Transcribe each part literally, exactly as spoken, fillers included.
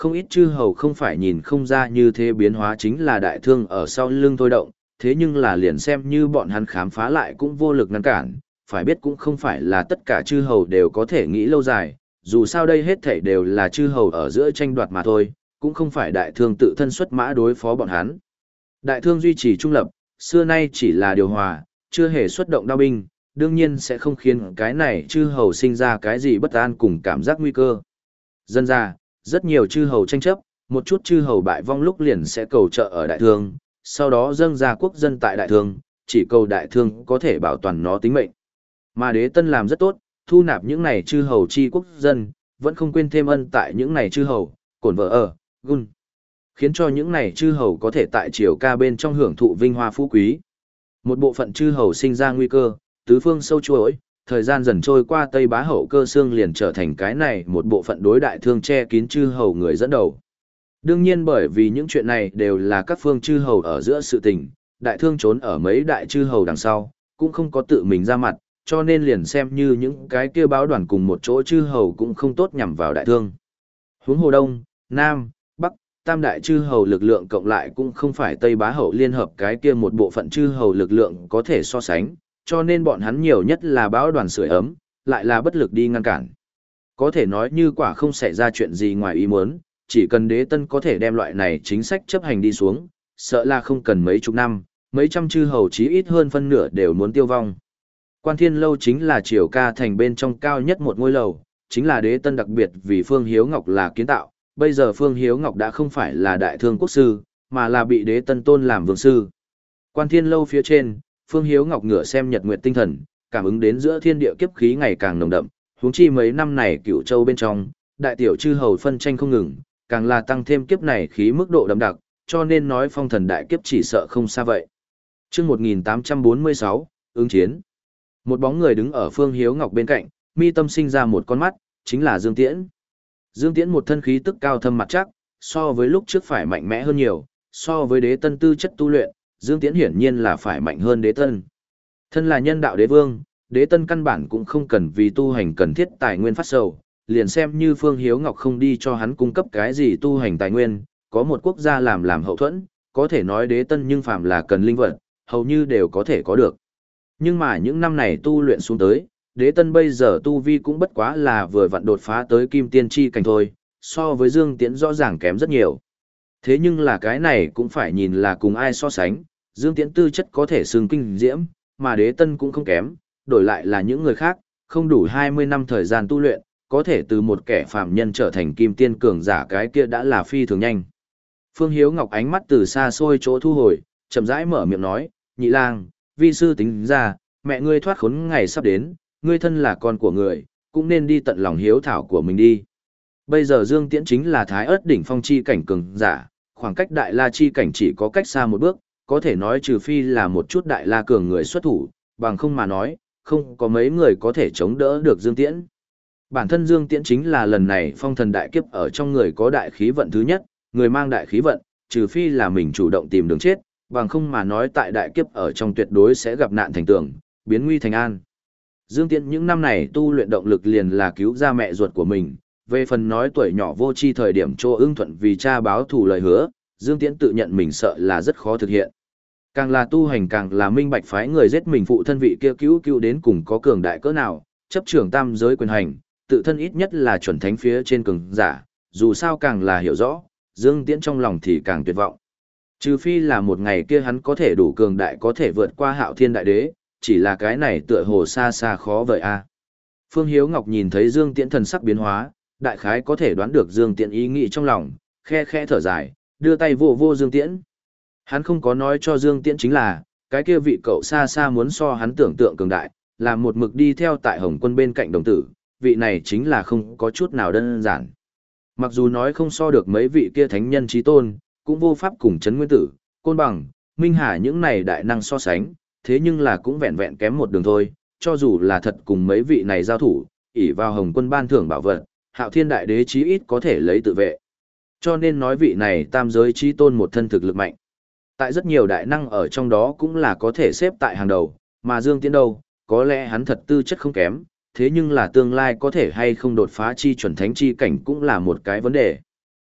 Không ít chư hầu không phải nhìn không ra như thế biến hóa chính là đại thương ở sau lưng thôi động, thế nhưng là liền xem như bọn hắn khám phá lại cũng vô lực ngăn cản, phải biết cũng không phải là tất cả chư hầu đều có thể nghĩ lâu dài, dù sao đây hết thảy đều là chư hầu ở giữa tranh đoạt mà thôi, cũng không phải đại thương tự thân xuất mã đối phó bọn hắn. Đại thương duy trì trung lập, xưa nay chỉ là điều hòa, chưa hề xuất động đao binh, đương nhiên sẽ không khiến cái này chư hầu sinh ra cái gì bất an cùng cảm giác nguy cơ. Dân ra, rất nhiều chư hầu tranh chấp, một chút chư hầu bại vong lúc liền sẽ cầu trợ ở đại thương, sau đó dâng ra quốc dân tại đại thương, chỉ cầu đại thương có thể bảo toàn nó tính mệnh. Mà đế tân làm rất tốt, thu nạp những này chư hầu chi quốc dân, vẫn không quên thêm ân tại những này chư hầu, cổn vợ ở, gun. Khiến cho những này chư hầu có thể tại triều ca bên trong hưởng thụ vinh hoa phú quý. Một bộ phận chư hầu sinh ra nguy cơ, tứ phương sâu chuỗi, thời gian dần trôi qua Tây Bá Hậu Cơ Xương liền trở thành cái này một bộ phận đối đại thương che kín chư hầu người dẫn đầu. Đương nhiên bởi vì những chuyện này đều là các phương chư hầu ở giữa sự tình, đại thương trốn ở mấy đại chư hầu đằng sau, cũng không có tự mình ra mặt, cho nên liền xem như những cái kia báo đoàn cùng một chỗ chư hầu cũng không tốt nhằm vào đại thương. Huống hồ Đông, Nam, Bắc, tam đại chư hầu lực lượng cộng lại cũng không phải Tây Bá Hậu liên hợp cái kia một bộ phận chư hầu lực lượng có thể so sánh, cho nên bọn hắn nhiều nhất là báo đoàn sưởi ấm, lại là bất lực đi ngăn cản. Có thể nói như quả không xảy ra chuyện gì ngoài ý muốn, chỉ cần đế tân có thể đem loại này chính sách chấp hành đi xuống, sợ là không cần mấy chục năm, mấy trăm chư hầu chí ít hơn phân nửa đều muốn tiêu vong. Quan Thiên Lâu chính là triều ca thành bên trong cao nhất một ngôi lầu, chính là đế tân đặc biệt vì Phương Hiếu Ngọc là kiến tạo, bây giờ Phương Hiếu Ngọc đã không phải là đại thương quốc sư, mà là bị đế tân tôn làm vương sư. Quan Thiên Lâu phía trên, Phương Hiếu Ngọc ngửa xem nhật nguyệt tinh thần, cảm ứng đến giữa thiên địa kiếp khí ngày càng nồng đậm, huống chi mấy năm này Cửu Châu bên trong, đại tiểu chư hầu phân tranh không ngừng, càng là tăng thêm kiếp này khí mức độ đậm đặc, cho nên nói phong thần đại kiếp chỉ sợ không xa vậy. Chương một nghìn tám trăm bốn mươi sáu, ứng chiến. Một bóng người đứng ở Phương Hiếu Ngọc bên cạnh, mi tâm sinh ra một con mắt, chính là Dương Tiễn. Dương Tiễn một thân khí tức cao thâm mặt chắc, so với lúc trước phải mạnh mẽ hơn nhiều, so với đế tân tư chất tu luyện, Dương Tiễn hiển nhiên là phải mạnh hơn đế tân. Thân là nhân đạo đế vương, đế tân căn bản cũng không cần vì tu hành cần thiết tài nguyên phát sầu, liền xem như Phương Hiếu Ngọc không đi cho hắn cung cấp cái gì tu hành tài nguyên, có một quốc gia làm làm hậu thuẫn, có thể nói đế tân nhưng phàm là cần linh vật, hầu như đều có thể có được. Nhưng mà những năm này tu luyện xuống tới, đế tân bây giờ tu vi cũng bất quá là vừa vặn đột phá tới kim tiên chi cảnh thôi, so với Dương Tiễn rõ ràng kém rất nhiều. Thế nhưng là cái này cũng phải nhìn là cùng ai so sánh, Dương Tiễn tư chất có thể xưng kinh diễm, mà đế tân cũng không kém, đổi lại là những người khác, không đủ hai mươi năm thời gian tu luyện, có thể từ một kẻ phàm nhân trở thành kim tiên cường giả cái kia đã là phi thường nhanh. Phương Hiếu Ngọc ánh mắt từ xa xôi chỗ thu hồi, chậm rãi mở miệng nói, nhị lang, vi sư tính ra, mẹ ngươi thoát khốn ngày sắp đến, ngươi thân là con của người, cũng nên đi tận lòng hiếu thảo của mình đi. Bây giờ Dương Tiễn chính là thái ớt đỉnh phong chi cảnh cường giả, khoảng cách đại la chi cảnh chỉ có cách xa một bước, có thể nói trừ phi là một chút đại la cường người xuất thủ, bằng không mà nói, không có mấy người có thể chống đỡ được Dương Tiễn. Bản thân Dương Tiễn chính là lần này phong thần đại kiếp ở trong người có đại khí vận thứ nhất, người mang đại khí vận, trừ phi là mình chủ động tìm đường chết, bằng không mà nói tại đại kiếp ở trong tuyệt đối sẽ gặp nạn thành tường, biến nguy thành an. Dương Tiễn những năm này tu luyện động lực liền là cứu ra mẹ ruột của mình, về phần nói tuổi nhỏ vô tri thời điểm Trô Ưng Thuận vì cha báo thù lời hứa, Dương Tiễn tự nhận mình sợ là rất khó thực hiện. Càng là tu hành càng là minh bạch phái người giết mình phụ thân vị kia cứu cứu đến cùng có cường đại cỡ nào, chấp trưởng tam giới quyền hành, tự thân ít nhất là chuẩn thánh phía trên cường giả, dù sao càng là hiểu rõ, Dương Tiễn trong lòng thì càng tuyệt vọng. Trừ phi là một ngày kia hắn có thể đủ cường đại có thể vượt qua Hạo Thiên đại đế, chỉ là cái này tựa hồ xa xa khó vời a. Phương Hiếu Ngọc nhìn thấy Dương Tiễn thần sắc biến hóa, đại khái có thể đoán được Dương Tiễn ý nghĩ trong lòng, khe khẽ thở dài, đưa tay vô vô Dương Tiễn. Hắn không có nói cho Dương Tiễn chính là, cái kia vị cậu xa xa muốn so hắn tưởng tượng cường đại, là một mực đi theo tại Hồng Quân bên cạnh đồng tử, vị này chính là không có chút nào đơn giản. Mặc dù nói không so được mấy vị kia thánh nhân chí tôn, cũng vô pháp cùng Trấn Nguyên Tử, Côn Bằng, Minh Hà những này đại năng so sánh, thế nhưng là cũng vẹn vẹn kém một đường thôi, cho dù là thật cùng mấy vị này giao thủ, ỷ vào Hồng Quân ban thưởng bảo vật, Hạo Thiên đại đế chí ít có thể lấy tự vệ. Cho nên nói vị này tam giới chí tôn một thân thực lực mạnh. Tại rất nhiều đại năng ở trong đó cũng là có thể xếp tại hàng đầu, mà Dương Tiễn đâu, có lẽ hắn thật tư chất không kém, thế nhưng là tương lai có thể hay không đột phá chi chuẩn thánh chi cảnh cũng là một cái vấn đề.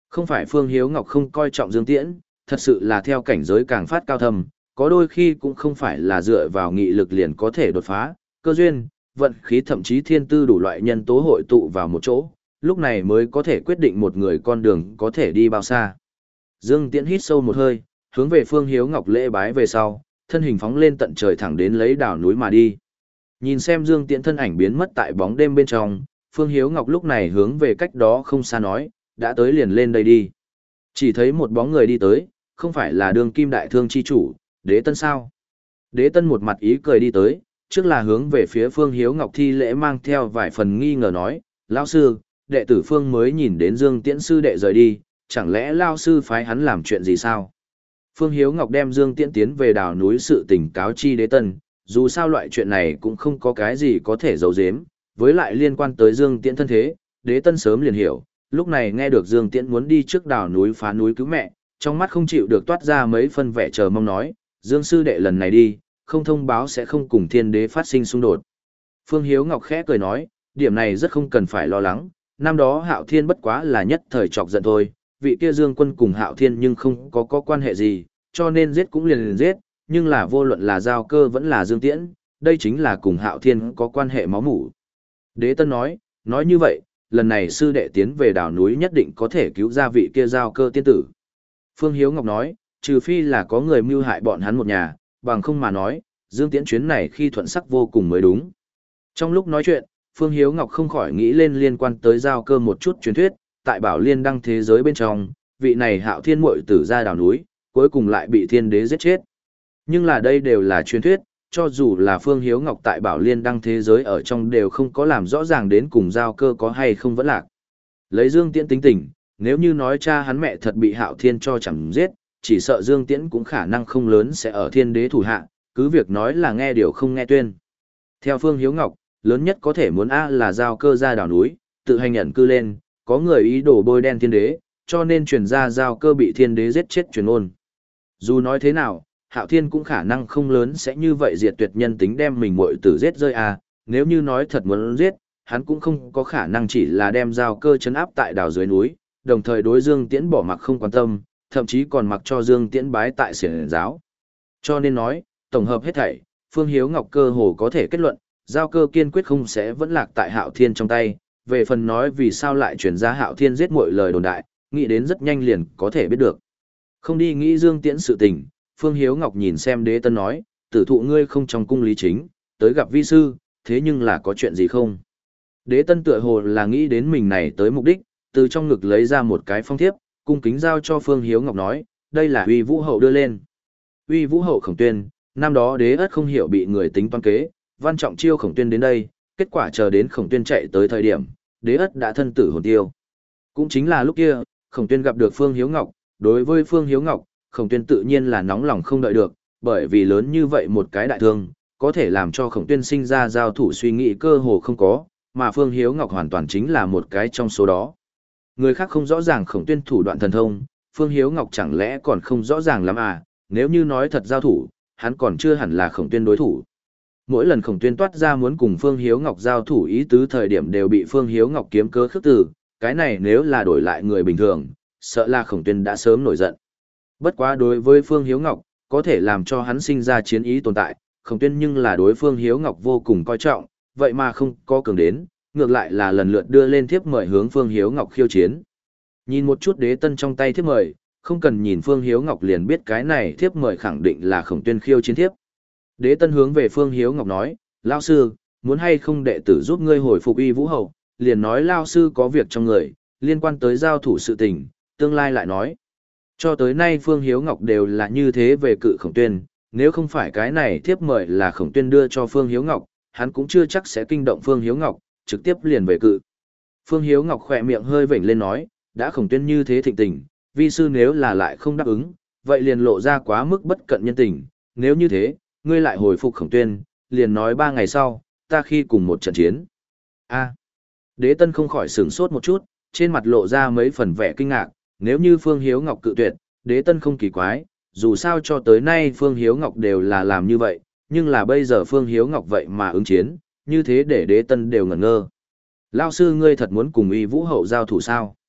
Không phải Phương Hiếu Ngọc không coi trọng Dương Tiễn, thật sự là theo cảnh giới càng phát cao thâm, có đôi khi cũng không phải là dựa vào nghị lực liền có thể đột phá, cơ duyên, vận khí thậm chí thiên tư đủ loại nhân tố hội tụ vào một chỗ, lúc này mới có thể quyết định một người con đường có thể đi bao xa. Dương Tiễn hít sâu một hơi, hướng về Phương Hiếu Ngọc lễ bái về sau, thân hình phóng lên tận trời thẳng đến lấy đảo núi mà đi. Nhìn xem Dương Tiễn thân ảnh biến mất tại bóng đêm bên trong, Phương Hiếu Ngọc lúc này hướng về cách đó không xa nói, đã tới liền lên đây đi. Chỉ thấy một bóng người đi tới, không phải là đương kim đại thương chi chủ, Đế Tân sao? Đế Tân một mặt ý cười đi tới, trước là hướng về phía Phương Hiếu Ngọc thi lễ mang theo vài phần nghi ngờ nói, lão sư, đệ tử Phương mới nhìn đến Dương Tiễn sư đệ rời đi, chẳng lẽ lão sư phái hắn làm chuyện gì sao? Phương Hiếu Ngọc đem Dương Tiễn tiến về đảo núi sự tình cáo chi Đế Tân, dù sao loại chuyện này cũng không có cái gì có thể giấu giếm, với lại liên quan tới Dương Tiễn thân thế, Đế Tân sớm liền hiểu, lúc này nghe được Dương Tiễn muốn đi trước đảo núi phá núi cứu mẹ, trong mắt không chịu được toát ra mấy phân vẻ chờ mong nói, Dương sư đệ lần này đi, không thông báo sẽ không cùng thiên đế phát sinh xung đột. Phương Hiếu Ngọc khẽ cười nói, điểm này rất không cần phải lo lắng, năm đó Hạo Thiên bất quá là nhất thời chọc giận thôi, vị kia Dương quân cùng Hạo Thiên nhưng không có có quan hệ gì, cho nên giết cũng liền liền giết, nhưng là vô luận là Giao Cơ vẫn là Dương Tiễn, đây chính là cùng Hạo Thiên có quan hệ máu mủ. Đế Tân nói, nói như vậy, lần này sư đệ tiến về đảo núi nhất định có thể cứu ra vị kia Giao Cơ tiên tử. Phương Hiếu Ngọc nói, trừ phi là có người mưu hại bọn hắn một nhà, bằng không mà nói, Dương Tiễn chuyến này khi thuận sắc vô cùng mới đúng. Trong lúc nói chuyện, Phương Hiếu Ngọc không khỏi nghĩ lên liên quan tới Giao Cơ một chút truyền thuyết, tại Bảo Liên đăng thế giới bên trong, vị này Hạo Thiên muội tử ra đảo núi, cuối cùng lại bị thiên đế giết chết. Nhưng là đây đều là truyền thuyết, cho dù là Phương Hiếu Ngọc tại Bảo Liên đăng thế giới ở trong đều không có làm rõ ràng đến cùng Giao Cơ có hay không vẫn lạc. Lấy Dương Tiễn tính tình, nếu như nói cha hắn mẹ thật bị Hạo Thiên cho chẳng giết, chỉ sợ Dương Tiễn cũng khả năng không lớn sẽ ở thiên đế thủ hạ, cứ việc nói là nghe điều không nghe tuyên. Theo Phương Hiếu Ngọc, lớn nhất có thể muốn A là Giao Cơ ra đảo núi, tự hành nhận cư lên, có người ý đồ bôi đen thiên đế, cho nên truyền ra Giao Cơ bị thiên đế giết chết truyền ôn. Dù nói thế nào, Hạo Thiên cũng khả năng không lớn sẽ như vậy diệt tuyệt nhân tính đem mình muội tử giết rơi à, nếu như nói thật muốn giết, hắn cũng không có khả năng chỉ là đem Giao Cơ trấn áp tại đảo dưới núi, đồng thời đối Dương Tiễn bỏ mặc không quan tâm, thậm chí còn mặc cho Dương Tiễn bái tại xiển giáo. Cho nên nói, tổng hợp hết thảy, Phương Hiếu Ngọc cơ hồ có thể kết luận, Giao Cơ kiên quyết không sẽ vẫn lạc tại Hạo Thiên trong tay, về phần nói vì sao lại chuyển ra Hạo Thiên giết muội lời đồn đại, nghĩ đến rất nhanh liền có thể biết được. Không đi nghĩ Dương Tiễn sự tình, Phương Hiếu Ngọc nhìn xem Đế Tân nói, tử thụ ngươi không trong cung lý chính, tới gặp vi sư, thế nhưng là có chuyện gì không? Đế Tân tựa hồ là nghĩ đến mình này tới mục đích, từ trong ngực lấy ra một cái phong thiếp, cung kính giao cho Phương Hiếu Ngọc nói, đây là Uy Vũ Hậu đưa lên. Uy Vũ Hậu Khổng Tuyên, năm đó Đế Ất không hiểu bị người tính toán kế, Văn Trọng chiêu Khổng Tuyên đến đây, kết quả chờ đến Khổng Tuyên chạy tới thời điểm, Đế Ất đã thân tử hồn tiêu. Cũng chính là lúc kia, Khổng Tuyên gặp được Phương Hiếu Ngọc, đối với Phương Hiếu Ngọc, Khổng Tuyên tự nhiên là nóng lòng không đợi được, bởi vì lớn như vậy một cái đại thương, có thể làm cho Khổng Tuyên sinh ra giao thủ suy nghĩ cơ hồ không có, mà Phương Hiếu Ngọc hoàn toàn chính là một cái trong số đó. Người khác không rõ ràng Khổng Tuyên thủ đoạn thần thông, Phương Hiếu Ngọc chẳng lẽ còn không rõ ràng lắm à, nếu như nói thật giao thủ, hắn còn chưa hẳn là Khổng Tuyên đối thủ. Mỗi lần Khổng Tuyên toát ra muốn cùng Phương Hiếu Ngọc giao thủ ý tứ thời điểm đều bị Phương Hiếu Ngọc kiếm cớ khước từ, cái này nếu là đổi lại người bình thường, sợ là Khổng Tuyên đã sớm nổi giận. Bất quá đối với Phương Hiếu Ngọc, có thể làm cho hắn sinh ra chiến ý tồn tại, Khổng Tuyên nhưng là đối Phương Hiếu Ngọc vô cùng coi trọng, vậy mà không có cường đến, ngược lại là lần lượt đưa lên thiếp mời hướng Phương Hiếu Ngọc khiêu chiến. Nhìn một chút Đế Tân trong tay thiếp mời, không cần nhìn Phương Hiếu Ngọc liền biết cái này thiếp mời khẳng định là Khổng Tuyên khiêu chiến thiếp. Đế Tân hướng về Phương Hiếu Ngọc nói, Lao sư, muốn hay không đệ tử giúp ngươi hồi phục Uy Vũ Hậu, liền nói Lao sư có việc trong người, liên quan tới giao thủ sự tình, tương lai lại nói. Cho tới nay Phương Hiếu Ngọc đều là như thế về cự Khổng Tuyên, nếu không phải cái này thiếp mời là Khổng Tuyên đưa cho Phương Hiếu Ngọc, hắn cũng chưa chắc sẽ kinh động Phương Hiếu Ngọc, trực tiếp liền về cự. Phương Hiếu Ngọc khỏe miệng hơi vểnh lên nói, đã Khổng Tuyên như thế thịnh tình, vi sư nếu là lại không đáp ứng, vậy liền lộ ra quá mức bất cận nhân tình, nếu như thế, ngươi lại hồi phục Khổng Tuyên, liền nói ba ngày sau, ta khi cùng một trận chiến. A. Đế Tân không khỏi sửng sốt một chút, trên mặt lộ ra mấy phần vẻ kinh ngạc, nếu như Phương Hiếu Ngọc cự tuyệt, Đế Tân không kỳ quái, dù sao cho tới nay Phương Hiếu Ngọc đều là làm như vậy, nhưng là bây giờ Phương Hiếu Ngọc vậy mà ứng chiến, như thế để Đế Tân đều ngẩn ngơ. Lao sư ngươi thật muốn cùng Uy Vũ Hậu giao thủ sao?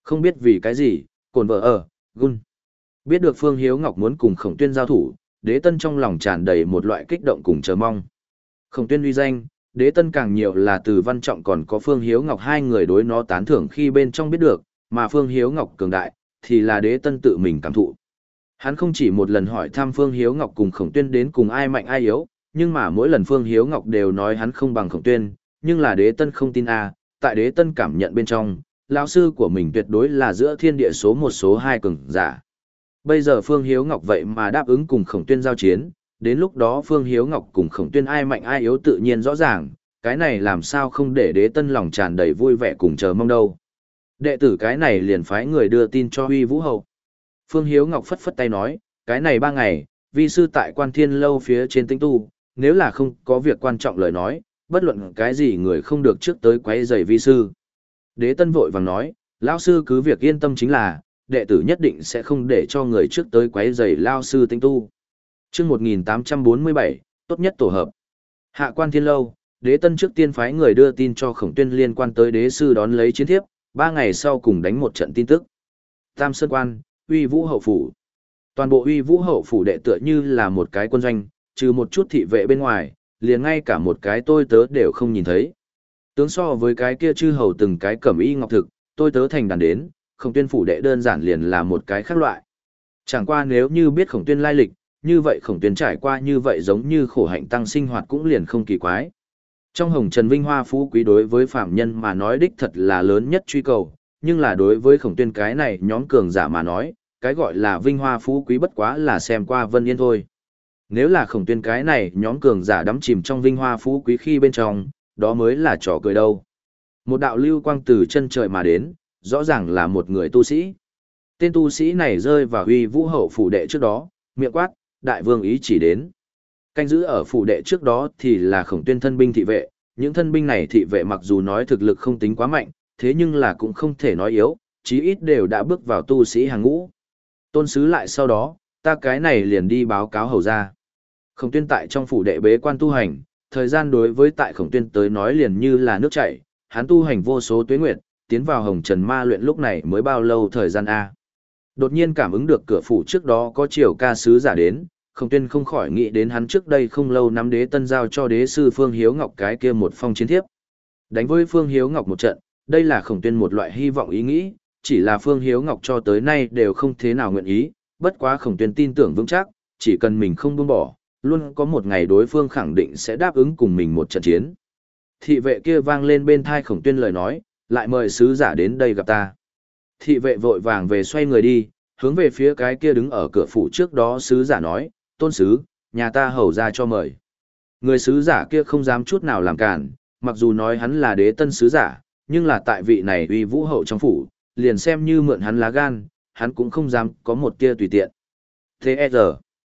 Không biết vì cái gì, cồn vợ ở, gun. Biết được Phương Hiếu Ngọc muốn cùng Khổng Tuyên giao thủ, Đế Tân trong lòng tràn đầy một loại kích động cùng chờ mong. Khổng Tuyên uy danh, Đế Tân càng nhiều là từ Văn Trọng còn có Phương Hiếu Ngọc hai người đối nó tán thưởng khi bên trong biết được, mà Phương Hiếu Ngọc cường đại, thì là Đế Tân tự mình cảm thụ. Hắn không chỉ một lần hỏi thăm Phương Hiếu Ngọc cùng Khổng Tuyên đến cùng ai mạnh ai yếu, nhưng mà mỗi lần Phương Hiếu Ngọc đều nói hắn không bằng Khổng Tuyên, nhưng là Đế Tân không tin a, tại Đế Tân cảm nhận bên trong, lão sư của mình tuyệt đối là giữa thiên địa số một số hai cường giả. Bây giờ Phương Hiếu Ngọc vậy mà đáp ứng cùng Khổng Tuyên giao chiến, đến lúc đó Phương Hiếu Ngọc cùng Khổng Tuyên ai mạnh ai yếu tự nhiên rõ ràng, cái này làm sao không để Đế Tân lòng tràn đầy vui vẻ cùng chờ mong đâu. Đệ tử cái này liền phái người đưa tin cho Huy Vũ Hậu. Phương Hiếu Ngọc phất phất tay nói, cái này ba ngày, vi sư tại Quan Thiên Lâu phía trên tinh tu, nếu là không có việc quan trọng lời nói, bất luận cái gì người không được trước tới quấy rầy vi sư. Đế Tân vội vàng nói, lão sư cứ việc yên tâm chính là, đệ tử nhất định sẽ không để cho người trước tới quấy rầy lão sư tinh tu. Chương một nghìn tám trăm bốn mươi bảy, tốt nhất tổ hợp. Hạ Quan Thiên Lâu, Đế Tân trước tiên phái người đưa tin cho Khổng Tuyên liên quan tới đế sư đón lấy chiến thiếp, ba ngày sau cùng đánh một trận tin tức. Tam Sơn Quan, Uy Vũ Hậu phủ. Toàn bộ Uy Vũ Hậu phủ đệ tựa như là một cái quân doanh, trừ một chút thị vệ bên ngoài, liền ngay cả một cái tôi tớ đều không nhìn thấy. Tướng so với cái kia chư hầu từng cái cẩm y ngọc thực, tôi tớ thành đàn đến, Khổng Tuyên phủ đệ đơn giản liền là một cái khác loại. Chẳng qua nếu như biết Khổng Tuyên lai lịch, như vậy Khổng Tuyên trải qua như vậy giống như khổ hạnh tăng sinh hoạt cũng liền không kỳ quái. Trong hồng trần vinh hoa phú quý đối với phạm nhân mà nói đích thật là lớn nhất truy cầu, nhưng là đối với Khổng Tuyên cái này nhóm cường giả mà nói, cái gọi là vinh hoa phú quý bất quá là xem qua vân yên thôi. Nếu là Khổng Tuyên cái này nhóm cường giả đắm chìm trong vinh hoa phú quý khi bên trong, đó mới là trò cười đâu. Một đạo lưu quang từ chân trời mà đến, rõ ràng là một người tu sĩ. Tên tu sĩ này rơi vào Uy Vũ Hậu phủ đệ trước đó, miệng quát, đại vương ý chỉ đến. Canh giữ ở phủ đệ trước đó thì là Khổng Tuyên thân binh thị vệ, những thân binh này thị vệ mặc dù nói thực lực không tính quá mạnh, thế nhưng là cũng không thể nói yếu, chí ít đều đã bước vào tu sĩ hàng ngũ. Tôn sứ lại sau đó, ta cái này liền đi báo cáo hầu ra. Khổng Tuyên tại trong phủ đệ bế quan tu hành, thời gian đối với tại Khổng Tuyên tới nói liền như là nước chảy, hắn tu hành vô số tuế nguyệt, tiến vào hồng trần ma luyện lúc này mới bao lâu thời gian a. Đột nhiên cảm ứng được cửa phủ trước đó có triều ca sứ giả đến, Khổng Tuyên không khỏi nghĩ đến hắn trước đây không lâu nắm Đế Tân giao cho đế sư Phương Hiếu Ngọc cái kia một phong chiến thiếp. Đánh với Phương Hiếu Ngọc một trận, đây là Khổng Tuyên một loại hy vọng ý nghĩ, chỉ là Phương Hiếu Ngọc cho tới nay đều không thế nào nguyện ý, bất quá Khổng Tuyên tin tưởng vững chắc, chỉ cần mình không buông bỏ, luôn có một ngày đối phương khẳng định sẽ đáp ứng cùng mình một trận chiến. Thị vệ kia vang lên bên thai Khổng Tuyên lời nói, lại mời sứ giả đến đây gặp ta. Thị vệ vội vàng về xoay người đi, hướng về phía cái kia đứng ở cửa phủ trước đó sứ giả nói, tôn sứ, nhà ta hầu ra cho mời. Người sứ giả kia không dám chút nào làm cản, mặc dù nói hắn là Đế Tân sứ giả, nhưng là tại vị này Uy Vũ Hậu trong phủ, liền xem như mượn hắn lá gan, hắn cũng không dám có một tia tùy tiện. T R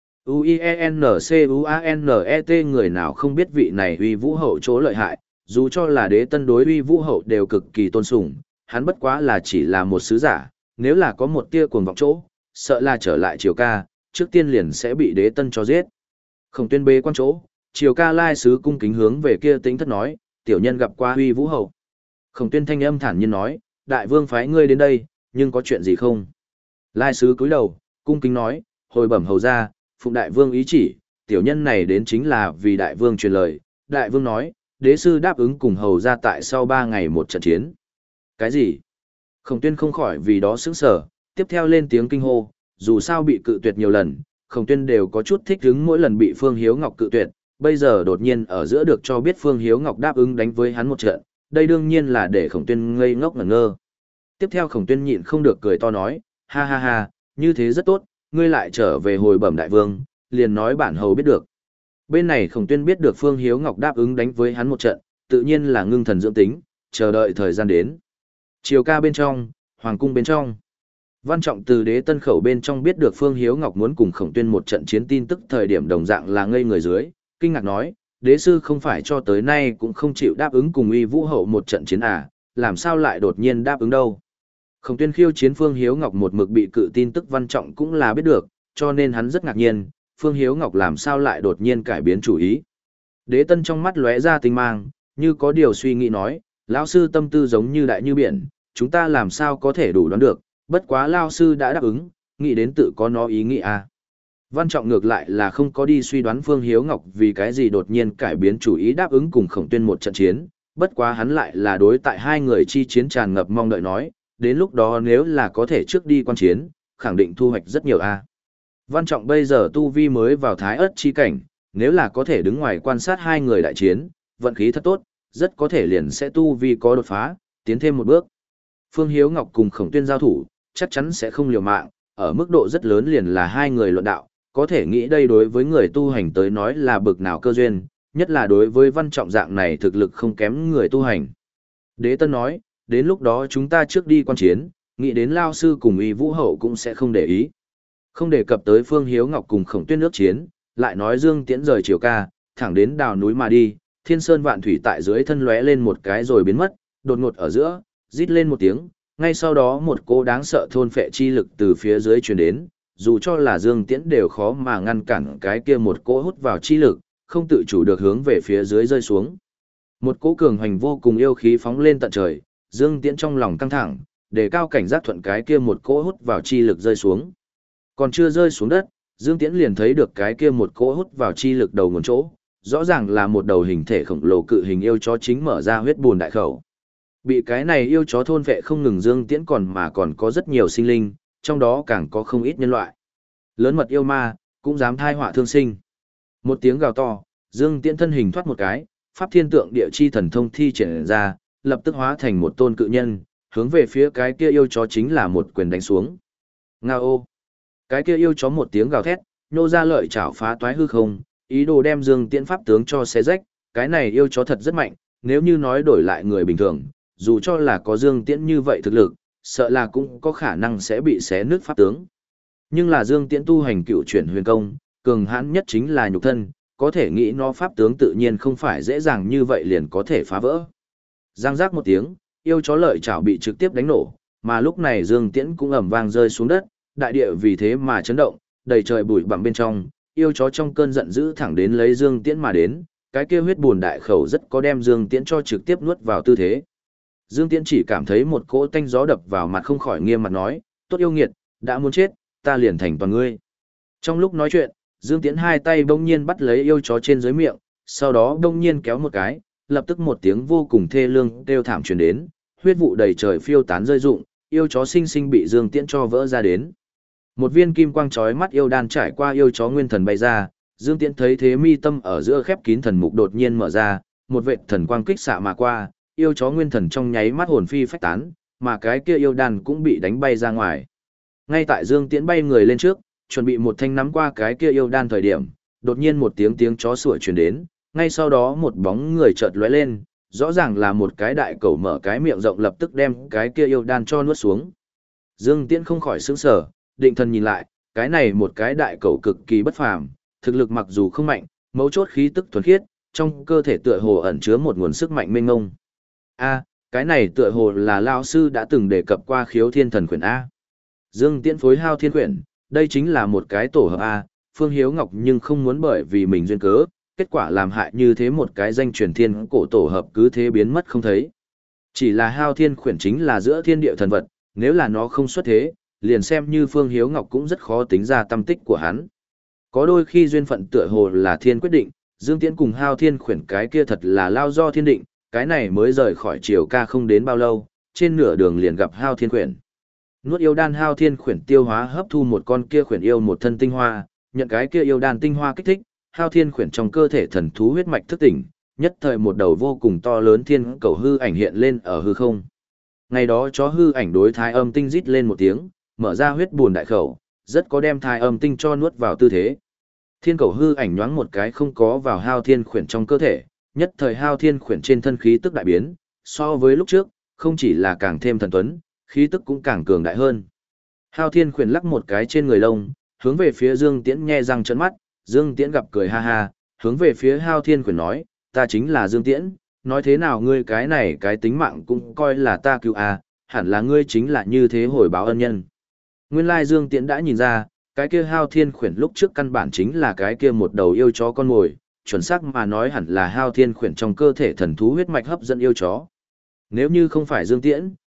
U I E N C U A N E T người nào không biết vị này Uy Vũ Hậu chỗ lợi hại, dù cho là Đế Tân đối Uy Vũ Hậu đều cực kỳ tôn sùng, hắn bất quá là chỉ là một sứ giả, nếu là có một tia cuồng vọng chỗ, sợ là trở lại triều ca, trước tiên liền sẽ bị Đế Tân cho giết. Khổng Tuyên bế quan chỗ, triều ca lai sứ cung kính hướng về kia Tính Thất nói, tiểu nhân gặp qua Uy Vũ Hậu. Khổng Tuyên thanh âm thản nhiên nói, đại vương phái ngươi đến đây, nhưng có chuyện gì không? Lai sứ cúi đầu, cung kính nói, hồi bẩm hầu ra, phụng đại vương ý chỉ, tiểu nhân này đến chính là vì đại vương truyền lời. Đại vương nói, đế sư đáp ứng cùng hầu ra tại sau ba ngày một trận chiến. Cái gì? Khổng Tuyên không khỏi vì đó sững sờ, tiếp theo lên tiếng kinh hô, dù sao bị cự tuyệt nhiều lần, Khổng Tuyên đều có chút thích hứng mỗi lần bị Phương Hiếu Ngọc cự tuyệt, bây giờ đột nhiên ở giữa được cho biết Phương Hiếu Ngọc đáp ứng đánh với hắn một trận, đây đương nhiên là để Khổng Tuyên ngây ngốc ngẩn ngơ. Tiếp theo Khổng Tuyên nhịn không được cười to nói, ha ha ha, như thế rất tốt, ngươi lại trở về hồi bẩm đại vương, liền nói bản hầu biết được. Bên này Khổng Tuyên biết được Phương Hiếu Ngọc đáp ứng đánh với hắn một trận, tự nhiên là ngưng thần dưỡng tính, chờ đợi thời gian đến. Triều ca bên trong, hoàng cung bên trong. Văn Trọng từ Đế Tân khẩu bên trong biết được Phương Hiếu Ngọc muốn cùng Khổng Tuyên một trận chiến tin tức thời điểm đồng dạng là ngây người dưới, kinh ngạc nói, đế sư không phải cho tới nay cũng không chịu đáp ứng cùng Uy Vũ Hậu một trận chiến à, làm sao lại đột nhiên đáp ứng đâu. Khổng Tuyên khiêu chiến Phương Hiếu Ngọc một mực bị cự tin tức Văn Trọng cũng là biết được, cho nên hắn rất ngạc nhiên, Phương Hiếu Ngọc làm sao lại đột nhiên cải biến chủ ý. Đế Tân trong mắt lóe ra tinh mang, như có điều suy nghĩ nói, lão sư tâm tư giống như đại như biển, chúng ta làm sao có thể đủ đoán được, bất quá lao sư đã đáp ứng, nghĩ đến tự có nó ý nghĩ à. Văn Trọng ngược lại là không có đi suy đoán Phương Hiếu Ngọc vì cái gì đột nhiên cải biến chủ ý đáp ứng cùng Khổng Tuyên một trận chiến, bất quá hắn lại là đối tại hai người chi chiến tràn ngập mong đợi nói, đến lúc đó nếu là có thể trước đi quan chiến, khẳng định thu hoạch rất nhiều a. Văn Trọng bây giờ tu vi mới vào thái ớt chi cảnh, nếu là có thể đứng ngoài quan sát hai người đại chiến, vận khí thật tốt, rất có thể liền sẽ tu vi có đột phá, tiến thêm một bước. Phương Hiếu Ngọc cùng Khổng Tuyên giao thủ, chắc chắn sẽ không liều mạng, ở mức độ rất lớn liền là hai người luận đạo, có thể nghĩ đây đối với người tu hành tới nói là bực nào cơ duyên, nhất là đối với Văn Trọng dạng này thực lực không kém người tu hành. Đế Tân nói, đến lúc đó chúng ta trước đi quan chiến, nghĩ đến lao sư cùng Y Vũ Hậu cũng sẽ không để ý. Không đề cập tới Phương Hiếu Ngọc cùng Khổng Tuyên nước chiến, lại nói Dương Tiễn rời chiều ca, thẳng đến đào núi mà đi, thiên sơn vạn thủy tại dưới thân lóe lên một cái rồi biến mất, đột ngột ở giữa, rít lên một tiếng, ngay sau đó một cỗ đáng sợ thôn phệ chi lực từ phía dưới truyền đến, dù cho là Dương Tiễn đều khó mà ngăn cản cái kia một cỗ hút vào chi lực, không tự chủ được hướng về phía dưới rơi xuống. Một cỗ cường hoành vô cùng yêu khí phóng lên tận trời, Dương Tiễn trong lòng căng thẳng, để cao cảnh giác thuận cái kia một cỗ hút vào chi lực rơi xuống. Còn chưa rơi xuống đất, Dương Tiễn liền thấy được cái kia một cỗ hút vào chi lực đầu nguồn chỗ, rõ ràng là một đầu hình thể khổng lồ cự hình yêu chó chính mở ra huyết bùn đại khẩu. Bị cái này yêu chó thôn vệ không ngừng Dương Tiễn còn mà còn có rất nhiều sinh linh, trong đó càng có không ít nhân loại. Lớn mật yêu ma, cũng dám thai họa thương sinh. Một tiếng gào to, Dương Tiễn thân hình thoát một cái, pháp thiên tượng địa chi thần thông thi triển ra, lập tức hóa thành một tôn cự nhân, hướng về phía cái kia yêu chó chính là một quyền đánh xuống. Ngao! Cái kia yêu chó một tiếng gào thét, nô ra lợi chảo phá toái hư không, ý đồ đem Dương Tiễn pháp tướng cho xé rách, cái này yêu chó thật rất mạnh, nếu như nói đổi lại người bình thường, dù cho là có Dương Tiễn như vậy thực lực, sợ là cũng có khả năng sẽ bị xé nứt pháp tướng. Nhưng là Dương Tiễn tu hành cựu chuyển huyền công, cường hãn nhất chính là nhục thân, có thể nghĩ nó pháp tướng tự nhiên không phải dễ dàng như vậy liền có thể phá vỡ. Giang giác một tiếng, yêu chó lợi chảo bị trực tiếp đánh nổ, mà lúc này Dương Tiễn cũng ầm vang rơi xuống đất, đại địa vì thế mà chấn động, đầy trời bụi bặm bên trong, yêu chó trong cơn giận dữ thẳng đến lấy Dương Tiễn mà đến, cái kia huyết buồn đại khẩu rất có đem Dương Tiễn cho trực tiếp nuốt vào tư thế. Dương Tiễn chỉ cảm thấy một cỗ tanh gió đập vào mặt không khỏi nghiêm mặt nói, tốt yêu nghiệt, đã muốn chết, ta liền thành toàn ngươi. Trong lúc nói chuyện, Dương Tiễn hai tay bỗng nhiên bắt lấy yêu chó trên dưới miệng, sau đó bỗng nhiên kéo một cái, lập tức một tiếng vô cùng thê lương kêu thảm truyền đến, huyết vụ đầy trời phiêu tán rơi rụng, yêu chó sinh sinh bị Dương Tiễn cho vỡ ra đến. Một viên kim quang chói mắt yêu đan trải qua yêu chó nguyên thần bay ra, Dương Tiễn thấy thế mi tâm ở giữa khép kín thần mục đột nhiên mở ra, một vệt thần quang kích xạ mà qua, yêu chó nguyên thần trong nháy mắt hồn phi phách tán, mà cái kia yêu đan cũng bị đánh bay ra ngoài. Ngay tại Dương Tiễn bay người lên trước, chuẩn bị một thanh nắm qua cái kia yêu đan thời điểm, đột nhiên một tiếng tiếng chó sủa truyền đến, ngay sau đó một bóng người chợt lóe lên, rõ ràng là một cái đại cẩu mở cái miệng rộng lập tức đem cái kia yêu đan cho nuốt xuống. Dương Tiễn không khỏi sững sờ, định thần nhìn lại, cái này một cái đại cẩu cực kỳ bất phàm, thực lực mặc dù không mạnh, mấu chốt khí tức thuần khiết, trong cơ thể tựa hồ ẩn chứa một nguồn sức mạnh mênh mông. A, cái này tựa hồ là lão sư đã từng đề cập qua khiếu thiên thần quyển A. Dương Tiễn phối hao thiên quyển, đây chính là một cái tổ hợp A, Phương Hiếu Ngọc nhưng không muốn bởi vì mình duyên cớ, kết quả làm hại như thế một cái danh truyền thiên cổ tổ hợp cứ thế biến mất không thấy. Chỉ là hao thiên quyển chính là giữa thiên địa thần vật, nếu là nó không xuất thế, liền xem như Phương Hiếu Ngọc cũng rất khó tính ra tâm tích của hắn. Có đôi khi duyên phận tựa hồ là thiên quyết định, Dương Tiễn cùng hao thiên quyển cái kia thật là lao do thiên định, cái này mới rời khỏi triều ca không đến bao lâu, trên nửa đường liền gặp hao thiên quyển. Nuốt yêu đan hao thiên quyển tiêu hóa hấp thu một con kia quyển yêu một thân tinh hoa, nhận cái kia yêu đan tinh hoa kích thích, hao thiên quyển trong cơ thể thần thú huyết mạch thức tỉnh, nhất thời một đầu vô cùng to lớn thiên cầu hư ảnh hiện lên ở hư không. Ngày đó chó hư ảnh đối thái âm tinh rít lên một tiếng, mở ra huyết buồn đại khẩu, rất có đem thái âm tinh cho nuốt vào tư thế. Thiên cầu hư ảnh nhoáng một cái không có vào hao thiên quyển trong cơ thể, nhất thời hao thiên quyển trên thân khí tức đại biến, so với lúc trước, không chỉ là càng thêm thần tuấn, khí tức cũng càng cường đại hơn. Hao thiên quyển lắc một cái trên người lông, hướng về phía Dương Tiễn nhe răng trợn mắt, Dương Tiễn gặp cười ha ha, hướng về phía hao thiên quyển nói, ta chính là Dương Tiễn, nói thế nào ngươi cái này cái tính mạng cũng coi là ta cứu à, hẳn là ngươi chính là như thế hồi báo ân nhân. Nguyên lai Dương Tiễn đã nhìn ra, cái kia hao thiên quyển lúc trước căn bản chính là cái kia một đầu yêu chó con mồi, chuẩn xác mà nói hẳn là hao thiên quyển trong cơ thể thần thú huyết mạch hấp dẫn yêu chó. Nếu như không phải Dương Tiễn,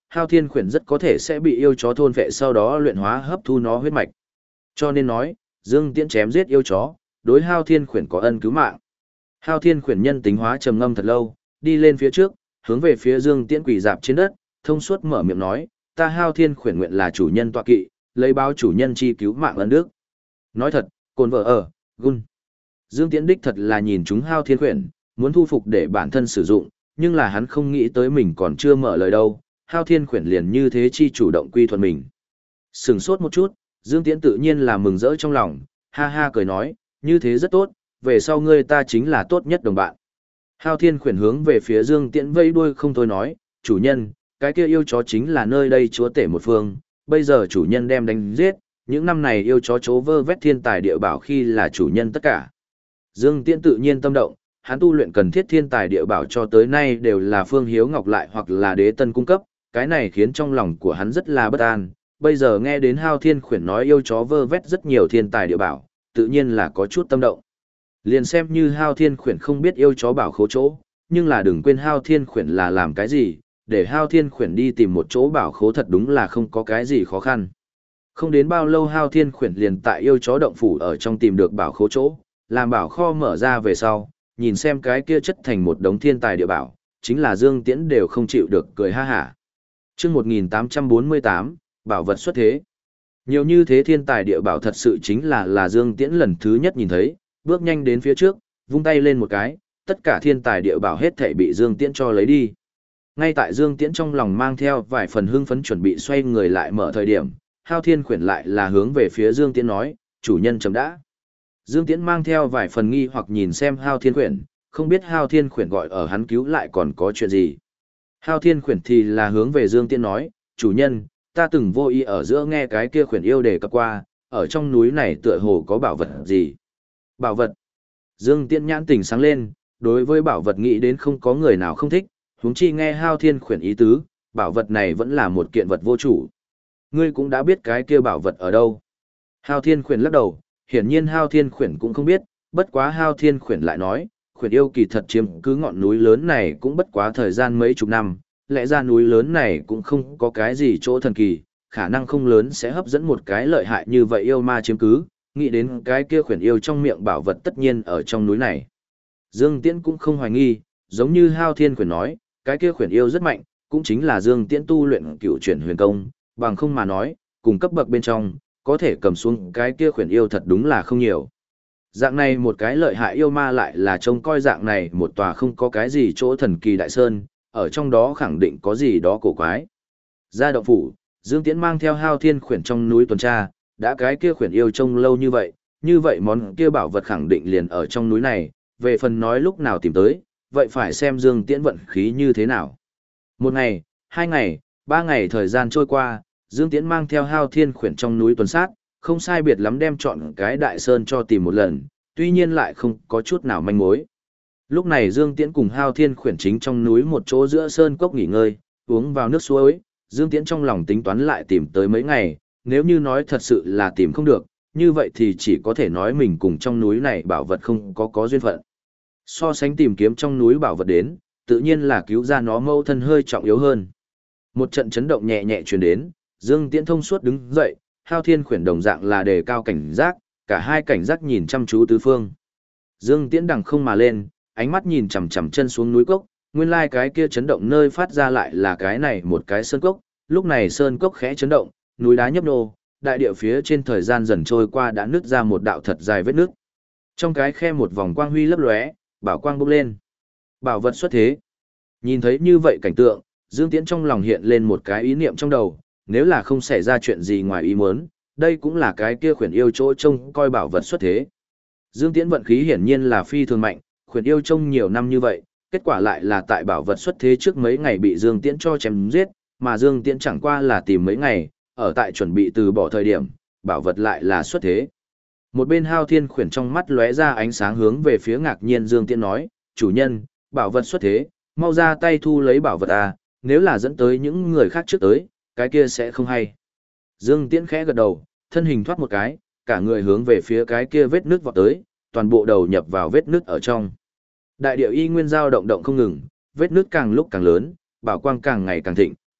Hao Thiên Khuyển rất có thể sẽ bị yêu chó thôn vệ sau đó luyện hóa hấp thu nó huyết mạch. Cho nên nói, Dương Tiễn chém giết yêu chó, đối Hao Thiên Khuyển có ân cứu mạng. Hao Thiên Khuyển nhân tính hóa trầm ngâm thật lâu, đi lên phía trước, hướng về phía Dương Tiễn quỳ dạp trên đất, thông suốt mở miệng nói, ta Hao Thiên Khuyển nguyện là chủ nhân tọa kỵ, lấy báo chủ nhân chi cứu mạng ân đức. Nói thật, cồn vợ ở, gun. Dương Tiễn đích thật là nhìn chúng Hao Thiên Khuyển, muốn thu phục để bản thân sử dụng, nhưng là hắn không nghĩ tới mình còn chưa mở lời đâu, Hao Thiên Khuyển liền như thế chi chủ động quy thuận mình. Sừng sốt một chút, Dương Tiễn tự nhiên là mừng rỡ trong lòng, ha ha cười nói, như thế rất tốt, về sau ngươi ta chính là tốt nhất đồng bạn. Hao Thiên Khuyển hướng về phía Dương Tiễn vây đuôi không thôi nói, chủ nhân, cái kia yêu chó chính là nơi đây chúa tể một phương, bây giờ chủ nhân đem đánh giết, những năm này yêu chó chố vơ vét thiên tài địa bảo khi là chủ nhân tất cả. Dương Tiễn tự nhiên tâm động, hắn tu luyện cần thiết thiên tài địa bảo cho tới nay đều là Phương Hiếu Ngọc lại hoặc là Đế Tân cung cấp, cái này khiến trong lòng của hắn rất là bất an, bây giờ nghe đến Hao Thiên Khuyển nói yêu chó vơ vét rất nhiều thiên tài địa bảo, tự nhiên là có chút tâm động. Liền xem như Hao Thiên Khuyển không biết yêu chó bảo khố chỗ, nhưng là đừng quên Hao Thiên Khuyển là làm cái gì, để Hao Thiên Khuyển đi tìm một chỗ bảo khố thật đúng là không có cái gì khó khăn. Không đến bao lâu Hao Thiên Khuyển liền tại yêu chó động phủ ở trong tìm được bảo khố chỗ, làm bảo kho mở ra về sau, nhìn xem cái kia chất thành một đống thiên tài địa bảo, chính là Dương Tiễn đều không chịu được cười ha hả. Chương một nghìn tám trăm bốn mươi tám, bảo vật xuất thế. Nhiều như thế thiên tài địa bảo thật sự chính là là Dương Tiễn lần thứ nhất nhìn thấy, bước nhanh đến phía trước, vung tay lên một cái, tất cả thiên tài địa bảo hết thảy bị Dương Tiễn cho lấy đi. Ngay tại Dương Tiễn trong lòng mang theo vài phần hưng phấn chuẩn bị xoay người lại mở thời điểm, Hao Thiên Khuyển lại là hướng về phía Dương Tiễn nói, chủ nhân chấm đã. Dương Tiễn mang theo vài phần nghi hoặc nhìn xem Hao Thiên Khuyển, không biết Hao Thiên Khuyển gọi ở hắn cứu lại còn có chuyện gì. Hao Thiên Khuyển thì là hướng về Dương Tiễn nói, chủ nhân, ta từng vô ý ở giữa nghe cái kia khuyển yêu đề cập qua, ở trong núi này tựa hồ có bảo vật gì. Bảo vật. Dương Tiễn nhãn tỉnh sáng lên, đối với bảo vật nghĩ đến không có người nào không thích, huống chi nghe Hao Thiên Khuyển ý tứ, bảo vật này vẫn là một kiện vật vô chủ. Ngươi cũng đã biết cái kia bảo vật ở đâu. Hao Thiên Khuyển lắc đầu, hiển nhiên Hao Thiên Khuyển cũng không biết, bất quá Hao Thiên Khuyển lại nói, khuyển yêu kỳ thật chiếm cứ ngọn núi lớn này cũng bất quá thời gian mấy chục năm, lẽ ra núi lớn này cũng không có cái gì chỗ thần kỳ, khả năng không lớn sẽ hấp dẫn một cái lợi hại như vậy yêu ma chiếm cứ, nghĩ đến cái kia khuyển yêu trong miệng bảo vật tất nhiên ở trong núi này. Dương Tiễn cũng không hoài nghi, giống như Hao Thiên Khuyển nói, cái kia khuyển yêu rất mạnh, cũng chính là Dương Tiễn tu luyện cựu chuyển huyền công, bằng không mà nói, cùng cấp bậc bên trong, có thể cầm xuống cái kia khuyển yêu thật đúng là không nhiều. Dạng này một cái lợi hại yêu ma lại là trông coi dạng này một tòa không có cái gì chỗ thần kỳ đại sơn, ở trong đó khẳng định có gì đó cổ quái. Ra động phủ, Dương Tiễn mang theo Hao Thiên Khuyển trong núi tuần tra, đã cái kia khuyển yêu trông lâu như vậy, như vậy món kia bảo vật khẳng định liền ở trong núi này, về phần nói lúc nào tìm tới, vậy phải xem Dương Tiễn vận khí như thế nào. Một ngày, hai ngày, ba ngày thời gian trôi qua, Dương Tiễn mang theo Hao Thiên Khuyển trong núi tuần sát, không sai biệt lắm đem chọn cái đại sơn cho tìm một lần, tuy nhiên lại không có chút nào manh mối. Lúc này Dương Tiễn cùng Hao Thiên Khuyển chính trong núi một chỗ giữa sơn cốc nghỉ ngơi, uống vào nước suối, Dương Tiễn trong lòng tính toán lại tìm tới mấy ngày, nếu như nói thật sự là tìm không được, như vậy thì chỉ có thể nói mình cùng trong núi này bảo vật không có có duyên phận. So sánh tìm kiếm trong núi bảo vật đến, tự nhiên là cứu ra nó mâu thân hơi trọng yếu hơn. Một trận chấn động nhẹ nhẹ truyền đến, Dương Tiễn thông suốt đứng dậy, Hao Thiên Khuyển đồng dạng là đề cao cảnh giác, cả hai cảnh giác nhìn chăm chú tứ phương. Dương Tiễn đằng không mà lên, ánh mắt nhìn chằm chằm chân xuống núi cốc, nguyên lai cái kia chấn động nơi phát ra lại là cái này một cái sơn cốc, lúc này sơn cốc khẽ chấn động, núi đá nhấp nhô, đại địa phía trên thời gian dần trôi qua đã nứt ra một đạo thật dài vết nước. Trong cái khe một vòng quang huy lấp lóe, bảo quang bốc lên. Bảo vật xuất thế. Nhìn thấy như vậy cảnh tượng, Dương Tiễn trong lòng hiện lên một cái ý niệm trong đầu, nếu là không xảy ra chuyện gì ngoài ý muốn, đây cũng là cái kia khuyển yêu chỗ trông coi bảo vật xuất thế. Dương Tiễn vận khí hiển nhiên là phi thường mạnh, khuyển yêu trông nhiều năm như vậy, kết quả lại là tại bảo vật xuất thế trước mấy ngày bị Dương Tiễn cho chém giết, mà Dương Tiễn chẳng qua là tìm mấy ngày, ở tại chuẩn bị từ bỏ thời điểm, bảo vật lại là xuất thế. Một bên Hao Thiên Khuyển trong mắt lóe ra ánh sáng hướng về phía ngạc nhiên Dương Tiễn nói, chủ nhân, bảo vật xuất thế, mau ra tay thu lấy bảo vật à, nếu là dẫn tới những người khác trước tới, cái kia sẽ không hay. Dương Tiễn khẽ gật đầu, thân hình thoát một cái, cả người hướng về phía cái kia vết nước vọt tới, toàn bộ đầu nhập vào vết nước ở trong. Đại địa y nguyên dao động động không ngừng, vết nước càng lúc càng lớn, bảo quang càng ngày càng thịnh,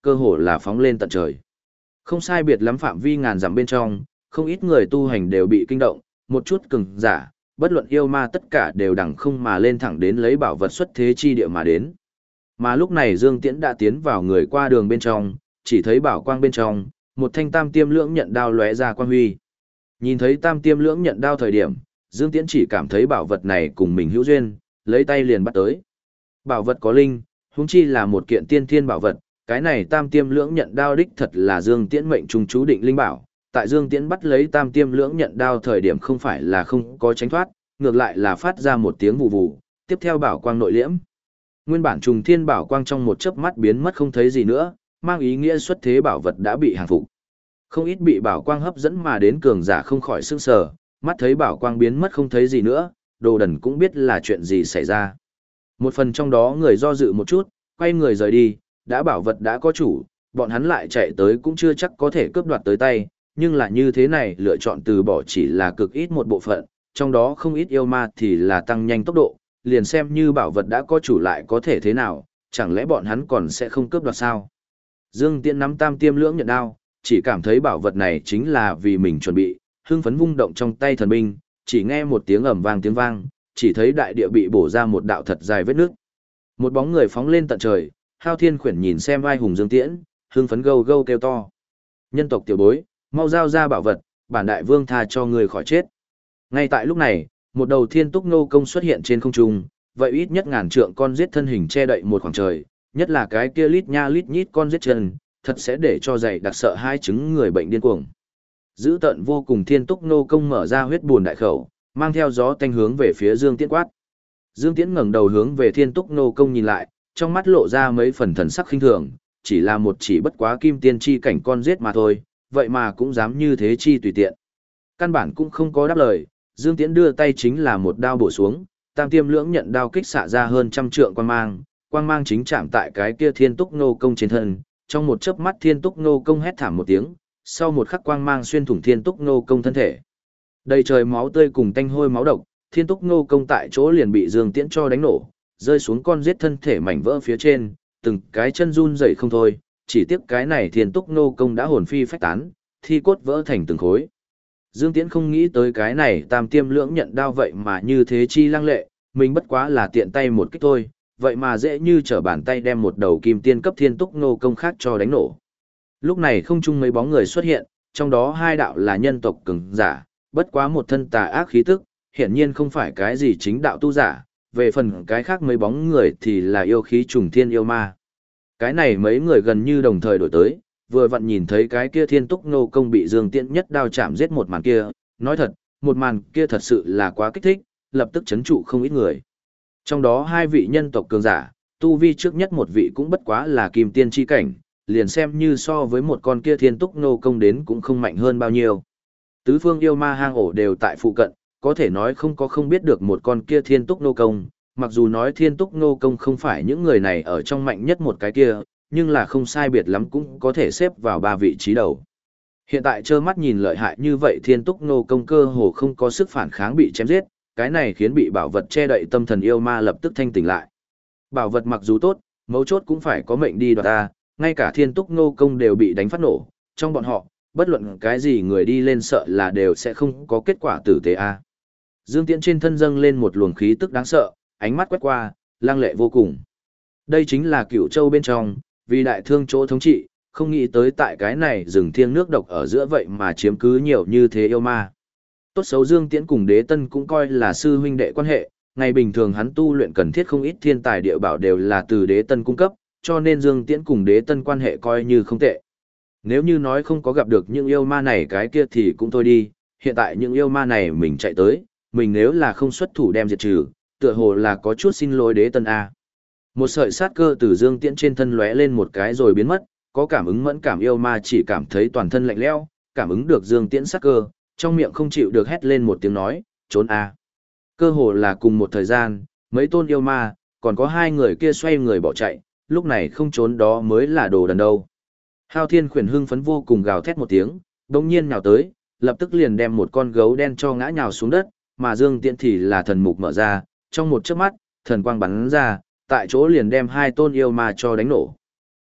cơ hồ là phóng lên tận trời. Không sai biệt lắm phạm vi ngàn dặm bên trong, không ít người tu hành đều bị kinh động, một chút cường giả, bất luận yêu ma tất cả đều đằng không mà lên thẳng đến lấy bảo vật xuất thế chi địa mà đến. Mà lúc này Dương Tiễn đã tiến vào người qua đường bên trong, chỉ thấy bảo quang bên trong, một thanh tam tiêm lưỡng nhận đao lóe ra quang huy. Nhìn thấy tam tiêm lưỡng nhận đao thời điểm, Dương Tiễn chỉ cảm thấy bảo vật này cùng mình hữu duyên, lấy tay liền bắt tới. Bảo vật có linh, huống chi là một kiện tiên thiên bảo vật, cái này tam tiêm lưỡng nhận đao đích thật là Dương Tiễn mệnh trùng chú định linh bảo. Tại Dương Tiễn bắt lấy tam tiêm lưỡng nhận đao thời điểm không phải là không có tránh thoát, ngược lại là phát ra một tiếng vù vù, tiếp theo bảo quang nội liễm. Nguyên bản trùng thiên bảo quang trong một chớp mắt biến mất không thấy gì nữa, mang ý nghĩa xuất thế bảo vật đã bị hàng phục. Không ít bị bảo quang hấp dẫn mà đến cường giả không khỏi sửng sở, mắt thấy bảo quang biến mất không thấy gì nữa, đồ đần cũng biết là chuyện gì xảy ra. Một phần trong đó người do dự một chút, quay người rời đi, đã bảo vật đã có chủ, bọn hắn lại chạy tới cũng chưa chắc có thể cướp đoạt tới tay, nhưng là như thế này lựa chọn từ bỏ chỉ là cực ít một bộ phận, trong đó không ít yêu ma thì là tăng nhanh tốc độ, liền xem như bảo vật đã có chủ lại có thể thế nào, chẳng lẽ bọn hắn còn sẽ không cướp đoạt sao? Dương Tiễn nắm tam tiêm lưỡng nhận đao, chỉ cảm thấy bảo vật này chính là vì mình chuẩn bị, hưng phấn vung động trong tay thần binh, chỉ nghe một tiếng ầm vang tiếng vang, chỉ thấy đại địa bị bổ ra một đạo thật dài vết nước. Một bóng người phóng lên tận trời, Hao Thiên Khuyển nhìn xem vai hùng Dương Tiễn, hưng phấn gâu gâu kêu to. Nhân tộc tiểu bối, mau giao ra bảo vật, bản đại vương tha cho người khỏi chết. Ngay tại lúc này, một đầu thiên túc nô công xuất hiện trên không trung, vậy ít nhất ngàn trượng con giết thân hình che đậy một khoảng trời, nhất là cái kia lít nha lít nhít con giết chân, thật sẽ để cho dày đặc sợ hai chứng người bệnh điên cuồng. Dữ tợn vô cùng thiên túc nô công mở ra huyết buồn đại khẩu, mang theo gió tanh hướng về phía Dương Tiễn quát. Dương Tiễn ngẩng đầu hướng về thiên túc nô công nhìn lại, trong mắt lộ ra mấy phần thần sắc khinh thường, chỉ là một chỉ bất quá kim tiên chi cảnh con giết mà thôi, vậy mà cũng dám như thế chi tùy tiện. Căn bản cũng không có đáp lời, Dương Tiễn đưa tay chính là một đao bổ xuống, tam tiêm lưỡng nhận đao kích xạ ra hơn trăm trượng quang mang, quang mang chính chạm tại cái kia thiên túc nô công trên thân, trong một chớp mắt thiên túc nô công hét thảm một tiếng, sau một khắc quang mang xuyên thủng thiên túc nô công thân thể. Đầy trời máu tươi cùng tanh hôi máu độc, thiên túc nô công tại chỗ liền bị Dương Tiễn cho đánh nổ, rơi xuống con giết thân thể mảnh vỡ phía trên, từng cái chân run rẩy không thôi, chỉ tiếc cái này thiên túc nô công đã hồn phi phách tán, thi cốt vỡ thành từng khối. Dương Tiễn không nghĩ tới cái này tam tiêm lưỡng nhận đao vậy mà như thế chi lăng lệ, mình bất quá là tiện tay một kích thôi, vậy mà dễ như trở bàn tay đem một đầu kim tiên cấp thiên túc nô công khác cho đánh nổ. Lúc này không chung mấy bóng người xuất hiện, trong đó hai đạo là nhân tộc cường giả, bất quá một thân tà ác khí tức, hiển nhiên không phải cái gì chính đạo tu giả, về phần cái khác mấy bóng người thì là yêu khí trùng thiên yêu ma. Cái này mấy người gần như đồng thời đổi tới, vừa vặn nhìn thấy cái kia thiên túc nô công bị Dương Tiễn nhất đao chạm giết một màn kia, nói thật, một màn kia thật sự là quá kích thích, lập tức chấn trụ không ít người. Trong đó hai vị nhân tộc cường giả, tu vi trước nhất một vị cũng bất quá là kim tiên chi cảnh, liền xem như so với một con kia thiên túc nô công đến cũng không mạnh hơn bao nhiêu. Tứ phương yêu ma hang ổ đều tại phụ cận, có thể nói không có không biết được một con kia thiên túc nô công, mặc dù nói thiên túc nô công không phải những người này ở trong mạnh nhất một cái kia, nhưng là không sai biệt lắm cũng có thể xếp vào ba vị trí đầu. Hiện tại trơ mắt nhìn lợi hại như vậy thiên túc nô công cơ hồ không có sức phản kháng bị chém giết, cái này khiến bị bảo vật che đậy tâm thần yêu ma lập tức thanh tỉnh lại. Bảo vật mặc dù tốt, mấu chốt cũng phải có mệnh đi đoạt ta, ngay cả thiên túc nô công đều bị đánh phát nổ, trong bọn họ, bất luận cái gì người đi lên sợ là đều sẽ không có kết quả tử tế a. Dương Tiễn trên thân dâng lên một luồng khí tức đáng sợ, ánh mắt quét qua, lang lệ vô cùng. Đây chính là Cửu Châu bên trong, vì đại thương chỗ thống trị, không nghĩ tới tại cái này rừng thiêng nước độc ở giữa vậy mà chiếm cứ nhiều như thế yêu ma. Tốt xấu Dương Tiễn cùng Đế Tân cũng coi là sư huynh đệ quan hệ, ngày bình thường hắn tu luyện cần thiết không ít thiên tài địa bảo đều là từ Đế Tân cung cấp, cho nên Dương Tiễn cùng Đế Tân quan hệ coi như không tệ. Nếu như nói không có gặp được những yêu ma này cái kia thì cũng thôi đi, hiện tại những yêu ma này mình chạy tới, mình nếu là không xuất thủ đem diệt trừ, tựa hồ là có chút xin lỗi Đế Tân a. Một sợi sát cơ từ Dương Tiễn trên thân lóe lên một cái rồi biến mất, có cảm ứng mẫn cảm yêu ma chỉ cảm thấy toàn thân lạnh lẽo, cảm ứng được Dương Tiễn sát cơ, trong miệng không chịu được hét lên một tiếng nói, trốn a. Cơ hồ là cùng một thời gian, mấy tôn yêu ma, còn có hai người kia xoay người bỏ chạy, lúc này không trốn đó mới là đồ đần đâu. Hao Thiên Khuyển hưng phấn vô cùng gào thét một tiếng, đống nhiên nhào tới, lập tức liền đem một con gấu đen cho ngã nhào xuống đất, mà Dương Tiễn thì là thần mục mở ra, trong một chớp mắt, thần quang bắn ra, tại chỗ liền đem hai tôn yêu ma cho đánh nổ.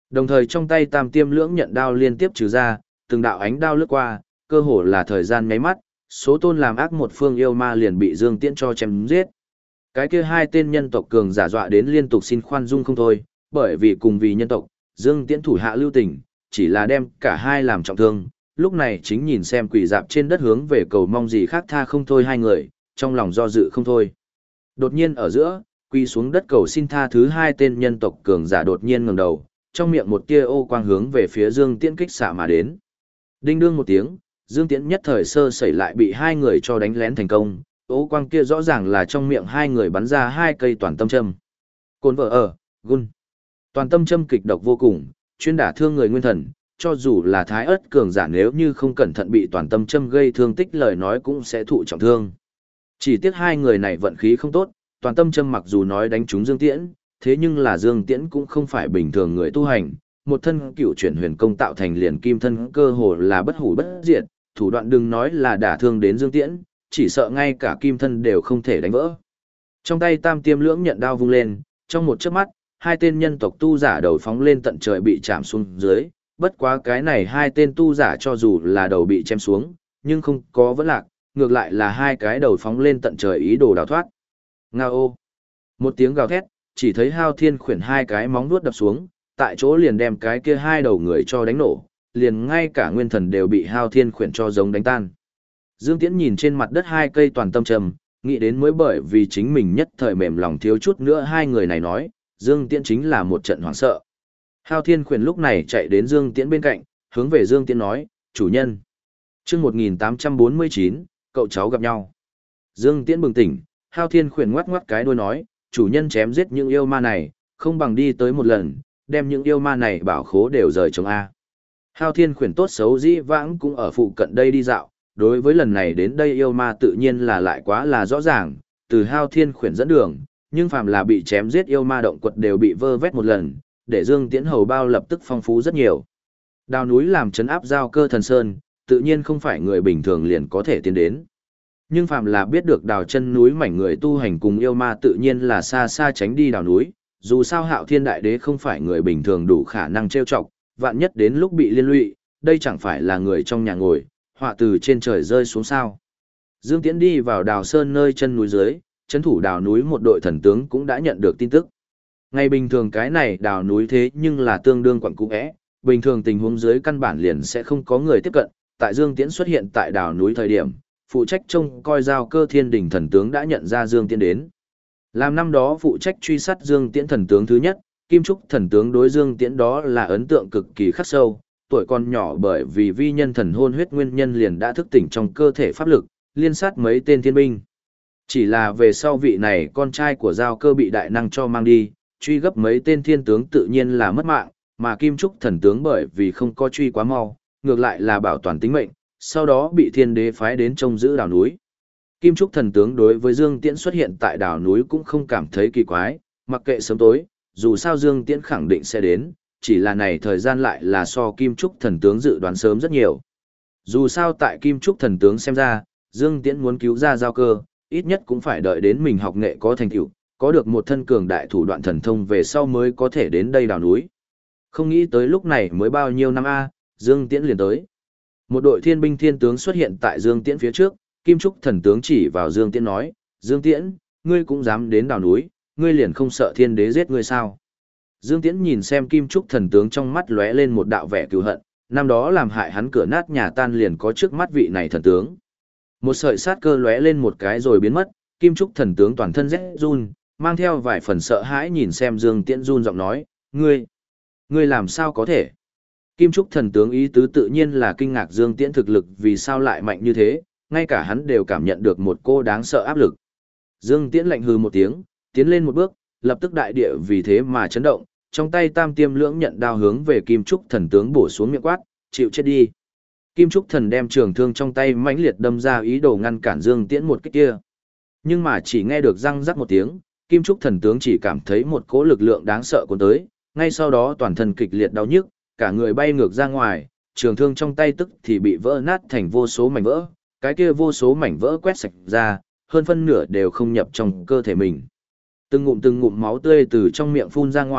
Đồng thời trong tay tam tiêm lưỡng nhận đao liên tiếp trừ ra, từng đạo ánh đao lướt qua, cơ hồ là thời gian nháy mắt, số tôn làm ác một phương yêu ma liền bị Dương Tiễn cho chém giết. Cái kia hai tên nhân tộc cường giả dọa đến liên tục xin khoan dung không thôi, bởi vì cùng vì nhân tộc, Dương Tiễn thủ hạ lưu tình, chỉ là đem cả hai làm trọng thương, lúc này chính nhìn xem quỷ dạp trên đất hướng về cầu mong gì khác tha không thôi hai người, trong lòng do dự không thôi. Đột nhiên ở giữa, quỳ xuống đất cầu xin tha thứ hai tên nhân tộc cường giả đột nhiên ngẩng đầu, trong miệng một tia ô quang hướng về phía Dương Tiễn kích xạ mà đến. Đinh đương một tiếng, Dương Tiễn nhất thời sơ sẩy lại bị hai người cho đánh lén thành công, ô quang kia rõ ràng là trong miệng hai người bắn ra hai cây toàn tâm châm. Cồn vợ ở, gun. Toàn tâm châm kịch độc vô cùng, chuyên đả thương người nguyên thần, cho dù là thái ớt cường giả nếu như không cẩn thận bị toàn tâm châm gây thương tích lời nói cũng sẽ thụ trọng thương. Chỉ tiếc hai người này vận khí không tốt, toàn tâm châm mặc dù nói đánh trúng Dương Tiễn, thế nhưng là Dương Tiễn cũng không phải bình thường người tu hành, một thân cựu chuyển huyền công tạo thành liền kim thân cơ hồ là bất hủ bất diệt, thủ đoạn đừng nói là đả thương đến Dương Tiễn, chỉ sợ ngay cả kim thân đều không thể đánh vỡ. Trong tay tam tiêm lưỡng nhận đao vung lên, trong một chớp mắt, hai tên nhân tộc tu giả đầu phóng lên tận trời bị chạm xuống dưới, bất quá cái này hai tên tu giả cho dù là đầu bị chém xuống, nhưng không có vấn lạc, ngược lại là hai cái đầu phóng lên tận trời ý đồ đào thoát. Ngao ô! Một tiếng gào thét, chỉ thấy Hao Thiên khuyển hai cái móng vuốt đập xuống, tại chỗ liền đem cái kia hai đầu người cho đánh nổ, liền ngay cả nguyên thần đều bị Hao Thiên khuyển cho giống đánh tan. Dương Tiễn nhìn trên mặt đất hai cây toàn tâm trầm, nghĩ đến mới bởi vì chính mình nhất thời mềm lòng thiếu chút nữa hai người này nói, Dương Tiễn chính là một trận hoảng sợ. Hao Thiên khuyển lúc này chạy đến Dương Tiễn bên cạnh, hướng về Dương Tiễn nói, chủ nhân. Trước một nghìn tám trăm bốn mươi chín, cậu cháu gặp nhau. Dương Tiễn bừng tỉnh, Hao Thiên khuyển ngoắc ngoắc cái đuôi nói, chủ nhân chém giết những yêu ma này, không bằng đi tới một lần, đem những yêu ma này bảo khố đều rời chống A. Hao Thiên khuyển tốt xấu dĩ vãng cũng ở phụ cận đây đi dạo, đối với lần này đến đây yêu ma tự nhiên là lại quá là rõ ràng, từ Hao Thiên khuyển dẫn đường, nhưng phàm là bị chém giết yêu ma động quật đều bị vơ vét một lần, để Dương Tiễn hầu bao lập tức phong phú rất nhiều. Đào núi làm trấn áp giao cơ thần sơn, tự nhiên không phải người bình thường liền có thể tiến đến. Nhưng phàm là biết được đào chân núi mảnh người tu hành cùng yêu ma tự nhiên là xa xa tránh đi đào núi, dù sao Hạo Thiên Đại Đế không phải người bình thường đủ khả năng trêu chọc, vạn nhất đến lúc bị liên lụy, đây chẳng phải là người trong nhà ngồi, họa từ trên trời rơi xuống sao. Dương Tiễn đi vào đào sơn nơi chân núi dưới, trấn thủ đào núi một đội thần tướng cũng đã nhận được tin tức. Ngày bình thường cái này đào núi thế nhưng là tương đương quặng cũ é, bình thường tình huống dưới căn bản liền sẽ không có người tiếp cận, tại Dương Tiễn xuất hiện tại đào núi thời điểm, phụ trách trông coi giao cơ thiên đình thần tướng đã nhận ra Dương Tiễn đến. Làm năm đó phụ trách truy sát Dương Tiễn thần tướng thứ nhất, Kim Trúc thần tướng đối Dương Tiễn đó là ấn tượng cực kỳ khắc sâu, tuổi còn nhỏ bởi vì vi nhân thần hôn huyết nguyên nhân liền đã thức tỉnh trong cơ thể pháp lực, liên sát mấy tên thiên binh. Chỉ là về sau vị này con trai của giao cơ bị đại năng cho mang đi, truy gấp mấy tên thiên tướng tự nhiên là mất mạng, mà Kim Trúc thần tướng bởi vì không có truy quá mau, ngược lại là bảo toàn tính mệnh, sau đó bị thiên đế phái đến trông giữ đảo núi. Kim Trúc thần tướng đối với Dương Tiễn xuất hiện tại đảo núi cũng không cảm thấy kỳ quái, mặc kệ sớm tối, dù sao Dương Tiễn khẳng định sẽ đến, chỉ là này thời gian lại là so Kim Trúc thần tướng dự đoán sớm rất nhiều. Dù sao tại Kim Trúc thần tướng xem ra, Dương Tiễn muốn cứu ra giao cơ, ít nhất cũng phải đợi đến mình học nghệ có thành tựu, có được một thân cường đại thủ đoạn thần thông về sau mới có thể đến đây đảo núi. Không nghĩ tới lúc này mới bao nhiêu năm a, Dương Tiễn liền tới. Một đội thiên binh thiên tướng xuất hiện tại Dương Tiễn phía trước, Kim Trúc thần tướng chỉ vào Dương Tiễn nói, Dương Tiễn, ngươi cũng dám đến đảo núi, ngươi liền không sợ thiên đế giết ngươi sao? Dương Tiễn nhìn xem Kim Trúc thần tướng trong mắt lóe lên một đạo vẻ cừu hận, năm đó làm hại hắn cửa nát nhà tan liền có trước mắt vị này thần tướng. Một sợi sát cơ lóe lên một cái rồi biến mất, Kim Trúc thần tướng toàn thân rét run, mang theo vài phần sợ hãi nhìn xem Dương Tiễn run giọng nói, ngươi, ngươi làm sao có thể? Kim Trúc thần tướng ý tứ tự nhiên là kinh ngạc Dương Tiễn thực lực vì sao lại mạnh như thế, ngay cả hắn đều cảm nhận được một cô đáng sợ áp lực. Dương Tiễn lạnh hừ một tiếng, tiến lên một bước, lập tức đại địa vì thế mà chấn động, trong tay tam tiêm lưỡng nhận đao hướng về Kim Trúc thần tướng bổ xuống miệng quát, chịu chết đi. Kim Trúc thần đem trường thương trong tay mãnh liệt đâm ra ý đồ ngăn cản Dương Tiễn một kích kia. Nhưng mà chỉ nghe được răng rắc một tiếng, Kim Trúc thần tướng chỉ cảm thấy một cỗ lực lượng đáng sợ cuốn tới, ngay sau đó toàn thân kịch liệt đau nhức, cả người bay ngược ra ngoài, trường thương trong tay tức thì bị vỡ nát thành vô số mảnh vỡ, cái kia vô số mảnh vỡ quét sạch ra, hơn phân nửa đều không nhập trong cơ thể mình. Từng ngụm từng ngụm máu tươi từ trong miệng phun ra ngoài,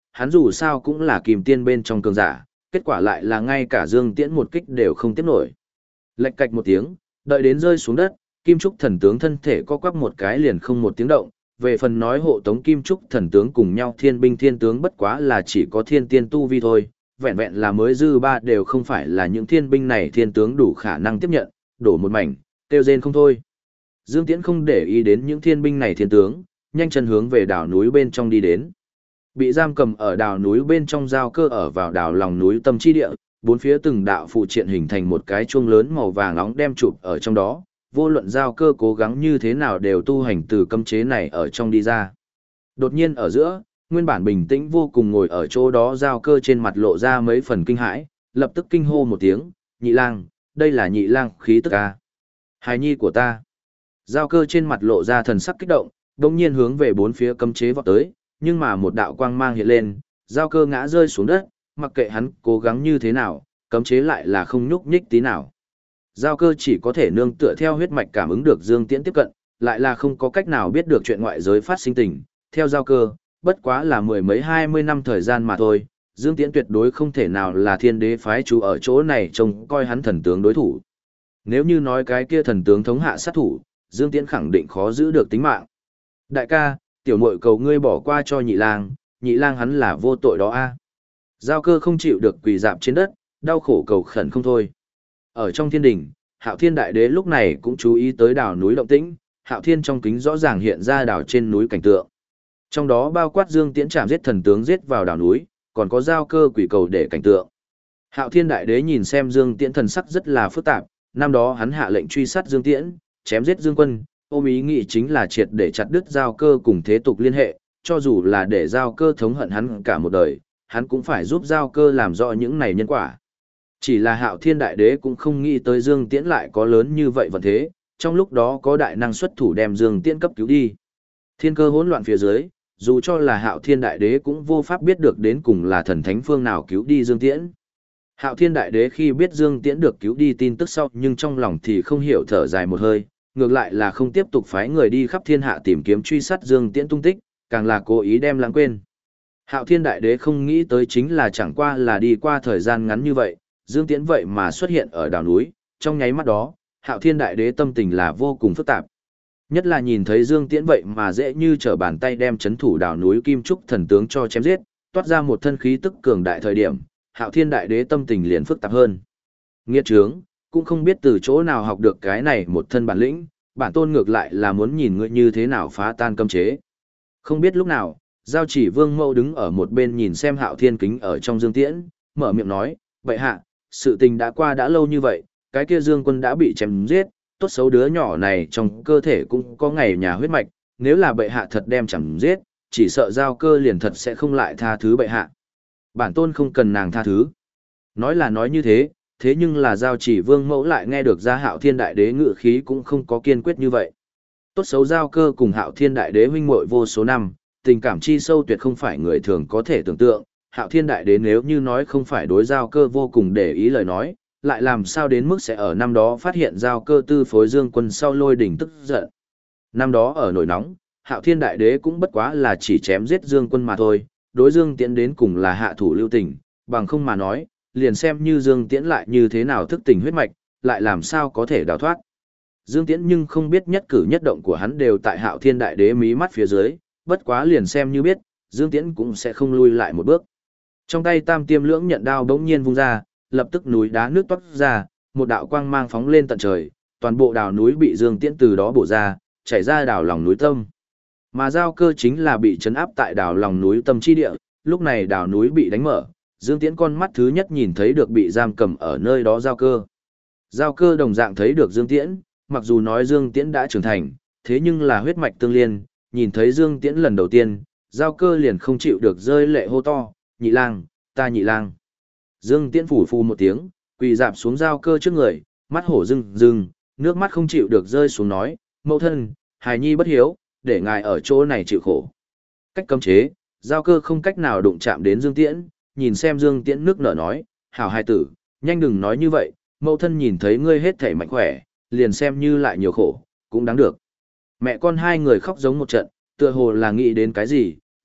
hắn dù sao cũng là kim tiên bên trong cường giả, kết quả lại là ngay cả Dương Tiễn một kích đều không tiếp nổi. Lệch cạch một tiếng, đợi đến rơi xuống đất, Kim Trúc thần tướng thân thể co quắp một cái liền không một tiếng động, về phần nói hộ tống Kim Trúc thần tướng cùng nhau thiên binh thiên tướng bất quá là chỉ có thiên tiên tu vi thôi, vẹn vẹn là mới dư ba đều không phải là những thiên binh này thiên tướng đủ khả năng tiếp nhận, đổ một mảnh, tiêu rên không thôi. Dương Tiễn không để ý đến những thiên binh này thiên tướng, nhanh chân hướng về đảo núi bên trong đi đến. Bị giam cầm ở đảo núi bên trong giao cơ ở vào đảo lòng núi tâm chi địa, bốn phía từng đạo phụ triện hình thành một cái chuông lớn màu vàng nóng đem chụp ở trong đó, vô luận giao cơ cố gắng như thế nào đều tu hành từ cấm chế này ở trong đi ra. Đột nhiên ở giữa, nguyên bản bình tĩnh vô cùng ngồi ở chỗ đó giao cơ trên mặt lộ ra mấy phần kinh hãi, lập tức kinh hô một tiếng, nhị lang, đây là nhị lang khí tức à? Hài nhi của ta. Giao cơ trên mặt lộ ra thần sắc kích động, đồng nhiên hướng về bốn phía cấm chế vọt tới, nhưng mà một đạo quang mang hiện lên, giao cơ ngã rơi xuống đất, mặc kệ hắn cố gắng như thế nào, cấm chế lại là không nhúc nhích tí nào. Giao cơ chỉ có thể nương tựa theo huyết mạch cảm ứng được Dương Tiễn tiếp cận, lại là không có cách nào biết được chuyện ngoại giới phát sinh tình. Theo giao cơ, bất quá là mười mấy hai mươi năm thời gian mà thôi, Dương Tiễn tuyệt đối không thể nào là thiên đế phái chú ở chỗ này trông coi hắn thần tướng đối thủ. Nếu như nói cái kia thần tướng thống hạ sát thủ, Dương Tiễn khẳng định khó giữ được tính mạng. Đại ca, tiểu muội cầu ngươi bỏ qua cho nhị lang, nhị lang hắn là vô tội đó a. Giao cơ không chịu được quỳ dạp trên đất, đau khổ cầu khẩn không thôi. Ở trong thiên đình, Hạo Thiên Đại Đế lúc này cũng chú ý tới đảo núi động tĩnh, Hạo Thiên trong kính rõ ràng hiện ra đảo trên núi cảnh tượng. Trong đó bao quát Dương Tiễn chạm giết thần tướng giết vào đảo núi, còn có giao cơ quỷ cầu để cảnh tượng. Hạo Thiên Đại Đế nhìn xem Dương Tiễn thần sắc rất là phức tạp, năm đó hắn hạ lệnh truy sát Dương Tiễn, chém giết Dương Quân, ôm ý nghĩ chính là triệt để chặt đứt giao cơ cùng thế tục liên hệ, cho dù là để giao cơ thống hận hắn cả một đời, hắn cũng phải giúp giao cơ làm rõ những này nhân quả. Chỉ là Hạo Thiên Đại Đế cũng không nghĩ tới Dương Tiễn lại có lớn như vậy vận thế, trong lúc đó có đại năng xuất thủ đem Dương Tiễn cấp cứu đi. Thiên cơ hỗn loạn phía dưới, dù cho là Hạo Thiên Đại Đế cũng vô pháp biết được đến cùng là thần thánh phương nào cứu đi Dương Tiễn. Hạo Thiên Đại Đế khi biết Dương Tiễn được cứu đi tin tức sau nhưng trong lòng thì không hiểu thở dài một hơi, ngược lại là không tiếp tục phái người đi khắp thiên hạ tìm kiếm truy sát Dương Tiễn tung tích, càng là cố ý đem lãng quên. Hạo Thiên Đại Đế không nghĩ tới chính là chẳng qua là đi qua thời gian ngắn như vậy, Dương Tiễn vậy mà xuất hiện ở đảo núi, trong nháy mắt đó, Hạo Thiên Đại Đế tâm tình là vô cùng phức tạp. Nhất là nhìn thấy Dương Tiễn vậy mà dễ như trở bàn tay đem chấn thủ đảo núi Kim Trúc thần tướng cho chém giết, toát ra một thân khí tức cường đại thời điểm, Hạo Thiên Đại Đế tâm tình liền phức tạp hơn. Nghiệt trướng, cũng không biết từ chỗ nào học được cái này một thân bản lĩnh, bản tôn ngược lại là muốn nhìn ngươi như thế nào phá tan cấm chế. Không biết lúc nào, Giao Chỉ Vương Mẫu đứng ở một bên nhìn xem Hạo Thiên kính ở trong Dương Tiễn, mở miệng nói, vậy hạ, sự tình đã qua đã lâu như vậy, cái kia Dương Quân đã bị chém giết, tốt xấu đứa nhỏ này trong cơ thể cũng có ngày nhà huyết mạch, nếu là bệ hạ thật đem chém giết, chỉ sợ giao cơ liền thật sẽ không lại tha thứ bệ hạ. Bản tôn không cần nàng tha thứ. Nói là nói như thế, thế nhưng là Giao Chỉ Vương Mẫu lại nghe được ra Hạo Thiên Đại Đế ngự khí cũng không có kiên quyết như vậy. Tốt xấu giao cơ cùng Hạo Thiên Đại Đế huynh muội vô số năm, tình cảm chi sâu tuyệt không phải người thường có thể tưởng tượng. Hạo Thiên Đại Đế nếu như nói không phải đối giao cơ vô cùng để ý lời nói, lại làm sao đến mức sẽ ở năm đó phát hiện giao cơ tư phối Dương Quân sau lôi đỉnh tức giận. Năm đó ở nổi nóng, Hạo Thiên Đại Đế cũng bất quá là chỉ chém giết Dương Quân mà thôi, đối Dương Tiễn đến cùng là hạ thủ lưu tình, bằng không mà nói, liền xem như Dương Tiễn lại như thế nào thức tỉnh huyết mạch, lại làm sao có thể đào thoát. Dương Tiễn nhưng không biết nhất cử nhất động của hắn đều tại Hạo Thiên Đại Đế mí mắt phía dưới, bất quá liền xem như biết, Dương Tiễn cũng sẽ không lui lại một bước. Trong tay Tam Tiêm Lưỡng Nhận đao bỗng nhiên vung ra, lập tức núi đá nước toát ra, một đạo quang mang phóng lên tận trời, toàn bộ đảo núi bị Dương Tiễn từ đó bổ ra, chảy ra đảo lòng núi tâm. Mà giao cơ chính là bị trấn áp tại đảo lòng núi tâm chi địa, lúc này đảo núi bị đánh mở, Dương Tiễn con mắt thứ nhất nhìn thấy được bị giam cầm ở nơi đó giao cơ. Giao cơ đồng dạng thấy được Dương Tiễn, mặc dù nói Dương Tiễn đã trưởng thành, thế nhưng là huyết mạch tương liên, nhìn thấy Dương Tiễn lần đầu tiên, giao cơ liền không chịu được rơi lệ hô to, nhị lang, ta nhị lang. Dương Tiễn phủ phù một tiếng, quỳ dạp xuống giao cơ trước người, mắt hổ rưng rưng, nước mắt không chịu được rơi xuống nói, mẫu thân, hài nhi bất hiếu, để ngài ở chỗ này chịu khổ. Cách cấm chế, giao cơ không cách nào đụng chạm đến Dương Tiễn, nhìn xem Dương Tiễn nước nở nói, hảo hài tử, nhanh đừng nói như vậy, mẫu thân nhìn thấy ngươi hết thể mạnh khỏe, liền xem như lại nhiều khổ, cũng đáng được. Mẹ con hai người khóc giống một trận, tựa hồ là nghĩ đến cái gì,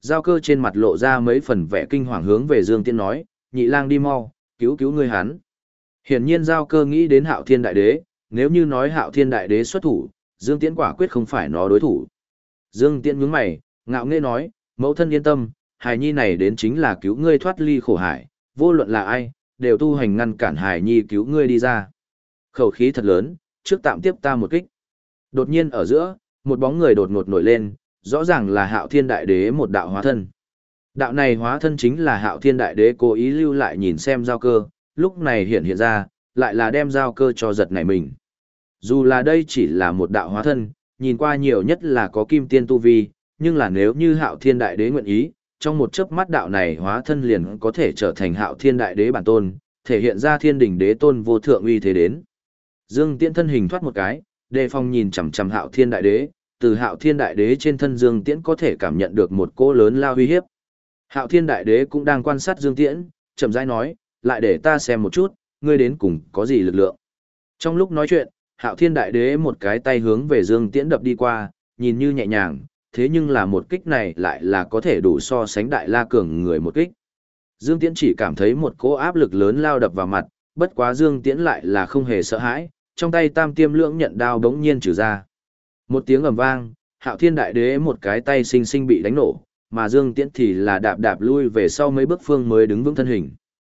Giao Cơ trên mặt lộ ra mấy phần vẻ kinh hoàng hướng về Dương Tiễn nói, nhị lang đi mau, cứu cứu ngươi hắn. Hiển nhiên Giao Cơ nghĩ đến Hạo Thiên Đại Đế, nếu như nói Hạo Thiên Đại Đế xuất thủ, Dương Tiễn quả quyết không phải nó đối thủ. Dương Tiễn nhướng mày, ngạo nghễ nói, mẫu thân yên tâm, hài nhi này đến chính là cứu ngươi thoát ly khổ hải, vô luận là ai, đều tu hành ngăn cản hài nhi cứu ngươi đi ra. Khẩu khí thật lớn, trước tạm tiếp ta một kích. Đột nhiên ở giữa, một bóng người đột ngột nổi lên, rõ ràng là Hạo Thiên Đại Đế một đạo hóa thân. Đạo này hóa thân chính là Hạo Thiên Đại Đế cố ý lưu lại nhìn xem Giao Cơ, lúc này hiện hiện ra, lại là đem Giao Cơ cho giật nảy mình. Dù là đây chỉ là một đạo hóa thân, nhìn qua nhiều nhất là có kim tiên tu vi, nhưng là nếu như Hạo Thiên Đại Đế nguyện ý, trong một chớp mắt đạo này hóa thân liền có thể trở thành Hạo Thiên Đại Đế bản tôn, thể hiện ra Thiên Đình Đế tôn vô thượng uy thế đến. Dương Tiễn thân hình thoát một cái, đề phòng nhìn chằm chằm Hạo Thiên Đại Đế, từ Hạo Thiên Đại Đế trên thân Dương Tiễn có thể cảm nhận được một cỗ lớn lao uy hiếp. Hạo Thiên Đại Đế cũng đang quan sát Dương Tiễn, chậm rãi nói, lại để ta xem một chút, ngươi đến cùng có gì lực lượng. Trong lúc nói chuyện, Hạo Thiên Đại Đế một cái tay hướng về Dương Tiễn đập đi qua, nhìn như nhẹ nhàng, thế nhưng là một kích này lại là có thể đủ so sánh Đại La Cường người một kích. Dương Tiễn chỉ cảm thấy một cỗ áp lực lớn lao đập vào mặt, bất quá Dương Tiễn lại là không hề sợ hãi, trong tay tam tiêm lưỡng nhận đao đống nhiên trừ ra. Một tiếng ầm vang, Hạo Thiên Đại Đế một cái tay sinh sinh bị đánh nổ, mà Dương Tiễn thì là đạp đạp lui về sau mấy bước phương mới đứng vững thân hình.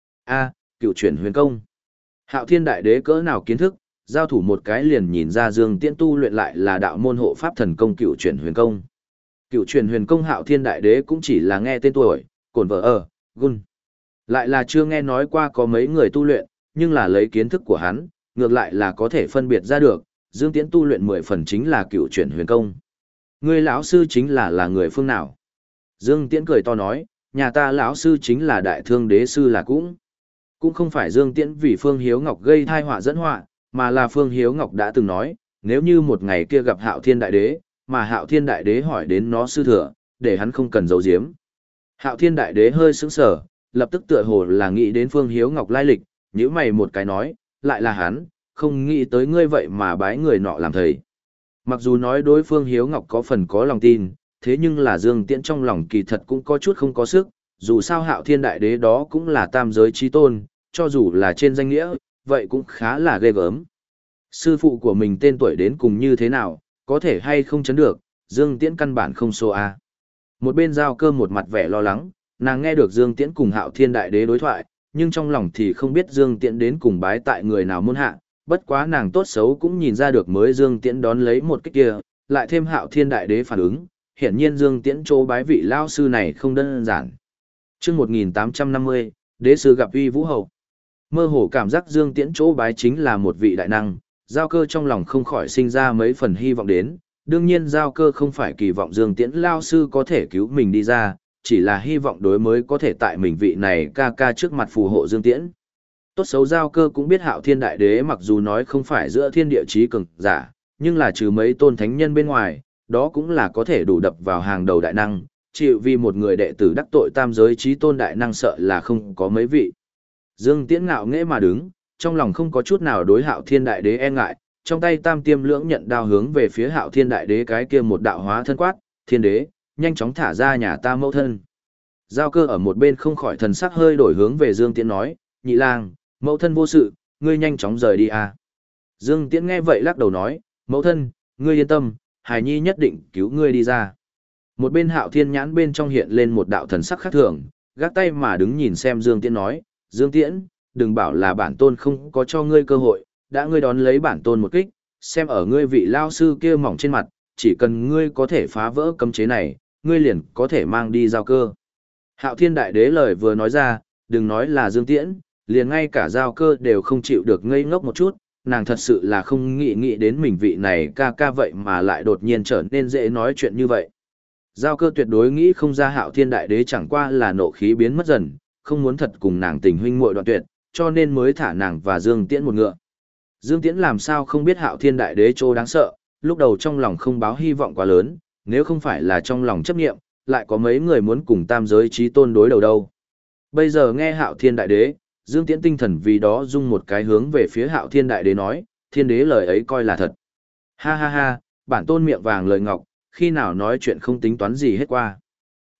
A, cựu chuyển huyền công. Hạo Thiên Đại Đế cỡ nào kiến thức, giao thủ một cái liền nhìn ra Dương Tiễn tu luyện lại là đạo môn hộ pháp thần công cựu chuyển huyền công. Cựu chuyển huyền công Hạo Thiên Đại Đế cũng chỉ là nghe tên tuổi, cổn vợ ở, gun. Lại là chưa nghe nói qua có mấy người tu luyện, nhưng là lấy kiến thức của hắn, ngược lại là có thể phân biệt ra được, Dương Tiễn tu luyện mười phần chính là cựu chuyển huyền công. Người lão sư chính là là người phương nào? Dương Tiễn cười to nói, nhà ta lão sư chính là Đại Thương Đế sư là cũng. Cũng không phải Dương Tiễn vì Phương Hiếu Ngọc gây thai họa dẫn họa, mà là Phương Hiếu Ngọc đã từng nói, nếu như một ngày kia gặp Hạo Thiên Đại Đế, mà Hạo Thiên Đại Đế hỏi đến nó sư thừa, để hắn không cần giấu giếm. Hạo Thiên Đại Đế hơi sững sờ, lập tức tựa hồ là nghĩ đến Phương Hiếu Ngọc lai lịch, nhíu mày một cái nói, lại là hắn, không nghĩ tới ngươi vậy mà bái người nọ làm thầy. Mặc dù nói đối phương Hiếu Ngọc có phần có lòng tin, thế nhưng là Dương Tiễn trong lòng kỳ thật cũng có chút không có sức, dù sao Hạo Thiên Đại Đế đó cũng là tam giới chí tôn, cho dù là trên danh nghĩa, vậy cũng khá là ghê gớm. Sư phụ của mình tên tuổi đến cùng như thế nào, có thể hay không chấn được, Dương Tiễn căn bản không số A. Một bên Giao Cơ một mặt vẻ lo lắng, nàng nghe được Dương Tiễn cùng Hạo Thiên Đại Đế đối thoại, nhưng trong lòng thì không biết Dương Tiễn đến cùng bái tại người nào môn hạ, bất quá nàng tốt xấu cũng nhìn ra được mới Dương Tiễn đón lấy một kích kia, lại thêm Hạo Thiên Đại Đế phản ứng, hiển nhiên Dương Tiễn chỗ bái vị lao sư này không đơn giản. Chương một nghìn tám trăm năm mươi, Đế sư gặp uy vũ hầu. Mơ hồ cảm giác Dương Tiễn chỗ bái chính là một vị đại năng, Giao Cơ trong lòng không khỏi sinh ra mấy phần hy vọng đến, đương nhiên Giao Cơ không phải kỳ vọng Dương Tiễn lao sư có thể cứu mình đi ra, chỉ là hy vọng đối mới có thể tại mình vị này ca ca trước mặt phù hộ Dương Tiễn. Tốt xấu Giao Cơ cũng biết Hạo Thiên Đại Đế mặc dù nói không phải giữa thiên địa chí cường giả, nhưng là trừ mấy tôn thánh nhân bên ngoài, đó cũng là có thể đủ đập vào hàng đầu đại năng, chịu vì một người đệ tử đắc tội tam giới chí tôn đại năng sợ là không có mấy vị. Dương Tiễn ngạo nghễ mà đứng, trong lòng không có chút nào đối Hạo Thiên Đại Đế e ngại, trong tay tam tiêm lưỡng nhận đao hướng về phía Hạo Thiên Đại Đế cái kia một đạo hóa thân quát, Thiên Đế, nhanh chóng thả ra nhà ta mẫu thân. Giao Cơ ở một bên không khỏi thần sắc hơi đổi hướng về Dương Tiễn nói, nhị lang, mẫu thân vô sự, ngươi nhanh chóng rời đi à. Dương Tiễn nghe vậy lắc đầu nói, mẫu thân, ngươi yên tâm, Hải Nhi nhất định cứu ngươi đi ra. Một bên Hạo Thiên nhãn bên trong hiện lên một đạo thần sắc khác thường, gác tay mà đứng nhìn xem Dương Tiễn nói, Dương Tiễn, đừng bảo là bản tôn không có cho ngươi cơ hội, đã ngươi đón lấy bản tôn một kích, xem ở ngươi vị lao sư kia mỏng trên mặt, chỉ cần ngươi có thể phá vỡ cấm chế này, ngươi liền có thể mang đi Giao Cơ. Hạo Thiên Đại Đế lời vừa nói ra, đừng nói là Dương Tiễn, liền ngay cả Giao Cơ đều không chịu được ngây ngốc một chút, nàng thật sự là không nghĩ nghĩ đến mình vị này ca ca vậy mà lại đột nhiên trở nên dễ nói chuyện như vậy. Giao Cơ tuyệt đối nghĩ không ra Hạo Thiên Đại Đế chẳng qua là nộ khí biến mất dần, không muốn thật cùng nàng tình huynh muội đoạn tuyệt, cho nên mới thả nàng và Dương Tiễn một ngựa. Dương Tiễn làm sao không biết Hạo Thiên Đại Đế chỗ đáng sợ, lúc đầu trong lòng không báo hy vọng quá lớn, nếu không phải là trong lòng chấp nghiệm, lại có mấy người muốn cùng tam giới chí tôn đối đầu đâu. Bây giờ nghe Hạo Thiên Đại Đế, Dương Tiễn tinh thần vì đó dung một cái hướng về phía Hạo Thiên Đại Đế nói, Thiên Đế lời ấy coi là thật. Ha ha ha, bản tôn miệng vàng lời ngọc, khi nào nói chuyện không tính toán gì hết qua.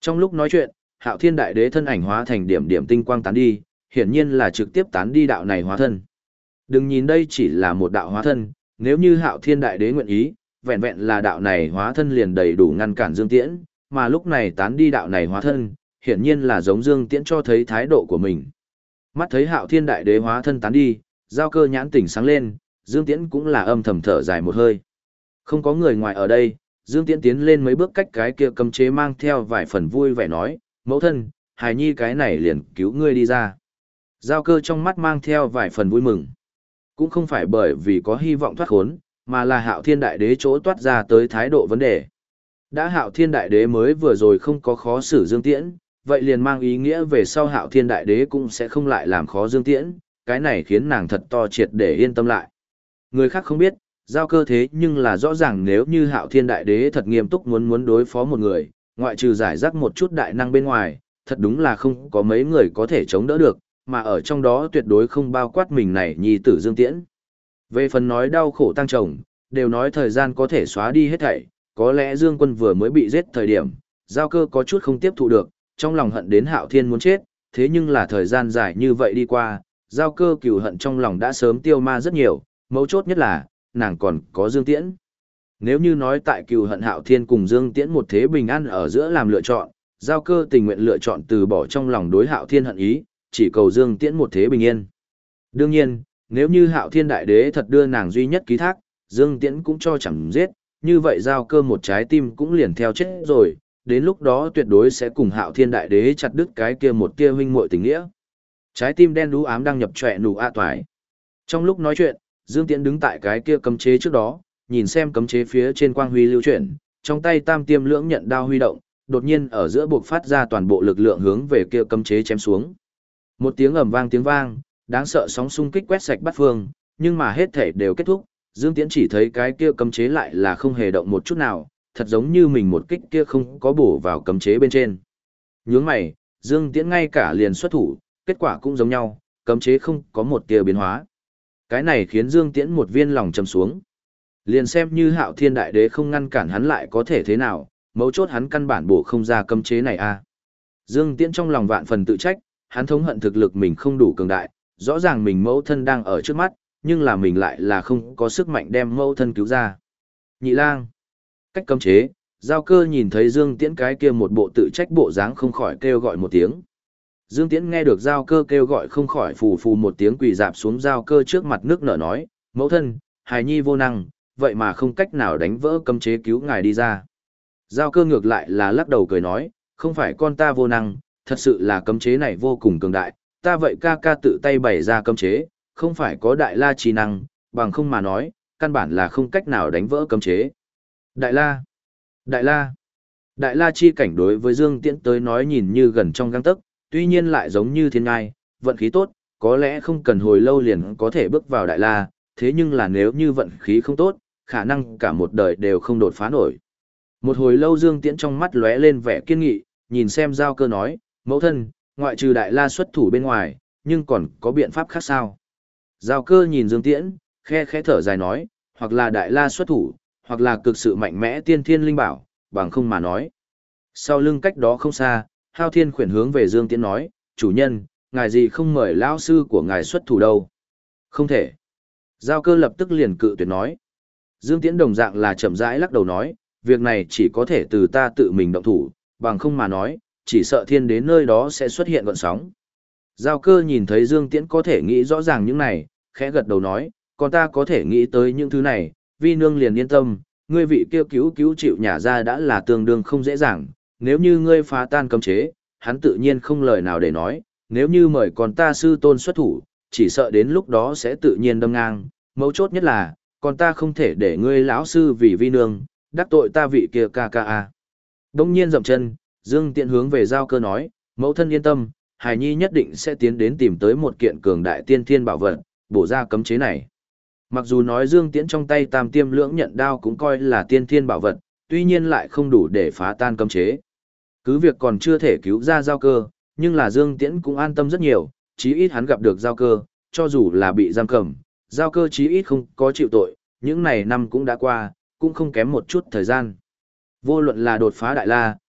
Trong lúc nói chuyện, Hạo Thiên Đại Đế thân ảnh hóa thành điểm điểm tinh quang tán đi, hiển nhiên là trực tiếp tán đi đạo này hóa thân. Đừng nhìn đây chỉ là một đạo hóa thân, nếu như Hạo Thiên Đại Đế nguyện ý, vẹn vẹn là đạo này hóa thân liền đầy đủ ngăn cản Dương Tiễn, mà lúc này tán đi đạo này hóa thân, hiển nhiên là giống Dương Tiễn cho thấy thái độ của mình. Mắt thấy Hạo Thiên Đại Đế hóa thân tán đi, Giao Cơ nhãn tỉnh sáng lên, Dương Tiễn cũng là âm thầm thở dài một hơi. Không có người ngoài ở đây, Dương Tiễn tiến lên mấy bước cách cái kia cấm chế mang theo vài phần vui vẻ nói, mẫu thân, hài nhi cái này liền cứu ngươi đi ra. Giao Cơ trong mắt mang theo vài phần vui mừng. Cũng không phải bởi vì có hy vọng thoát khốn, mà là Hạo Thiên Đại Đế chỗ toát ra tới thái độ vấn đề. Đã Hạo Thiên Đại Đế mới vừa rồi không có khó xử Dương Tiễn, vậy liền mang ý nghĩa về sau Hạo Thiên Đại Đế cũng sẽ không lại làm khó Dương Tiễn, cái này khiến nàng thật to triệt để yên tâm lại. Người khác không biết, Giao Cơ thế nhưng là rõ ràng nếu như Hạo Thiên Đại Đế thật nghiêm túc muốn muốn đối phó một người, ngoại trừ giải rác một chút đại năng bên ngoài, thật đúng là không có mấy người có thể chống đỡ được, mà ở trong đó tuyệt đối không bao quát mình này nhi tử Dương Tiễn. Về phần nói đau khổ tăng chồng, đều nói thời gian có thể xóa đi hết thảy, có lẽ Dương Quân vừa mới bị giết thời điểm, Giao Cơ có chút không tiếp thụ được, trong lòng hận đến Hạo Thiên muốn chết, thế nhưng là thời gian dài như vậy đi qua, Giao Cơ cừu hận trong lòng đã sớm tiêu ma rất nhiều, mấu chốt nhất là, nàng còn có Dương Tiễn. Nếu như nói tại cừu hận Hạo Thiên cùng Dương Tiễn một thế bình an ở giữa làm lựa chọn, Giao Cơ tình nguyện lựa chọn từ bỏ trong lòng đối Hạo Thiên hận ý, chỉ cầu Dương Tiễn một thế bình yên. Đương nhiên, nếu như Hạo Thiên Đại Đế thật đưa nàng duy nhất ký thác, Dương Tiễn cũng cho chẳng giết, như vậy Giao Cơ một trái tim cũng liền theo chết rồi, đến lúc đó tuyệt đối sẽ cùng Hạo Thiên Đại Đế chặt đứt cái kia một tia huynh muội tình nghĩa. Trái tim đen đú ám đang nhập trọe nụ a toái. Trong lúc nói chuyện, Dương Tiễn đứng tại cái kia cấm chế trước đó, nhìn xem cấm chế phía trên quang huy lưu chuyển, trong tay tam tiêm lưỡng nhận đao huy động, đột nhiên ở giữa buộc phát ra toàn bộ lực lượng hướng về kia cấm chế chém xuống. Một tiếng ầm vang tiếng vang, đáng sợ sóng xung kích quét sạch bát phương, nhưng mà hết thể đều kết thúc, Dương Tiễn chỉ thấy cái kia cấm chế lại là không hề động một chút nào, thật giống như mình một kích kia không có bổ vào cấm chế bên trên. Nhướng mày, Dương Tiễn ngay cả liền xuất thủ, kết quả cũng giống nhau, cấm chế không có một tia biến hóa. Cái này khiến Dương Tiễn một viên lòng trầm xuống. Liền xem như Hạo Thiên Đại Đế không ngăn cản hắn lại có thể thế nào, mấu chốt hắn căn bản bổ không ra cấm chế này a. Dương Tiễn trong lòng vạn phần tự trách, hắn thống hận thực lực mình không đủ cường đại, rõ ràng mình mẫu thân đang ở trước mắt, nhưng là mình lại là không có sức mạnh đem mẫu thân cứu ra. Nhị lang, cách cấm chế, Giao Cơ nhìn thấy Dương Tiễn cái kia một bộ tự trách bộ dáng không khỏi kêu gọi một tiếng. Dương Tiễn nghe được Giao Cơ kêu gọi không khỏi phù phù một tiếng quỳ dạp xuống Giao Cơ trước mặt nước nở nói, mẫu thân, hài nhi vô năng, vậy mà không cách nào đánh vỡ cấm chế cứu ngài đi ra. Giao Cơ ngược lại là lắc đầu cười nói, không phải con ta vô năng, thật sự là cấm chế này vô cùng cường đại, ta vậy ca ca tự tay bày ra cấm chế, không phải có đại la trí năng, bằng không mà nói, căn bản là không cách nào đánh vỡ cấm chế. Đại la, đại la, đại la chi cảnh đối với Dương Tiễn tới nói nhìn như gần trong gang tấc, tuy nhiên lại giống như thiên ngai, vận khí tốt, có lẽ không cần hồi lâu liền có thể bước vào đại la, thế nhưng là nếu như vận khí không tốt, khả năng cả một đời đều không đột phá nổi. Một hồi lâu Dương Tiễn trong mắt lóe lên vẻ kiên nghị, nhìn xem Giao Cơ nói, mẫu thân, ngoại trừ đại la xuất thủ bên ngoài, nhưng còn có biện pháp khác sao? Giao Cơ nhìn Dương Tiễn, khe khẽ thở dài nói, hoặc là đại la xuất thủ, hoặc là cực sự mạnh mẽ tiên thiên linh bảo, bằng không mà nói. Sau lưng cách đó không xa, Hao Thiên khuyển hướng về Dương Tiễn nói, chủ nhân, ngài gì không mời lão sư của ngài xuất thủ đâu? Không thể. Giao Cơ lập tức liền cự tuyệt nói. Dương Tiễn đồng dạng là chậm rãi lắc đầu nói, việc này chỉ có thể từ ta tự mình động thủ, bằng không mà nói, chỉ sợ thiên đến nơi đó sẽ xuất hiện gợn sóng. Giao Cơ nhìn thấy Dương Tiễn có thể nghĩ rõ ràng những này, khẽ gật đầu nói, còn ta có thể nghĩ tới những thứ này, vi nương liền yên tâm, ngươi vị kêu cứu cứu chịu nhả ra đã là tương đương không dễ dàng, nếu như ngươi phá tan cấm chế, hắn tự nhiên không lời nào để nói, nếu như mời còn ta sư tôn xuất thủ, chỉ sợ đến lúc đó sẽ tự nhiên đâm ngang, mấu chốt nhất là, còn ta không thể để ngươi lão sư vì vi nương, đắc tội ta vị kia ca ca a. Đông nhiên dậm chân, Dương Tiễn hướng về Giao Cơ nói, mẫu thân yên tâm, hài nhi nhất định sẽ tiến đến tìm tới một kiện cường đại tiên thiên bảo vật, bổ ra cấm chế này. Mặc dù nói Dương Tiễn trong tay tam tiêm lưỡng nhận đao cũng coi là tiên thiên bảo vật, tuy nhiên lại không đủ để phá tan cấm chế. Cứ việc còn chưa thể cứu ra Giao Cơ, nhưng là Dương Tiễn cũng an tâm rất nhiều, chí ít hắn gặp được Giao Cơ, cho dù là bị giam cầm, Giao Cơ chí ít không có chịu tội, những này năm cũng đã qua, cũng không kém một chút thời gian. Vô luận là đột phá đại la,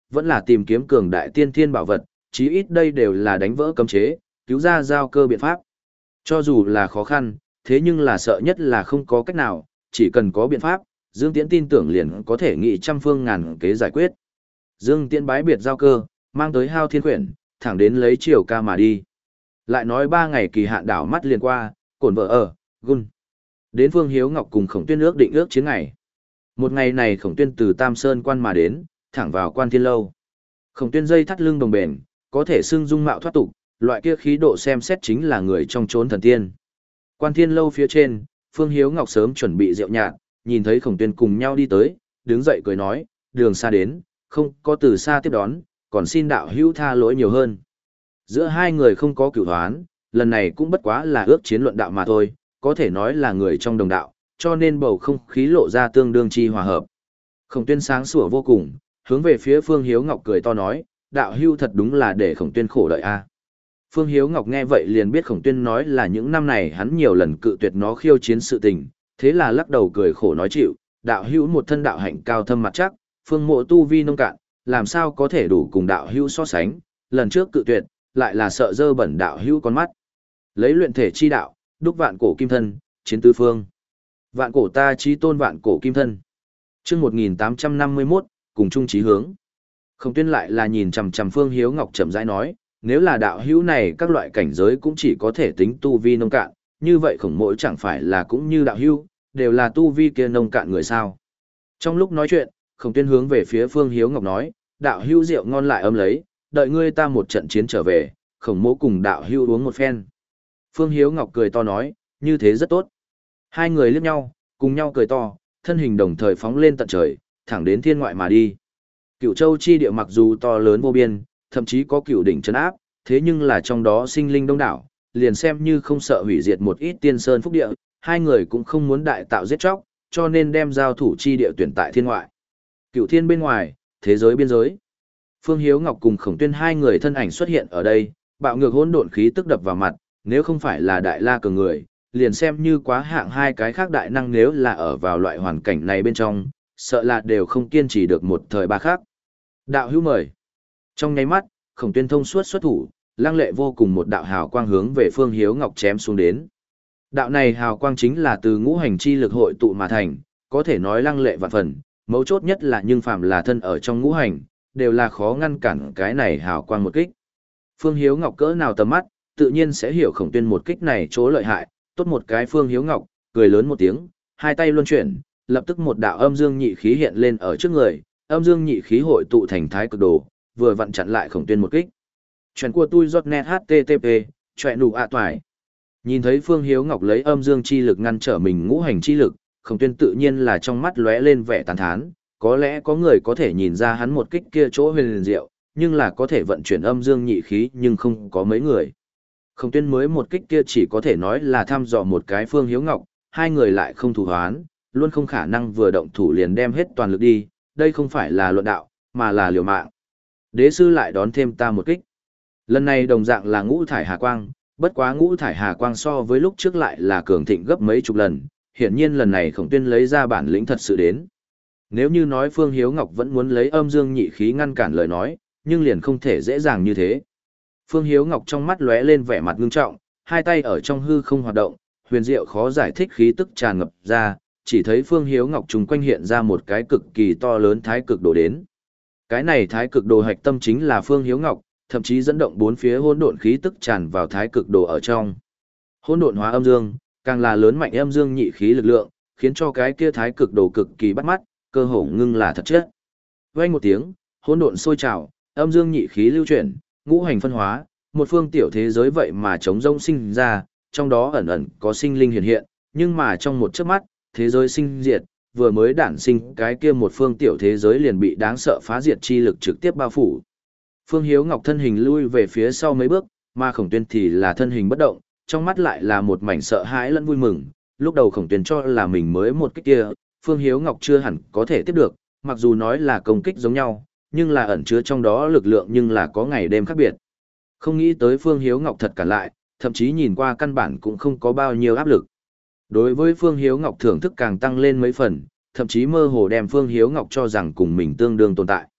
vẫn là tìm kiếm cường đại tiên thiên bảo vật, chí ít đây đều là đánh vỡ cấm chế, cứu ra giao cơ biện pháp. Cho dù là khó khăn, thế nhưng là sợ nhất là không có cách nào, chỉ cần có biện pháp, Dương Tiễn tin tưởng liền có thể nghị trăm phương ngàn kế giải quyết. Dương Tiễn bái biệt giao cơ, mang tới Hao Thiên Quyển, thẳng đến lấy chiều ca mà đi. Lại nói ba ngày kỳ hạn đảo mắt liền qua, cổn vợ ở, gun. Đến Phương Hiếu Ngọc cùng Khổng Tuyên ước định ước chiến ngày. Một ngày này Khổng Tuyên từ Tam Sơn quan mà đến, thẳng vào Quan Thiên Lâu. Khổng Tuyên dây thắt lưng đồng bền, có thể xưng dung mạo thoát tục, loại kia khí độ xem xét chính là người trong chốn thần tiên. Quan Thiên Lâu phía trên, Phương Hiếu Ngọc sớm chuẩn bị rượu nhạt, nhìn thấy Khổng Tuyên cùng nhau đi tới, đứng dậy cười nói, đường xa đến, không có từ xa tiếp đón, còn xin đạo hữu tha lỗi nhiều hơn. Giữa hai người không có cửu hoán, lần này cũng bất quá là ước chiến luận đạo mà thôi, có thể nói là người trong đồng đạo, cho nên bầu không khí lộ ra tương đương chi hòa hợp. Khổng Tuyên sáng sủa vô cùng, hướng về phía Phương Hiếu Ngọc cười to nói, đạo hữu thật đúng là để Khổng Tuyên khổ đợi a. Phương Hiếu Ngọc nghe vậy liền biết Khổng Tuyên nói là những năm này hắn nhiều lần cự tuyệt nó khiêu chiến sự tình, thế là lắc đầu cười khổ nói chịu, đạo hữu một thân đạo hạnh cao thâm mặt chắc, phương mộ tu vi nông cạn, làm sao có thể đủ cùng đạo hữu so sánh, lần trước cự tuyệt, lại là sợ dơ bẩn đạo hữu con mắt. Lấy luyện thể chi đạo, đúc vạn cổ kim thân, chiến tứ phương. Vạn cổ ta chí tôn vạn cổ kim thân. Chương một nghìn tám trăm năm mươi mốt, cùng chung chí hướng. Khổng Tuyên lại là nhìn chằm chằm Phương Hiếu Ngọc chậm rãi nói, nếu là đạo hữu này các loại cảnh giới cũng chỉ có thể tính tu vi nông cạn, như vậy Khổng Mỗ chẳng phải là cũng như đạo hữu, đều là tu vi kia nông cạn người sao? Trong lúc nói chuyện, Khổng Tuyên hướng về phía Phương Hiếu Ngọc nói, đạo hữu rượu ngon lại ấm lấy, đợi ngươi ta một trận chiến trở về, Khổng Mỗ cùng đạo hữu uống một phen. Phương Hiếu Ngọc cười to nói, như thế rất tốt. Hai người liếc nhau, cùng nhau cười to, thân hình đồng thời phóng lên tận trời, thẳng đến thiên ngoại mà đi. Cửu Châu chi địa mặc dù to lớn vô biên, thậm chí có cửu đỉnh trấn áp, thế nhưng là trong đó sinh linh đông đảo, liền xem như không sợ hủy diệt một ít tiên sơn phúc địa, hai người cũng không muốn đại tạo giết chóc, cho nên đem giao thủ chi địa tuyển tại thiên ngoại. Cửu thiên bên ngoài, thế giới biên giới. Phương Hiếu Ngọc cùng Khổng Tuyên hai người thân ảnh xuất hiện ở đây, bạo ngược hỗn độn khí tức đập vào mặt, nếu không phải là đại la cường người, liền xem như quá hạng hai cái khác đại năng nếu là ở vào loại hoàn cảnh này bên trong, sợ là đều không kiên trì được một thời ba khác. Đạo hữu mời. Trong nháy mắt, Khổng Tuyên thông suốt xuất thủ, lăng lệ vô cùng một đạo hào quang hướng về Phương Hiếu Ngọc chém xuống đến. Đạo này hào quang chính là từ ngũ hành chi lực hội tụ mà thành, có thể nói lăng lệ vạn phần, mấu chốt nhất là nhưng phàm là thân ở trong ngũ hành, đều là khó ngăn cản cái này hào quang một kích. Phương Hiếu Ngọc cỡ nào tầm mắt, tự nhiên sẽ hiểu Khổng Tuyên một kích này chỗ lợi hại, tốt một cái Phương Hiếu Ngọc, cười lớn một tiếng, hai tay luân chuyển, lập tức một đạo âm dương nhị khí hiện lên ở trước người, âm dương nhị khí hội tụ thành thái cực đồ, vừa vặn chặn lại Khổng Tuyên một kích. Chuyện của tôi giọt net http, chuyện đủ ạ toài. Nhìn thấy Phương Hiếu Ngọc lấy âm dương chi lực ngăn trở mình ngũ hành chi lực, Khổng Tuyên tự nhiên là trong mắt lóe lên vẻ tán thán, có lẽ có người có thể nhìn ra hắn một kích kia chỗ huyền diệu, nhưng là có thể vận chuyển âm dương nhị khí nhưng không có mấy người. Khổng Tuyên mới một kích kia chỉ có thể nói là thăm dò một cái Phương Hiếu Ngọc, hai người lại không thủ hoán, luôn không khả năng vừa động thủ liền đem hết toàn lực đi, đây không phải là luận đạo, mà là liều mạng. Đế sư lại đón thêm ta một kích. Lần này đồng dạng là ngũ thải hà quang, bất quá ngũ thải hà quang so với lúc trước lại là cường thịnh gấp mấy chục lần, hiển nhiên lần này Khổng Tuyên lấy ra bản lĩnh thật sự đến. Nếu như nói Phương Hiếu Ngọc vẫn muốn lấy âm dương nhị khí ngăn cản lời nói, nhưng liền không thể dễ dàng như thế. Phương Hiếu Ngọc trong mắt lóe lên vẻ mặt ngưng trọng, hai tay ở trong hư không hoạt động, huyền diệu khó giải thích khí tức tràn ngập ra, chỉ thấy Phương Hiếu Ngọc trùng quanh hiện ra một cái cực kỳ to lớn thái cực đồ đến. Cái này thái cực đồ hạch tâm chính là Phương Hiếu Ngọc, thậm chí dẫn động bốn phía hỗn độn khí tức tràn vào thái cực đồ ở trong. Hỗn độn hóa âm dương, càng là lớn mạnh âm dương nhị khí lực lượng, khiến cho cái kia thái cực đồ cực kỳ bắt mắt, cơ hồ ngưng là thật chất. Vang một tiếng, hỗn độn sôi trào, âm dương nhị khí lưu chuyển, ngũ hành phân hóa, một phương tiểu thế giới vậy mà chống rông sinh ra, trong đó ẩn ẩn có sinh linh hiện hiện, nhưng mà trong một chớp mắt, thế giới sinh diệt, vừa mới đản sinh cái kia một phương tiểu thế giới liền bị đáng sợ phá diệt chi lực trực tiếp bao phủ. Phương Hiếu Ngọc thân hình lui về phía sau mấy bước, mà Khổng Tuyên thì là thân hình bất động, trong mắt lại là một mảnh sợ hãi lẫn vui mừng. Lúc đầu Khổng Tuyên cho là mình mới một kích kia, Phương Hiếu Ngọc chưa hẳn có thể tiếp được, mặc dù nói là công kích giống nhau, nhưng là ẩn chứa trong đó lực lượng nhưng là có ngày đêm khác biệt. Không nghĩ tới Phương Hiếu Ngọc thật cản lại, thậm chí nhìn qua căn bản cũng không có bao nhiêu áp lực. Đối với Phương Hiếu Ngọc thưởng thức càng tăng lên mấy phần, thậm chí mơ hồ đem Phương Hiếu Ngọc cho rằng cùng mình tương đương tồn tại.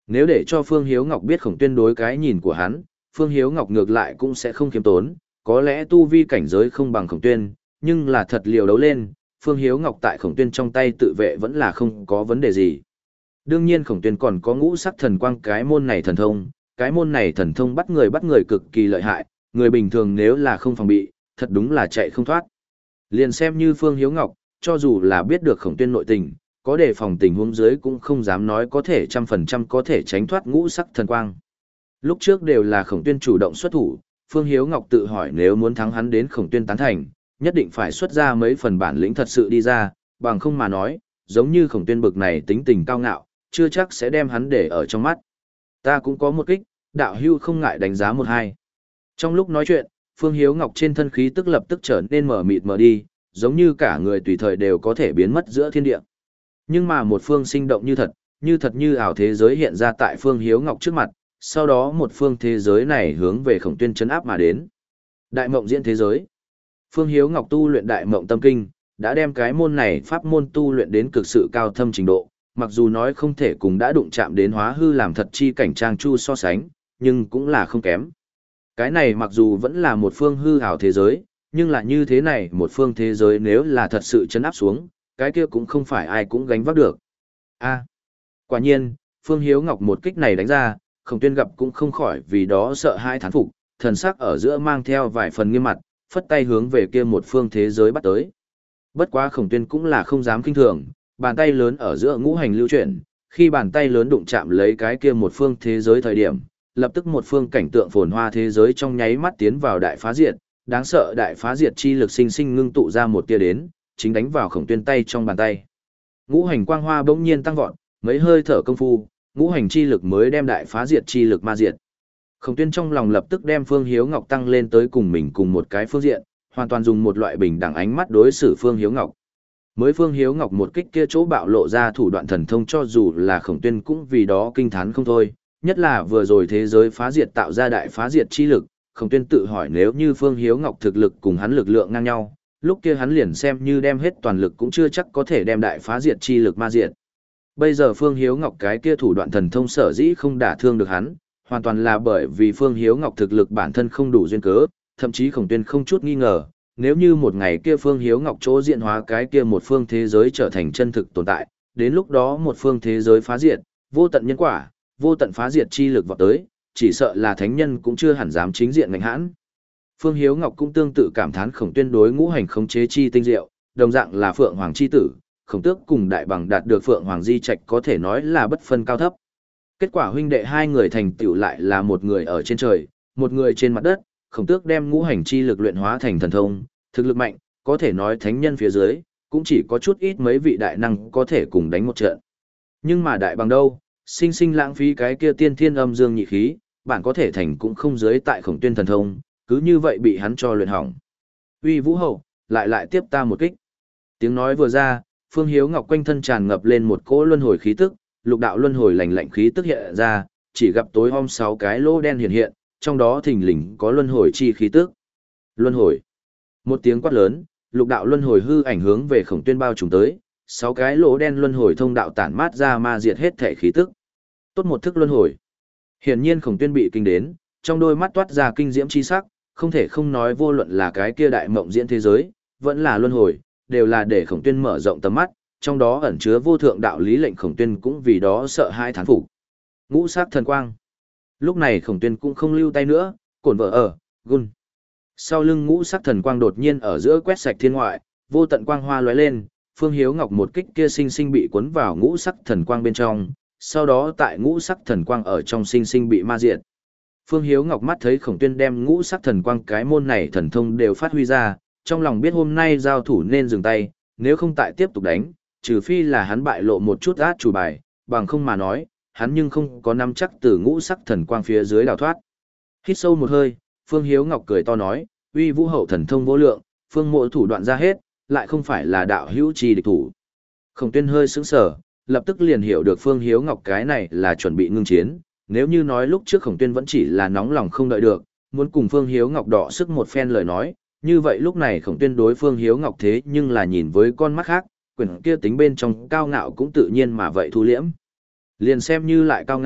Nếu để cho Phương Hiếu Ngọc biết Khổng Tuyên đối cái nhìn của hắn, Phương Hiếu Ngọc ngược lại cũng sẽ không khiêm tốn, có lẽ tu vi cảnh giới không bằng Khổng Tuyên, nhưng là thật liều đấu lên, Phương Hiếu Ngọc tại Khổng Tuyên trong tay tự vệ vẫn là không có vấn đề gì. Đương nhiên Khổng Tuyên còn có ngũ sắc thần quang cái môn này thần thông, cái môn này thần thông bắt người bắt người cực kỳ lợi hại, người bình thường nếu là không phòng bị, thật đúng là chạy không thoát. Liền xem như Phương Hiếu Ngọc, cho dù là biết được Khổng Tuyên nội tình, có đề phòng tình huống dưới cũng không dám nói có thể trăm phần trăm có thể tránh thoát ngũ sắc thần quang. Lúc trước đều là Khổng Tuyên chủ động xuất thủ, Phương Hiếu Ngọc tự hỏi nếu muốn thắng hắn đến Khổng Tuyên tán thành, nhất định phải xuất ra mấy phần bản lĩnh thật sự đi ra, bằng không mà nói, giống như Khổng Tuyên bực này tính tình cao ngạo, chưa chắc sẽ đem hắn để ở trong mắt. Ta cũng có một kích, đạo hưu không ngại đánh giá một hai. Trong lúc nói chuyện, Phương Hiếu Ngọc trên thân khí tức lập tức trở nên mở mịt mở đi, giống như cả người tùy thời đều có thể biến mất giữa thiên địa. Nhưng mà một phương sinh động như thật, như thật như ảo thế giới hiện ra tại Phương Hiếu Ngọc trước mặt, sau đó một phương thế giới này hướng về Khổng Tuyên trấn áp mà đến. Đại mộng diễn thế giới. Phương Hiếu Ngọc tu luyện đại mộng tâm kinh, đã đem cái môn này pháp môn tu luyện đến cực sự cao thâm trình độ, mặc dù nói không thể cùng đã đụng chạm đến hóa hư làm thật chi cảnh trang chu so sánh, nhưng cũng là không kém. Cái này mặc dù vẫn là một phương hư ảo thế giới, nhưng là như thế này một phương thế giới nếu là thật sự chấn áp xuống, cái kia cũng không phải ai cũng gánh vác được. A, quả nhiên, Phương Hiếu Ngọc một kích này đánh ra, Khổng Tuyên gặp cũng không khỏi vì đó sợ hai thán phục, thần sắc ở giữa mang theo vài phần nghiêm mặt, phất tay hướng về kia một phương thế giới bắt tới. Bất quá Khổng Tuyên cũng là không dám kinh thường, bàn tay lớn ở giữa ngũ hành lưu chuyển, khi bàn tay lớn đụng chạm lấy cái kia một phương thế giới thời điểm, lập tức một phương cảnh tượng phồn hoa thế giới trong nháy mắt tiến vào đại phá diệt, đáng sợ đại phá diệt chi lực sinh sinh ngưng tụ ra một tia đến, chính đánh vào Khổng Tuyên tay trong bàn tay. Ngũ hành quang hoa bỗng nhiên tăng vọt, mấy hơi thở công phu, ngũ hành chi lực mới đem đại phá diệt chi lực ma diệt. Khổng Tuyên trong lòng lập tức đem Phương Hiếu Ngọc tăng lên tới cùng mình cùng một cái phương diện, hoàn toàn dùng một loại bình đẳng ánh mắt đối xử Phương Hiếu Ngọc. Mới Phương Hiếu Ngọc một kích kia chỗ bạo lộ ra thủ đoạn thần thông cho dù là Khổng Tuyên cũng vì đó kinh thán không thôi, nhất là vừa rồi thế giới phá diệt tạo ra đại phá diệt chi lực, Khổng Tuyên tự hỏi nếu như Phương Hiếu Ngọc thực lực cùng hắn lực lượng ngang nhau, lúc kia hắn liền xem như đem hết toàn lực cũng chưa chắc có thể đem đại phá diệt chi lực ma diệt. Bây giờ Phương Hiếu Ngọc cái kia thủ đoạn thần thông sở dĩ không đả thương được hắn, hoàn toàn là bởi vì Phương Hiếu Ngọc thực lực bản thân không đủ duyên cớ, thậm chí Khổng Tuyên không chút nghi ngờ, nếu như một ngày kia Phương Hiếu Ngọc chỗ diện hóa cái kia một phương thế giới trở thành chân thực tồn tại, đến lúc đó một phương thế giới phá diệt, vô tận nhân quả, vô tận phá diệt chi lực vọt tới, chỉ sợ là thánh nhân cũng chưa hẳn dám chính diện ngạnh hãn. Phương Hiếu Ngọc cũng tương tự cảm thán Khổng Tuyên đối ngũ hành khống chế chi tinh diệu, đồng dạng là Phượng Hoàng chi tử, Khổng Tước cùng Đại Bằng đạt được Phượng Hoàng di trạch có thể nói là bất phân cao thấp. Kết quả huynh đệ hai người thành tựu lại là một người ở trên trời, một người trên mặt đất, Khổng Tước đem ngũ hành chi lực luyện hóa thành thần thông, thực lực mạnh, có thể nói thánh nhân phía dưới, cũng chỉ có chút ít mấy vị đại năng có thể cùng đánh một trận. Nhưng mà Đại Bằng đâu, sinh sinh lãng phí cái kia tiên thiên âm dương nhị khí, bạn có thể thành cũng không dưới tại Khổng Tuyên thần thông, cứ như vậy bị hắn cho luyện hỏng. Uy Vũ Hậu, lại lại tiếp ta một kích. Tiếng nói vừa ra, Phương Hiếu Ngọc quanh thân tràn ngập lên một cỗ luân hồi khí tức, lục đạo luân hồi lạnh lạnh khí tức hiện ra, chỉ gặp tối om sáu cái lỗ đen hiện hiện, trong đó thình lình có luân hồi chi khí tức. Luân hồi. Một tiếng quát lớn, lục đạo luân hồi hư ảnh hướng về Khổng Tuyên bao trùm tới, sáu cái lỗ đen luân hồi thông đạo tản mát ra ma diệt hết thể khí tức. Tốt một thức luân hồi. Hiển nhiên Khổng Tuyên bị kinh đến, trong đôi mắt toát ra kinh diễm chi sắc, không thể không nói vô luận là cái kia đại mộng diễn thế giới, vẫn là luân hồi, đều là để Khổng Tuyên mở rộng tầm mắt, trong đó ẩn chứa vô thượng đạo lý lệnh Khổng Tuyên cũng vì đó sợ hai thán phục. Ngũ sắc thần quang. Lúc này Khổng Tuyên cũng không lưu tay nữa, cổn vợ ở, gun. Sau lưng ngũ sắc thần quang đột nhiên ở giữa quét sạch thiên ngoại, vô tận quang hoa lóe lên, Phương Hiếu Ngọc một kích kia sinh sinh bị cuốn vào ngũ sắc thần quang bên trong, sau đó tại ngũ sắc thần quang ở trong sinh sinh bị ma diệt. Phương Hiếu Ngọc mắt thấy Khổng Tuyên đem ngũ sắc thần quang cái môn này thần thông đều phát huy ra, trong lòng biết hôm nay giao thủ nên dừng tay, nếu không tại tiếp tục đánh, trừ phi là hắn bại lộ một chút át chủ bài, bằng không mà nói, hắn nhưng không có nắm chắc từ ngũ sắc thần quang phía dưới đào thoát. Hít sâu một hơi, Phương Hiếu Ngọc cười to nói, uy vũ hậu thần thông vô lượng, phương mộ thủ đoạn ra hết, lại không phải là đạo hữu trì địch thủ. Khổng Tuyên hơi sững sờ, lập tức liền hiểu được Phương Hiếu Ngọc cái này là chuẩn bị ngưng chiến, nếu như nói lúc trước Khổng Tuyên vẫn chỉ là nóng lòng không đợi được, muốn cùng Phương Hiếu Ngọc đọ sức một phen lời nói, như vậy lúc này Khổng Tuyên đối Phương Hiếu Ngọc thế nhưng là nhìn với con mắt khác, quyển kia tính bên trong cao ngạo cũng tự nhiên mà vậy thu liễm. Liền xem như lại cao ngạo,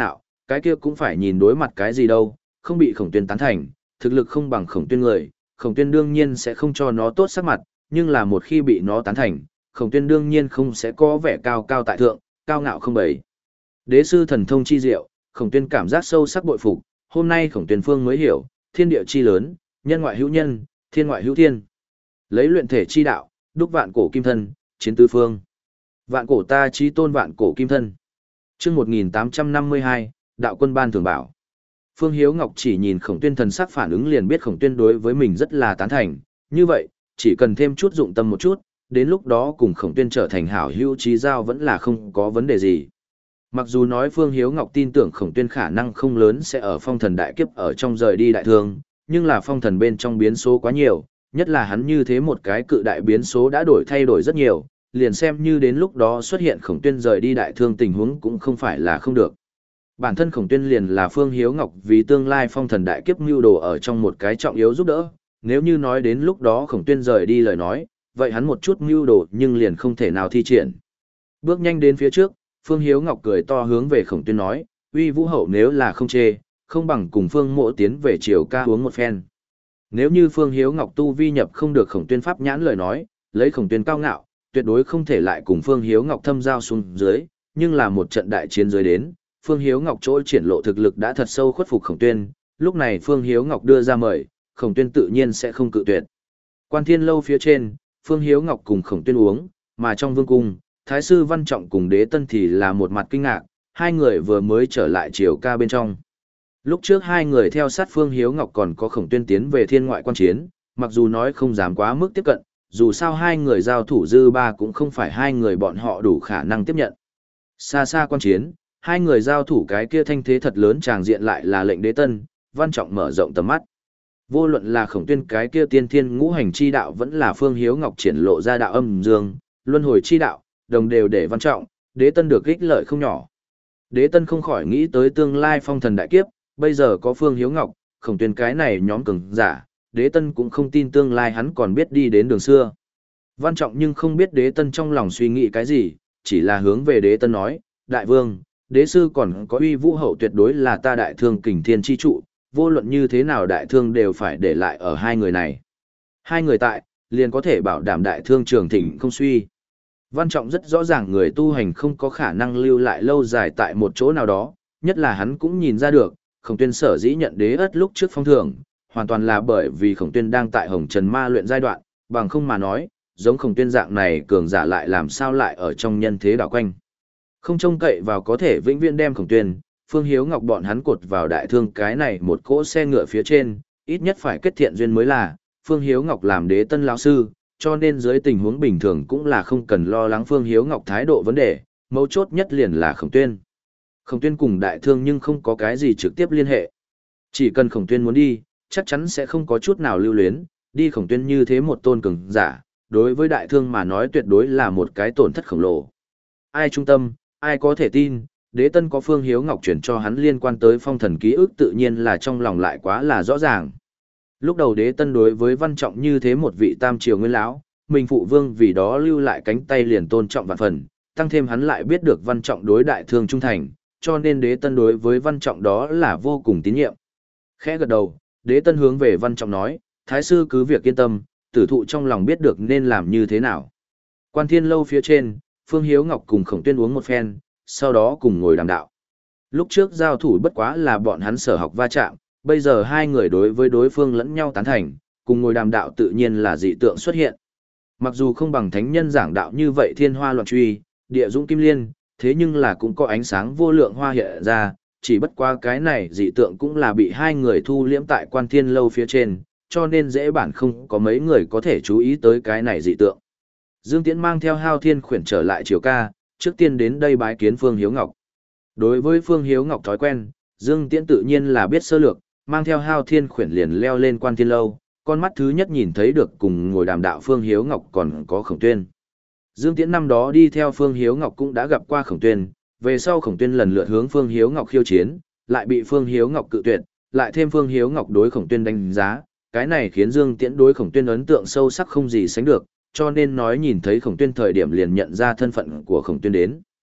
cái kia cũng phải nhìn đối mặt cái gì đâu, không bị Khổng Tuyên tán thành, thực lực không bằng Khổng Tuyên người, Khổng Tuyên đương nhiên sẽ không cho nó tốt sắc mặt, nhưng là một khi bị nó tán thành, Khổng Tuyên đương nhiên không sẽ có vẻ cao cao tại thượng, cao ngạo không bầy. Đế sư thần thông chi diệu, Khổng Tuyên cảm giác sâu sắc bội phục, hôm nay Khổng Tuyên phương mới hiểu, thiên địa chi lớn, nhân ngoại hữu nhân, thiên ngoại hữu thiên. Lấy luyện thể chi đạo, đúc vạn cổ kim thân, chiến tứ phương. Vạn cổ ta chí tôn vạn cổ kim thân. Chương một nghìn tám trăm năm mươi hai, đạo quân ban thường bảo. Phương Hiếu Ngọc chỉ nhìn Khổng Tuyên thần sắc phản ứng liền biết Khổng Tuyên đối với mình rất là tán thành, như vậy, chỉ cần thêm chút dụng tâm một chút, đến lúc đó cùng Khổng Tuyên trở thành hảo hữu chí giao vẫn là không có vấn đề gì. Mặc dù nói Phương Hiếu Ngọc tin tưởng Khổng Tuyên khả năng không lớn sẽ ở phong thần đại kiếp ở trong rời đi đại thương, nhưng là phong thần bên trong biến số quá nhiều, nhất là hắn như thế một cái cự đại biến số đã đổi thay đổi rất nhiều, liền xem như đến lúc đó xuất hiện Khổng Tuyên rời đi đại thương tình huống cũng không phải là không được. Bản thân Khổng Tuyên liền là Phương Hiếu Ngọc vì tương lai phong thần đại kiếp mưu đồ ở trong một cái trọng yếu giúp đỡ, nếu như nói đến lúc đó Khổng Tuyên rời đi lời nói, vậy hắn một chút mưu đồ nhưng liền không thể nào thi triển. Bước nhanh đến phía trước, Phương Hiếu Ngọc cười to hướng về Khổng Tuyên nói, uy vũ hậu nếu là không chê, không bằng cùng Phương Mộ tiến về triều ca uống một phen. Nếu như Phương Hiếu Ngọc tu vi nhập không được Khổng Tuyên pháp nhãn lời nói, lấy Khổng Tuyên cao ngạo, tuyệt đối không thể lại cùng Phương Hiếu Ngọc thâm giao xuống dưới, nhưng là một trận đại chiến dưới đến, Phương Hiếu Ngọc chỗ triển lộ thực lực đã thật sâu khuất phục Khổng Tuyên, lúc này Phương Hiếu Ngọc đưa ra mời, Khổng Tuyên tự nhiên sẽ không cự tuyệt. Quan Thiên lâu phía trên, Phương Hiếu Ngọc cùng Khổng Tuyên uống, mà trong vương cung, Thái sư Văn Trọng cùng Đế Tân thì là một mặt kinh ngạc, hai người vừa mới trở lại triều ca bên trong. Lúc trước hai người theo sát Phương Hiếu Ngọc còn có Khổng Tuyên tiến về thiên ngoại quan chiến, mặc dù nói không dám quá mức tiếp cận, dù sao hai người giao thủ dư ba cũng không phải hai người bọn họ đủ khả năng tiếp nhận. Xa xa quan chiến, hai người giao thủ cái kia thanh thế thật lớn tràng diện lại là lệnh Đế Tân, Văn Trọng mở rộng tầm mắt. Vô luận là Khổng Tuyên cái kia tiên thiên ngũ hành chi đạo vẫn là Phương Hiếu Ngọc triển lộ ra đạo âm dương, luân hồi chi đạo, đồng đều để Văn Trọng, Đế Tân được ích lợi không nhỏ. Đế Tân không khỏi nghĩ tới tương lai phong thần đại kiếp, bây giờ có Phương Hiếu Ngọc, Khổng Tuyên cái này nhóm cường giả, Đế Tân cũng không tin tương lai hắn còn biết đi đến đường xưa. Văn Trọng nhưng không biết Đế Tân trong lòng suy nghĩ cái gì, chỉ là hướng về Đế Tân nói, Đại vương, Đế sư còn có uy vũ hậu tuyệt đối là ta đại thương kình thiên chi trụ, vô luận như thế nào đại thương đều phải để lại ở hai người này. Hai người tại, liền có thể bảo đảm đại thương trường thịnh không suy. Văn Trọng rất rõ ràng người tu hành không có khả năng lưu lại lâu dài tại một chỗ nào đó, nhất là hắn cũng nhìn ra được, Khổng Tuyên sở dĩ nhận đế ất lúc trước phong thưởng, hoàn toàn là bởi vì Khổng Tuyên đang tại Hồng Trần Ma luyện giai đoạn, bằng không mà nói, giống Khổng Tuyên dạng này cường giả lại làm sao lại ở trong nhân thế đảo quanh. Không trông cậy vào có thể vĩnh viễn đem Khổng Tuyên, Phương Hiếu Ngọc bọn hắn cột vào đại thương cái này một cỗ xe ngựa phía trên, ít nhất phải kết thiện duyên mới là, Phương Hiếu Ngọc làm đế tân lão sư, cho nên dưới tình huống bình thường cũng là không cần lo lắng Phương Hiếu Ngọc thái độ vấn đề, mấu chốt nhất liền là Khổng Tuyên. Khổng Tuyên cùng đại thương nhưng không có cái gì trực tiếp liên hệ. Chỉ cần Khổng Tuyên muốn đi, chắc chắn sẽ không có chút nào lưu luyến, đi Khổng Tuyên như thế một tôn cường giả, đối với đại thương mà nói tuyệt đối là một cái tổn thất khổng lồ. Ai trung tâm, ai có thể tin, đế tân có Phương Hiếu Ngọc chuyển cho hắn liên quan tới phong thần ký ức tự nhiên là trong lòng lại quá là rõ ràng. Lúc đầu đế tân đối với Văn Trọng như thế một vị tam triều nguyên lão, mình phụ vương vì đó lưu lại cánh tay liền tôn trọng vạn phần, tăng thêm hắn lại biết được Văn Trọng đối đại thương trung thành, cho nên đế tân đối với Văn Trọng đó là vô cùng tín nhiệm. Khẽ gật đầu, đế tân hướng về Văn Trọng nói, thái sư cứ việc yên tâm, tử thụ trong lòng biết được nên làm như thế nào. Quan Thiên lâu phía trên, Phương Hiếu Ngọc cùng Khổng Tuyên uống một phen, sau đó cùng ngồi đàm đạo. Lúc trước giao thủ bất quá là bọn hắn sở học va chạm, bây giờ hai người đối với đối phương lẫn nhau tán thành, cùng ngồi đàm đạo tự nhiên là dị tượng xuất hiện. Mặc dù không bằng thánh nhân giảng đạo như vậy thiên hoa loạn truy, địa dũng kim liên, thế nhưng là cũng có ánh sáng vô lượng hoa hiện ra, chỉ bất qua cái này dị tượng cũng là bị hai người thu liễm tại Quan Thiên lâu phía trên, cho nên dễ bản không có mấy người có thể chú ý tới cái này dị tượng. Dương Tiễn mang theo Hao Thiên khuyển trở lại triều ca, trước tiên đến đây bái kiến Phương Hiếu Ngọc. Đối với Phương Hiếu Ngọc thói quen, Dương Tiễn tự nhiên là biết sơ lược, mang theo Hao Thiên khuyển liền leo lên Quan Thiên lâu, con mắt thứ nhất nhìn thấy được cùng ngồi đàm đạo Phương Hiếu Ngọc còn có Khổng Tuyên. Dương Tiễn năm đó đi theo Phương Hiếu Ngọc cũng đã gặp qua Khổng Tuyên, về sau Khổng Tuyên lần lượt hướng Phương Hiếu Ngọc khiêu chiến, lại bị Phương Hiếu Ngọc cự tuyệt, lại thêm Phương Hiếu Ngọc đối Khổng Tuyên đánh giá, cái này khiến Dương Tiễn đối Khổng Tuyên ấn tượng sâu sắc không gì sánh được, cho nên nói nhìn thấy Khổng Tuyên thời điểm liền nhận ra thân phận của Khổng Tuyên đến.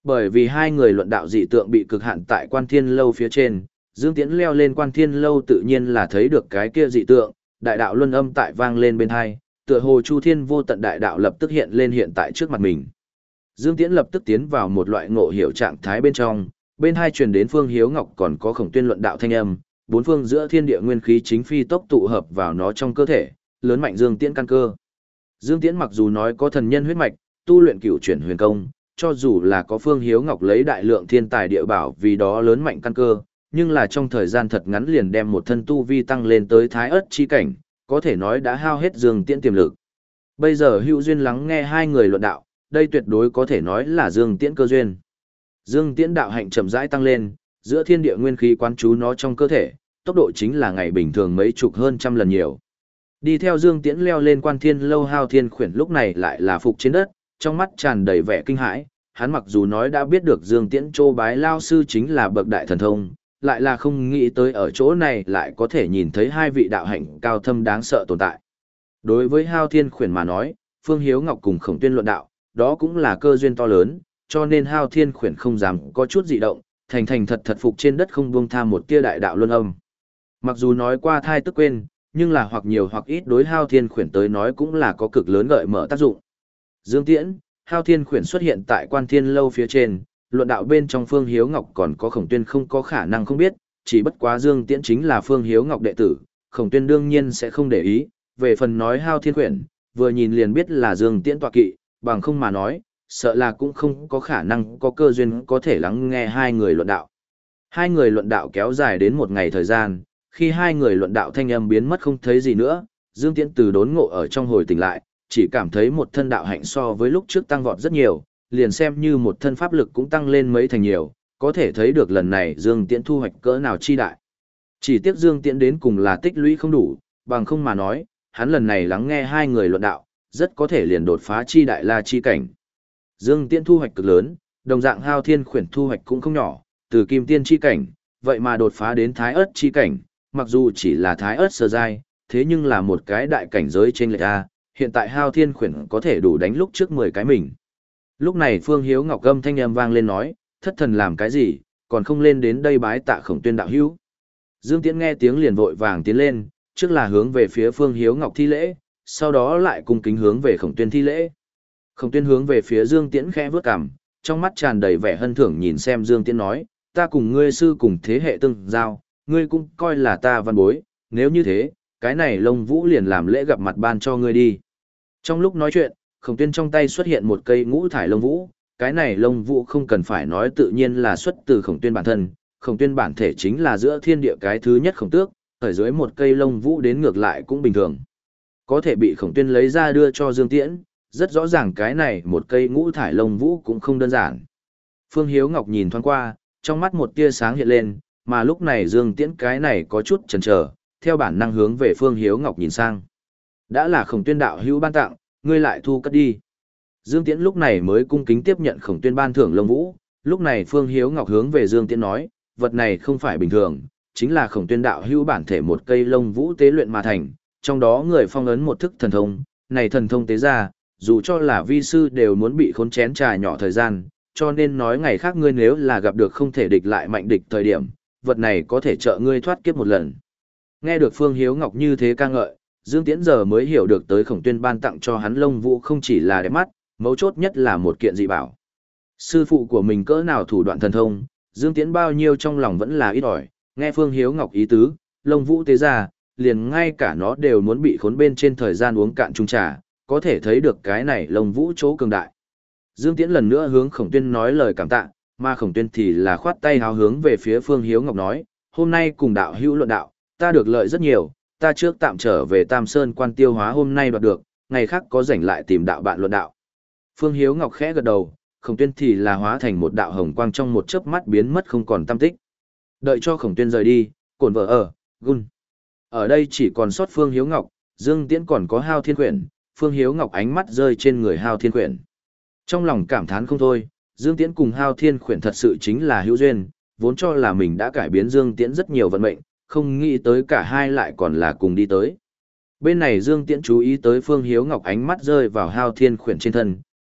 Bởi vì hai người luận đạo dị tượng bị cực hạn tại Quan Thiên Lâu phía trên, Dương Tiễn leo lên Quan Thiên Lâu tự nhiên là thấy được cái kia dị tượng, đại đạo luân âm tại vang lên bên hai, tựa hồ Chu Thiên vô tận đại đạo lập tức hiện lên hiện tại trước mặt mình. Dương Tiễn lập tức tiến vào một loại ngộ hiểu trạng thái bên trong, bên hai truyền đến Phương Hiếu Ngọc còn có Khổng Tuyên luận đạo thanh âm, bốn phương giữa thiên địa nguyên khí chính phi tốc tụ hợp vào nó trong cơ thể, lớn mạnh Dương Tiễn căn cơ. Dương Tiễn mặc dù nói có thần nhân huyết mạch, tu luyện cửu chuyển huyền công, cho dù là có Phương Hiếu Ngọc lấy đại lượng thiên tài địa bảo vì đó lớn mạnh căn cơ, nhưng là trong thời gian thật ngắn liền đem một thân tu vi tăng lên tới thái ớt chi cảnh, có thể nói đã hao hết Dương Tiễn tiềm lực. Bây giờ hữu duyên lắng nghe hai người luận đạo, đây tuyệt đối có thể nói là Dương Tiễn cơ duyên. Dương Tiễn đạo hạnh chậm rãi tăng lên, giữa thiên địa nguyên khí quán chú nó trong cơ thể, tốc độ chính là ngày bình thường mấy chục hơn trăm lần nhiều. Đi theo Dương Tiễn leo lên Quan Thiên Lâu, Hao Thiên Khuyển lúc này lại là phục trên đất, trong mắt tràn đầy vẻ kinh hãi, hắn mặc dù nói đã biết được Dương Tiễn Chô bái lao sư chính là bậc đại thần thông, lại là không nghĩ tới ở chỗ này lại có thể nhìn thấy hai vị đạo hạnh cao thâm đáng sợ tồn tại. Đối với Hao Thiên Khuyển mà nói, Phương Hiếu Ngọc cùng Khổng Tuyên luận đạo, đó cũng là cơ duyên to lớn, cho nên Hao Thiên Khuyển không dám có chút dị động, thành thành thật thật phục trên đất không buông tha một tia đại đạo luân âm. Mặc dù nói qua thai tức quên, nhưng là hoặc nhiều hoặc ít đối Hao Thiên Khuyển tới nói cũng là có cực lớn gợi mở tác dụng. Dương Tiễn, Hao Thiên Khuyển xuất hiện tại Quan Thiên Lâu phía trên, luận đạo bên trong Phương Hiếu Ngọc còn có Khổng Tuyên không có khả năng không biết, chỉ bất quá Dương Tiễn chính là Phương Hiếu Ngọc đệ tử, Khổng Tuyên đương nhiên sẽ không để ý, về phần nói Hao Thiên Khuyển, vừa nhìn liền biết là Dương Tiễn tọa kỵ, bằng không mà nói, sợ là cũng không có khả năng có cơ duyên có thể lắng nghe hai người luận đạo. Hai người luận đạo kéo dài đến một ngày thời gian, khi hai người luận đạo thanh âm biến mất không thấy gì nữa, Dương Tiễn từ đốn ngộ ở trong hồi tỉnh lại, chỉ cảm thấy một thân đạo hạnh so với lúc trước tăng vọt rất nhiều, liền xem như một thân pháp lực cũng tăng lên mấy thành nhiều, có thể thấy được lần này Dương Tiễn thu hoạch cỡ nào chi đại. Chỉ tiếc Dương Tiễn đến cùng là tích lũy không đủ, bằng không mà nói, hắn lần này lắng nghe hai người luận đạo, rất có thể liền đột phá chi đại la chi cảnh. Dương Tiễn thu hoạch cực lớn, đồng dạng Hao Thiên Khuyển thu hoạch cũng không nhỏ, từ kim tiên chi cảnh, vậy mà đột phá đến thái ớt chi cảnh, mặc dù chỉ là thái ớt sơ giai, thế nhưng là một cái đại cảnh giới trên lệch a, hiện tại Hao Thiên Khuyển có thể đủ đánh lúc trước mười cái mình. Lúc này Phương Hiếu Ngọc âm thanh âm vang lên nói, thất thần làm cái gì, còn không lên đến đây bái tạ Khổng Tuyên đạo hữu. Dương Tiễn nghe tiếng liền vội vàng tiến lên, trước là hướng về phía Phương Hiếu Ngọc thi lễ, sau đó lại cung kính hướng về Khổng Tuyên thi lễ. Khổng Tuyên hướng về phía Dương Tiễn khẽ vướt cằm, trong mắt tràn đầy vẻ hân thưởng nhìn xem Dương Tiễn nói, ta cùng ngươi sư cùng thế hệ tương giao, ngươi cũng coi là ta văn bối, nếu như thế, cái này Lông Vũ liền làm lễ gặp mặt ban cho ngươi đi. Trong lúc nói chuyện, Khổng Tuyên trong tay xuất hiện một cây ngũ thải lông vũ, cái này lông vũ không cần phải nói tự nhiên là xuất từ Khổng Tuyên bản thân, Khổng Tuyên bản thể chính là giữa thiên địa cái thứ nhất khổng tước, ở dưới một cây lông vũ đến ngược lại cũng bình thường. Có thể bị Khổng Tuyên lấy ra đưa cho Dương Tiễn, rất rõ ràng cái này một cây ngũ thải lông vũ cũng không đơn giản. Phương Hiếu Ngọc nhìn thoáng qua, trong mắt một tia sáng hiện lên, mà lúc này Dương Tiễn cái này có chút chần chờ, theo bản năng hướng về Phương Hiếu Ngọc nhìn sang. Đã là Khổng Tuyên đạo hữu ban tặng, ngươi lại thu cất đi. Dương Tiễn lúc này mới cung kính tiếp nhận Khổng Tuyên ban thưởng lông vũ, lúc này Phương Hiếu Ngọc hướng về Dương Tiễn nói, vật này không phải bình thường, chính là Khổng Tuyên đạo hữu bản thể một cây lông vũ tế luyện mà thành, trong đó người phong ấn một thức thần thông, này thần thông tế ra, dù cho là vi sư đều muốn bị khốn chén trà nhỏ thời gian, cho nên nói ngày khác ngươi nếu là gặp được không thể địch lại mạnh địch thời điểm, vật này có thể trợ ngươi thoát kiếp một lần. Nghe được Phương Hiếu Ngọc như thế ca ngợi, Dương Tiễn giờ mới hiểu được tới Khổng Tuyên ban tặng cho hắn lông vũ không chỉ là đẹp mắt, mấu chốt nhất là một kiện dị bảo. Sư phụ của mình cỡ nào thủ đoạn thần thông, Dương Tiễn bao nhiêu trong lòng vẫn là ít ỏi, nghe Phương Hiếu Ngọc ý tứ, lông vũ tế ra, liền ngay cả nó đều muốn bị khốn bên trên thời gian uống cạn chung trà, có thể thấy được cái này lông vũ chỗ cường đại. Dương Tiễn lần nữa hướng Khổng Tuyên nói lời cảm tạ, mà Khổng Tuyên thì là khoát tay háo hướng về phía Phương Hiếu Ngọc nói, hôm nay cùng đạo hữu luận đạo, ta được lợi rất nhiều, ta trước tạm trở về Tam Sơn quan tiêu hóa hôm nay đoạt được, ngày khác có rảnh lại tìm đạo bạn luận đạo. Phương Hiếu Ngọc khẽ gật đầu, Khổng Tuyên thì là hóa thành một đạo hồng quang trong một chớp mắt biến mất không còn tăm tích. Đợi cho Khổng Tuyên rời đi, cổn vợ ở, gun. Ở đây chỉ còn sót Phương Hiếu Ngọc, Dương Tiễn còn có Hao Thiên Quyển, Phương Hiếu Ngọc ánh mắt rơi trên người Hao Thiên Quyển. Trong lòng cảm thán không thôi, Dương Tiễn cùng Hao Thiên Quyển thật sự chính là hữu duyên, vốn cho là mình đã cải biến Dương Tiễn rất nhiều vận mệnh, không nghĩ tới cả hai lại còn là cùng đi tới. Bên này Dương Tiễn chú ý tới Phương Hiếu Ngọc ánh mắt rơi vào Hao Thiên Quyển trên thân,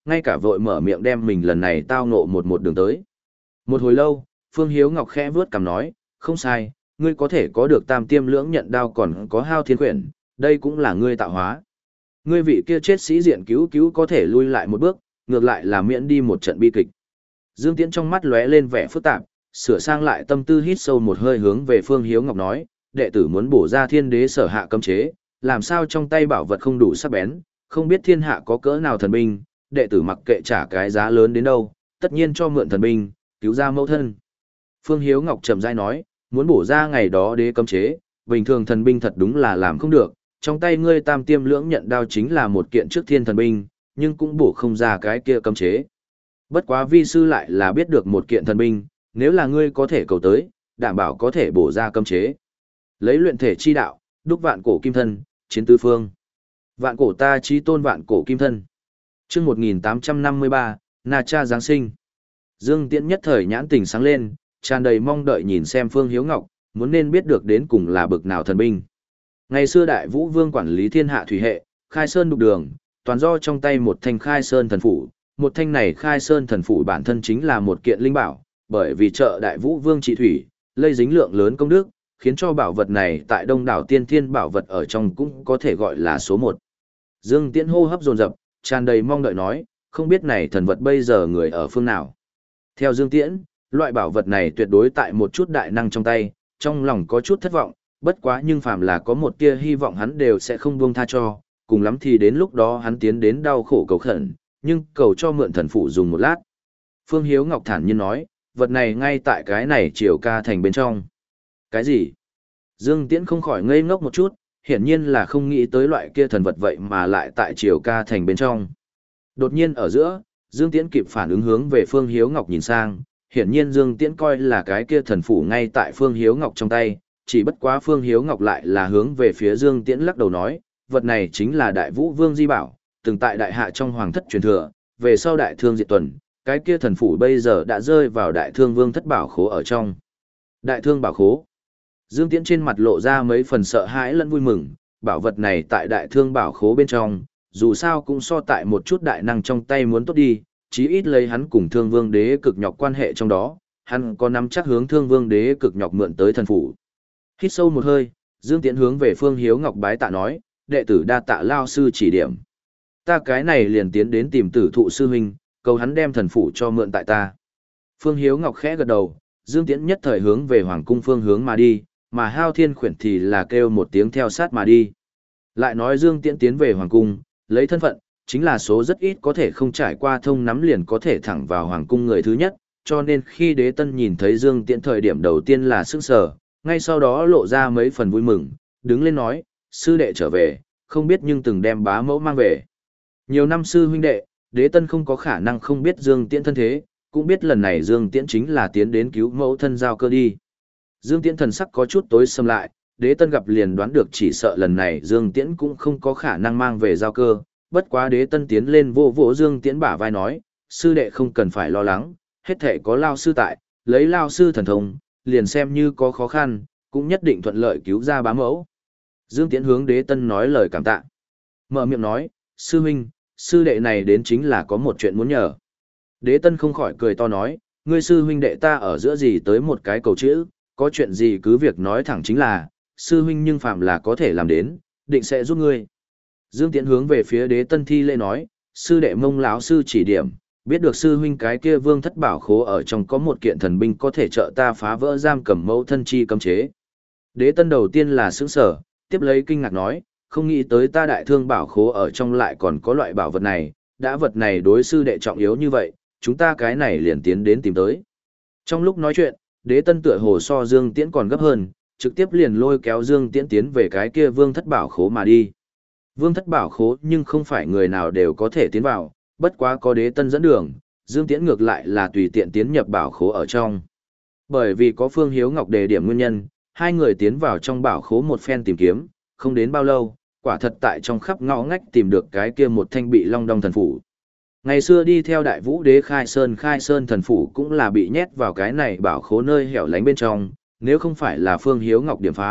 ngay cả vội mở miệng đem mình lần này tao ngộ một một đường tới. Một hồi lâu, Phương Hiếu Ngọc khẽ vướt cằm nói, không sai, ngươi có thể có được tam tiêm lưỡng nhận đao còn có hao thiên quyển, đây cũng là ngươi tạo hóa. Ngươi vị kia chết sĩ diện cứu cứu có thể lui lại một bước, ngược lại là miễn đi một trận bi kịch. Dương Tiễn trong mắt lóe lên vẻ phức tạp, sửa sang lại tâm tư hít sâu một hơi hướng về Phương Hiếu Ngọc nói, đệ tử muốn bổ ra thiên đế sở hạ cấm chế, làm sao trong tay bảo vật không đủ sắc bén, không biết thiên hạ có cỡ nào thần binh, đệ tử mặc kệ trả cái giá lớn đến đâu, tất nhiên cho mượn thần binh, cứu ra mẫu thân. Phương Hiếu Ngọc trầm rãi nói, muốn bổ ra ngày đó đế cấm chế, bình thường thần binh thật đúng là làm không được, trong tay ngươi tam tiêm lưỡng nhận đao chính là một kiện trước thiên thần binh, nhưng cũng bổ không ra cái kia cấm chế. Bất quá vi sư lại là biết được một kiện thần binh, nếu là ngươi có thể cầu tới, đảm bảo có thể bổ ra cấm chế. Lấy luyện thể chi đạo, đúc vạn cổ kim thân, chiến tứ phương. Vạn cổ ta chí tôn vạn cổ kim thân. Chương một nghìn tám trăm năm mươi ba, Na Cha Giáng sinh. Dương Tiễn nhất thời nhãn tình sáng lên, tràn đầy mong đợi nhìn xem Phương Hiếu Ngọc, muốn nên biết được đến cùng là bực nào thần binh. Ngày xưa Đại Vũ Vương quản lý thiên hạ thủy hệ, khai sơn đục đường, toàn do trong tay một thanh khai sơn thần phủ, một thanh này khai sơn thần phủ bản thân chính là một kiện linh bảo, bởi vì trợ Đại Vũ Vương trị thủy, lây dính lượng lớn công đức, khiến cho bảo vật này tại đông đảo tiên thiên bảo vật ở trong cũng có thể gọi là số một. Dương Tiễn hô hấp dồn dập, tràn đầy mong đợi nói, không biết này thần vật bây giờ người ở phương nào. Theo Dương Tiễn, loại bảo vật này tuyệt đối tại một chút đại năng trong tay, trong lòng có chút thất vọng, bất quá nhưng phàm là có một tia hy vọng hắn đều sẽ không buông tha cho, cùng lắm thì đến lúc đó hắn tiến đến đau khổ cầu khẩn, nhưng cầu cho mượn thần phụ dùng một lát. Phương Hiếu Ngọc thản nhiên nói, vật này ngay tại cái này Triều Ca thành bên trong. Cái gì? Dương Tiễn không khỏi ngây ngốc một chút, hiển nhiên là không nghĩ tới loại kia thần vật vậy mà lại tại Triều Ca thành bên trong. Đột nhiên ở giữa, Dương Tiễn kịp phản ứng hướng về Phương Hiếu Ngọc nhìn sang, hiển nhiên Dương Tiễn coi là cái kia thần phủ ngay tại Phương Hiếu Ngọc trong tay, chỉ bất quá Phương Hiếu Ngọc lại là hướng về phía Dương Tiễn lắc đầu nói, vật này chính là Đại Vũ Vương Di Bảo, từng tại đại hạ trong hoàng thất truyền thừa, về sau đại thương diệt tuần, cái kia thần phủ bây giờ đã rơi vào đại thương vương thất bảo khố ở trong. Đại thương bảo khố. Dương Tiễn trên mặt lộ ra mấy phần sợ hãi lẫn vui mừng, bảo vật này tại đại thương bảo khố bên trong, dù sao cũng so tại một chút đại năng trong tay muốn tốt đi, chí ít lấy hắn cùng thương vương đế cực nhọc quan hệ trong đó, hắn có nắm chắc hướng thương vương đế cực nhọc mượn tới thần phủ. Hít sâu một hơi, Dương Tiễn hướng về Phương Hiếu Ngọc bái tạ nói, đệ tử đa tạ lao sư chỉ điểm. Ta cái này liền tiến đến tìm tử thụ sư huynh, cầu hắn đem thần phủ cho mượn tại ta. Phương Hiếu Ngọc khẽ gật đầu, Dương Tiễn nhất thời hướng về hoàng cung phương hướng mà đi, mà Hao Thiên Khuyển thì là kêu một tiếng theo sát mà đi. Lại nói Dương Tiễn tiến về hoàng cung, lấy thân phận, chính là số rất ít có thể không trải qua thông nắm liền có thể thẳng vào hoàng cung người thứ nhất, cho nên khi Đế Tân nhìn thấy Dương Tiễn thời điểm đầu tiên là sững sờ, ngay sau đó lộ ra mấy phần vui mừng, đứng lên nói, sư đệ trở về, không biết nhưng từng đem bá mẫu mang về. Nhiều năm sư huynh đệ, Đế Tân không có khả năng không biết Dương Tiễn thân thế, cũng biết lần này Dương Tiễn chính là tiến đến cứu mẫu thân giao cơ đi. Dương Tiễn thần sắc có chút tối sầm lại, Đế Tân gặp liền đoán được chỉ sợ lần này Dương Tiễn cũng không có khả năng mang về giao cơ, bất quá Đế Tân tiến lên vô vỗ Dương Tiễn bả vai nói, sư đệ không cần phải lo lắng, hết thể có lao sư tại, lấy lao sư thần thông, liền xem như có khó khăn, cũng nhất định thuận lợi cứu ra bá mẫu. Dương Tiễn hướng Đế Tân nói lời cảm tạ. Mở miệng nói, sư huynh, sư đệ này đến chính là có một chuyện muốn nhờ. Đế Tân không khỏi cười to nói, ngươi sư huynh đệ ta ở giữa gì tới một cái cầu chữ, có chuyện gì cứ việc nói thẳng chính là, sư huynh nhưng phạm là có thể làm đến, định sẽ giúp ngươi. Dương Tiễn hướng về phía Đế Tân thi lễ nói, sư đệ mông lão sư chỉ điểm, biết được sư huynh cái kia vương thất bảo khố ở trong có một kiện thần binh có thể trợ ta phá vỡ giam cầm mẫu thân chi cấm chế. Đế Tân đầu tiên là sững sở, tiếp lấy kinh ngạc nói, không nghĩ tới ta đại thương bảo khố ở trong lại còn có loại bảo vật này, đã vật này đối sư đệ trọng yếu như vậy, chúng ta cái này liền tiến đến tìm tới. Trong lúc nói chuyện, Đế Tân tựa hồ so Dương Tiễn còn gấp hơn, trực tiếp liền lôi kéo Dương Tiễn tiến về cái kia vương thất bảo khố mà đi. Vương thất bảo khố nhưng không phải người nào đều có thể tiến vào, bất quá có Đế Tân dẫn đường, Dương Tiễn ngược lại là tùy tiện tiến nhập bảo khố ở trong. Bởi vì có Phương Hiếu Ngọc đề điểm nguyên nhân, hai người tiến vào trong bảo khố một phen tìm kiếm, không đến bao lâu, quả thật tại trong khắp ngõ ngách tìm được cái kia một thanh bị long đong thần phủ. Ngày xưa đi theo Đại Vũ Đế khai sơn khai sơn thần phủ cũng là bị nhét vào cái này bảo khố nơi hẻo lánh bên trong, nếu không phải là Phương Hiếu Ngọc điểm phá,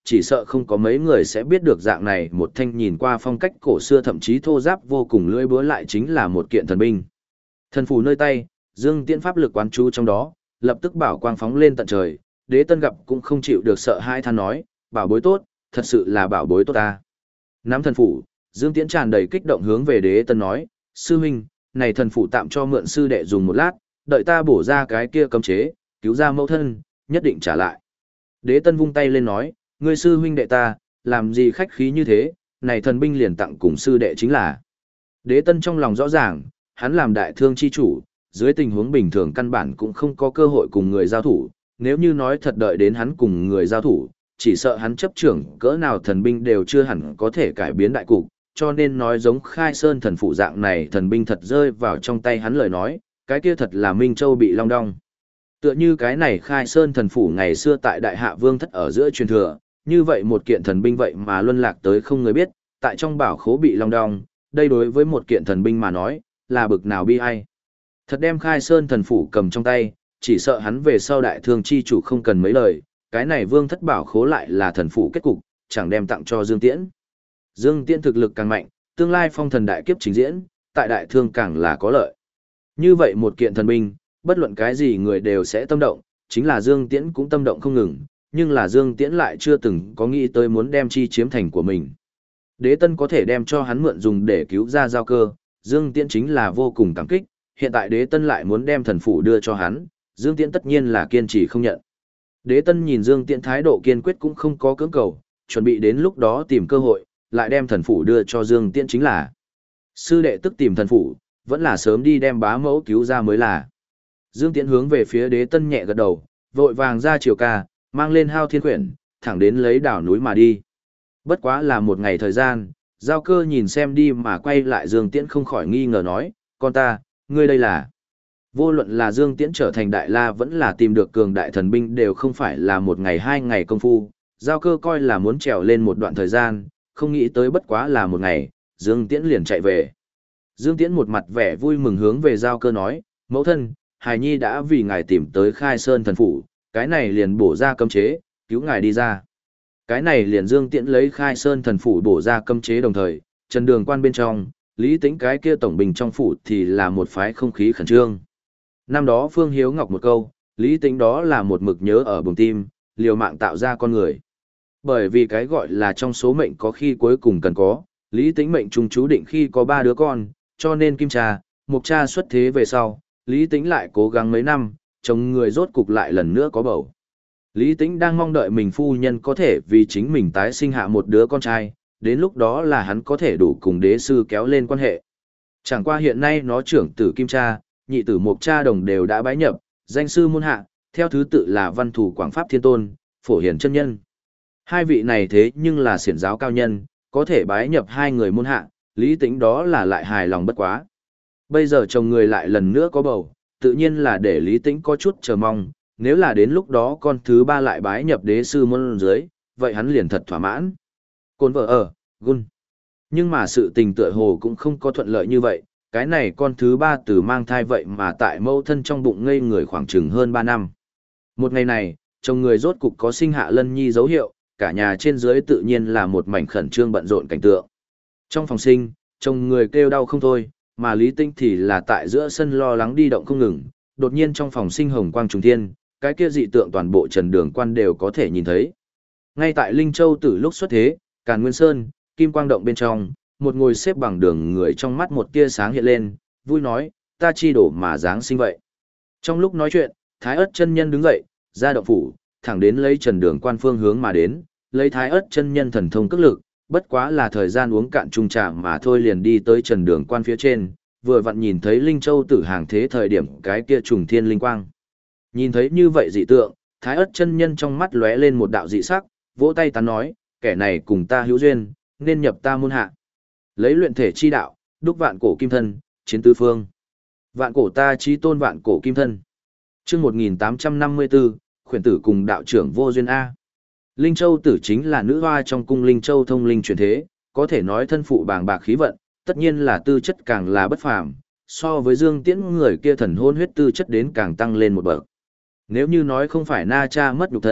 chỉ sợ không có mấy người sẽ biết được dạng này một thanh nhìn qua phong cách cổ xưa thậm chí thô ráp vô cùng lưỡi búa lại chính là một kiện thần binh. Thần phù nơi tay, Dương Tiễn pháp lực quán chú trong đó, lập tức bảo quang phóng lên tận trời, Đế Tân gặp cũng không chịu được sợ hai than nói, bảo bối tốt, thật sự là bảo bối tốt ta. Nắm thần phủ, Dương Tiễn tràn đầy kích động hướng về Đế Tân nói, sư huynh, này thần phủ tạm cho mượn sư đệ dùng một lát, đợi ta bổ ra cái kia cấm chế, cứu ra mẫu thân, nhất định trả lại. Đế Tân vung tay lên nói, ngươi sư huynh đệ ta, làm gì khách khí như thế, này thần binh liền tặng cùng sư đệ chính là. Đế Tân trong lòng rõ ràng, hắn làm đại thương chi chủ, dưới tình huống bình thường căn bản cũng không có cơ hội cùng người giao thủ, nếu như nói thật đợi đến hắn cùng người giao thủ, chỉ sợ hắn chấp trưởng cỡ nào thần binh đều chưa hẳn có thể cải biến đại cục, cho nên nói giống Khai Sơn thần phụ dạng này thần binh thật rơi vào trong tay hắn lời nói, cái kia thật là Minh Châu bị long đong. Tựa như cái này Khai Sơn thần phủ ngày xưa tại Đại Hạ Vương thất ở giữa truyền thừa, như vậy một kiện thần binh vậy mà luân lạc tới không người biết, tại trong bảo khố bị long đong, đây đối với một kiện thần binh mà nói, là bực nào bi ai. Thật đem Khai Sơn thần phủ cầm trong tay, chỉ sợ hắn về sau đại thương chi chủ không cần mấy lời, cái này Vương thất bảo khố lại là thần phủ kết cục, chẳng đem tặng cho Dương Tiễn. Dương Tiễn thực lực càng mạnh, tương lai phong thần đại kiếp trình diễn, tại đại thương càng là có lợi. Như vậy một kiện thần binh, bất luận cái gì người đều sẽ tâm động, chính là Dương Tiễn cũng tâm động không ngừng, nhưng là Dương Tiễn lại chưa từng có nghĩ tới muốn đem chi chiếm thành của mình. Đế Tân có thể đem cho hắn mượn dùng để cứu ra giao cơ, Dương Tiễn chính là vô cùng cảm kích, hiện tại Đế Tân lại muốn đem thần phủ đưa cho hắn, Dương Tiễn tất nhiên là kiên trì không nhận. Đế Tân nhìn Dương Tiễn thái độ kiên quyết cũng không có cưỡng cầu, chuẩn bị đến lúc đó tìm cơ hội, lại đem thần phủ đưa cho Dương Tiễn chính là. Sư đệ tức tìm thần phủ, vẫn là sớm đi đem bá mẫu cứu ra mới là. Dương Tiễn hướng về phía Đế Tân nhẹ gật đầu, vội vàng ra chiều ca, mang lên Hao Thiên Quyển, thẳng đến lấy đảo núi mà đi. Bất quá là một ngày thời gian, Giao Cơ nhìn xem đi mà quay lại Dương Tiễn không khỏi nghi ngờ nói, con ta, ngươi đây là. Vô luận là Dương Tiễn trở thành đại la vẫn là tìm được cường đại thần binh đều không phải là một ngày hai ngày công phu, Giao Cơ coi là muốn trèo lên một đoạn thời gian, không nghĩ tới bất quá là một ngày, Dương Tiễn liền chạy về. Dương Tiễn một mặt vẻ vui mừng hướng về Giao Cơ nói, mẫu thân, Hài Nhi đã vì ngài tìm tới Khai Sơn thần phủ, cái này liền bổ ra cấm chế, cứu ngài đi ra. Cái này liền Dương Tiễn lấy Khai Sơn thần phủ bổ ra cấm chế đồng thời, Trần Đường Quan bên trong, Lý Tĩnh cái kia tổng bình trong phủ thì là một phái không khí khẩn trương. Năm đó Phương Hiếu Ngọc một câu, Lý Tĩnh đó là một mực nhớ ở bùng tim, liều mạng tạo ra con người. Bởi vì cái gọi là trong số mệnh có khi cuối cùng cần có, Lý Tĩnh mệnh trùng chú định khi có ba đứa con, cho nên Kim Cha, Mục Cha xuất thế về sau, Lý Tĩnh lại cố gắng mấy năm, chồng người rốt cục lại lần nữa có bầu. Lý Tĩnh đang mong đợi mình phu nhân có thể vì chính mình tái sinh hạ một đứa con trai, đến lúc đó là hắn có thể đủ cùng đế sư kéo lên quan hệ. Chẳng qua hiện nay nó trưởng tử Kim Cha, nhị tử Mục Cha đồng đều đã bái nhập, danh sư môn hạ, theo thứ tự là Văn Thủ Quảng Pháp Thiên Tôn, Phổ Hiển Chân Nhân. Hai vị này thế nhưng là xiển giáo cao nhân, có thể bái nhập hai người môn hạ, Lý Tĩnh đó là lại hài lòng bất quá. Bây giờ chồng người lại lần nữa có bầu, tự nhiên là để Lý Tĩnh có chút chờ mong, nếu là đến lúc đó con thứ ba lại bái nhập đế sư môn dưới, vậy hắn liền thật thỏa mãn. Côn vợ ở, gun. Nhưng mà sự tình tựa hồ cũng không có thuận lợi như vậy, cái này con thứ ba từ mang thai vậy mà tại mâu thân trong bụng ngây người khoảng chừng hơn ba năm. Một ngày này, chồng người rốt cục có sinh hạ lân nhi dấu hiệu, cả nhà trên dưới tự nhiên là một mảnh khẩn trương bận rộn cảnh tượng. Trong phòng sinh, chồng người kêu đau không thôi, mà Lý Tĩnh thì là tại giữa sân lo lắng đi động không ngừng, đột nhiên trong phòng sinh hồng quang trùng thiên, cái kia dị tượng toàn bộ Trần Đường Quan đều có thể nhìn thấy. Ngay tại Linh Châu Tử lúc xuất thế, Càn Nguyên Sơn, Kim Quang Động bên trong, một ngồi xếp bằng đường người trong mắt một tia sáng hiện lên, vui nói, ta chi đổ mà dáng sinh vậy. Trong lúc nói chuyện, Thái Ức chân nhân đứng dậy, ra động phủ, thẳng đến lấy Trần Đường Quan phương hướng mà đến, lấy Thái Ức chân nhân thần thông cước lực, bất quá là thời gian uống cạn chung trà mà thôi liền đi tới Trần Đường Quan phía trên, vừa vặn nhìn thấy Linh Châu Tử hàng thế thời điểm cái kia trùng thiên linh quang. Nhìn thấy như vậy dị tượng, Thái Ức chân nhân trong mắt lóe lên một đạo dị sắc, vỗ tay tán nói, kẻ này cùng ta hữu duyên, nên nhập ta môn hạ. Lấy luyện thể chi đạo, đúc vạn cổ kim thân, chiến tứ phương. Vạn cổ ta chí tôn vạn cổ kim thân. Chương một nghìn tám trăm năm mươi tư, khuyển tử cùng đạo trưởng vô duyên a. Linh Châu Tử chính là nữ hoa trong cung Linh Châu thông linh truyền thế, có thể nói thân phụ bàng bạc khí vận, tất nhiên là tư chất càng là bất phàm, so với Dương Tiễn người kia thần hôn huyết tư chất đến càng tăng lên một bậc. Nếu như nói không phải Na Cha mất nhục thần,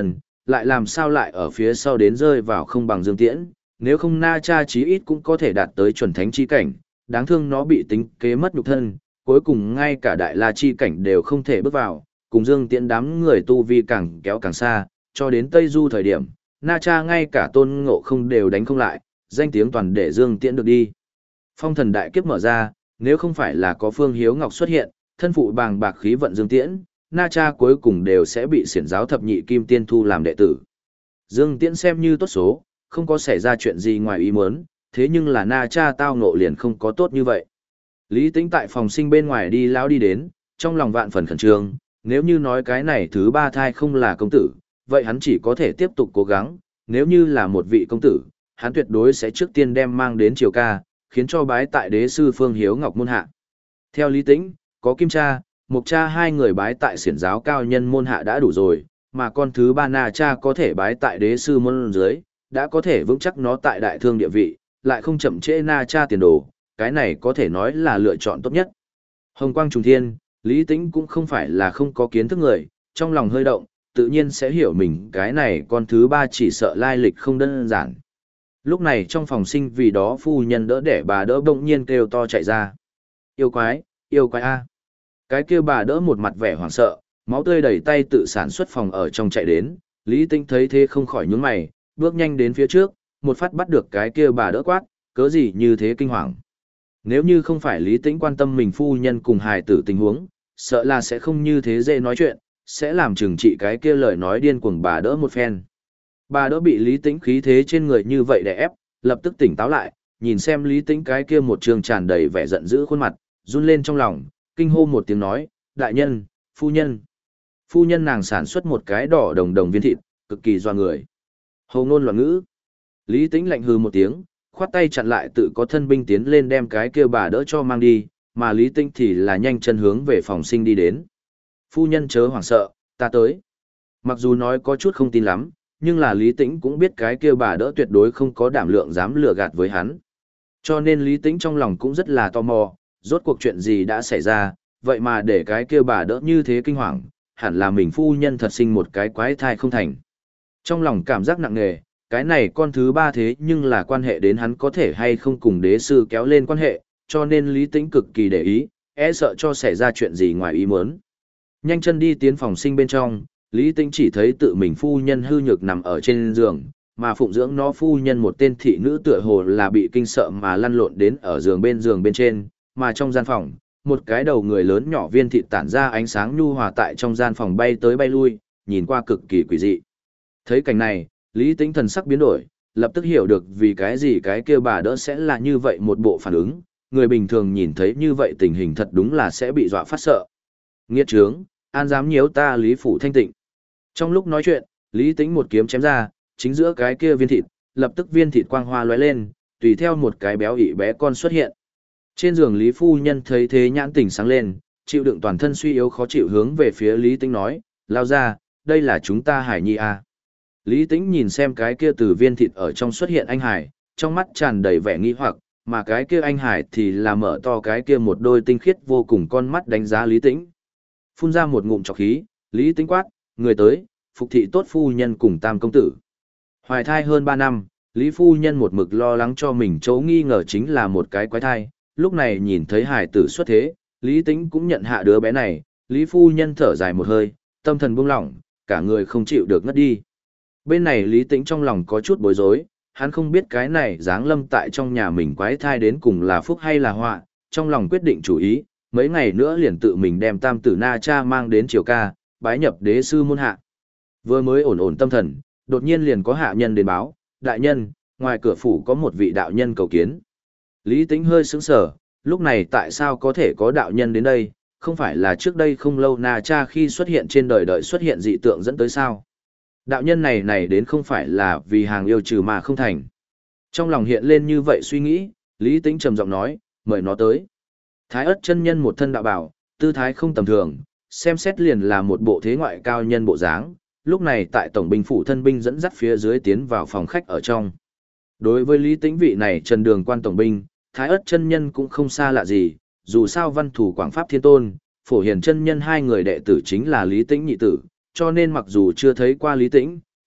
lại làm sao lại ở phía sau đến rơi vào không bằng Dương Tiễn, nếu không Na Cha chí ít cũng có thể đạt tới chuẩn thánh chi cảnh, đáng thương nó bị tính kế mất nhục thân, cuối cùng ngay cả đại la chi cảnh đều không thể bước vào, cùng Dương Tiễn đám người tu vi càng kéo càng xa, cho đến Tây Du thời điểm, Na Cha ngay cả Tôn Ngộ Không đều đánh không lại, danh tiếng toàn để Dương Tiễn được đi. Phong thần đại kiếp mở ra, nếu không phải là có Phương Hiếu Ngọc xuất hiện, thân phụ bàng bạc khí vận Dương Tiễn, Na Cha cuối cùng đều sẽ bị xiển giáo thập nhị kim tiên thu làm đệ tử. Dương Tiễn xem như tốt số, không có xảy ra chuyện gì ngoài ý muốn, thế nhưng là Na Cha tao ngộ liền không có tốt như vậy. Lý Tĩnh tại phòng sinh bên ngoài đi lão đi đến, trong lòng vạn phần khẩn trương, nếu như nói cái này thứ ba thai không là công tử, vậy hắn chỉ có thể tiếp tục cố gắng, nếu như là một vị công tử, hắn tuyệt đối sẽ trước tiên đem mang đến triều ca, khiến cho bái tại đế sư Phương Hiếu Ngọc môn hạ. Theo Lý Tĩnh, có Kim Cha, Mục Cha hai người bái tại xiển giáo cao nhân môn hạ đã đủ rồi, mà con thứ ba Na Cha có thể bái tại đế sư môn dưới, đã có thể vững chắc nó tại đại thương địa vị, lại không chậm trễ Na Cha tiền đồ, cái này có thể nói là lựa chọn tốt nhất. Hồng quang trùng thiên, Lý Tĩnh cũng không phải là không có kiến thức người, trong lòng hơi động, tự nhiên sẽ hiểu mình cái này con thứ ba chỉ sợ lai lịch không đơn giản. Lúc này trong phòng sinh vì đó phu nhân đỡ đẻ bà đỡ bỗng nhiên kêu to chạy ra. Yêu quái, yêu quái a. Cái kia bà đỡ một mặt vẻ hoảng sợ, máu tươi đầy tay tự sản xuất phòng ở trong chạy đến, Lý Tĩnh thấy thế không khỏi nhướng mày, bước nhanh đến phía trước, một phát bắt được cái kia bà đỡ quát, cớ gì như thế kinh hoàng. Nếu như không phải Lý Tĩnh quan tâm mình phu nhân cùng hài tử tình huống, sợ là sẽ không như thế dễ nói chuyện, sẽ làm trừng trị cái kia lời nói điên cuồng bà đỡ một phen. Bà đỡ bị Lý Tĩnh khí thế trên người như vậy đè ép, lập tức tỉnh táo lại, nhìn xem Lý Tĩnh cái kia một trường tràn đầy vẻ giận dữ khuôn mặt, run lên trong lòng, kinh hô một tiếng nói, đại nhân, phu nhân. Phu nhân nàng sản xuất một cái đỏ đồng đồng viên thịt, cực kỳ doa người. Hồ ngôn loạn ngữ. Lý Tĩnh lạnh hừ một tiếng, khoát tay chặn lại tự có thân binh tiến lên đem cái kia bà đỡ cho mang đi, mà Lý Tĩnh thì là nhanh chân hướng về phòng sinh đi đến. Phu nhân chớ hoảng sợ, ta tới. Mặc dù nói có chút không tin lắm, nhưng là Lý Tĩnh cũng biết cái kia bà đỡ tuyệt đối không có đảm lượng dám lừa gạt với hắn. Cho nên Lý Tĩnh trong lòng cũng rất là tò mò, rốt cuộc chuyện gì đã xảy ra, vậy mà để cái kia bà đỡ như thế kinh hoàng, hẳn là mình phu nhân thật sinh một cái quái thai không thành. Trong lòng cảm giác nặng nề, cái này con thứ ba thế nhưng là quan hệ đến hắn có thể hay không cùng đế sư kéo lên quan hệ, cho nên Lý Tĩnh cực kỳ để ý, e sợ cho xảy ra chuyện gì ngoài ý muốn. Nhanh chân đi tiến phòng sinh bên trong, Lý Tĩnh chỉ thấy tự mình phu nhân hư nhược nằm ở trên giường, mà phụng dưỡng nó phu nhân một tên thị nữ tựa hồ là bị kinh sợ mà lăn lộn đến ở giường bên giường bên trên, mà trong gian phòng, một cái đầu người lớn nhỏ viên thịt tản ra ánh sáng nhu hòa tại trong gian phòng bay tới bay lui, nhìn qua cực kỳ quỷ dị. Thấy cảnh này, Lý Tĩnh thần sắc biến đổi, lập tức hiểu được vì cái gì cái kia bà đỡ sẽ là như vậy một bộ phản ứng, người bình thường nhìn thấy như vậy tình hình thật đúng là sẽ bị dọa phát sợ. Nghiệt trướng, an dám nhiễu ta Lý phủ thanh tịnh. Trong lúc nói chuyện, Lý Tĩnh một kiếm chém ra, chính giữa cái kia viên thịt, lập tức viên thịt quang hoa lóe lên, tùy theo một cái béo ị bé con xuất hiện. Trên giường Lý phu nhân thấy thế nhãn tỉnh sáng lên, chịu đựng toàn thân suy yếu khó chịu hướng về phía Lý Tĩnh nói, lao ra, đây là chúng ta Hải Nhi à. Lý Tĩnh nhìn xem cái kia từ viên thịt ở trong xuất hiện anh Hải, trong mắt tràn đầy vẻ nghi hoặc, mà cái kia anh Hải thì là mở to cái kia một đôi tinh khiết vô cùng con mắt đánh giá Lý Tĩnh. Phun ra một ngụm trọc khí, Lý Tĩnh quát, người tới, phục thị tốt phu nhân cùng tam công tử. Hoài thai hơn ba năm, Lý phu nhân một mực lo lắng cho mình chỗ nghi ngờ chính là một cái quái thai, lúc này nhìn thấy Hải tử xuất thế, Lý Tĩnh cũng nhận hạ đứa bé này, Lý phu nhân thở dài một hơi, tâm thần buông lỏng, cả người không chịu được ngất đi. Bên này Lý Tĩnh trong lòng có chút bối rối, hắn không biết cái này giáng lâm tại trong nhà mình quái thai đến cùng là phúc hay là họa, trong lòng quyết định chủ ý, mấy ngày nữa liền tự mình đem tam tử Na Cha mang đến triều ca, bái nhập đế sư môn hạ. Vừa mới ổn ổn tâm thần, đột nhiên liền có hạ nhân đến báo, đại nhân, ngoài cửa phủ có một vị đạo nhân cầu kiến. Lý Tĩnh hơi sững sờ, lúc này tại sao có thể có đạo nhân đến đây, không phải là trước đây không lâu Na Cha khi xuất hiện trên đời đợi xuất hiện dị tượng dẫn tới sao? Đạo nhân này này đến không phải là vì hàng yêu trừ mà không thành. Trong lòng hiện lên như vậy suy nghĩ, Lý Tĩnh trầm giọng nói, mời nó tới. Thái Ất chân nhân một thân đạo bảo, tư thái không tầm thường, xem xét liền là một bộ thế ngoại cao nhân bộ dáng, lúc này tại tổng binh phủ thân binh dẫn dắt phía dưới tiến vào phòng khách ở trong. Đối với Lý Tĩnh vị này trần đường quan tổng binh, Thái Ất chân nhân cũng không xa lạ gì, dù sao văn thủ quảng pháp thiên tôn, phổ hiền chân nhân hai người đệ tử chính là Lý Tĩnh nhị tử, cho nên mặc dù chưa thấy qua Lý Tĩnh,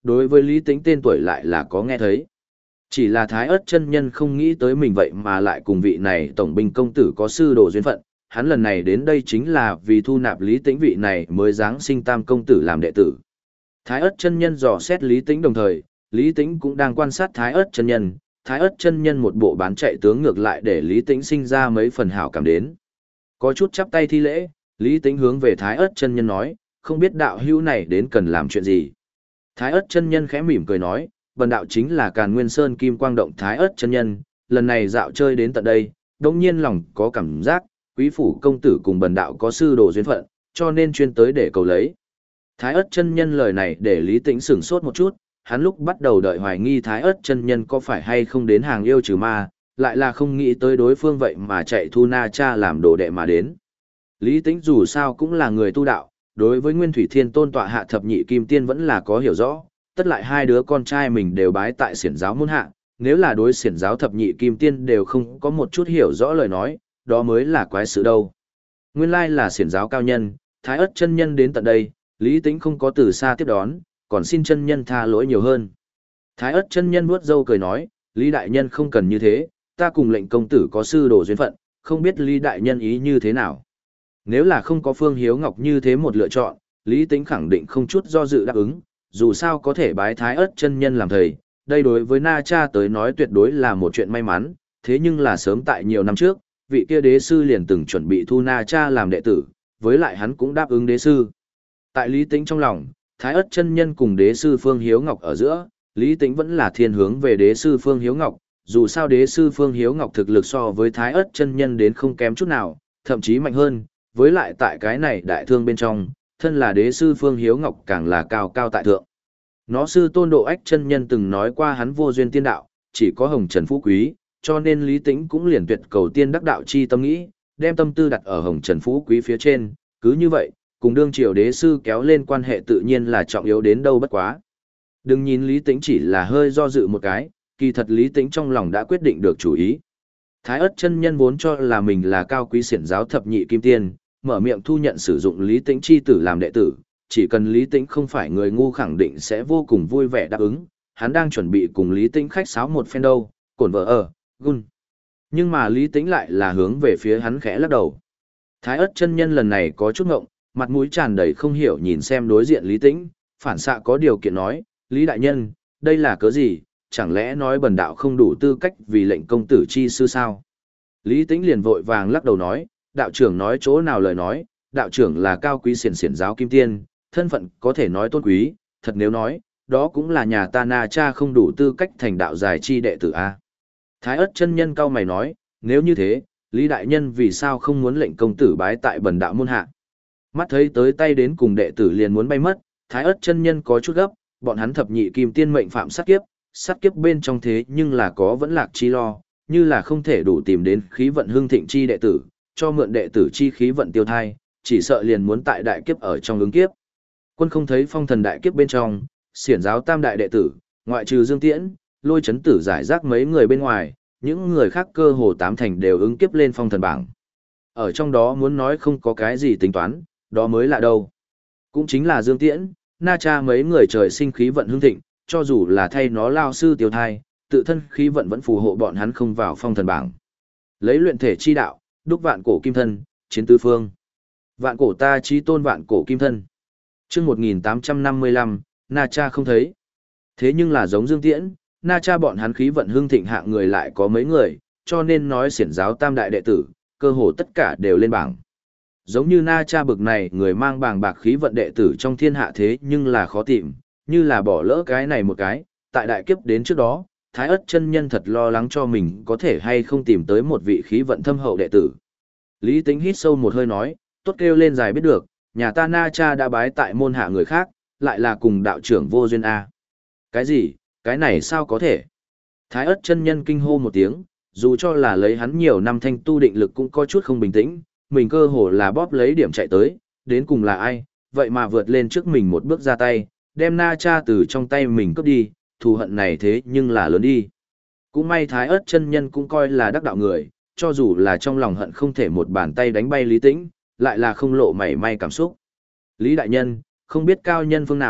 đối với Lý Tĩnh tên tuổi lại là có nghe thấy. Chỉ là Thái Ức chân nhân không nghĩ tới mình vậy mà lại cùng vị này tổng binh công tử có sư đồ duyên phận, hắn lần này đến đây chính là vì thu nạp Lý Tĩnh vị này mới giáng sinh tam công tử làm đệ tử. Thái Ức chân nhân dò xét Lý Tĩnh đồng thời, Lý Tĩnh cũng đang quan sát Thái Ức chân nhân, Thái Ức chân nhân một bộ bán chạy tướng ngược lại để Lý Tĩnh sinh ra mấy phần hảo cảm đến. Có chút chắp tay thi lễ, Lý Tĩnh hướng về Thái Ức chân nhân nói, không biết đạo hữu này đến cần làm chuyện gì. Thái Ức chân nhân khẽ mỉm cười nói, bần đạo chính là Càn Nguyên Sơn Kim Quang Động Thái Ức chân nhân, lần này dạo chơi đến tận đây, đống nhiên lòng có cảm giác, quý phủ công tử cùng bần đạo có sư đồ duyên phận, cho nên chuyên tới để cầu lấy. Thái Ức chân nhân lời này để Lý Tĩnh sửng sốt một chút, hắn lúc bắt đầu đợi hoài nghi Thái Ức chân nhân có phải hay không đến hàng yêu trừ ma, lại là không nghĩ tới đối phương vậy mà chạy thu Na Cha làm đồ đệ mà đến. Lý Tĩnh dù sao cũng là người tu đạo, đối với Nguyên Thủy Thiên Tôn tọa hạ thập nhị kim tiên vẫn là có hiểu rõ, tất lại hai đứa con trai mình đều bái tại xiển giáo môn hạ, nếu là đối xiển giáo thập nhị kim tiên đều không có một chút hiểu rõ lời nói, đó mới là quái sự đâu. Nguyên lai là xiển giáo cao nhân, Thái Ức chân nhân đến tận đây, Lý Tĩnh không có từ xa tiếp đón, còn xin chân nhân tha lỗi nhiều hơn. Thái Ức chân nhân vuốt râu cười nói, Lý đại nhân không cần như thế, ta cùng lệnh công tử có sư đồ duyên phận, không biết Lý đại nhân ý như thế nào. Nếu là không có Phương Hiếu Ngọc như thế một lựa chọn, Lý Tĩnh khẳng định không chút do dự đáp ứng, dù sao có thể bái Thái Ức chân nhân làm thầy, đây đối với Na Cha tới nói tuyệt đối là một chuyện may mắn, thế nhưng là sớm tại nhiều năm trước, vị kia đế sư liền từng chuẩn bị thu Na Cha làm đệ tử, với lại hắn cũng đáp ứng đế sư. Tại Lý Tĩnh trong lòng, Thái Ức chân nhân cùng đế sư Phương Hiếu Ngọc ở giữa, Lý Tĩnh vẫn là thiên hướng về đế sư Phương Hiếu Ngọc, dù sao đế sư Phương Hiếu Ngọc thực lực so với Thái Ức chân nhân đến không kém chút nào, thậm chí mạnh hơn, với lại tại cái này đại thương bên trong, thân là đế sư Phương Hiếu Ngọc càng là cao cao tại thượng. Nó sư Tôn Độ Ách chân nhân từng nói qua hắn vô duyên tiên đạo, chỉ có hồng trần phú quý, cho nên Lý Tĩnh cũng liền tuyệt cầu tiên đắc đạo chi tâm nghĩ, đem tâm tư đặt ở hồng trần phú quý phía trên, cứ như vậy, cùng đương triều đế sư kéo lên quan hệ tự nhiên là trọng yếu đến đâu bất quá. Đừng nhìn Lý Tĩnh chỉ là hơi do dự một cái, kỳ thật Lý Tĩnh trong lòng đã quyết định được chủ ý. Thái Ức chân nhân vốn cho là mình là cao quý xiển giáo thập nhị kim tiên, mở miệng thu nhận sử dụng Lý Tĩnh chi tử làm đệ tử, chỉ cần Lý Tĩnh không phải người ngu khẳng định sẽ vô cùng vui vẻ đáp ứng, hắn đang chuẩn bị cùng Lý Tĩnh khách sáo một phen đâu, cổn vợ ở, gun. Nhưng mà Lý Tĩnh lại là hướng về phía hắn khẽ lắc đầu. Thái Ức chân nhân lần này có chút ngộng, mặt mũi tràn đầy không hiểu nhìn xem đối diện Lý Tĩnh, phản xạ có điều kiện nói, Lý đại nhân, đây là cớ gì, chẳng lẽ nói bần đạo không đủ tư cách vì lệnh công tử chi sư sao? Lý Tĩnh liền vội vàng lắc đầu nói, đạo trưởng nói chỗ nào lời nói, đạo trưởng là cao quý xiển xiển giáo kim tiên, thân phận có thể nói tôn quý, thật nếu nói, đó cũng là nhà ta Na Cha không đủ tư cách thành đạo giải chi đệ tử A. Thái Ức chân nhân cao mày nói, nếu như thế, Lý đại nhân vì sao không muốn lệnh công tử bái tại bần đạo môn hạ? Mắt thấy tới tay đến cùng đệ tử liền muốn bay mất, Thái Ức chân nhân có chút gấp, bọn hắn thập nhị kim tiên mệnh phạm sát kiếp, sát kiếp bên trong thế nhưng là có vẫn lạc chi lo, như là không thể đủ tìm đến khí vận hương thịnh chi đệ tử, cho mượn đệ tử chi khí vận tiêu thai, chỉ sợ liền muốn tại đại kiếp ở trong ứng kiếp. Quân không thấy phong thần đại kiếp bên trong, xiển giáo tam đại đệ tử, ngoại trừ Dương Tiễn, Lôi Chấn Tử giải rác mấy người bên ngoài, những người khác cơ hồ tám thành đều ứng kiếp lên phong thần bảng. Ở trong đó muốn nói không có cái gì tính toán, đó mới là đâu. Cũng chính là Dương Tiễn, Na Cha mấy người trời sinh khí vận hương thịnh, cho dù là thay nó lao sư tiêu thai, tự thân khí vận vẫn phù hộ bọn hắn không vào phong thần bảng. Lấy luyện thể chi đạo, đúc vạn cổ kim thân, chiến tứ phương. Vạn cổ ta chí tôn vạn cổ kim thân. Chương một nghìn tám trăm năm mươi lăm, Na Cha không thấy. Thế nhưng là giống Dương Tiễn, Na Cha bọn hắn khí vận hương thịnh hạng người lại có mấy người, cho nên nói xiển giáo tam đại đệ tử, cơ hồ tất cả đều lên bảng. Giống như Na Cha bực này người mang bảng bạc khí vận đệ tử trong thiên hạ thế nhưng là khó tìm, như là bỏ lỡ cái này một cái, tại đại kiếp đến trước đó, Thái Ức chân nhân thật lo lắng cho mình có thể hay không tìm tới một vị khí vận thâm hậu đệ tử. Lý Tĩnh hít sâu một hơi nói, tốt kêu lên dài biết được, nhà ta Na Cha đã bái tại môn hạ người khác, lại là cùng đạo trưởng vô duyên A. Cái gì, cái này sao có thể? Thái Ức chân nhân kinh hô một tiếng, dù cho là lấy hắn nhiều năm thanh tu định lực cũng có chút không bình tĩnh, mình cơ hồ là bóp lấy điểm chạy tới, đến cùng là ai, vậy mà vượt lên trước mình một bước ra tay, đem Na Cha từ trong tay mình cướp đi, thù hận này thế nhưng là lớn đi. Cũng may Thái Ức chân nhân cũng coi là đắc đạo người, cho dù là trong lòng hận không thể một bàn tay đánh bay Lý Tĩnh, lại là không lộ mảy may cảm xúc. Lý đại nhân, không biết cao nhân phương nào,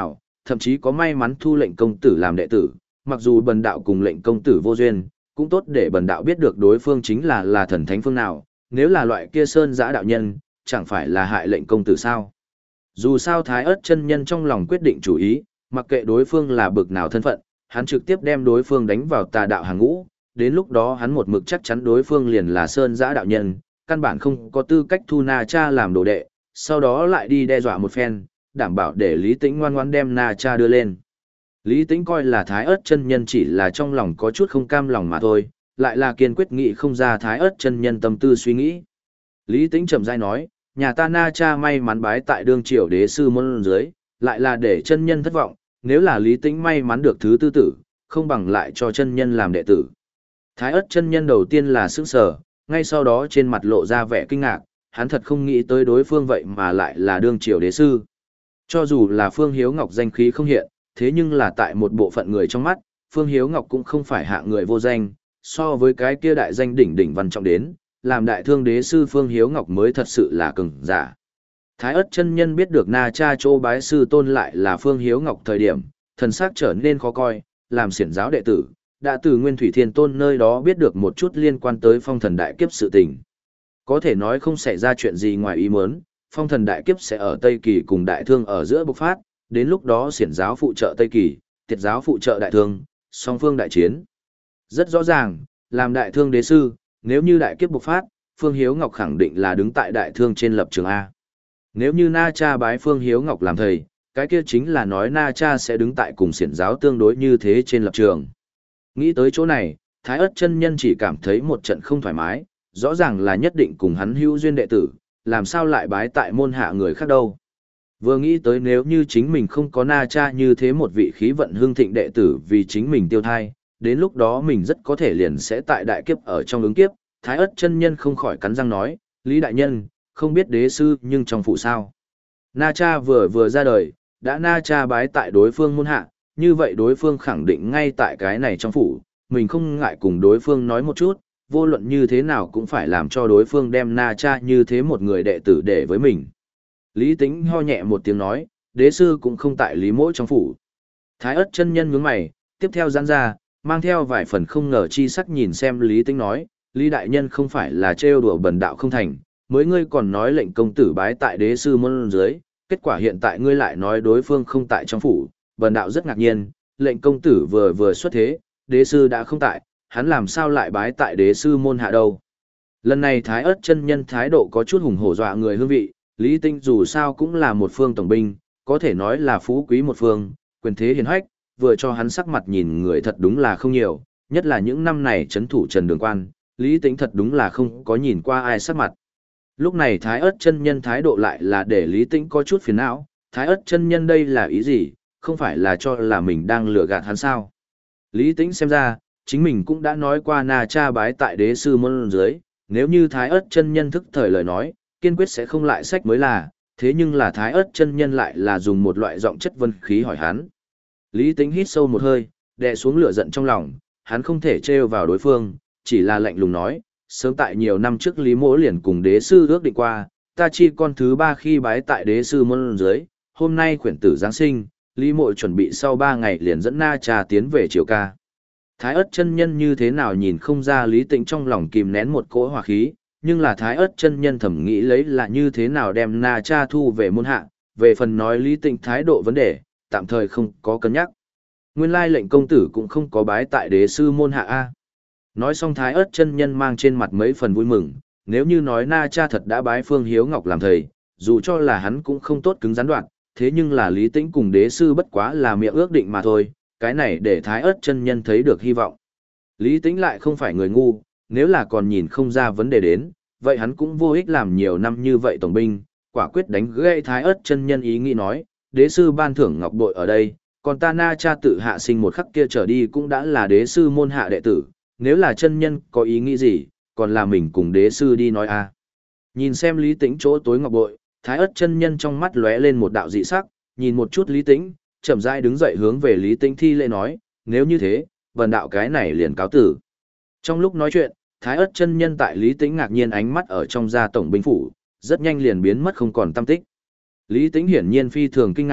thậm chí có may mắn thu lệnh công tử làm đệ tử, mặc dù bần đạo cùng lệnh công tử vô duyên, cũng tốt để bần đạo biết được đối phương chính là là thần thánh phương nào, nếu là loại kia sơn giã đạo nhân, chẳng phải là hại lệnh công tử sao. Dù sao Thái Ức chân nhân trong lòng quyết định chủ ý, mặc kệ đối phương là bực nào thân phận, hắn trực tiếp đem đối phương đánh vào tà đạo hàng ngũ, đến lúc đó hắn một mực chắc chắn đối phương liền là sơn giã đạo nhân, căn bản không có tư cách thu Na Cha làm đồ đệ, sau đó lại đi đe dọa một phen, đảm bảo để Lý Tĩnh ngoan ngoãn đem Na Cha đưa lên. Lý Tĩnh coi là Thái Ức chân nhân chỉ là trong lòng có chút không cam lòng mà thôi, lại là kiên quyết nghĩ không ra Thái Ức chân nhân tâm tư suy nghĩ. Lý Tĩnh chậm rãi nói, nhà ta Na Cha may mắn bái tại đương triều đế sư môn dưới, lại là để chân nhân thất vọng, nếu là Lý Tĩnh may mắn được thứ tư tử, không bằng lại cho chân nhân làm đệ tử. Thái Ức chân nhân đầu tiên là sững sờ, ngay sau đó trên mặt lộ ra vẻ kinh ngạc, hắn thật không nghĩ tới đối phương vậy mà lại là đương triều đế sư. Cho dù là Phương Hiếu Ngọc danh khí không hiện, thế nhưng là tại một bộ phận người trong mắt, Phương Hiếu Ngọc cũng không phải hạng người vô danh, so với cái kia đại danh đỉnh đỉnh văn trọng đến, làm đại thương đế sư Phương Hiếu Ngọc mới thật sự là cường giả. Thái Ức chân nhân biết được Na Cha chỗ bái sư tôn lại là Phương Hiếu Ngọc thời điểm, thần sắc trở nên khó coi, làm xiển giáo đệ tử, đã từ Nguyên Thủy Thiên Tôn nơi đó biết được một chút liên quan tới phong thần đại kiếp sự tình. Có thể nói không xảy ra chuyện gì ngoài ý muốn, phong thần đại kiếp sẽ ở Tây Kỳ cùng đại thương ở giữa bộc phát, đến lúc đó xiển giáo phụ trợ Tây Kỳ, tiệt giáo phụ trợ đại thương, song phương đại chiến. Rất rõ ràng, làm đại thương đế sư, nếu như đại kiếp bộc phát, Phương Hiếu Ngọc khẳng định là đứng tại đại thương trên lập trường A. Nếu như Na Cha bái Phương Hiếu Ngọc làm thầy, cái kia chính là nói Na Cha sẽ đứng tại cùng xiển giáo tương đối như thế trên lập trường. Nghĩ tới chỗ này, Thái Ức chân nhân chỉ cảm thấy một trận không thoải mái, rõ ràng là nhất định cùng hắn hữu duyên đệ tử, làm sao lại bái tại môn hạ người khác đâu. Vừa nghĩ tới nếu như chính mình không có Na Cha như thế một vị khí vận hương thịnh đệ tử vì chính mình tiêu thai, đến lúc đó mình rất có thể liền sẽ tại đại kiếp ở trong ứng kiếp, Thái Ức chân nhân không khỏi cắn răng nói, Lý đại nhân, không biết đế sư nhưng trong phụ sao. Na Cha vừa vừa ra đời, đã Na Cha bái tại đối phương môn hạ, như vậy đối phương khẳng định ngay tại cái này trong phủ, mình không ngại cùng đối phương nói một chút, vô luận như thế nào cũng phải làm cho đối phương đem Na Cha như thế một người đệ tử để với mình. Lý Tĩnh ho nhẹ một tiếng nói, đế sư cũng không tại Lý Mỗ trong phủ. Thái Ức chân nhân nhướng mày, tiếp theo giãn ra, mang theo vài phần không ngờ chi sắc nhìn xem Lý Tĩnh nói, Lý đại nhân không phải là trêu đùa bần đạo không thành, mới ngươi còn nói lệnh công tử bái tại đế sư môn dưới, kết quả hiện tại ngươi lại nói đối phương không tại trong phủ, bần đạo rất ngạc nhiên, lệnh công tử vừa vừa xuất thế, đế sư đã không tại, hắn làm sao lại bái tại đế sư môn hạ đâu. Lần này Thái Ức chân nhân thái độ có chút hùng hổ dọa người hương vị, Lý Tĩnh dù sao cũng là một phương tổng binh, có thể nói là phú quý một phương, quyền thế hiển hách, vừa cho hắn sắc mặt nhìn người thật đúng là không nhiều, nhất là những năm này trấn thủ Trần Đường Quan, Lý Tĩnh thật đúng là không có nhìn qua ai sắc mặt. Lúc này Thái Ức chân nhân thái độ lại là để Lý Tĩnh có chút phiền não, Thái Ức chân nhân đây là ý gì, không phải là cho là mình đang lừa gạt hắn sao. Lý Tĩnh xem ra, chính mình cũng đã nói qua Na Cha bái tại đế sư môn dưới, nếu như Thái Ức chân nhân thức thời lời nói, kiên quyết sẽ không lại sách mới là, thế nhưng là Thái Ức chân nhân lại là dùng một loại giọng chất vân khí hỏi hắn. Lý Tĩnh hít sâu một hơi, đè xuống lửa giận trong lòng, hắn không thể trêu vào đối phương, chỉ là lạnh lùng nói, sớm tại nhiều năm trước Lý Mỗ liền cùng đế sư ước định qua, ta chi con thứ ba khi bái tại đế sư môn dưới, hôm nay khuyển tử Giáng sinh, Lý Mộ chuẩn bị sau ba ngày liền dẫn Na Cha tiến về triều ca. Thái Ức chân nhân như thế nào nhìn không ra Lý Tĩnh trong lòng kìm nén một cỗ hỏa khí, nhưng là Thái Ức chân nhân thầm nghĩ lấy là như thế nào đem Na Cha thu về môn hạ, về phần nói Lý Tĩnh thái độ vấn đề, tạm thời không có cân nhắc. Nguyên lai lệnh công tử cũng không có bái tại đế sư môn hạ a. Nói xong Thái Ức chân nhân mang trên mặt mấy phần vui mừng, nếu như nói Na Cha thật đã bái Phương Hiếu Ngọc làm thầy, dù cho là hắn cũng không tốt cứng rắn đoạn, thế nhưng là Lý Tĩnh cùng đế sư bất quá là miệng ước định mà thôi, cái này để Thái Ức chân nhân thấy được hy vọng. Lý Tĩnh lại không phải người ngu, nếu là còn nhìn không ra vấn đề đến, vậy hắn cũng vô ích làm nhiều năm như vậy tổng binh, quả quyết đánh gãy Thái Ức chân nhân ý nghĩ nói, đế sư ban thưởng ngọc bội ở đây, còn ta Na Cha tự hạ sinh một khắc kia trở đi cũng đã là đế sư môn hạ đệ tử, nếu là chân nhân có ý nghĩ gì, còn là mình cùng đế sư đi nói a. Nhìn xem Lý Tĩnh chỗ tối ngọc bội, Thái Ức chân nhân trong mắt lóe lên một đạo dị sắc, nhìn một chút Lý Tĩnh, chậm rãi đứng dậy hướng về Lý Tĩnh thi lễ nói, nếu như thế, vần đạo cái này liền cáo tử. Trong lúc nói chuyện, Thái Ức chân nhân tại Lý Tĩnh ngạc nhiên ánh mắt ở trong gia tổng binh phủ, rất nhanh liền biến mất không còn tăm tích. Lý Tĩnh hiển nhiên phi thường kinh ngạc,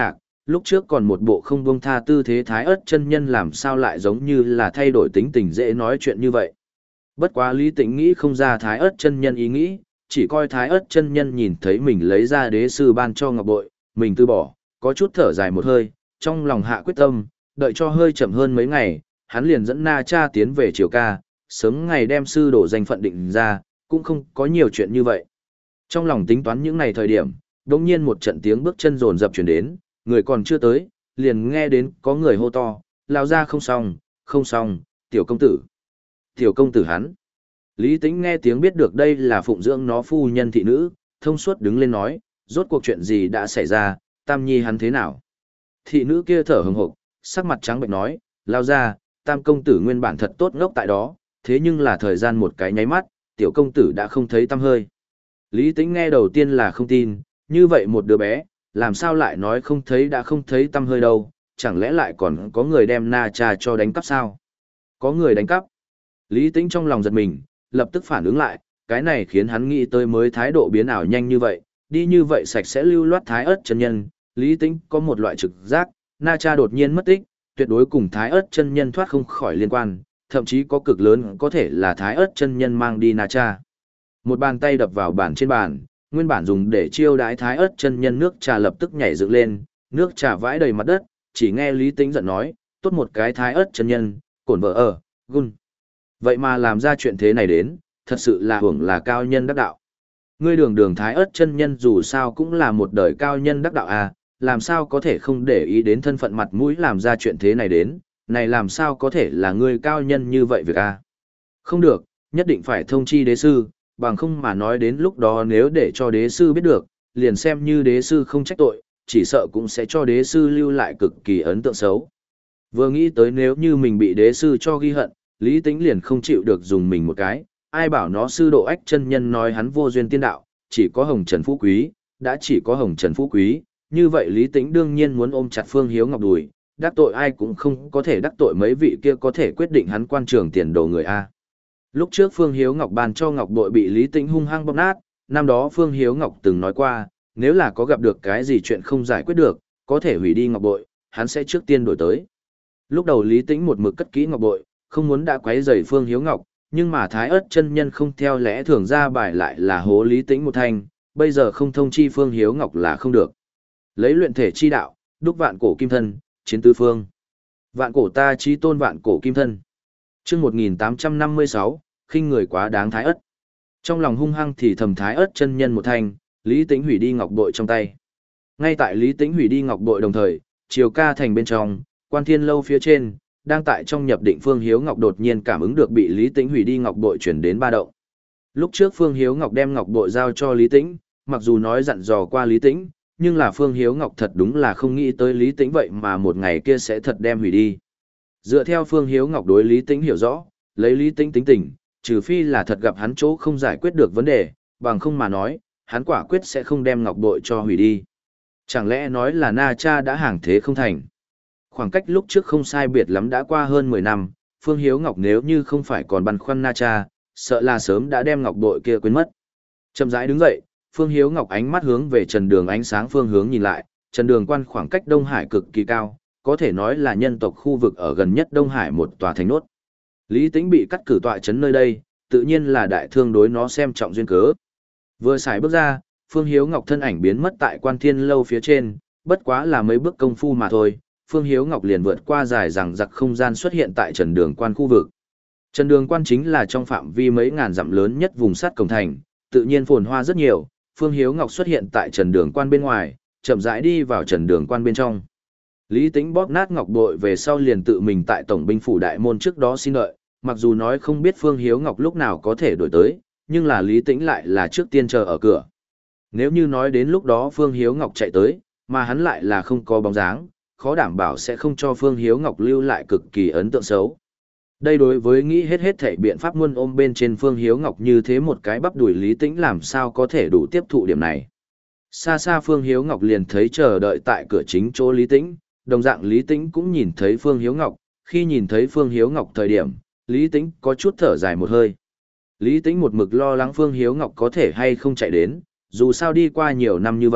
lúc trước còn một bộ không buông tha tư thế Thái Ức chân nhân làm sao lại giống như là thay đổi tính tình dễ nói chuyện như vậy. Bất quá Lý Tĩnh nghĩ không ra Thái Ức chân nhân ý nghĩ, chỉ coi Thái Ức chân nhân nhìn thấy mình lấy ra đế sư ban cho ngọc bội, mình từ bỏ, có chút thở dài một hơi, trong lòng hạ quyết tâm, đợi cho hơi chậm hơn mấy ngày, hắn liền dẫn Na Cha tiến về Triều Ca, sớm ngày đem sư đổ danh phận định ra, cũng không có nhiều chuyện như vậy. Trong lòng tính toán những ngày thời điểm, đột nhiên một trận tiếng bước chân rồn rập truyền đến, người còn chưa tới, liền nghe đến có người hô to, lao ra không xong, không xong, tiểu công tử. Tiểu công tử hắn. Lý Tĩnh nghe tiếng biết được đây là phụng dưỡng nó phu nhân thị nữ, thông suốt đứng lên nói, rốt cuộc chuyện gì đã xảy ra, Tam Nhi hắn thế nào. Thị nữ kia thở hừng hực, sắc mặt trắng bệnh nói, lao ra, Tam công tử nguyên bản thật tốt ngốc tại đó, thế nhưng là thời gian một cái nháy mắt, tiểu công tử đã không thấy tăm hơi. Lý Tĩnh nghe đầu tiên là không tin, như vậy một đứa bé, làm sao lại nói không thấy đã không thấy tăm hơi đâu, chẳng lẽ lại còn có người đem Na Cha cho đánh cắp sao? Có người đánh cắp. Lý Tĩnh trong lòng giật mình, lập tức phản ứng lại, cái này khiến hắn nghĩ tới mới thái độ biến ảo nhanh như vậy, đi như vậy sạch sẽ lưu loát Thái Ức chân nhân, Lý Tĩnh có một loại trực giác, Na Cha đột nhiên mất tích, tuyệt đối cùng Thái Ức chân nhân thoát không khỏi liên quan, thậm chí có cực lớn có thể là Thái Ức chân nhân mang đi Na Cha. Một bàn tay đập vào bàn trên bàn, nguyên bản dùng để chiêu đãi Thái Ức chân nhân nước trà lập tức nhảy dựng lên, nước trà vãi đầy mặt đất, chỉ nghe Lý Tĩnh giận nói, tốt một cái Thái Ức chân nhân, cổn vợ ở, gun. Vậy mà làm ra chuyện thế này đến, thật sự là hưởng là cao nhân đắc đạo. Ngươi đường đường Thái Ức chân nhân dù sao cũng là một đời cao nhân đắc đạo à, làm sao có thể không để ý đến thân phận mặt mũi làm ra chuyện thế này đến, này làm sao có thể là ngươi cao nhân như vậy việc à. Không được, nhất định phải thông chi đế sư, bằng không mà nói đến lúc đó nếu để cho đế sư biết được, liền xem như đế sư không trách tội, chỉ sợ cũng sẽ cho đế sư lưu lại cực kỳ ấn tượng xấu. Vừa nghĩ tới nếu như mình bị đế sư cho ghi hận, Lý Tĩnh liền không chịu được dùng mình một cái, ai bảo nó sư độ ách chân nhân nói hắn vô duyên tiên đạo, chỉ có Hồng Trần Phú Quý, đã chỉ có Hồng Trần Phú Quý, như vậy Lý Tĩnh đương nhiên muốn ôm chặt Phương Hiếu Ngọc đùi, đắc tội ai cũng không có thể đắc tội mấy vị kia có thể quyết định hắn quan trường tiền đồ người A. Lúc trước Phương Hiếu Ngọc ban cho Ngọc bội bị Lý Tĩnh hung hăng bóp nát, năm đó Phương Hiếu Ngọc từng nói qua, nếu là có gặp được cái gì chuyện không giải quyết được, có thể hủy đi Ngọc bội, hắn sẽ trước tiên đổi tới. Lúc đầu Lý Tĩnh một mực cất kỹ Ngọc bội, không muốn đã quấy rầy Phương Hiếu Ngọc, nhưng mà Thái Ức chân nhân không theo lẽ thường ra bài lại là hố Lý Tĩnh một thanh, bây giờ không thông chi Phương Hiếu Ngọc là không được. Lấy luyện thể chi đạo, đúc vạn cổ kim thân, chiến tứ phương. Vạn cổ ta chí tôn vạn cổ kim thân. Chương một nghìn tám trăm năm mươi sáu, khinh người quá đáng Thái Ức. Trong lòng hung hăng thì thầm Thái Ức chân nhân một thanh, Lý Tĩnh hủy đi ngọc bội trong tay. Ngay tại Lý Tĩnh hủy đi ngọc bội đồng thời, Triều Ca thành bên trong, Quan Thiên lâu phía trên, đang tại trong nhập định Phương Hiếu Ngọc đột nhiên cảm ứng được bị Lý Tĩnh hủy đi ngọc bội chuyển đến ba động. Lúc trước Phương Hiếu Ngọc đem ngọc bội giao cho Lý Tĩnh, mặc dù nói dặn dò qua Lý Tĩnh, nhưng là Phương Hiếu Ngọc thật đúng là không nghĩ tới Lý Tĩnh vậy mà một ngày kia sẽ thật đem hủy đi. Dựa theo Phương Hiếu Ngọc đối Lý Tĩnh hiểu rõ, lấy Lý Tĩnh tính tình, trừ phi là thật gặp hắn chỗ không giải quyết được vấn đề, bằng không mà nói, hắn quả quyết sẽ không đem ngọc bội cho hủy đi. Chẳng lẽ nói là Na Cha đã hàng thế không thành? Khoảng cách lúc trước không sai biệt lắm đã qua hơn mười năm, Phương Hiếu Ngọc nếu như không phải còn băn khoăn Na Cha, sợ là sớm đã đem ngọc bội kia quên mất. Chậm rãi đứng dậy, Phương Hiếu Ngọc ánh mắt hướng về Trần Đường ánh sáng phương hướng nhìn lại, Trần Đường quan khoảng cách Đông Hải cực kỳ cao, có thể nói là nhân tộc khu vực ở gần nhất Đông Hải một tòa thành nốt. Lý Tĩnh bị cắt cử tọa trấn nơi đây, tự nhiên là đại thương đối nó xem trọng duyên cớ. Vừa xài bước ra, Phương Hiếu Ngọc thân ảnh biến mất tại Quan Thiên lâu phía trên, bất quá là mấy bước công phu mà thôi, Phương Hiếu Ngọc liền vượt qua dài rằng giặc không gian xuất hiện tại Trần Đường quan khu vực. Trần Đường quan chính là trong phạm vi mấy ngàn dặm lớn nhất vùng sắt cổng thành, tự nhiên phồn hoa rất nhiều, Phương Hiếu Ngọc xuất hiện tại Trần Đường quan bên ngoài, chậm rãi đi vào Trần Đường quan bên trong. Lý Tĩnh bóp nát ngọc bội về sau liền tự mình tại tổng binh phủ đại môn trước đó xin đợi, mặc dù nói không biết Phương Hiếu Ngọc lúc nào có thể đổi tới, nhưng là Lý Tĩnh lại là trước tiên chờ ở cửa. Nếu như nói đến lúc đó Phương Hiếu Ngọc chạy tới, mà hắn lại là không có bóng dáng, khó đảm bảo sẽ không cho Phương Hiếu Ngọc lưu lại cực kỳ ấn tượng xấu. Đây đối với nghĩ hết hết thảy biện pháp muôn ôm bên trên Phương Hiếu Ngọc như thế một cái bắp đuổi Lý Tĩnh làm sao có thể đủ tiếp thụ điểm này. Xa xa Phương Hiếu Ngọc liền thấy chờ đợi tại cửa chính chỗ Lý Tĩnh, đồng dạng Lý Tĩnh cũng nhìn thấy Phương Hiếu Ngọc, khi nhìn thấy Phương Hiếu Ngọc thời điểm, Lý Tĩnh có chút thở dài một hơi. Lý Tĩnh một mực lo lắng Phương Hiếu Ngọc có thể hay không chạy đến, dù sao đi qua nhiều năm như vậy,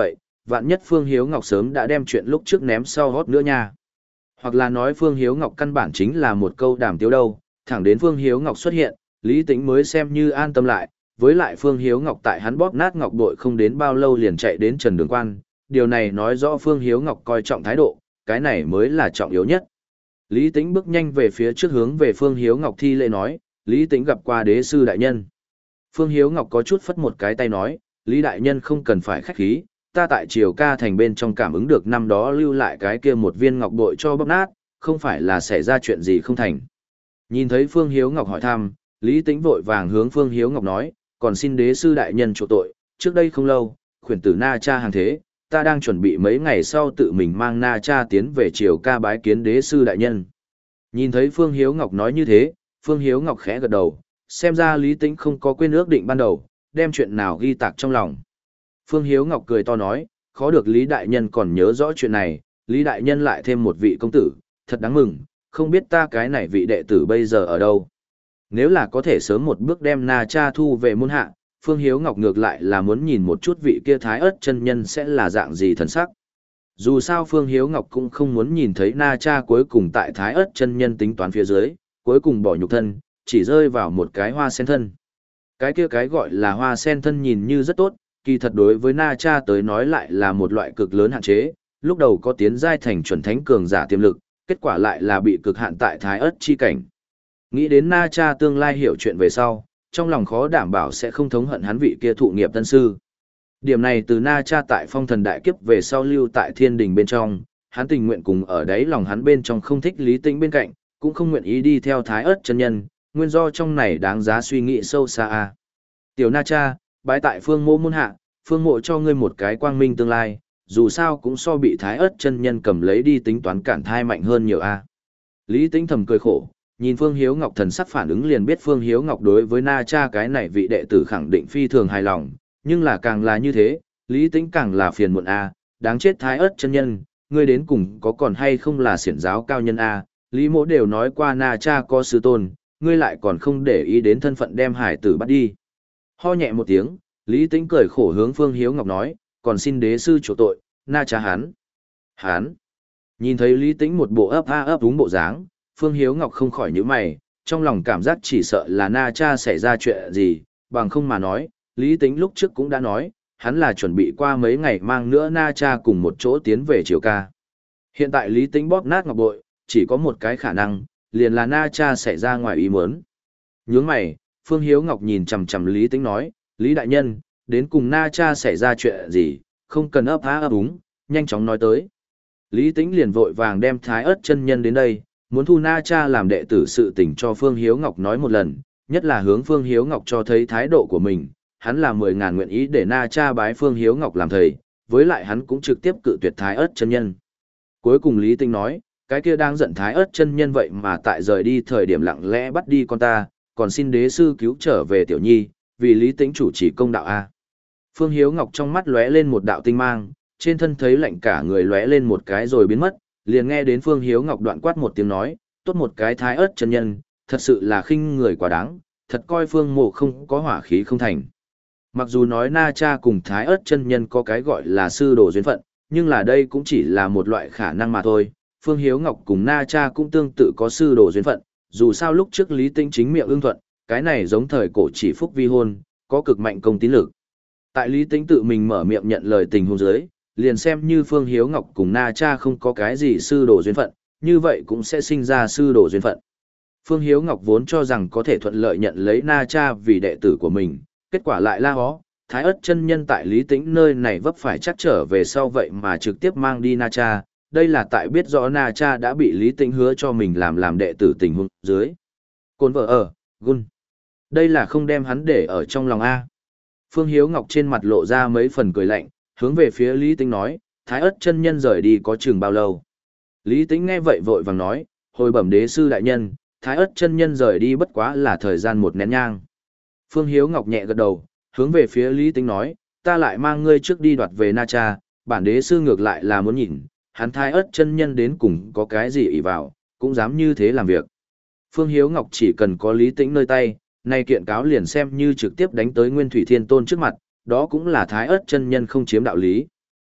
vạn nhất Phương Hiếu Ngọc sớm đã đem chuyện lúc trước ném sau hót nữa nha. Hoặc là nói Phương Hiếu Ngọc căn bản chính là một câu đàm tiếu đâu, thẳng đến Phương Hiếu Ngọc xuất hiện, Lý Tĩnh mới xem như an tâm lại, với lại Phương Hiếu Ngọc tại hắn bóp nát ngọc bội không đến bao lâu liền chạy đến Trần Đường Quan, điều này nói rõ Phương Hiếu Ngọc coi trọng thái độ, cái này mới là trọng yếu nhất. Lý Tĩnh bước nhanh về phía trước hướng về Phương Hiếu Ngọc thi lễ nói, Lý Tĩnh gặp qua đế sư đại nhân. Phương Hiếu Ngọc có chút phất một cái tay nói, Lý đại nhân không cần phải khách khí, ta tại Triều Ca thành bên trong cảm ứng được năm đó lưu lại cái kia một viên ngọc bội cho bóp nát, không phải là xảy ra chuyện gì không thành. Nhìn thấy Phương Hiếu Ngọc hỏi thăm, Lý Tĩnh vội vàng hướng Phương Hiếu Ngọc nói, còn xin đế sư đại nhân chỗ tội, trước đây không lâu, khuyển tử Na Cha hàng thế, ta đang chuẩn bị mấy ngày sau tự mình mang Na Cha tiến về Triều Ca bái kiến đế sư đại nhân. Nhìn thấy Phương Hiếu Ngọc nói như thế, Phương Hiếu Ngọc khẽ gật đầu, xem ra Lý Tĩnh không có quên ước định ban đầu, đem chuyện nào ghi tạc trong lòng. Phương Hiếu Ngọc cười to nói, khó được Lý đại nhân còn nhớ rõ chuyện này, Lý đại nhân lại thêm một vị công tử, thật đáng mừng, không biết ta cái này vị đệ tử bây giờ ở đâu. Nếu là có thể sớm một bước đem Na Cha thu về môn hạ, Phương Hiếu Ngọc ngược lại là muốn nhìn một chút vị kia Thái Ất chân nhân sẽ là dạng gì thần sắc. Dù sao Phương Hiếu Ngọc cũng không muốn nhìn thấy Na Cha cuối cùng tại Thái Ất chân nhân tính toán phía dưới, cuối cùng bỏ nhục thân, chỉ rơi vào một cái hoa sen thân. Cái kia cái gọi là hoa sen thân nhìn như rất tốt, kỳ thật đối với Na Cha tới nói lại là một loại cực lớn hạn chế, lúc đầu có tiến giai thành chuẩn thánh cường giả tiềm lực, kết quả lại là bị cực hạn tại Thái Ất chi cảnh. Nghĩ đến Na Cha tương lai hiểu chuyện về sau, trong lòng khó đảm bảo sẽ không thống hận hắn vị kia thụ nghiệp tân sư. Điểm này từ Na Cha tại phong thần đại kiếp về sau lưu tại thiên đình bên trong, hắn tình nguyện cùng ở đấy lòng hắn bên trong không thích Lý Tĩnh bên cạnh, cũng không nguyện ý đi theo Thái Ất chân nhân, nguyên do trong này đáng giá suy nghĩ sâu xa a. Tiểu Na Cha, bái tại phương mộ môn hạ, phương mộ cho ngươi một cái quang minh tương lai, dù sao cũng so bị Thái Ất chân nhân cầm lấy đi tính toán cản thai mạnh hơn nhiều a. Lý Tĩnh thầm cười khổ, nhìn Phương Hiếu Ngọc thần sắc phản ứng liền biết Phương Hiếu Ngọc đối với Na Cha cái này vị đệ tử khẳng định phi thường hài lòng, nhưng là càng là như thế, Lý Tĩnh càng là phiền muộn a, đáng chết Thái Ất chân nhân, ngươi đến cùng có còn hay không là xiển giáo cao nhân a, Lý Mỗ đều nói qua Na Cha có sư tôn, ngươi lại còn không để ý đến thân phận đem hải tử bắt đi. Ho nhẹ một tiếng, Lý Tĩnh cười khổ hướng Phương Hiếu Ngọc nói, còn xin đế sư chỗ tội, Na Cha hắn. Hắn. Nhìn thấy Lý Tĩnh một bộ ấp a ấp đúng bộ dáng, Phương Hiếu Ngọc không khỏi nhíu mày, trong lòng cảm giác chỉ sợ là Na Cha xảy ra chuyện gì, bằng không mà nói, Lý Tĩnh lúc trước cũng đã nói, hắn là chuẩn bị qua mấy ngày mang nữa Na Cha cùng một chỗ tiến về Triều Ca. Hiện tại Lý Tĩnh bóp nát ngọc bội, chỉ có một cái khả năng, liền là Na Cha xảy ra ngoài ý muốn. Nhướng mày, Phương Hiếu Ngọc nhìn chằm chằm Lý Tĩnh nói, Lý đại nhân, đến cùng Na Cha xảy ra chuyện gì, không cần ấp á ấp úng, nhanh chóng nói tới. Lý Tĩnh liền vội vàng đem Thái Ất chân nhân đến đây, muốn thu Na Cha làm đệ tử sự tình cho Phương Hiếu Ngọc nói một lần, nhất là hướng Phương Hiếu Ngọc cho thấy thái độ của mình, hắn là mười ngàn nguyện ý để Na Cha bái Phương Hiếu Ngọc làm thầy, với lại hắn cũng trực tiếp cự tuyệt Thái Ất chân nhân. Cuối cùng Lý Tĩnh nói, cái kia đang giận Thái Ất chân nhân vậy mà tại rời đi thời điểm lặng lẽ bắt đi con ta, còn xin đế sư cứu trở về tiểu nhi, vì Lý Tĩnh chủ trì công đạo a. Phương Hiếu Ngọc trong mắt lóe lên một đạo tinh mang, trên thân thấy lạnh cả người lóe lên một cái rồi biến mất, liền nghe đến Phương Hiếu Ngọc đoạn quát một tiếng nói, tốt một cái Thái Ất chân nhân, thật sự là khinh người quá đáng, thật coi Phương Mộ không có hỏa khí không thành. Mặc dù nói Na Cha cùng Thái Ất chân nhân có cái gọi là sư đồ duyên phận, nhưng là đây cũng chỉ là một loại khả năng mà thôi. Phương Hiếu Ngọc cùng Na Cha cũng tương tự có sư đồ duyên phận, dù sao lúc trước Lý Tĩnh chính miệng ưng thuận, cái này giống thời cổ chỉ phúc vi hôn, có cực mạnh công tín lực. Tại Lý Tĩnh tự mình mở miệng nhận lời tình hôn giới, liền xem như Phương Hiếu Ngọc cùng Na Cha không có cái gì sư đồ duyên phận, như vậy cũng sẽ sinh ra sư đồ duyên phận. Phương Hiếu Ngọc vốn cho rằng có thể thuận lợi nhận lấy Na Cha vì đệ tử của mình, kết quả lại la hó, Thái Ất chân nhân tại Lý Tĩnh nơi này vấp phải chắc trở về sau vậy mà trực tiếp mang đi Na Cha, đây là tại biết rõ Na Cha đã bị Lý Tĩnh hứa cho mình làm làm đệ tử tình huống dưới. Côn vợ ở, gun. Đây là không đem hắn để ở trong lòng A. Phương Hiếu Ngọc trên mặt lộ ra mấy phần cười lạnh, hướng về phía Lý Tĩnh nói, Thái Ất chân nhân rời đi có chừng bao lâu. Lý Tĩnh nghe vậy vội vàng nói, hồi bẩm đế sư đại nhân, Thái Ất chân nhân rời đi bất quá là thời gian một nén nhang. Phương Hiếu Ngọc nhẹ gật đầu, hướng về phía Lý Tĩnh nói, ta lại mang ngươi trước đi đoạt về Na Cha, bản đế sư ngược lại là muốn nhìn, hắn Thái Ất chân nhân đến cùng có cái gì ỷ vào, cũng dám như thế làm việc. Phương Hiếu Ngọc chỉ cần có Lý Tĩnh nơi tay, nay kiện cáo liền xem như trực tiếp đánh tới Nguyên Thủy Thiên Tôn trước mặt, đó cũng là Thái Ất chân nhân không chiếm đạo lý.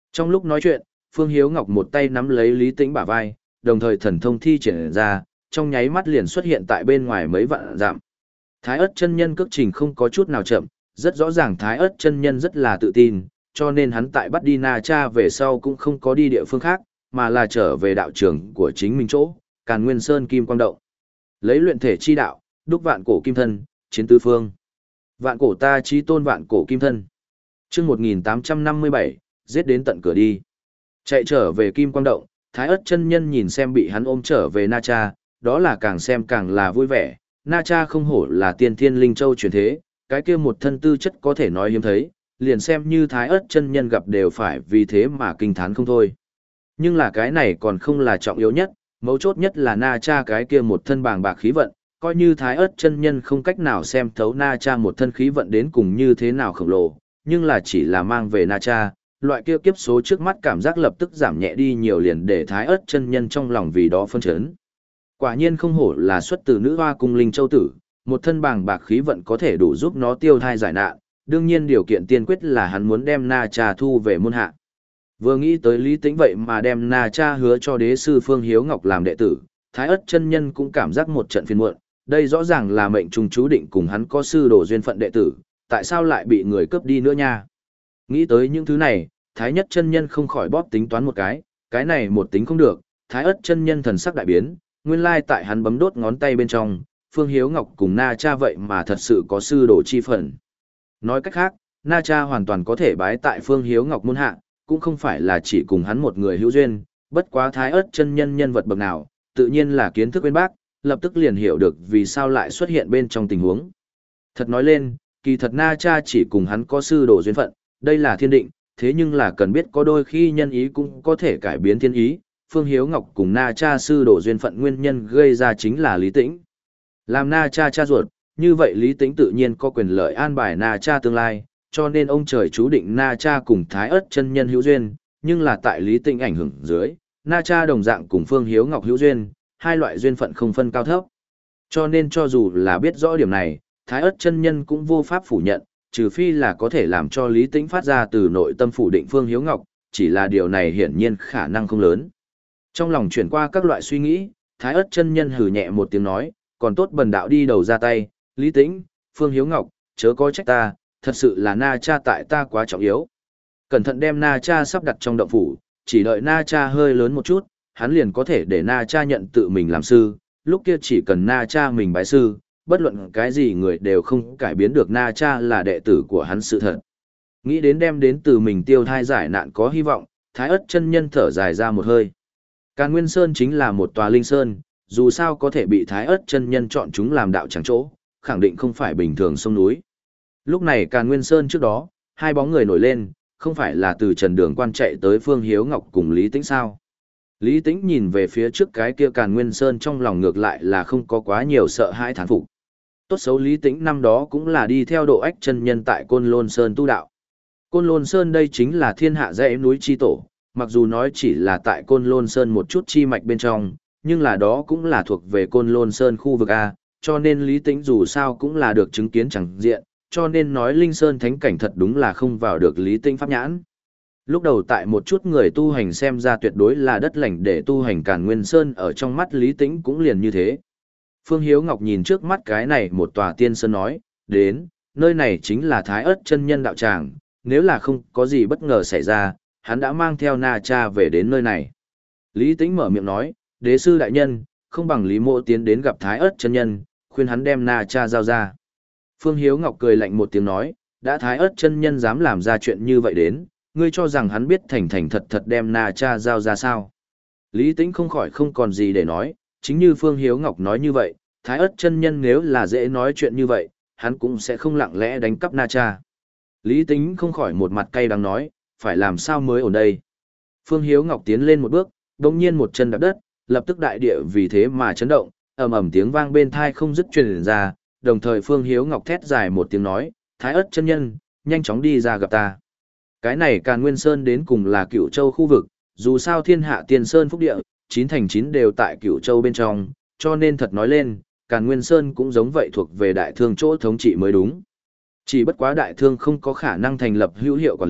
Trong lúc nói chuyện, Phương Hiếu Ngọc một tay nắm lấy Lý Tĩnh bả vai, đồng thời thần thông thi triển ra, trong nháy mắt liền xuất hiện tại bên ngoài mấy vạn dặm. Thái Ức chân nhân cước trình không có chút nào chậm, rất rõ ràng Thái Ức chân nhân rất là tự tin, cho nên hắn tại bắt đi Na Cha về sau cũng không có đi địa phương khác, mà là trở về đạo trường của chính mình chỗ, Càn Nguyên Sơn Kim Quang Động. Lấy luyện thể chi đạo, đúc vạn cổ kim thân, chiến tứ phương. Vạn cổ ta chí tôn vạn cổ kim thân. Chương một nghìn tám trăm năm mươi bảy, giết đến tận cửa đi. Chạy trở về Kim Quang Động, Thái Ức chân nhân nhìn xem bị hắn ôm trở về Na Cha, đó là càng xem càng là vui vẻ. Na Cha không hổ là tiên thiên linh châu truyền thế, cái kia một thân tư chất có thể nói hiếm thấy, liền xem như Thái Ức chân nhân gặp đều phải vì thế mà kinh thán không thôi. Nhưng là cái này còn không là trọng yếu nhất, mấu chốt nhất là Na Cha cái kia một thân bàng bạc khí vận, coi như Thái Ức chân nhân không cách nào xem thấu Na Cha một thân khí vận đến cùng như thế nào khổng lồ, nhưng là chỉ là mang về Na Cha, loại kia kiếp số trước mắt cảm giác lập tức giảm nhẹ đi nhiều liền để Thái Ức chân nhân trong lòng vì đó phân chấn. Quả nhiên không hổ là xuất từ nữ hoa cung linh châu tử, một thân bàng bạc khí vận có thể đủ giúp nó tiêu thai giải nạn, đương nhiên điều kiện tiên quyết là hắn muốn đem Na Cha thu về môn hạ. Vừa nghĩ tới Lý Tĩnh vậy mà đem Na Cha hứa cho đế sư Phương Hiếu Ngọc làm đệ tử, Thái Ức chân nhân cũng cảm giác một trận phiền muộn, đây rõ ràng là mệnh trùng chú định cùng hắn có sư đồ duyên phận đệ tử, tại sao lại bị người cướp đi nữa nha? Nghĩ tới những thứ này, Thái Nhất chân nhân không khỏi bóp tính toán một cái, cái này một tính không được, Thái Ức chân nhân thần sắc đại biến, nguyên lai tại hắn bấm đốt ngón tay bên trong, Phương Hiếu Ngọc cùng Na Cha vậy mà thật sự có sư đồ chi phần. Nói cách khác, Na Cha hoàn toàn có thể bái tại Phương Hiếu Ngọc môn hạ, cũng không phải là chỉ cùng hắn một người hữu duyên, bất quá Thái Ức chân nhân nhân vật bậc nào, tự nhiên là kiến thức bên bác, lập tức liền hiểu được vì sao lại xuất hiện bên trong tình huống. Thật nói lên, kỳ thật Na Cha chỉ cùng hắn có sư đồ duyên phận, đây là thiên định, thế nhưng là cần biết có đôi khi nhân ý cũng có thể cải biến thiên ý, Phương Hiếu Ngọc cùng Na Cha sư đồ duyên phận nguyên nhân gây ra chính là Lý Tĩnh. Làm Na Cha cha ruột, như vậy Lý Tĩnh tự nhiên có quyền lợi an bài Na Cha tương lai, cho nên ông trời chú định Na Cha cùng Thái Ức chân nhân hữu duyên, nhưng là tại Lý Tĩnh ảnh hưởng dưới, Na Cha đồng dạng cùng Phương Hiếu Ngọc hữu duyên, hai loại duyên phận không phân cao thấp. Cho nên cho dù là biết rõ điểm này, Thái Ức chân nhân cũng vô pháp phủ nhận, trừ phi là có thể làm cho Lý Tĩnh phát ra từ nội tâm phủ định Phương Hiếu Ngọc, chỉ là điều này hiển nhiên khả năng không lớn. Trong lòng chuyển qua các loại suy nghĩ, Thái Ức chân nhân hừ nhẹ một tiếng nói, còn tốt bần đạo đi đầu ra tay, Lý Tĩnh, Phương Hiếu Ngọc, chớ có trách ta, thật sự là Na Cha tại ta quá trọng yếu. Cẩn thận đem Na Cha sắp đặt trong động phủ, chỉ đợi Na Cha hơi lớn một chút, hắn liền có thể để Na Cha nhận tự mình làm sư, lúc kia chỉ cần Na Cha mình bái sư, bất luận cái gì người đều không cải biến được Na Cha là đệ tử của hắn sự thật. Nghĩ đến đem đến từ mình tiêu thai giải nạn có hy vọng, Thái Ức chân nhân thở dài ra một hơi. Càn Nguyên Sơn chính là một tòa linh sơn, dù sao có thể bị Thái Ức chân nhân chọn chúng làm đạo tràng chỗ, khẳng định không phải bình thường sông núi. Lúc này Càn Nguyên Sơn trước đó, hai bóng người nổi lên, không phải là từ Trần Đường Quan chạy tới Phương Hiếu Ngọc cùng Lý Tĩnh sao? Lý Tĩnh nhìn về phía trước cái kia Càn Nguyên Sơn trong lòng ngược lại là không có quá nhiều sợ hãi thán phục. Tốt xấu Lý Tĩnh năm đó cũng là đi theo Độ Ách chân nhân tại Côn Lôn Sơn tu đạo. Côn Lôn Sơn đây chính là thiên hạ dãy núi chi tổ, mặc dù nói chỉ là tại Côn Lôn Sơn một chút chi mạch bên trong, nhưng là đó cũng là thuộc về Côn Lôn Sơn khu vực A, cho nên Lý Tĩnh dù sao cũng là được chứng kiến chẳng diện, cho nên nói Linh Sơn thánh cảnh thật đúng là không vào được Lý Tĩnh pháp nhãn. Lúc đầu tại một chút người tu hành xem ra tuyệt đối là đất lành để tu hành Càn Nguyên Sơn ở trong mắt Lý Tĩnh cũng liền như thế. Phương Hiếu Ngọc nhìn trước mắt cái này một tòa tiên sơn nói, đến, nơi này chính là Thái Ức chân nhân đạo tràng, nếu là không có gì bất ngờ xảy ra, hắn đã mang theo Na Cha về đến nơi này. Lý Tĩnh mở miệng nói, đế sư đại nhân, không bằng Lý Mộ tiến đến gặp Thái Ức chân nhân, khuyên hắn đem Na Cha giao ra. Phương Hiếu Ngọc cười lạnh một tiếng nói, đã Thái Ức chân nhân dám làm ra chuyện như vậy đến, ngươi cho rằng hắn biết thành thành thật thật đem Na Cha giao ra sao? Lý Tĩnh không khỏi không còn gì để nói, chính như Phương Hiếu Ngọc nói như vậy, Thái Ức chân nhân nếu là dễ nói chuyện như vậy, hắn cũng sẽ không lặng lẽ đánh cắp Na Cha. Lý Tĩnh không khỏi một mặt cay đắng nói, phải làm sao mới ổn đây? Phương Hiếu Ngọc tiến lên một bước, đột nhiên một chân đạp đất, lập tức đại địa vì thế mà chấn động, ầm ầm tiếng vang bên tai không dứt truyền ra, đồng thời Phương Hiếu Ngọc thét dài một tiếng nói, Thái Ức chân nhân, nhanh chóng đi ra gặp ta. Cái này Càn Nguyên Sơn đến cùng là Cửu Châu khu vực, dù sao thiên hạ tiền sơn phúc địa, chín thành chín đều tại Cửu Châu bên trong, cho nên thật nói lên, Càn Nguyên Sơn cũng giống vậy thuộc về đại thương chỗ thống trị mới đúng. Chỉ bất quá đại thương không có khả năng thành lập hữu hiệu quản lý,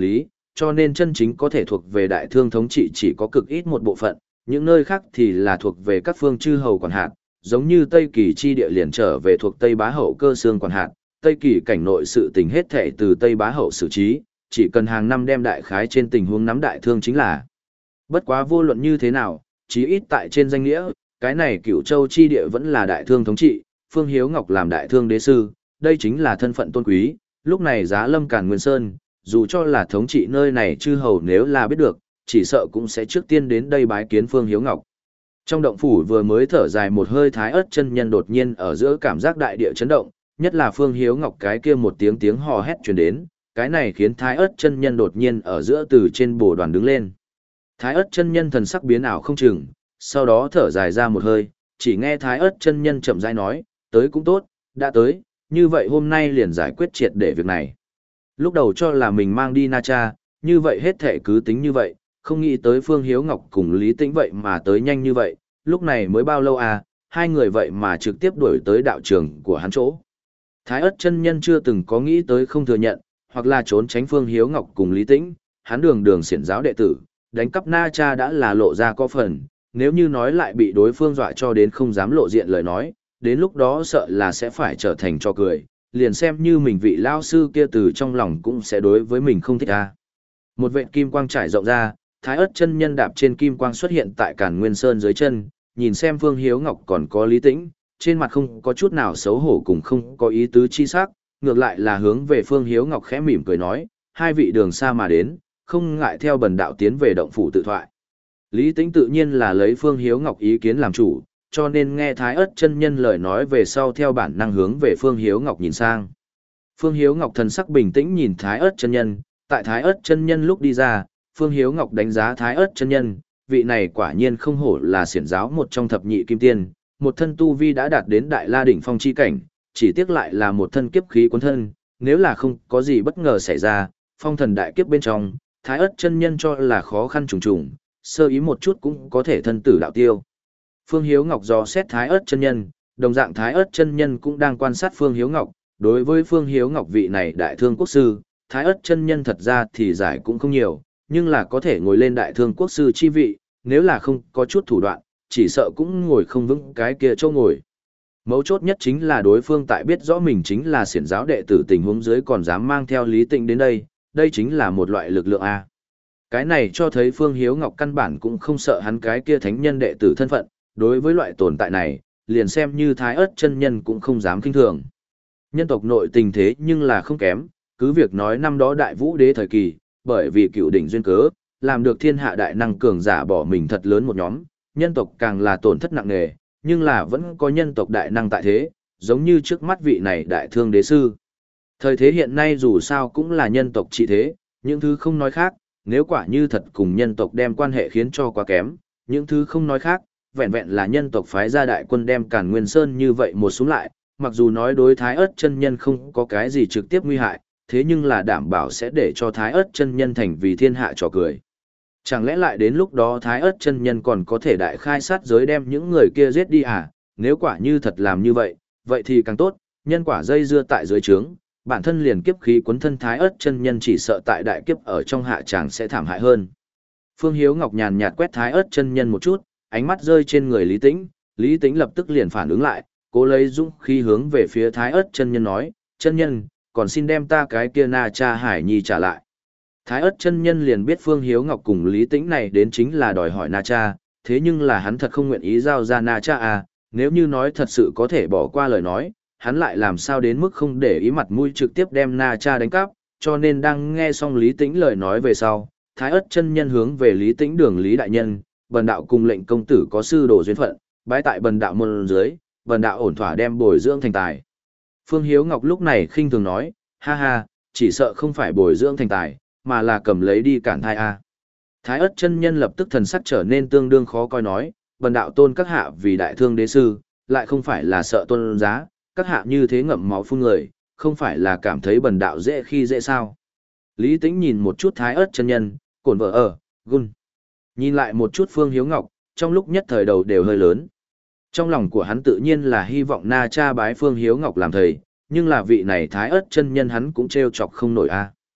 cho nên chân chính có thể thuộc về đại thương thống trị chỉ có cực ít một bộ phận, những nơi khác thì là thuộc về các phương chư hầu quản hạt, giống như Tây Kỳ chi địa liền trở về thuộc Tây Bá Hậu cơ xương quản hạt, Tây Kỳ cảnh nội sự tình hết thảy từ Tây Bá Hậu xử trí, chỉ cần hàng năm đem đại khái trên tình huống nắm đại thương chính là. Bất quá vô luận như thế nào, chí ít tại trên danh nghĩa, cái này Cửu Châu chi địa vẫn là đại thương thống trị, Phương Hiếu Ngọc làm đại thương đế sư, đây chính là thân phận tôn quý, lúc này Giá Lâm Càn Nguyên Sơn, dù cho là thống trị nơi này chư hầu nếu là biết được, chỉ sợ cũng sẽ trước tiên đến đây bái kiến Phương Hiếu Ngọc. Trong động phủ vừa mới thở dài một hơi, Thái Ức chân nhân đột nhiên ở giữa cảm giác đại địa chấn động, nhất là Phương Hiếu Ngọc cái kia một tiếng tiếng hò hét truyền đến, cái này khiến Thái Ức chân nhân đột nhiên ở giữa từ trên bồ đoàn đứng lên. Thái Ức chân nhân thần sắc biến ảo không chừng, sau đó thở dài ra một hơi, chỉ nghe Thái Ức chân nhân chậm rãi nói, tới cũng tốt, đã tới, như vậy hôm nay liền giải quyết triệt để việc này. Lúc đầu cho là mình mang đi Na Cha, như vậy hết thể cứ tính như vậy, không nghĩ tới Phương Hiếu Ngọc cùng Lý Tĩnh vậy mà tới nhanh như vậy, lúc này mới bao lâu à, hai người vậy mà trực tiếp đuổi tới đạo trường của hắn chỗ. Thái Ức chân nhân chưa từng có nghĩ tới không thừa nhận, hoặc là trốn tránh Phương Hiếu Ngọc cùng Lý Tĩnh, hắn đường đường xiển giáo đệ tử, đánh cắp Na Cha đã là lộ ra có phần, nếu như nói lại bị đối phương dọa cho đến không dám lộ diện lời nói, đến lúc đó sợ là sẽ phải trở thành trò cười, liền xem như mình vị lao sư kia từ trong lòng cũng sẽ đối với mình không thích a. Một vệt kim quang trải rộng ra, Thái Ức chân nhân đạp trên kim quang xuất hiện tại Càn Nguyên Sơn dưới chân, nhìn xem Phương Hiếu Ngọc còn có Lý Tĩnh, trên mặt không có chút nào xấu hổ cùng không có ý tứ chi sắc, ngược lại là hướng về Phương Hiếu Ngọc khẽ mỉm cười nói, hai vị đường xa mà đến, không ngại theo bần đạo tiến về động phủ tự thoại. Lý Tĩnh tự nhiên là lấy Phương Hiếu Ngọc ý kiến làm chủ, cho nên nghe Thái Ức chân nhân lời nói về sau theo bản năng hướng về Phương Hiếu Ngọc nhìn sang. Phương Hiếu Ngọc thần sắc bình tĩnh nhìn Thái Ức chân nhân, tại Thái Ức chân nhân lúc đi ra, Phương Hiếu Ngọc đánh giá Thái Ức chân nhân, vị này quả nhiên không hổ là xiển giáo một trong thập nhị kim tiên, một thân tu vi đã đạt đến đại la đỉnh phong chi cảnh, chỉ tiếc lại là một thân kiếp khí cuốn thân, nếu là không có gì bất ngờ xảy ra, phong thần đại kiếp bên trong, Thái Ức chân nhân cho là khó khăn trùng trùng, sơ ý một chút cũng có thể thân tử đạo tiêu. Phương Hiếu Ngọc dò xét Thái Ức chân nhân, đồng dạng Thái Ức chân nhân cũng đang quan sát Phương Hiếu Ngọc, đối với Phương Hiếu Ngọc vị này đại thương quốc sư, Thái Ức chân nhân thật ra thì giải cũng không nhiều, nhưng là có thể ngồi lên đại thương quốc sư chi vị, nếu là không có chút thủ đoạn, chỉ sợ cũng ngồi không vững cái kia chỗ ngồi. Mấu chốt nhất chính là đối phương tại biết rõ mình chính là xiển giáo đệ tử tình huống dưới còn dám mang theo Lý Tĩnh đến đây, đây chính là một loại lực lượng A. Cái này cho thấy Phương Hiếu Ngọc căn bản cũng không sợ hắn cái kia thánh nhân đệ tử thân phận, đối với loại tồn tại này, liền xem như Thái Ức chân nhân cũng không dám kinh thường. Nhân tộc nội tình thế nhưng là không kém, cứ việc nói năm đó đại vũ đế thời kỳ, bởi vì cựu đỉnh duyên cớ, làm được thiên hạ đại năng cường giả bỏ mình thật lớn một nhóm, nhân tộc càng là tổn thất nặng nề, nhưng là vẫn có nhân tộc đại năng tại thế, giống như trước mắt vị này đại thương đế sư. Thời thế hiện nay dù sao cũng là nhân tộc trị thế, những thứ không nói khác, nếu quả như thật cùng nhân tộc đem quan hệ khiến cho quá kém, những thứ không nói khác, vẹn vẹn là nhân tộc phái ra đại quân đem Càn Nguyên Sơn như vậy một xuống lại, mặc dù nói đối Thái Ức chân nhân không có cái gì trực tiếp nguy hại, thế nhưng là đảm bảo sẽ để cho Thái Ức chân nhân thành vì thiên hạ trò cười. Chẳng lẽ lại đến lúc đó Thái Ức chân nhân còn có thể đại khai sát giới đem những người kia giết đi à? Nếu quả như thật làm như vậy, vậy thì càng tốt, nhân quả dây dưa tại dưới trướng, bản thân liền kiếp khí cuốn thân Thái Ức chân nhân chỉ sợ tại đại kiếp ở trong hạ tràng sẽ thảm hại hơn. Phương Hiếu Ngọc nhàn nhạt quét Thái Ức chân nhân một chút, ánh mắt rơi trên người Lý Tĩnh, Lý Tĩnh lập tức liền phản ứng lại, cố lấy dũng khí hướng về phía Thái Ức chân nhân nói, chân nhân, còn xin đem ta cái kia Na Cha Hải Nhi trả lại. Thái Ức chân nhân liền biết Phương Hiếu Ngọc cùng Lý Tĩnh này đến chính là đòi hỏi Na Cha, thế nhưng là hắn thật không nguyện ý giao ra Na Cha à, nếu như nói thật sự có thể bỏ qua lời nói, hắn lại làm sao đến mức không để ý mặt mũi trực tiếp đem Na Cha đánh cắp, cho nên đang nghe xong Lý Tĩnh lời nói về sau, Thái Ức chân nhân hướng về Lý Tĩnh đường Lý đại nhân, bần đạo cùng lệnh công tử có sư đồ duyên phận, bái tại bần đạo môn dưới, bần đạo ổn thỏa đem bồi dưỡng thành tài. Phương Hiếu Ngọc lúc này khinh thường nói, ha ha, chỉ sợ không phải bồi dưỡng thành tài, mà là cầm lấy đi cản thai a. Thái Ức chân nhân lập tức thần sắc trở nên tương đương khó coi nói, bần đạo tôn các hạ vì đại thương đế sư, lại không phải là sợ tôn giá, các hạ như thế ngậm máu phun người, không phải là cảm thấy bần đạo dễ khi dễ sao. Lý Tĩnh nhìn một chút Thái Ức chân nhân, cổn vợ ở, gun. Nhìn lại một chút Phương Hiếu Ngọc, trong lúc nhất thời đầu đều hơi lớn. Trong lòng của hắn tự nhiên là hy vọng Na Cha bái Phương Hiếu Ngọc làm thầy, nhưng là vị này Thái Ức chân nhân hắn cũng trêu chọc không nổi a.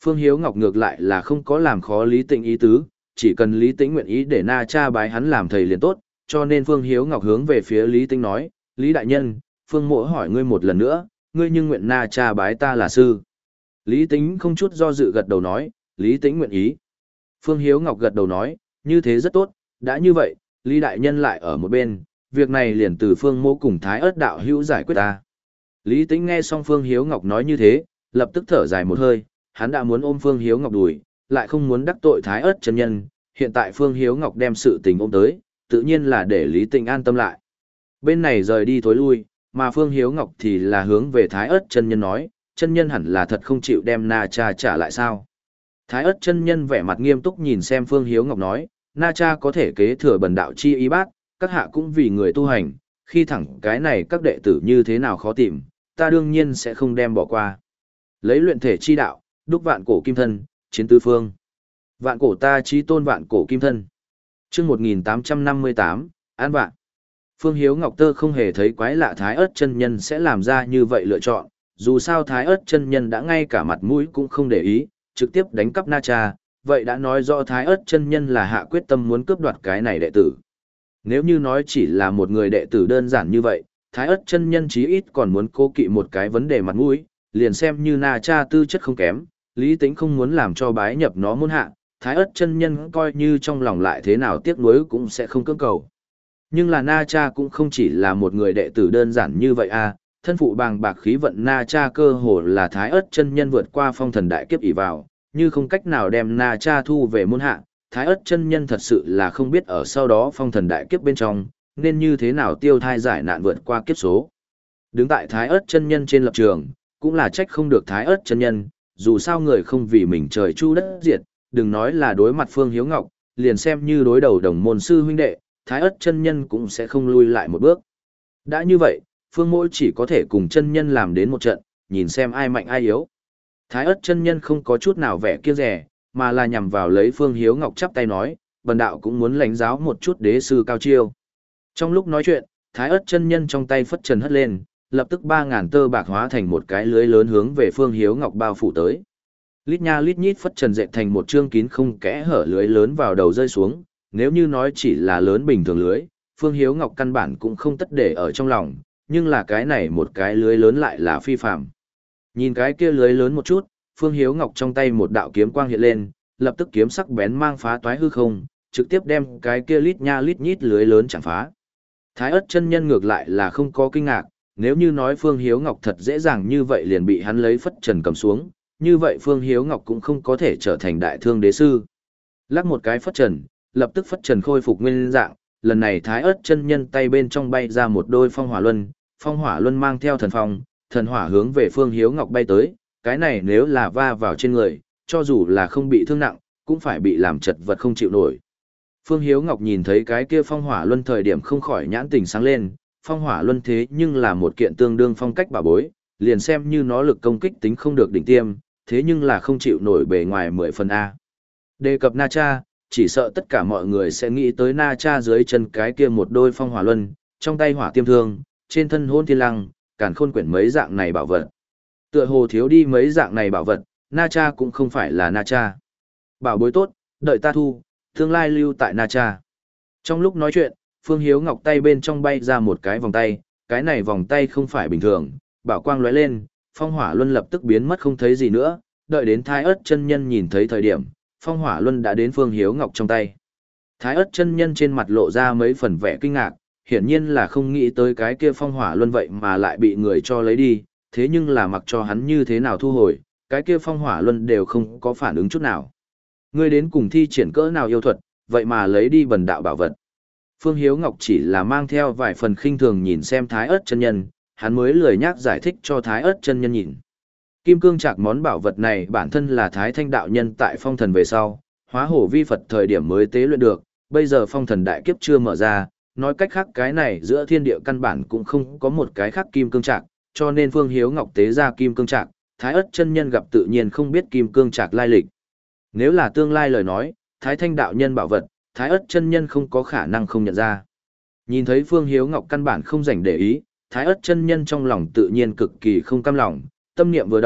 Phương Hiếu Ngọc ngược lại là không có làm khó Lý Tĩnh ý tứ, chỉ cần Lý Tĩnh nguyện ý để Na Cha bái hắn làm thầy liền tốt, cho nên Phương Hiếu Ngọc hướng về phía Lý Tĩnh nói, Lý đại nhân, Phương mỗ hỏi ngươi một lần nữa, ngươi nhưng nguyện Na Cha bái ta là sư. Lý Tĩnh không chút do dự gật đầu nói, Lý Tĩnh nguyện ý. Phương Hiếu Ngọc gật đầu nói, như thế rất tốt, đã như vậy, Lý đại nhân lại ở một bên, việc này liền từ Phương mỗ cùng Thái Ức đạo hữu giải quyết ta. Lý Tĩnh nghe xong Phương Hiếu Ngọc nói như thế, lập tức thở dài một hơi, hắn đã muốn ôm Phương Hiếu Ngọc đùi, lại không muốn đắc tội Thái Ức chân nhân, hiện tại Phương Hiếu Ngọc đem sự tình ôm tới, tự nhiên là để Lý Tĩnh an tâm lại. Bên này rời đi thối lui, mà Phương Hiếu Ngọc thì là hướng về Thái Ức chân nhân nói, chân nhân hẳn là thật không chịu đem Na Cha trả lại sao? Thái Ức chân nhân vẻ mặt nghiêm túc nhìn xem Phương Hiếu Ngọc nói, Na Cha có thể kế thừa bần đạo chi ý bác, các hạ cũng vì người tu hành, khi thẳng cái này các đệ tử như thế nào khó tìm, ta đương nhiên sẽ không đem bỏ qua. Lấy luyện thể chi đạo, đúc vạn cổ kim thân, chiến tứ phương. Vạn cổ ta chí tôn vạn cổ kim thân. Chương một nghìn tám trăm năm mươi tám, An Vạn. Phương Hiếu Ngọc Tơ không hề thấy quái lạ Thái Ức chân nhân sẽ làm ra như vậy lựa chọn, dù sao Thái Ức chân nhân đã ngay cả mặt mũi cũng không để ý, trực tiếp đánh cắp Na Cha, vậy đã nói rõ Thái Ức chân nhân là hạ quyết tâm muốn cướp đoạt cái này đệ tử. Nếu như nói chỉ là một người đệ tử đơn giản như vậy, Thái Ức chân nhân chí ít còn muốn cố kỵ một cái vấn đề mặt mũi, liền xem như Na Cha tư chất không kém, Lý Tĩnh không muốn làm cho bái nhập nó môn hạ, Thái Ức chân nhân coi như trong lòng lại thế nào tiếc nuối cũng sẽ không cưỡng cầu. Nhưng là Na Cha cũng không chỉ là một người đệ tử đơn giản như vậy à, thân phụ bàng bạc khí vận Na Cha cơ hồ là Thái Ức chân nhân vượt qua phong thần đại kiếp ỷ vào, như không cách nào đem Na Cha thu về môn hạ, Thái Ức chân nhân thật sự là không biết ở sau đó phong thần đại kiếp bên trong, nên như thế nào tiêu thai giải nạn vượt qua kiếp số. Đứng tại Thái Ức chân nhân trên lập trường, cũng là trách không được Thái Ức chân nhân, dù sao người không vì mình trời chu đất diệt, đừng nói là đối mặt Phương Hiếu Ngọc, liền xem như đối đầu đồng môn sư huynh đệ, Thái Ức chân nhân cũng sẽ không lui lại một bước. Đã như vậy, Phương Mỗ chỉ có thể cùng chân nhân làm đến một trận, nhìn xem ai mạnh ai yếu. Thái Ức chân nhân không có chút nào vẻ kiêng dè, mà là nhằm vào lấy Phương Hiếu Ngọc chắp tay nói, bần đạo cũng muốn lãnh giáo một chút đế sư cao chiêu. Trong lúc nói chuyện, Thái Ức chân nhân trong tay phất trần hất lên, lập tức ba ngàn tơ bạc hóa thành một cái lưới lớn hướng về Phương Hiếu Ngọc bao phủ tới. Lít nha lít nhít phất trần dệt thành một chương kín không kẽ hở lưới lớn vào đầu rơi xuống, nếu như nói chỉ là lớn bình thường lưới, Phương Hiếu Ngọc căn bản cũng không tất để ở trong lòng, nhưng là cái này một cái lưới lớn lại là phi phạm. Nhìn cái kia lưới lớn một chút, Phương Hiếu Ngọc trong tay một đạo kiếm quang hiện lên, lập tức kiếm sắc bén mang phá toái hư không, trực tiếp đem cái kia lít nha lít nhít lưới lớn chẳng phá. Thái Ức chân nhân ngược lại là không có kinh ngạc, nếu như nói Phương Hiếu Ngọc thật dễ dàng như vậy liền bị hắn lấy phất trần cầm xuống, như vậy Phương Hiếu Ngọc cũng không có thể trở thành đại thương đế sư. Lắc một cái phất trần, lập tức phất trần khôi phục nguyên dạng, lần này Thái Ức chân nhân tay bên trong bay ra một đôi phong hỏa luân, phong hỏa luân mang theo thần phong, thần hỏa hướng về Phương Hiếu Ngọc bay tới, cái này nếu là va vào trên người, cho dù là không bị thương nặng, cũng phải bị làm chật vật không chịu nổi. Phương Hiếu Ngọc nhìn thấy cái kia phong hỏa luân thời điểm không khỏi nhãn tình sáng lên, phong hỏa luân thế nhưng là một kiện tương đương phong cách bảo bối, liền xem như nó lực công kích tính không được đỉnh tiêm, thế nhưng là không chịu nổi bề ngoài mười phần A. Đề cập Na Cha, chỉ sợ tất cả mọi người sẽ nghĩ tới Na Cha dưới chân cái kia một đôi phong hỏa luân, trong tay hỏa tiêm thương, trên thân hôn thiên lăng, càn khôn quyển mấy dạng này bảo vật. Tựa hồ thiếu đi mấy dạng này bảo vật, Na Cha cũng không phải là Na Cha. Bảo bối tốt, đợi ta thu, tương lai lưu tại Na Cha. Trong lúc nói chuyện, Phương Hiếu Ngọc tay bên trong bay ra một cái vòng tay, cái này vòng tay không phải bình thường, bảo quang lóe lên, phong hỏa luân lập tức biến mất không thấy gì nữa, đợi đến Thái Ức chân nhân nhìn thấy thời điểm, phong hỏa luân đã đến Phương Hiếu Ngọc trong tay. Thái Ức chân nhân trên mặt lộ ra mấy phần vẻ kinh ngạc, hiển nhiên là không nghĩ tới cái kia phong hỏa luân vậy mà lại bị người cho lấy đi, thế nhưng là mặc cho hắn như thế nào thu hồi, cái kia phong hỏa luân đều không có phản ứng chút nào. Ngươi đến cùng thi triển cỡ nào yêu thuật, vậy mà lấy đi bần đạo bảo vật. Phương Hiếu Ngọc chỉ là mang theo vài phần khinh thường nhìn xem Thái Ức chân nhân, hắn mới lười nhác giải thích cho Thái Ức chân nhân nhìn. Kim cương trạc món bảo vật này bản thân là Thái Thanh đạo nhân tại phong thần về sau, hóa hổ vi Phật thời điểm mới tế luyện được, bây giờ phong thần đại kiếp chưa mở ra, nói cách khác cái này giữa thiên địa căn bản cũng không có một cái khác kim cương trạc, cho nên Phương Hiếu Ngọc tế ra kim cương trạc, Thái Ức chân nhân gặp tự nhiên không biết kim cương trạc lai lịch. Nếu là tương lai lời nói, Thái Thanh đạo nhân bảo vật, Thái Ức chân nhân không có khả năng không nhận ra. Nhìn thấy Phương Hiếu Ngọc căn bản không dành để ý, Thái Ức chân nhân trong lòng tự nhiên cực kỳ không cam lòng, tâm niệm vừa động,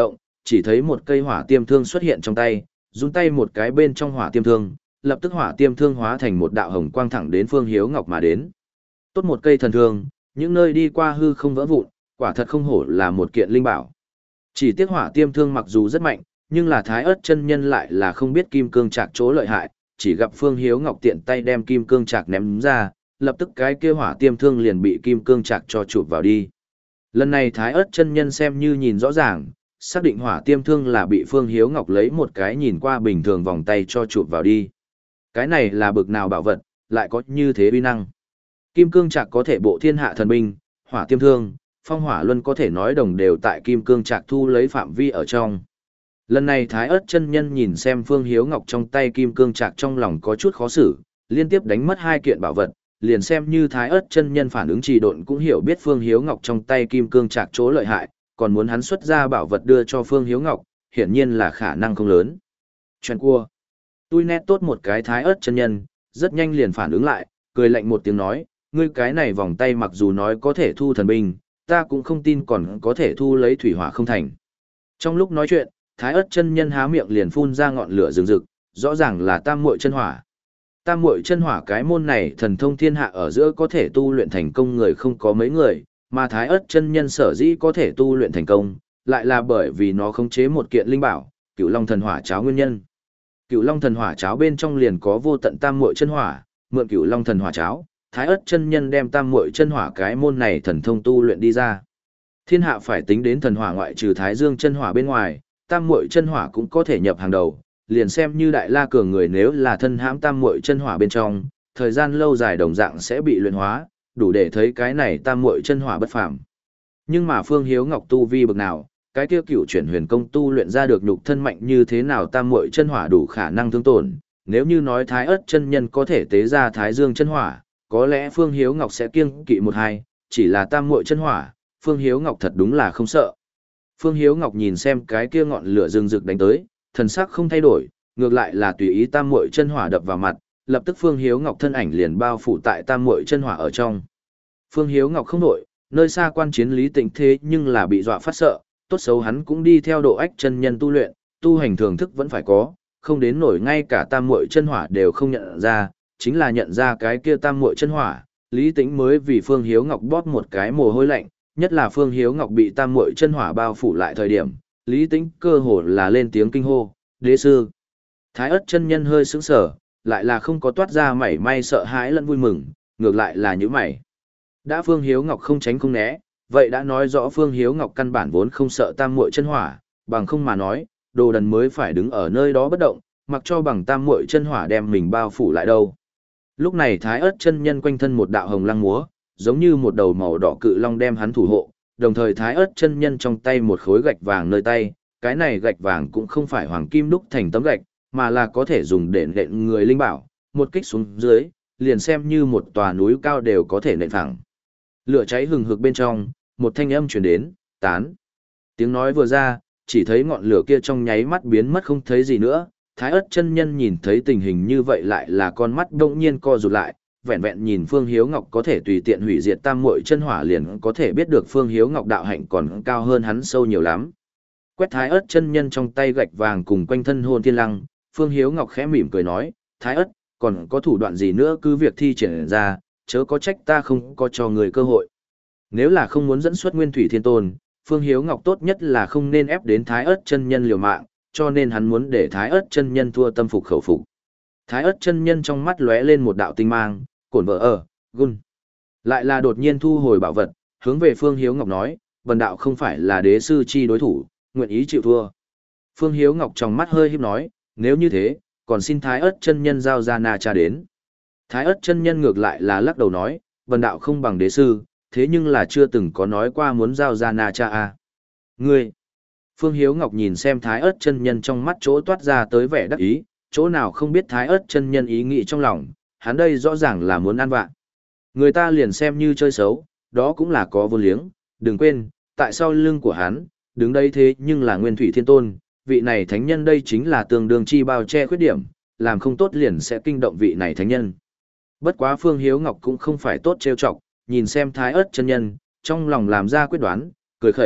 chỉ thấy một cây hỏa tiêm thương xuất hiện trong tay, run tay một cái bên trong hỏa tiêm thương, lập tức hỏa tiêm thương hóa thành một đạo hồng quang thẳng đến Phương Hiếu Ngọc mà đến. Tốt một cây thần thương, những nơi đi qua hư không vỡ vụn, quả thật không hổ là một kiện linh bảo. Chỉ tiếc hỏa tiêm thương mặc dù rất mạnh, nhưng là Thái Ức chân nhân lại là không biết kim cương trạc chỗ lợi hại, chỉ gặp Phương Hiếu Ngọc tiện tay đem kim cương trạc ném ra, lập tức cái kia hỏa tiêm thương liền bị kim cương trạc cho chụp vào đi. Lần này Thái Ức chân nhân xem như nhìn rõ ràng, xác định hỏa tiêm thương là bị Phương Hiếu Ngọc lấy một cái nhìn qua bình thường vòng tay cho chụp vào đi. Cái này là bực nào bảo vật, lại có như thế uy năng. Kim cương trạc có thể bộ thiên hạ thần binh, hỏa tiêm thương, phong hỏa luân có thể nói đồng đều tại kim cương trạc thu lấy phạm vi ở trong. Lần này Thái Ức chân nhân nhìn xem Phương Hiếu Ngọc trong tay kim cương trạc trong lòng có chút khó xử, liên tiếp đánh mất hai kiện bảo vật, liền xem như Thái Ức chân nhân phản ứng trì độn cũng hiểu biết Phương Hiếu Ngọc trong tay kim cương trạc chỗ lợi hại, còn muốn hắn xuất ra bảo vật đưa cho Phương Hiếu Ngọc, hiển nhiên là khả năng không lớn. Chuyện cua. Tui nét tốt một cái Thái Ức chân nhân, rất nhanh liền phản ứng lại, cười lạnh một tiếng nói, ngươi cái này vòng tay mặc dù nói có thể thu thần binh, ta cũng không tin còn có thể thu lấy thủy hỏa không thành. Trong lúc nói chuyện, Thái Ức chân nhân há miệng liền phun ra ngọn lửa rừng rực, rõ ràng là tam muội chân hỏa. Tam muội chân hỏa cái môn này thần thông thiên hạ ở giữa có thể tu luyện thành công người không có mấy người, mà Thái Ức chân nhân sở dĩ có thể tu luyện thành công, lại là bởi vì nó khống chế một kiện linh bảo, Cửu Long thần hỏa cháo nguyên nhân. Cửu Long thần hỏa cháo bên trong liền có vô tận tam muội chân hỏa, mượn Cửu Long thần hỏa cháo, Thái Ức chân nhân đem tam muội chân hỏa cái môn này thần thông tu luyện đi ra. Thiên hạ phải tính đến thần hỏa ngoại trừ Thái Dương chân hỏa bên ngoài, tam muội chân hỏa cũng có thể nhập hàng đầu, liền xem như đại la cường người nếu là thân hãm tam muội chân hỏa bên trong, thời gian lâu dài đồng dạng sẽ bị luyện hóa, đủ để thấy cái này tam muội chân hỏa bất phàm. Nhưng mà Phương Hiếu Ngọc tu vi bậc nào, cái kia cửu chuyển huyền công tu luyện ra được nhục thân mạnh như thế nào tam muội chân hỏa đủ khả năng thương tổn, nếu như nói Thái Ức chân nhân có thể tế ra Thái Dương chân hỏa, có lẽ Phương Hiếu Ngọc sẽ kiêng kỵ một hai, chỉ là tam muội chân hỏa, Phương Hiếu Ngọc thật đúng là không sợ. Phương Hiếu Ngọc nhìn xem cái kia ngọn lửa rừng rực đánh tới, thần sắc không thay đổi, ngược lại là tùy ý tam muội chân hỏa đập vào mặt, lập tức Phương Hiếu Ngọc thân ảnh liền bao phủ tại tam muội chân hỏa ở trong. Phương Hiếu Ngọc không đổi, nơi xa quan chiến Lý Tịnh thế nhưng là bị dọa phát sợ, tốt xấu hắn cũng đi theo độ ách chân nhân tu luyện, tu hành thường thức vẫn phải có, không đến nổi ngay cả tam muội chân hỏa đều không nhận ra, chính là nhận ra cái kia tam muội chân hỏa, Lý Tĩnh mới vì Phương Hiếu Ngọc bóp một cái mồ hôi lạnh, nhất là Phương Hiếu Ngọc bị tam muội chân hỏa bao phủ lại thời điểm, Lý Tĩnh cơ hồ là lên tiếng kinh hô, "Đế sư!" Thái Ức chân nhân hơi sững sờ, lại là không có toát ra mảy may sợ hãi lẫn vui mừng, ngược lại là nhíu mày. Đã Phương Hiếu Ngọc không tránh không né, vậy đã nói rõ Phương Hiếu Ngọc căn bản vốn không sợ tam muội chân hỏa, bằng không mà nói, đồ đần mới phải đứng ở nơi đó bất động, mặc cho bằng tam muội chân hỏa đem mình bao phủ lại đâu. Lúc này Thái Ức chân nhân quanh thân một đạo hồng lăng múa, giống như một đầu màu đỏ cự long đem hắn thủ hộ, đồng thời Thái Ức chân nhân trong tay một khối gạch vàng nơi tay, cái này gạch vàng cũng không phải hoàng kim đúc thành tấm gạch, mà là có thể dùng để nện người linh bảo, một kích xuống dưới, liền xem như một tòa núi cao đều có thể nện phẳng. Lửa cháy hừng hực bên trong, một thanh âm truyền đến, "Tán." Tiếng nói vừa ra, chỉ thấy ngọn lửa kia trong nháy mắt biến mất không thấy gì nữa. Thái Ức chân nhân nhìn thấy tình hình như vậy lại là con mắt đột nhiên co rụt lại, vẹn vẹn nhìn Phương Hiếu Ngọc có thể tùy tiện hủy diệt tam muội chân hỏa liền có thể biết được Phương Hiếu Ngọc đạo hạnh còn cao hơn hắn sâu nhiều lắm. Quét Thái Ức chân nhân trong tay gạch vàng cùng quanh thân hồn thiên lăng, Phương Hiếu Ngọc khẽ mỉm cười nói, "Thái Ức, còn có thủ đoạn gì nữa cứ việc thi triển ra, chớ có trách ta không có cho người cơ hội." Nếu là không muốn dẫn xuất Nguyên Thủy Thiên Tôn, Phương Hiếu Ngọc tốt nhất là không nên ép đến Thái Ức chân nhân liều mạng, cho nên hắn muốn để Thái Ức chân nhân thua tâm phục khẩu phục. Thái Ức chân nhân trong mắt lóe lên một đạo tinh mang, cổn vợ ở, gun. Lại là đột nhiên thu hồi bảo vật, hướng về Phương Hiếu Ngọc nói, "Bần đạo không phải là đế sư chi đối thủ, nguyện ý chịu thua." Phương Hiếu Ngọc trong mắt hơi híp nói, "Nếu như thế, còn xin Thái Ức chân nhân giao ra Na Cha đến." Thái Ức chân nhân ngược lại là lắc đầu nói, "Bần đạo không bằng đế sư, thế nhưng là chưa từng có nói qua muốn giao ra Na Cha à. Ngươi!" Phương Hiếu Ngọc nhìn xem Thái Ức chân nhân trong mắt chỗ toát ra tới vẻ đắc ý, chỗ nào không biết Thái Ức chân nhân ý nghĩ trong lòng, hắn đây rõ ràng là muốn ăn vạ. Người ta liền xem như chơi xấu, đó cũng là có vô liếng, đừng quên, tại sau lưng của hắn, đứng đây thế nhưng là Nguyên Thủy Thiên Tôn, vị này thánh nhân đây chính là tương đương chi bao che khuyết điểm, làm không tốt liền sẽ kinh động vị này thánh nhân. Bất quá Phương Hiếu Ngọc cũng không phải tốt trêu chọc, nhìn xem Thái Ức chân nhân, trong lòng làm ra quyết đoán, cười khẩy,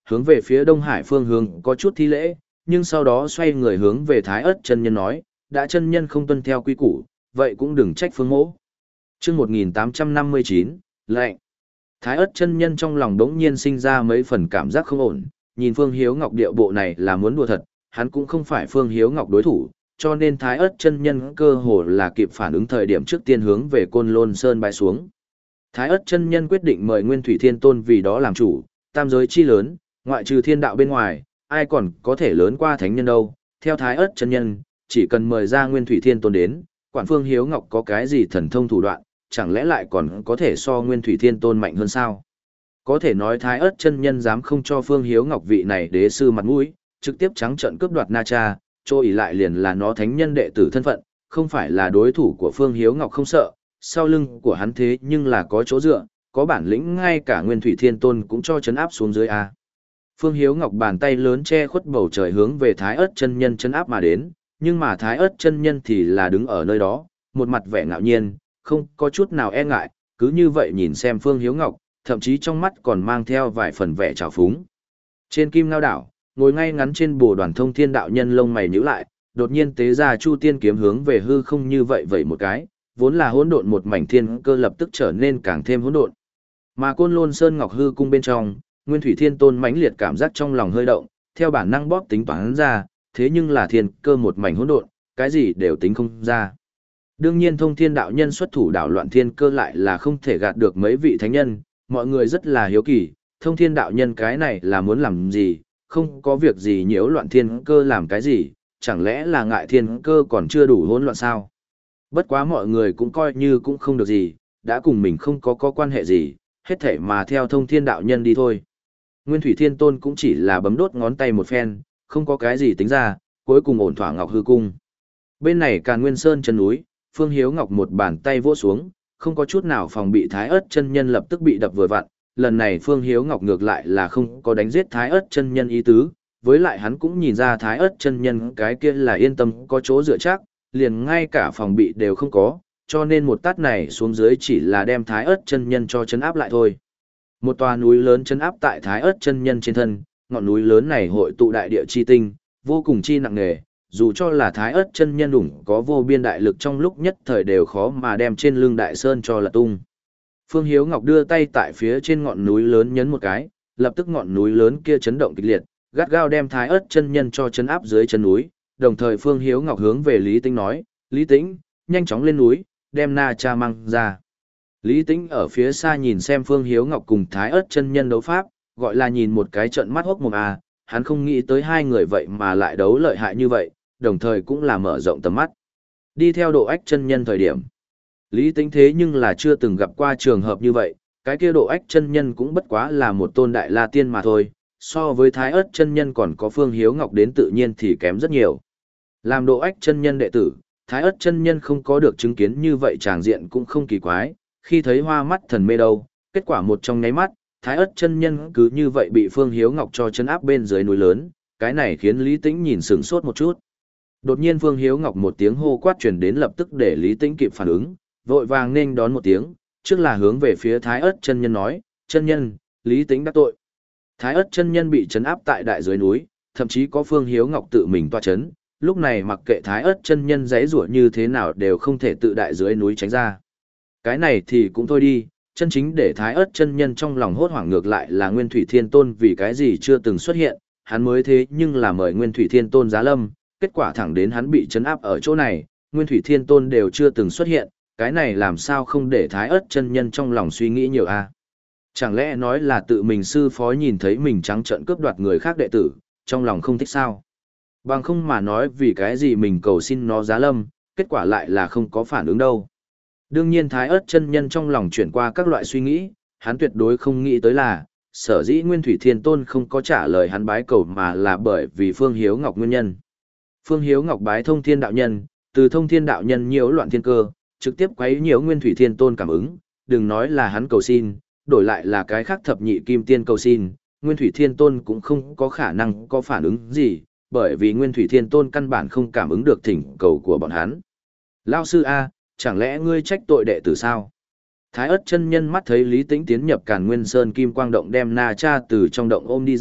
hướng về phía Đông Hải phương hướng có chút thi lễ, nhưng sau đó xoay người hướng về Thái Ức chân nhân nói, đã chân nhân không tuân theo quy củ, vậy cũng đừng trách Phương mỗ. Chương một nghìn tám trăm năm mươi chín, lệnh. Thái Ức chân nhân trong lòng đống nhiên sinh ra mấy phần cảm giác không ổn, nhìn Phương Hiếu Ngọc điệu bộ này là muốn đùa thật, hắn cũng không phải Phương Hiếu Ngọc đối thủ, cho nên Thái Ức chân nhân cơ hồ là kịp phản ứng thời điểm trước tiên hướng về Côn Lôn Sơn bái xuống. Thái Ức chân nhân quyết định mời Nguyên Thủy Thiên Tôn vì đó làm chủ, tam giới chi lớn, ngoại trừ thiên đạo bên ngoài, ai còn có thể lớn qua thánh nhân đâu. Theo Thái Ức chân nhân, chỉ cần mời ra Nguyên Thủy Thiên Tôn đến, quản Phương Hiếu Ngọc có cái gì thần thông thủ đoạn, chẳng lẽ lại còn có thể so Nguyên Thủy Thiên Tôn mạnh hơn sao? Có thể nói Thái Ức chân nhân dám không cho Phương Hiếu Ngọc vị này đế sư mặt mũi, trực tiếp trắng trợn cướp đoạt Na Cha, cho ỷ lại liền là nó thánh nhân đệ tử thân phận, không phải là đối thủ của Phương Hiếu Ngọc không sợ, sau lưng của hắn thế nhưng là có chỗ dựa, có bản lĩnh ngay cả Nguyên Thủy Thiên Tôn cũng cho chấn áp xuống dưới a. Phương Hiếu Ngọc bàn tay lớn che khuất bầu trời hướng về Thái Ức chân nhân chấn áp mà đến, nhưng mà Thái Ức chân nhân thì là đứng ở nơi đó, một mặt vẻ ngạo nhiên, không có chút nào e ngại, cứ như vậy nhìn xem Phương Hiếu Ngọc, thậm chí trong mắt còn mang theo vài phần vẻ trào phúng. Trên Kim Ngao đảo, ngồi ngay ngắn trên bồ đoàn thông thiên đạo nhân lông mày nhíu lại, đột nhiên tế ra Chu Tiên kiếm hướng về hư không như vậy vậy một cái, vốn là hỗn độn một mảnh thiên cơ lập tức trở nên càng thêm hỗn độn. Mà Côn Lôn Sơn Ngọc hư cung bên trong, Nguyên Thủy Thiên Tôn mãnh liệt cảm giác trong lòng hơi động, theo bản năng bóp tính toán ra, thế nhưng là thiên cơ một mảnh hỗn độn, cái gì đều tính không ra. Đương nhiên thông thiên đạo nhân xuất thủ đảo loạn thiên cơ lại là không thể gạt được mấy vị thánh nhân, mọi người rất là hiếu kỳ, thông thiên đạo nhân cái này là muốn làm gì, không có việc gì nhiễu loạn thiên cơ làm cái gì, chẳng lẽ là ngại thiên cơ còn chưa đủ hỗn loạn sao? Bất quá mọi người cũng coi như cũng không được gì, đã cùng mình không có có quan hệ gì, hết thể mà theo thông thiên đạo nhân đi thôi. Nguyên Thủy Thiên Tôn cũng chỉ là bấm đốt ngón tay một phen, không có cái gì tính ra, cuối cùng ổn thỏa Ngọc hư cung. Bên này Càn Nguyên Sơn chân núi, Phương Hiếu Ngọc một bàn tay vỗ xuống, không có chút nào phòng bị Thái Ức chân nhân lập tức bị đập vừa vặn, lần này Phương Hiếu Ngọc ngược lại là không có đánh giết Thái Ức chân nhân ý tứ, với lại hắn cũng nhìn ra Thái Ức chân nhân cái kia là yên tâm có chỗ dựa chắc, liền ngay cả phòng bị đều không có, cho nên một tát này xuống dưới chỉ là đem Thái Ức chân nhân cho chấn áp lại thôi. Một tòa núi lớn chấn áp tại Thái Ức chân nhân trên thân, ngọn núi lớn này hội tụ đại địa chi tinh, vô cùng chi nặng nề, dù cho là Thái Ức chân nhân đủng có vô biên đại lực trong lúc nhất thời đều khó mà đem trên lưng đại sơn cho lật tung. Phương Hiếu Ngọc đưa tay tại phía trên ngọn núi lớn nhấn một cái, lập tức ngọn núi lớn kia chấn động kịch liệt, gắt gao đem Thái Ức chân nhân cho chấn áp dưới chân núi, đồng thời Phương Hiếu Ngọc hướng về Lý Tĩnh nói, Lý Tĩnh, nhanh chóng lên núi, đem Na Cha mang ra. Lý Tĩnh ở phía xa nhìn xem Phương Hiếu Ngọc cùng Thái Ức chân nhân đấu pháp, gọi là nhìn một cái trận mắt hốc mồm à, hắn không nghĩ tới hai người vậy mà lại đấu lợi hại như vậy, đồng thời cũng là mở rộng tầm mắt. Đi theo Độ Ách chân nhân thời điểm, Lý Tĩnh thế nhưng là chưa từng gặp qua trường hợp như vậy, cái kia Độ Ách chân nhân cũng bất quá là một tôn đại la tiên mà thôi, so với Thái Ức chân nhân còn có Phương Hiếu Ngọc đến tự nhiên thì kém rất nhiều. Làm Độ Ách chân nhân đệ tử, Thái Ức chân nhân không có được chứng kiến như vậy tràng diện cũng không kỳ quái, khi thấy hoa mắt thần mê đâu, kết quả một trong nháy mắt, Thái Ức chân nhân cứ như vậy bị Phương Hiếu Ngọc cho chân áp bên dưới núi lớn, cái này khiến Lý Tĩnh nhìn sửng sốt một chút. Đột nhiên Phương Hiếu Ngọc một tiếng hô quát truyền đến lập tức để Lý Tĩnh kịp phản ứng, vội vàng nên đón một tiếng, trước là hướng về phía Thái Ức chân nhân nói, chân nhân, Lý Tĩnh đắc tội. Thái Ức chân nhân bị trấn áp tại đại dưới núi, thậm chí có Phương Hiếu Ngọc tự mình toa chấn, lúc này mặc kệ Thái Ức chân nhân giãy giụa như thế nào đều không thể tự đại dưới núi tránh ra. Cái này thì cũng thôi đi, chân chính để Thái Ức chân nhân trong lòng hốt hoảng ngược lại là Nguyên Thủy Thiên Tôn vì cái gì chưa từng xuất hiện, hắn mới thế nhưng là mời Nguyên Thủy Thiên Tôn giá lâm, kết quả thẳng đến hắn bị trấn áp ở chỗ này, Nguyên Thủy Thiên Tôn đều chưa từng xuất hiện, cái này làm sao không để Thái Ức chân nhân trong lòng suy nghĩ nhiều a? Chẳng lẽ nói là tự mình sư phó nhìn thấy mình trắng trợn cướp đoạt người khác đệ tử, trong lòng không thích sao? Bằng không mà nói vì cái gì mình cầu xin nó giá lâm, kết quả lại là không có phản ứng đâu. Đương nhiên Thái Ức chân nhân trong lòng chuyển qua các loại suy nghĩ, hắn tuyệt đối không nghĩ tới là, sở dĩ Nguyên Thủy Thiên Tôn không có trả lời hắn bái cầu mà là bởi vì Phương Hiếu Ngọc nguyên nhân. Phương Hiếu Ngọc bái thông thiên đạo nhân, từ thông thiên đạo nhân nhiễu loạn thiên cơ, trực tiếp quấy nhiễu Nguyên Thủy Thiên Tôn cảm ứng, đừng nói là hắn cầu xin, đổi lại là cái khác thập nhị kim tiên cầu xin, Nguyên Thủy Thiên Tôn cũng không có khả năng có phản ứng gì, bởi vì Nguyên Thủy Thiên Tôn căn bản không cảm ứng được thỉnh cầu của bọn hắn. Lao sư A, chẳng lẽ ngươi trách tội đệ tử sao? Thái Ức chân nhân mắt thấy Lý Tĩnh tiến nhập Càn Nguyên Sơn Kim Quang Động đem Na Cha từ trong động ôm đi ra,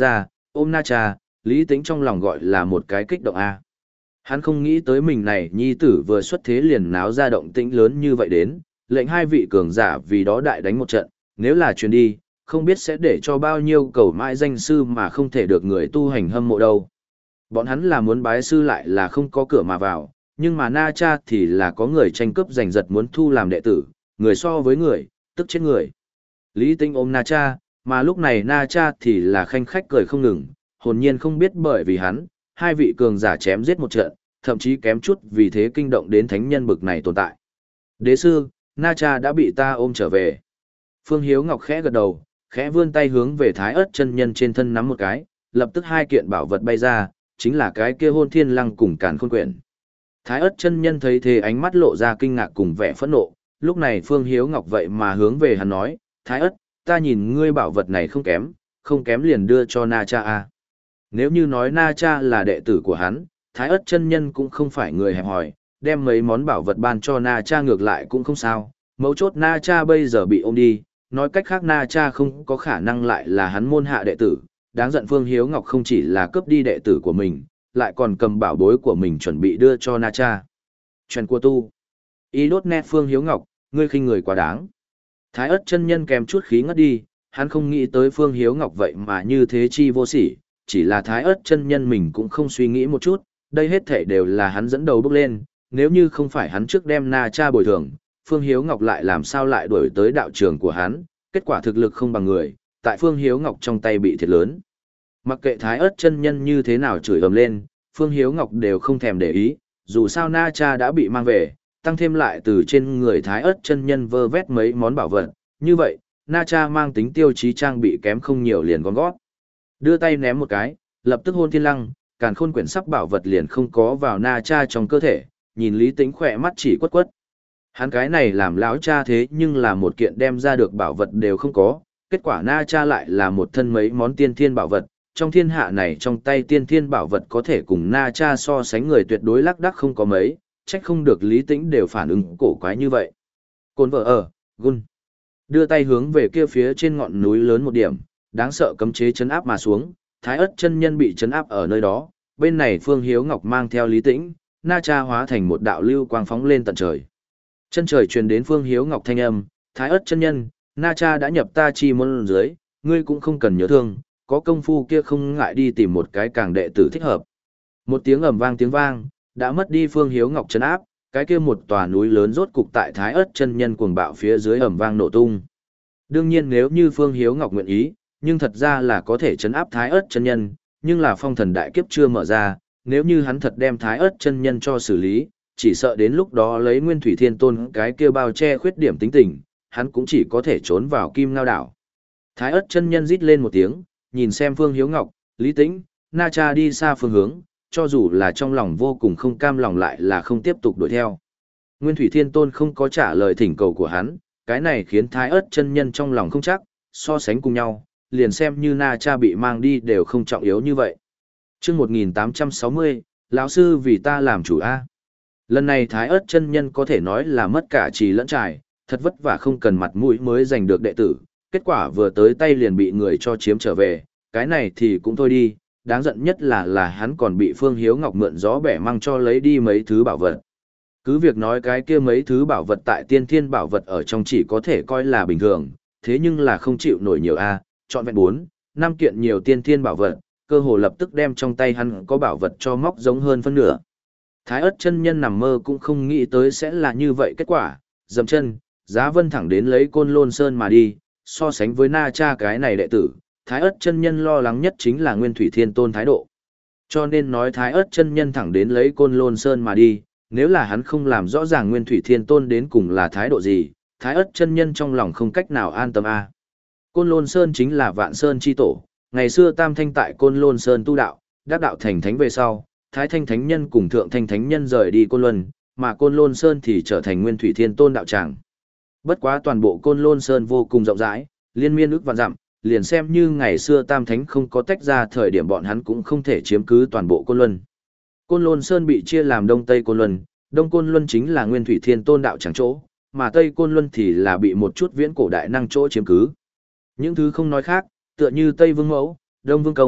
ôm Na Cha, Lý Tĩnh trong lòng gọi là một cái kích động a. Hắn không nghĩ tới mình này nhi tử vừa xuất thế liền náo ra động tĩnh lớn như vậy đến, lệnh hai vị cường giả vì đó đại đánh một trận, nếu là truyền đi, không biết sẽ để cho bao nhiêu cầu mãi danh sư mà không thể được người tu hành hâm mộ đâu. Bọn hắn là muốn bái sư lại là không có cửa mà vào, nhưng mà Na Cha thì là có người tranh cướp giành giật muốn thu làm đệ tử, người so với người, tức chết người. Lý Tĩnh ôm Na Cha, mà lúc này Na Cha thì là khanh khách cười không ngừng, hồn nhiên không biết bởi vì hắn, hai vị cường giả chém giết một trận, thậm chí kém chút vì thế kinh động đến thánh nhân bực này tồn tại. Đế sư, Na Cha đã bị ta ôm trở về. Phương Hiếu Ngọc khẽ gật đầu, khẽ vươn tay hướng về Thái Ức chân nhân trên thân nắm một cái, lập tức hai kiện bảo vật bay ra, chính là cái kia Hôn Thiên Lăng cùng Càn Khôn Quyển. Thái Ức chân nhân thấy thế ánh mắt lộ ra kinh ngạc cùng vẻ phẫn nộ, lúc này Phương Hiếu Ngọc vậy mà hướng về hắn nói, Thái Ức, ta nhìn ngươi bảo vật này không kém, không kém liền đưa cho Na Cha a. Nếu như nói Na Cha là đệ tử của hắn, Thái Ức chân nhân cũng không phải người hẹp hòi, đem mấy món bảo vật ban cho Na Cha ngược lại cũng không sao, mấu chốt Na Cha bây giờ bị ôm đi, nói cách khác Na Cha không có khả năng lại là hắn môn hạ đệ tử, đáng giận Phương Hiếu Ngọc không chỉ là cướp đi đệ tử của mình, lại còn cầm bảo bối của mình chuẩn bị đưa cho Na Cha. Chuyện của tu. Ý đốt nét Phương Hiếu Ngọc, ngươi khinh người quá đáng. Thái Ức chân nhân kèm chút khí ngất đi, hắn không nghĩ tới Phương Hiếu Ngọc vậy mà như thế chi vô sỉ, chỉ là Thái Ức chân nhân mình cũng không suy nghĩ một chút, đây hết thể đều là hắn dẫn đầu bước lên, nếu như không phải hắn trước đem Na Cha bồi thường, Phương Hiếu Ngọc lại làm sao lại đuổi tới đạo trường của hắn, kết quả thực lực không bằng người, tại Phương Hiếu Ngọc trong tay bị thiệt lớn. Mặc kệ Thái Ức chân nhân như thế nào chửi ầm lên, Phương Hiếu Ngọc đều không thèm để ý, dù sao Na Cha đã bị mang về, tăng thêm lại từ trên người Thái Ức chân nhân vơ vét mấy món bảo vật, như vậy, Na Cha mang tính tiêu chí trang bị kém không nhiều liền gom gót. Đưa tay ném một cái, lập tức Hôn Thiên Lăng, Càn Khôn Quyển sắc bảo vật liền không có vào Na Cha trong cơ thể, nhìn Lý Tĩnh khỏe mắt chỉ quất quất. Hắn cái này làm lão cha thế nhưng là một kiện đem ra được bảo vật đều không có, kết quả Na Cha lại là một thân mấy món tiên thiên bảo vật, trong thiên hạ này trong tay tiên thiên bảo vật có thể cùng Na Cha so sánh người tuyệt đối lác đác không có mấy, trách không được Lý Tĩnh đều phản ứng cổ quái như vậy. Côn vợ ở, gun. Đưa tay hướng về kia phía trên ngọn núi lớn một điểm, đáng sợ cấm chế chấn áp mà xuống, Thái Ức chân nhân bị chấn áp ở nơi đó, bên này Phương Hiếu Ngọc mang theo Lý Tĩnh, Na Cha hóa thành một đạo lưu quang phóng lên tận trời. Chân trời truyền đến Phương Hiếu Ngọc thanh âm, Thái Ức chân nhân, Na Cha đã nhập ta chi môn dưới, ngươi cũng không cần nhớ thương, có công phu kia không ngại đi tìm một cái càng đệ tử thích hợp. Một tiếng ầm vang tiếng vang, đã mất đi Phương Hiếu Ngọc trấn áp, cái kia một tòa núi lớn rốt cục tại Thái Ức chân nhân cuồng bạo phía dưới ầm vang nổ tung. Đương nhiên nếu như Phương Hiếu Ngọc nguyện ý, nhưng thật ra là có thể trấn áp Thái Ức chân nhân, nhưng là phong thần đại kiếp chưa mở ra, nếu như hắn thật đem Thái Ức chân nhân cho xử lý, chỉ sợ đến lúc đó lấy Nguyên Thủy Thiên Tôn cái kia bao che khuyết điểm tính tình, hắn cũng chỉ có thể trốn vào Kim Ngao đảo. Thái Ức chân nhân rít lên một tiếng, nhìn xem Phương Hiếu Ngọc, Lý Tĩnh, Na Cha đi xa phương hướng, cho dù là trong lòng vô cùng không cam lòng lại là không tiếp tục đuổi theo. Nguyên Thủy Thiên Tôn không có trả lời thỉnh cầu của hắn, cái này khiến Thái Ức chân nhân trong lòng không chắc, so sánh cùng nhau, liền xem như Na Cha bị mang đi đều không trọng yếu như vậy. Chương một nghìn tám trăm sáu mươi, lão sư vì ta làm chủ a. Lần này Thái Ức chân nhân có thể nói là mất cả trì lẫn trải, thật vất vả không cần mặt mũi mới giành được đệ tử, kết quả vừa tới tay liền bị người cho chiếm trở về, cái này thì cũng thôi đi, đáng giận nhất là là hắn còn bị Phương Hiếu Ngọc mượn gió bẻ măng cho lấy đi mấy thứ bảo vật. Cứ việc nói cái kia mấy thứ bảo vật tại tiên thiên bảo vật ở trong chỉ có thể coi là bình thường, thế nhưng là không chịu nổi nhiều a, chọn vẹn bốn, năm kiện nhiều tiên thiên bảo vật, cơ hồ lập tức đem trong tay hắn có bảo vật cho móc giống hơn phân nửa. Thái Ức chân nhân nằm mơ cũng không nghĩ tới sẽ là như vậy kết quả, dầm chân, Giá Vân thẳng đến lấy Côn Lôn Sơn mà đi, so sánh với Na Cha cái này đệ tử, Thái Ức chân nhân lo lắng nhất chính là Nguyên Thủy Thiên Tôn thái độ. Cho nên nói Thái Ức chân nhân thẳng đến lấy Côn Lôn Sơn mà đi, nếu là hắn không làm rõ ràng Nguyên Thủy Thiên Tôn đến cùng là thái độ gì, Thái Ức chân nhân trong lòng không cách nào an tâm a. Côn Lôn Sơn chính là Vạn Sơn chi tổ, ngày xưa Tam Thanh tại Côn Lôn Sơn tu đạo, đắc đạo thành thánh về sau, Thái Thanh Thánh Nhân cùng Thượng Thanh Thánh Nhân rời đi Côn Luân, mà Côn Lôn Sơn thì trở thành Nguyên Thủy Thiên Tôn đạo tràng. Bất quá toàn bộ Côn Lôn Sơn vô cùng rộng rãi, liên miên ước vạn dặm, liền xem như ngày xưa Tam Thánh không có tách ra thời điểm bọn hắn cũng không thể chiếm cứ toàn bộ Côn Luân. Côn Lôn Sơn bị chia làm Đông Tây Côn Luân, Đông Côn Luân chính là Nguyên Thủy Thiên Tôn đạo tràng chỗ, mà Tây Côn Luân thì là bị một chút viễn cổ đại năng chỗ chiếm cứ. Những thứ không nói khác, tựa như Tây Vương Mẫu, Đông Vương Công,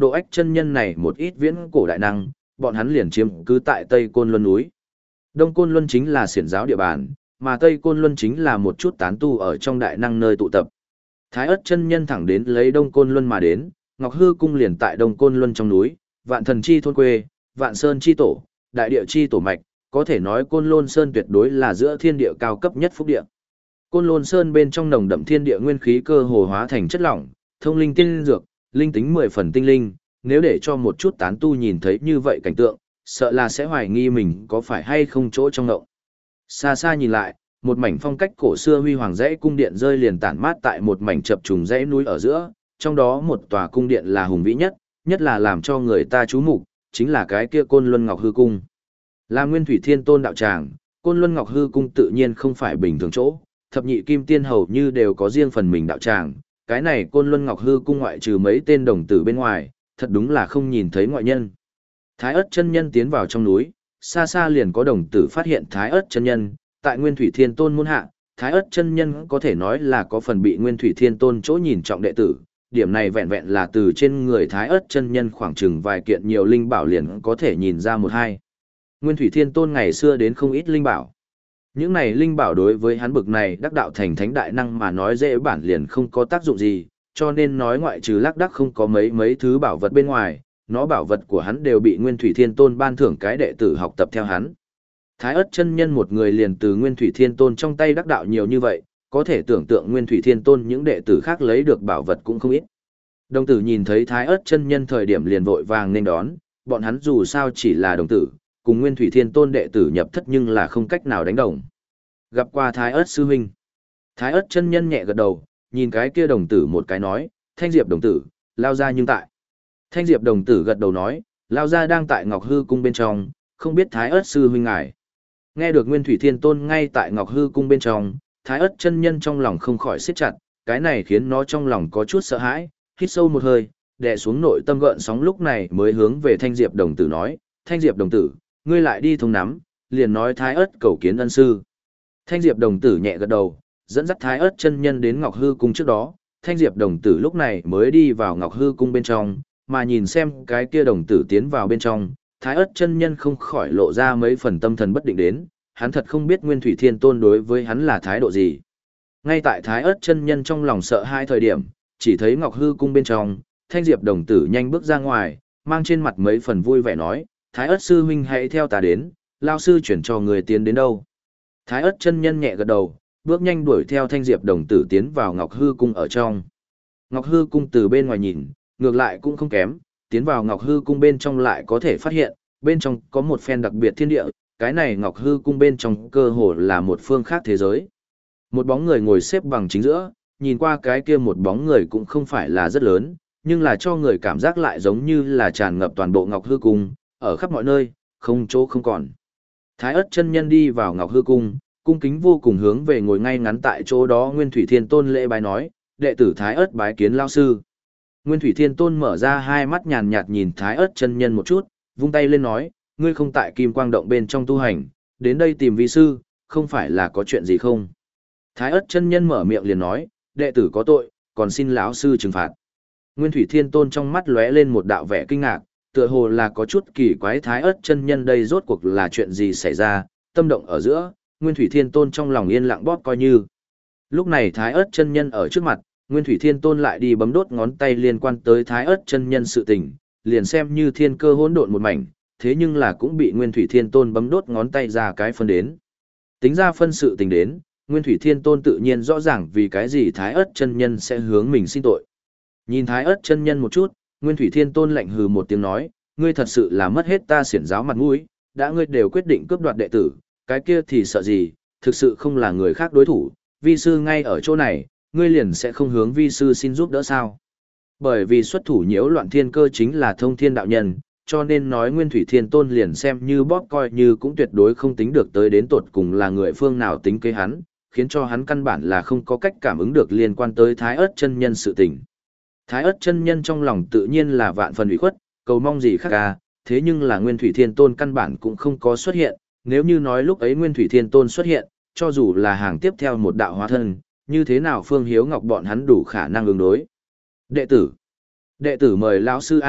Độ Ách chân nhân này một ít viễn cổ đại năng, bọn hắn liền chiếm cứ tại Tây Côn Luân núi. Đông Côn Luân chính là xiển giáo địa bàn, mà Tây Côn Luân chính là một chút tán tu ở trong đại năng nơi tụ tập. Thái Ức chân nhân thẳng đến lấy Đông Côn Luân mà đến, Ngọc Hư cung liền tại Đông Côn Luân trong núi, Vạn Thần chi thôn quê, Vạn Sơn chi tổ, Đại địa chi tổ mạch, có thể nói Côn Lôn Sơn tuyệt đối là giữa thiên địa cao cấp nhất phúc địa. Côn Lôn Sơn bên trong nồng đậm thiên địa nguyên khí cơ hồ hóa thành chất lỏng, thông linh tiên dược, linh tính mười phần tinh linh, nếu để cho một chút tán tu nhìn thấy như vậy cảnh tượng, sợ là sẽ hoài nghi mình có phải hay không chỗ trong ngộng. Xa xa nhìn lại, một mảnh phong cách cổ xưa huy hoàng dãy cung điện rơi liền tản mát tại một mảnh chập trùng dãy núi ở giữa, trong đó một tòa cung điện là hùng vĩ nhất, nhất là làm cho người ta chú mục, chính là cái kia Côn Luân Ngọc Hư cung. Là Nguyên Thủy Thiên Tôn đạo tràng, Côn Luân Ngọc Hư cung tự nhiên không phải bình thường chỗ, thập nhị kim tiên hầu như đều có riêng phần mình đạo tràng, cái này Côn Luân Ngọc Hư cung ngoại trừ mấy tên đồng tử bên ngoài, thật đúng là không nhìn thấy ngoại nhân. Thái Ức chân nhân tiến vào trong núi, xa xa liền có đồng tử phát hiện Thái Ức chân nhân, tại Nguyên Thủy Thiên Tôn môn hạ, Thái Ức chân nhân có thể nói là có phần bị Nguyên Thủy Thiên Tôn chỗ nhìn trọng đệ tử, điểm này vẹn vẹn là từ trên người Thái Ức chân nhân khoảng chừng vài kiện nhiều linh bảo liền có thể nhìn ra một hai. Nguyên Thủy Thiên Tôn ngày xưa đến không ít linh bảo. Những này linh bảo đối với hắn bực này đắc đạo thành thánh đại năng mà nói dễ bản liền không có tác dụng gì, cho nên nói ngoại trừ lác đác không có mấy mấy thứ bảo vật bên ngoài, nó bảo vật của hắn đều bị Nguyên Thủy Thiên Tôn ban thưởng cái đệ tử học tập theo hắn. Thái Ức chân nhân một người liền từ Nguyên Thủy Thiên Tôn trong tay đắc đạo nhiều như vậy, có thể tưởng tượng Nguyên Thủy Thiên Tôn những đệ tử khác lấy được bảo vật cũng không ít. Đồng tử nhìn thấy Thái Ức chân nhân thời điểm liền vội vàng nên đón, bọn hắn dù sao chỉ là đồng tử, cùng Nguyên Thủy Thiên Tôn đệ tử nhập thất nhưng là không cách nào đánh đồng. Gặp qua Thái Ức sư huynh. Thái Ức chân nhân nhẹ gật đầu, nhìn cái kia đồng tử một cái nói, Thanh Diệp đồng tử, lao ra nhưng tại. Thanh Diệp đồng tử gật đầu nói, lao ra đang tại Ngọc Hư cung bên trong, không biết Thái Ức sư huynh ngài. Nghe được Nguyên Thủy Thiên Tôn ngay tại Ngọc Hư cung bên trong, Thái Ức chân nhân trong lòng không khỏi siết chặt, cái này khiến nó trong lòng có chút sợ hãi, hít sâu một hơi, đè xuống nội tâm gợn sóng lúc này mới hướng về Thanh Diệp đồng tử nói, Thanh Diệp đồng tử, ngươi lại đi thông nắm, liền nói Thái Ức cầu kiến ân sư. Thanh Diệp đồng tử nhẹ gật đầu, dẫn dắt Thái Ức chân nhân đến Ngọc Hư cung trước đó, Thanh Diệp đồng tử lúc này mới đi vào Ngọc Hư cung bên trong, mà nhìn xem cái kia đồng tử tiến vào bên trong, Thái Ức chân nhân không khỏi lộ ra mấy phần tâm thần bất định đến, hắn thật không biết Nguyên Thủy Thiên Tôn đối với hắn là thái độ gì. Ngay tại Thái Ức chân nhân trong lòng sợ hai thời điểm, chỉ thấy Ngọc Hư cung bên trong, Thanh Diệp đồng tử nhanh bước ra ngoài, mang trên mặt mấy phần vui vẻ nói, Thái Ức sư huynh hãy theo ta đến, lao sư chuyển cho người tiến đến đâu. Thái Ức chân nhân nhẹ gật đầu, bước nhanh đuổi theo Thanh Diệp đồng tử tiến vào Ngọc Hư cung ở trong. Ngọc Hư cung từ bên ngoài nhìn, ngược lại cũng không kém, tiến vào Ngọc Hư cung bên trong lại có thể phát hiện, bên trong có một phen đặc biệt thiên địa, cái này Ngọc Hư cung bên trong cơ hồ là một phương khác thế giới. Một bóng người ngồi xếp bằng chính giữa, nhìn qua cái kia một bóng người cũng không phải là rất lớn, nhưng là cho người cảm giác lại giống như là tràn ngập toàn bộ Ngọc Hư cung, ở khắp mọi nơi, không chỗ không còn. Thái Ức chân nhân đi vào Ngọc Hư cung, cung kính vô cùng hướng về ngồi ngay ngắn tại chỗ đó Nguyên Thủy Thiên Tôn lễ bái nói, đệ tử Thái Ức bái kiến lão sư. Nguyên Thủy Thiên Tôn mở ra hai mắt nhàn nhạt nhìn Thái Ức chân nhân một chút, vung tay lên nói, ngươi không tại Kim Quang động bên trong tu hành, đến đây tìm vi sư, không phải là có chuyện gì không? Thái Ức chân nhân mở miệng liền nói, đệ tử có tội, còn xin lão sư trừng phạt. Nguyên Thủy Thiên Tôn trong mắt lóe lên một đạo vẻ kinh ngạc, tựa hồ là có chút kỳ quái Thái Ức chân nhân đây rốt cuộc là chuyện gì xảy ra, tâm động ở giữa, Nguyên Thủy Thiên Tôn trong lòng yên lặng bóp coi như. Lúc này Thái Ức chân nhân ở trước mặt, Nguyên Thủy Thiên Tôn lại đi bấm đốt ngón tay liên quan tới Thái Ức chân nhân sự tình, liền xem như thiên cơ hỗn độn một mảnh, thế nhưng là cũng bị Nguyên Thủy Thiên Tôn bấm đốt ngón tay ra cái phân đến. Tính ra phân sự tình đến, Nguyên Thủy Thiên Tôn tự nhiên rõ ràng vì cái gì Thái Ức chân nhân sẽ hướng mình xin tội. Nhìn Thái Ức chân nhân một chút, Nguyên Thủy Thiên Tôn lạnh hừ một tiếng nói, ngươi thật sự là mất hết ta xiển giáo mặt mũi, đã ngươi đều quyết định cướp đoạt đệ tử, cái kia thì sợ gì, thực sự không là người khác đối thủ, vi sư ngay ở chỗ này, ngươi liền sẽ không hướng vi sư xin giúp đỡ sao. Bởi vì xuất thủ nhiễu loạn thiên cơ chính là thông thiên đạo nhân, cho nên nói Nguyên Thủy Thiên Tôn liền xem như bóp coi như cũng tuyệt đối không tính được tới đến tột cùng là người phương nào tính kế hắn, khiến cho hắn căn bản là không có cách cảm ứng được liên quan tới Thái Ức chân nhân sự tình. Thái Ức chân nhân trong lòng tự nhiên là vạn phần ủy khuất, cầu mong gì khác à, thế nhưng là Nguyên Thủy Thiên Tôn căn bản cũng không có xuất hiện, nếu như nói lúc ấy Nguyên Thủy Thiên Tôn xuất hiện, cho dù là hàng tiếp theo một đạo hóa thân, như thế nào Phương Hiếu Ngọc bọn hắn đủ khả năng ứng đối. Đệ tử. Đệ tử mời lão sư A,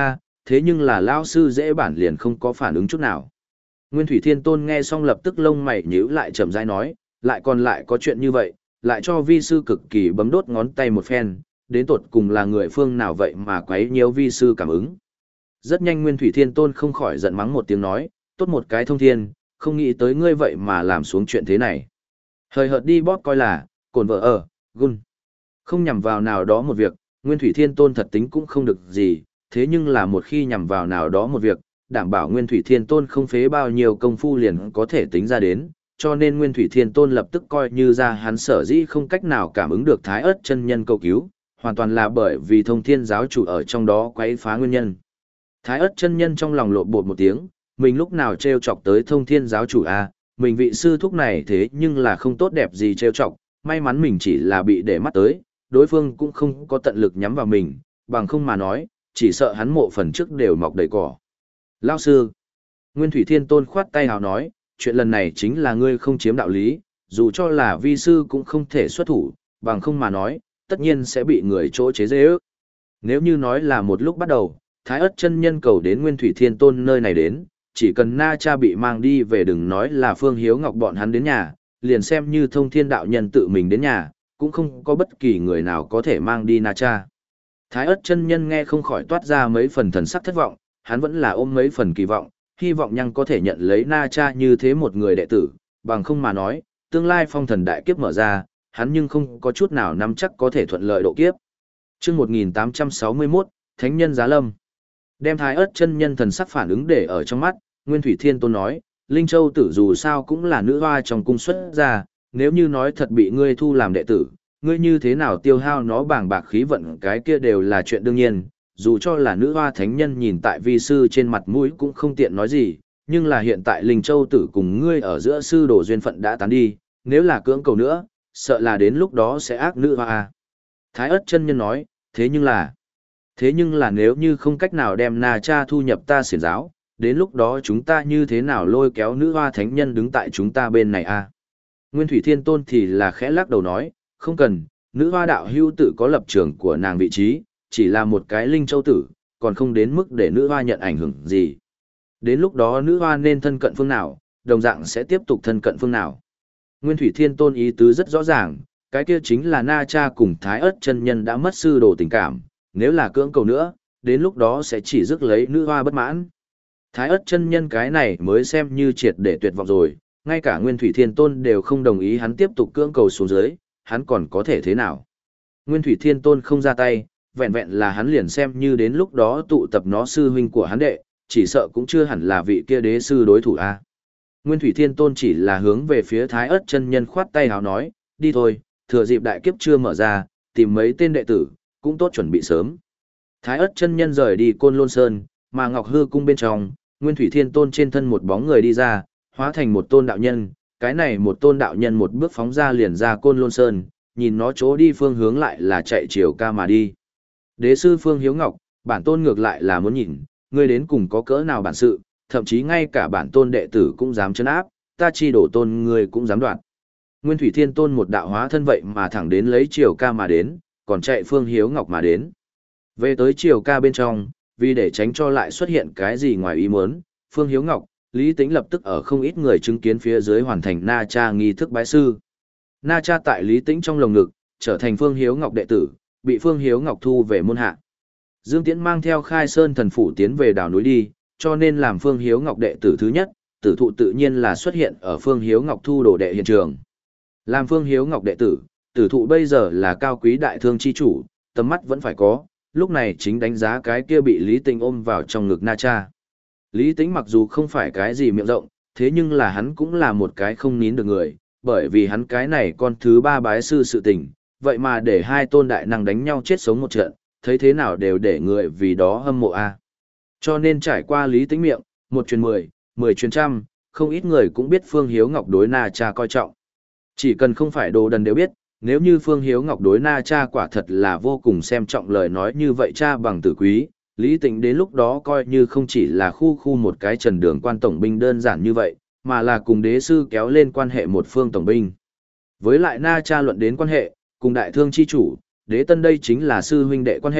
thế nhưng là lao sư dễ bản liền không có phản ứng chút nào. Nguyên Thủy Thiên Tôn nghe xong lập tức lông mày nhíu lại chậm rãi nói, lại còn lại có chuyện như vậy, lại cho vi sư cực kỳ bấm đốt ngón tay một phen, đến tột cùng là người phương nào vậy mà quấy nhiễu vi sư cảm ứng. Rất nhanh Nguyên Thủy Thiên Tôn không khỏi giận mắng một tiếng nói, tốt một cái thông thiên, không nghĩ tới ngươi vậy mà làm xuống chuyện thế này. Hời hợt đi bóp coi là, cồn vợ ở, gun. Không nhằm vào nào đó một việc, Nguyên Thủy Thiên Tôn thật tính cũng không được gì, thế nhưng là một khi nhằm vào nào đó một việc, đảm bảo Nguyên Thủy Thiên Tôn không phế bao nhiêu công phu liền có thể tính ra đến, cho nên Nguyên Thủy Thiên Tôn lập tức coi như ra hắn sở dĩ không cách nào cảm ứng được Thái Ức chân nhân cầu cứu, hoàn toàn là bởi vì Thông Thiên giáo chủ ở trong đó quấy phá nguyên nhân. Thái Ức chân nhân trong lòng lộn bột một tiếng, mình lúc nào trêu chọc tới Thông Thiên giáo chủ a, mình vị sư thúc này thế nhưng là không tốt đẹp gì trêu chọc, may mắn mình chỉ là bị để mắt tới, đối phương cũng không có tận lực nhắm vào mình, bằng không mà nói, chỉ sợ hắn mộ phần trước đều mọc đầy cỏ. Lão sư, Nguyên Thủy Thiên Tôn khoát tay hào nói, chuyện lần này chính là ngươi không chiếm đạo lý, dù cho là vi sư cũng không thể xuất thủ, bằng không mà nói, tất nhiên sẽ bị người chỗ chế giễu. Nếu như nói là một lúc bắt đầu, Thái Ức chân nhân cầu đến Nguyên Thủy Thiên Tôn nơi này đến, chỉ cần Na Cha bị mang đi về đừng nói là Phương Hiếu Ngọc bọn hắn đến nhà, liền xem như Thông Thiên đạo nhân tự mình đến nhà, cũng không có bất kỳ người nào có thể mang đi Na Cha. Thái Ức chân nhân nghe không khỏi toát ra mấy phần thần sắc thất vọng, hắn vẫn là ôm mấy phần kỳ vọng, hy vọng nhăng có thể nhận lấy Na Cha như thế một người đệ tử, bằng không mà nói, tương lai phong thần đại kiếp mở ra, hắn nhưng không có chút nào nắm chắc có thể thuận lợi độ kiếp. Chương một nghìn tám trăm sáu mươi mốt, Thánh nhân giá lâm. Đem Thái Ức chân nhân thần sắc phản ứng để ở trong mắt, Nguyên Thủy Thiên Tôn nói, Linh Châu tử dù sao cũng là nữ hoa trong cung xuất ra, nếu như nói thật bị ngươi thu làm đệ tử, ngươi như thế nào tiêu hao nó bảng bạc khí vận cái kia đều là chuyện đương nhiên, dù cho là nữ hoa thánh nhân nhìn tại vi sư trên mặt mũi cũng không tiện nói gì, nhưng là hiện tại Linh Châu tử cùng ngươi ở giữa sư đồ duyên phận đã tán đi, nếu là cưỡng cầu nữa, sợ là đến lúc đó sẽ ác nữ hoa. Thái Ức chân nhân nói, thế nhưng là, thế nhưng là nếu như không cách nào đem Na Cha thu nhập ta xiển giáo, đến lúc đó chúng ta như thế nào lôi kéo nữ hoa thánh nhân đứng tại chúng ta bên này a? Nguyên Thủy Thiên Tôn thì là khẽ lắc đầu nói, không cần, nữ hoa đạo hưu tự có lập trường của nàng vị trí, chỉ là một cái linh châu tử, còn không đến mức để nữ hoa nhận ảnh hưởng gì. Đến lúc đó nữ hoa nên thân cận phương nào, đồng dạng sẽ tiếp tục thân cận phương nào. Nguyên Thủy Thiên Tôn ý tứ rất rõ ràng, cái kia chính là Na Cha cùng Thái Ức chân nhân đã mất sư đồ tình cảm, nếu là cưỡng cầu nữa, đến lúc đó sẽ chỉ rước lấy nữ hoa bất mãn. Thái Ức chân nhân cái này mới xem như triệt để tuyệt vọng rồi, ngay cả Nguyên Thủy Thiên Tôn đều không đồng ý hắn tiếp tục cưỡng cầu xuống dưới, hắn còn có thể thế nào? Nguyên Thủy Thiên Tôn không ra tay, vẹn vẹn là hắn liền xem như đến lúc đó tụ tập nó sư huynh của hắn đệ, chỉ sợ cũng chưa hẳn là vị kia đế sư đối thủ a. Nguyên Thủy Thiên Tôn chỉ là hướng về phía Thái Ức chân nhân khoát tay hào nói, đi thôi, thừa dịp đại kiếp chưa mở ra, tìm mấy tên đệ tử, cũng tốt chuẩn bị sớm. Thái Ức chân nhân rời đi Côn Lôn Sơn, mà Ngọc Hư cung bên trong, Nguyên Thủy Thiên Tôn trên thân một bóng người đi ra, hóa thành một tôn đạo nhân, cái này một tôn đạo nhân một bước phóng ra liền ra Côn Lôn Sơn, nhìn nó chỗ đi phương hướng lại là chạy chiều ca mà đi. Đế sư Phương Hiếu Ngọc, bản tôn ngược lại là muốn nhìn, ngươi đến cùng có cỡ nào bản sự, thậm chí ngay cả bản tôn đệ tử cũng dám chấn áp, ta chi đổ tôn ngươi cũng dám đoạt. Nguyên Thủy Thiên Tôn một đạo hóa thân vậy mà thẳng đến lấy chiều ca mà đến, còn chạy Phương Hiếu Ngọc mà đến. Về tới chiều ca bên trong, vì để tránh cho lại xuất hiện cái gì ngoài ý muốn, Phương Hiếu Ngọc, Lý Tĩnh lập tức ở không ít người chứng kiến phía dưới hoàn thành Na Cha nghi thức bái sư. Na Cha tại Lý Tĩnh trong lồng ngực, trở thành Phương Hiếu Ngọc đệ tử, bị Phương Hiếu Ngọc thu về môn hạ. Dương Tiễn mang theo Khai Sơn thần phủ tiến về đảo núi đi, cho nên làm Phương Hiếu Ngọc đệ tử thứ nhất, tử thụ tự nhiên là xuất hiện ở Phương Hiếu Ngọc thu đồ đệ hiện trường. Làm Phương Hiếu Ngọc đệ tử, tử thụ bây giờ là cao quý đại thương chi chủ, tầm mắt vẫn phải có, lúc này chính đánh giá cái kia bị Lý Tĩnh ôm vào trong ngực Na Cha. Lý Tĩnh mặc dù không phải cái gì miệng rộng, thế nhưng là hắn cũng là một cái không nín được người, bởi vì hắn cái này con thứ ba bái sư sự tình, vậy mà để hai tôn đại năng đánh nhau chết sống một trận, thấy thế nào đều để người vì đó hâm mộ a. Cho nên trải qua Lý Tĩnh miệng, một truyền mười, mười truyền trăm, không ít người cũng biết Phương Hiếu Ngọc đối Na Cha coi trọng. Chỉ cần không phải đồ đần đều biết, nếu như Phương Hiếu Ngọc đối Na Cha quả thật là vô cùng xem trọng lời nói như vậy cha bằng tử quý, Lý Tĩnh đến lúc đó coi như không chỉ là khu khu một cái trần đường quan tổng binh đơn giản như vậy, mà là cùng đế sư kéo lên quan hệ một phương tổng binh. Với lại Na Cha luận đến quan hệ, cùng đại thương chi chủ, đế tân đây chính là sư huynh đệ quan hệ,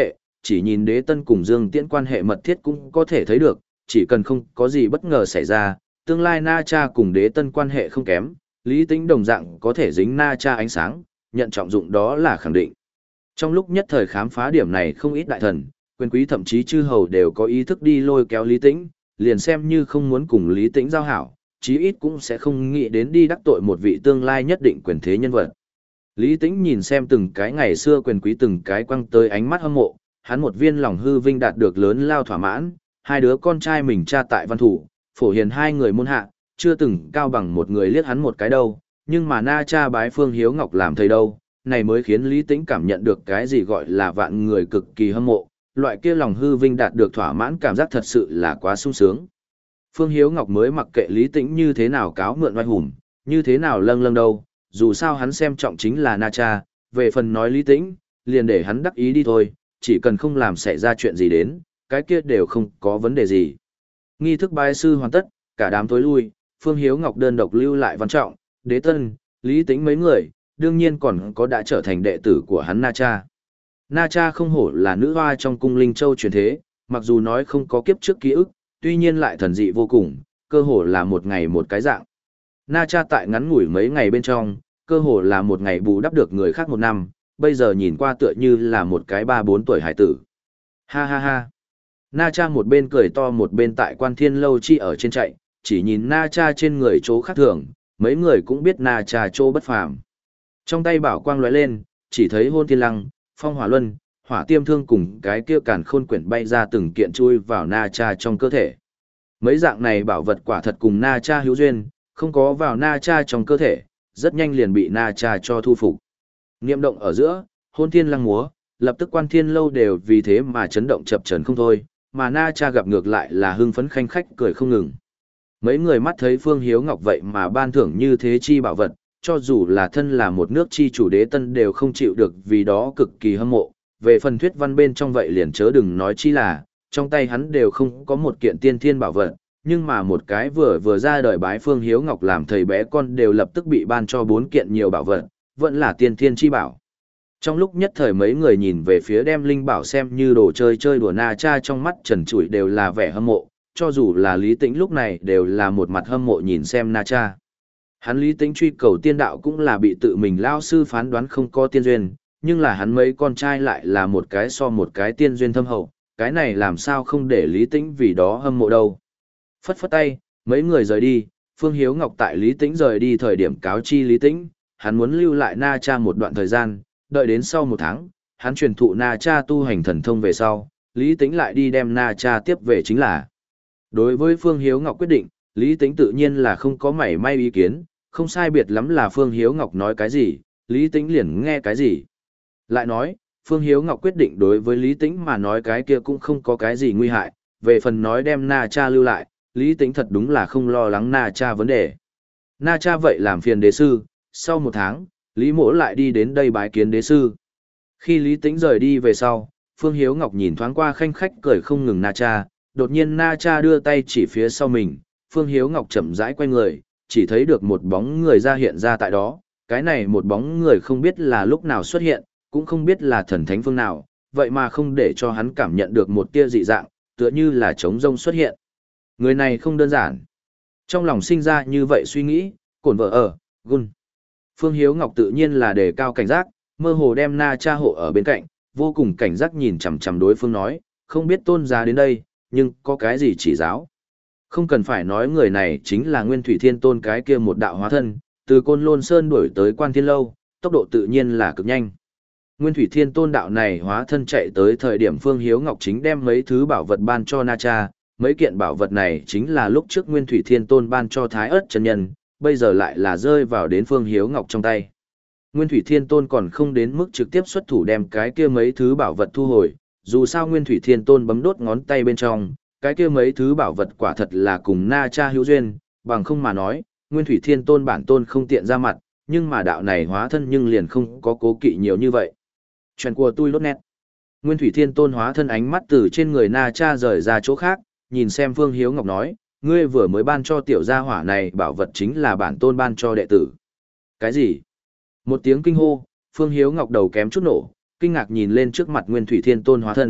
chỉ nhìn Đế Tân cùng Dương Tiễn quan hệ mật thiết cũng có thể thấy được, chỉ cần không có gì bất ngờ xảy ra, tương lai Na Cha cùng Đế Tân quan hệ không kém, Lý Tĩnh đồng dạng có thể dính Na Cha ánh sáng, nhận trọng dụng đó là khẳng định. Trong lúc nhất thời khám phá điểm này không ít đại thần, quyền quý thậm chí chư hầu đều có ý thức đi lôi kéo Lý Tĩnh, liền xem như không muốn cùng Lý Tĩnh giao hảo, chí ít cũng sẽ không nghĩ đến đi đắc tội một vị tương lai nhất định quyền thế nhân vật. Lý Tĩnh nhìn xem từng cái ngày xưa quyền quý từng cái quăng tới ánh mắt hâm mộ, hắn một viên lòng hư vinh đạt được lớn lao thỏa mãn, hai đứa con trai mình cha tại văn thủ, phổ hiền hai người môn hạ, chưa từng cao bằng một người liếc hắn một cái đâu, nhưng mà Na Cha bái Phương Hiếu Ngọc làm thầy đâu, này mới khiến Lý Tĩnh cảm nhận được cái gì gọi là vạn người cực kỳ hâm mộ, loại kia lòng hư vinh đạt được thỏa mãn cảm giác thật sự là quá sung sướng. Phương Hiếu Ngọc mới mặc kệ Lý Tĩnh như thế nào cáo mượn oai hùng, như thế nào lâng lâng đâu, dù sao hắn xem trọng chính là Na Cha, về phần nói Lý Tĩnh, liền để hắn đắc ý đi thôi, chỉ cần không làm xảy ra chuyện gì đến, cái kia đều không có vấn đề gì. Nghi thức bái sư hoàn tất, cả đám tối lui, Phương Hiếu Ngọc đơn độc lưu lại Văn Trọng, Đế Tân, Lý Tĩnh mấy người, đương nhiên còn có đã trở thành đệ tử của hắn Na Cha. Na Cha không hổ là nữ hoa trong cung Linh Châu truyền thế, mặc dù nói không có kiếp trước ký ức, tuy nhiên lại thần dị vô cùng, cơ hồ là một ngày một cái dạng. Na Cha tại ngắn ngủi mấy ngày bên trong, cơ hồ là một ngày bù đắp được người khác một năm, bây giờ nhìn qua tựa như là một cái ba bốn tuổi hải tử. Ha ha ha. Na Cha một bên cười to một bên tại Quan Thiên Lâu chi ở trên chạy, chỉ nhìn Na Cha trên người chỗ khác thường, mấy người cũng biết Na Cha chỗ bất phàm. Trong tay bảo quang lóe lên, chỉ thấy Hôn Thiên Lăng, Phong Hỏa Luân, Hỏa Tiêm Thương cùng cái kia càn khôn quyển bay ra từng kiện chui vào Na Cha trong cơ thể. Mấy dạng này bảo vật quả thật cùng Na Cha hữu duyên, không có vào Na Cha trong cơ thể, rất nhanh liền bị Na Cha cho thu phục. Niệm động ở giữa, Hôn Thiên Lăng múa, lập tức Quan Thiên Lâu đều vì thế mà chấn động chập chờn không thôi, mà Na Cha gặp ngược lại là hưng phấn khanh khách cười không ngừng. Mấy người mắt thấy Phương Hiếu Ngọc vậy mà ban thưởng như thế chi bảo vật, cho dù là thân là một nước chi chủ Đế Tân đều không chịu được vì đó cực kỳ hâm mộ. Về phần thuyết văn bên trong vậy liền chớ đừng nói chi là, trong tay hắn đều không có một kiện tiên thiên bảo vật, nhưng mà một cái vừa vừa ra đời bái Phương Hiếu Ngọc làm thầy bé con đều lập tức bị ban cho bốn kiện nhiều bảo vật, vẫn là tiên thiên chi bảo. Trong lúc nhất thời mấy người nhìn về phía đem linh bảo xem như đồ chơi chơi đùa Na Cha trong mắt trần trụi đều là vẻ hâm mộ, cho dù là Lý Tĩnh lúc này đều là một mặt hâm mộ nhìn xem Na Cha. Hắn Lý Tĩnh truy cầu tiên đạo cũng là bị tự mình lao sư phán đoán không có tiên duyên, nhưng là hắn mấy con trai lại là một cái so một cái tiên duyên thâm hậu, cái này làm sao không để Lý Tĩnh vì đó hâm mộ đâu. Phất phất tay, mấy người rời đi, Phương Hiếu Ngọc tại Lý Tĩnh rời đi thời điểm cáo chi Lý Tĩnh, hắn muốn lưu lại Na Cha một đoạn thời gian, đợi đến sau một tháng, hắn truyền thụ Na Cha tu hành thần thông về sau, Lý Tĩnh lại đi đem Na Cha tiếp về chính là. Đối với Phương Hiếu Ngọc quyết định, Lý Tĩnh tự nhiên là không có mảy may ý kiến, không sai biệt lắm là Phương Hiếu Ngọc nói cái gì, Lý Tĩnh liền nghe cái gì. Lại nói, Phương Hiếu Ngọc quyết định đối với Lý Tĩnh mà nói cái kia cũng không có cái gì nguy hại, về phần nói đem Na Cha lưu lại, Lý Tĩnh thật đúng là không lo lắng Na Cha vấn đề. Na Cha vậy làm phiền đế sư, sau một tháng, Lý Mỗ lại đi đến đây bái kiến đế sư. Khi Lý Tĩnh rời đi về sau, Phương Hiếu Ngọc nhìn thoáng qua khanh khách cười không ngừng Na Cha, đột nhiên Na Cha đưa tay chỉ phía sau mình, Phương Hiếu Ngọc chậm rãi quay người, chỉ thấy được một bóng người ra hiện ra tại đó, cái này một bóng người không biết là lúc nào xuất hiện, cũng không biết là thần thánh phương nào, vậy mà không để cho hắn cảm nhận được một tia dị dạng, tựa như là trống rông xuất hiện. Người này không đơn giản. Trong lòng sinh ra như vậy suy nghĩ, cổn vợ ở, gun. Phương Hiếu Ngọc tự nhiên là đề cao cảnh giác, mơ hồ đem Na Cha hộ ở bên cạnh, vô cùng cảnh giác nhìn chằm chằm đối phương nói, không biết tôn giá đến đây, nhưng có cái gì chỉ giáo. Không cần phải nói người này chính là Nguyên Thủy Thiên Tôn cái kia một đạo hóa thân, từ Côn Lôn Sơn đuổi tới Quan Thiên Lâu, tốc độ tự nhiên là cực nhanh. Nguyên Thủy Thiên Tôn đạo này hóa thân chạy tới thời điểm Phương Hiếu Ngọc chính đem mấy thứ bảo vật ban cho Na Cha, mấy kiện bảo vật này chính là lúc trước Nguyên Thủy Thiên Tôn ban cho Thái Ức chân nhân, bây giờ lại là rơi vào đến Phương Hiếu Ngọc trong tay. Nguyên Thủy Thiên Tôn còn không đến mức trực tiếp xuất thủ đem cái kia mấy thứ bảo vật thu hồi, dù sao Nguyên Thủy Thiên Tôn bấm đốt ngón tay bên trong, cái kia mấy thứ bảo vật quả thật là cùng Na Cha hữu duyên, bằng không mà nói, Nguyên Thủy Thiên Tôn bản tôn không tiện ra mặt, nhưng mà đạo này hóa thân nhưng liền không có cố kỵ nhiều như vậy. Chuyện của tôi lốt nét. Nguyên Thủy Thiên Tôn hóa thân ánh mắt từ trên người Na Cha rời ra chỗ khác, nhìn xem Phương Hiếu Ngọc nói, ngươi vừa mới ban cho tiểu gia hỏa này bảo vật chính là bản tôn ban cho đệ tử. Cái gì? Một tiếng kinh hô, Phương Hiếu Ngọc đầu kém chút nổ, kinh ngạc nhìn lên trước mặt Nguyên Thủy Thiên Tôn hóa thân,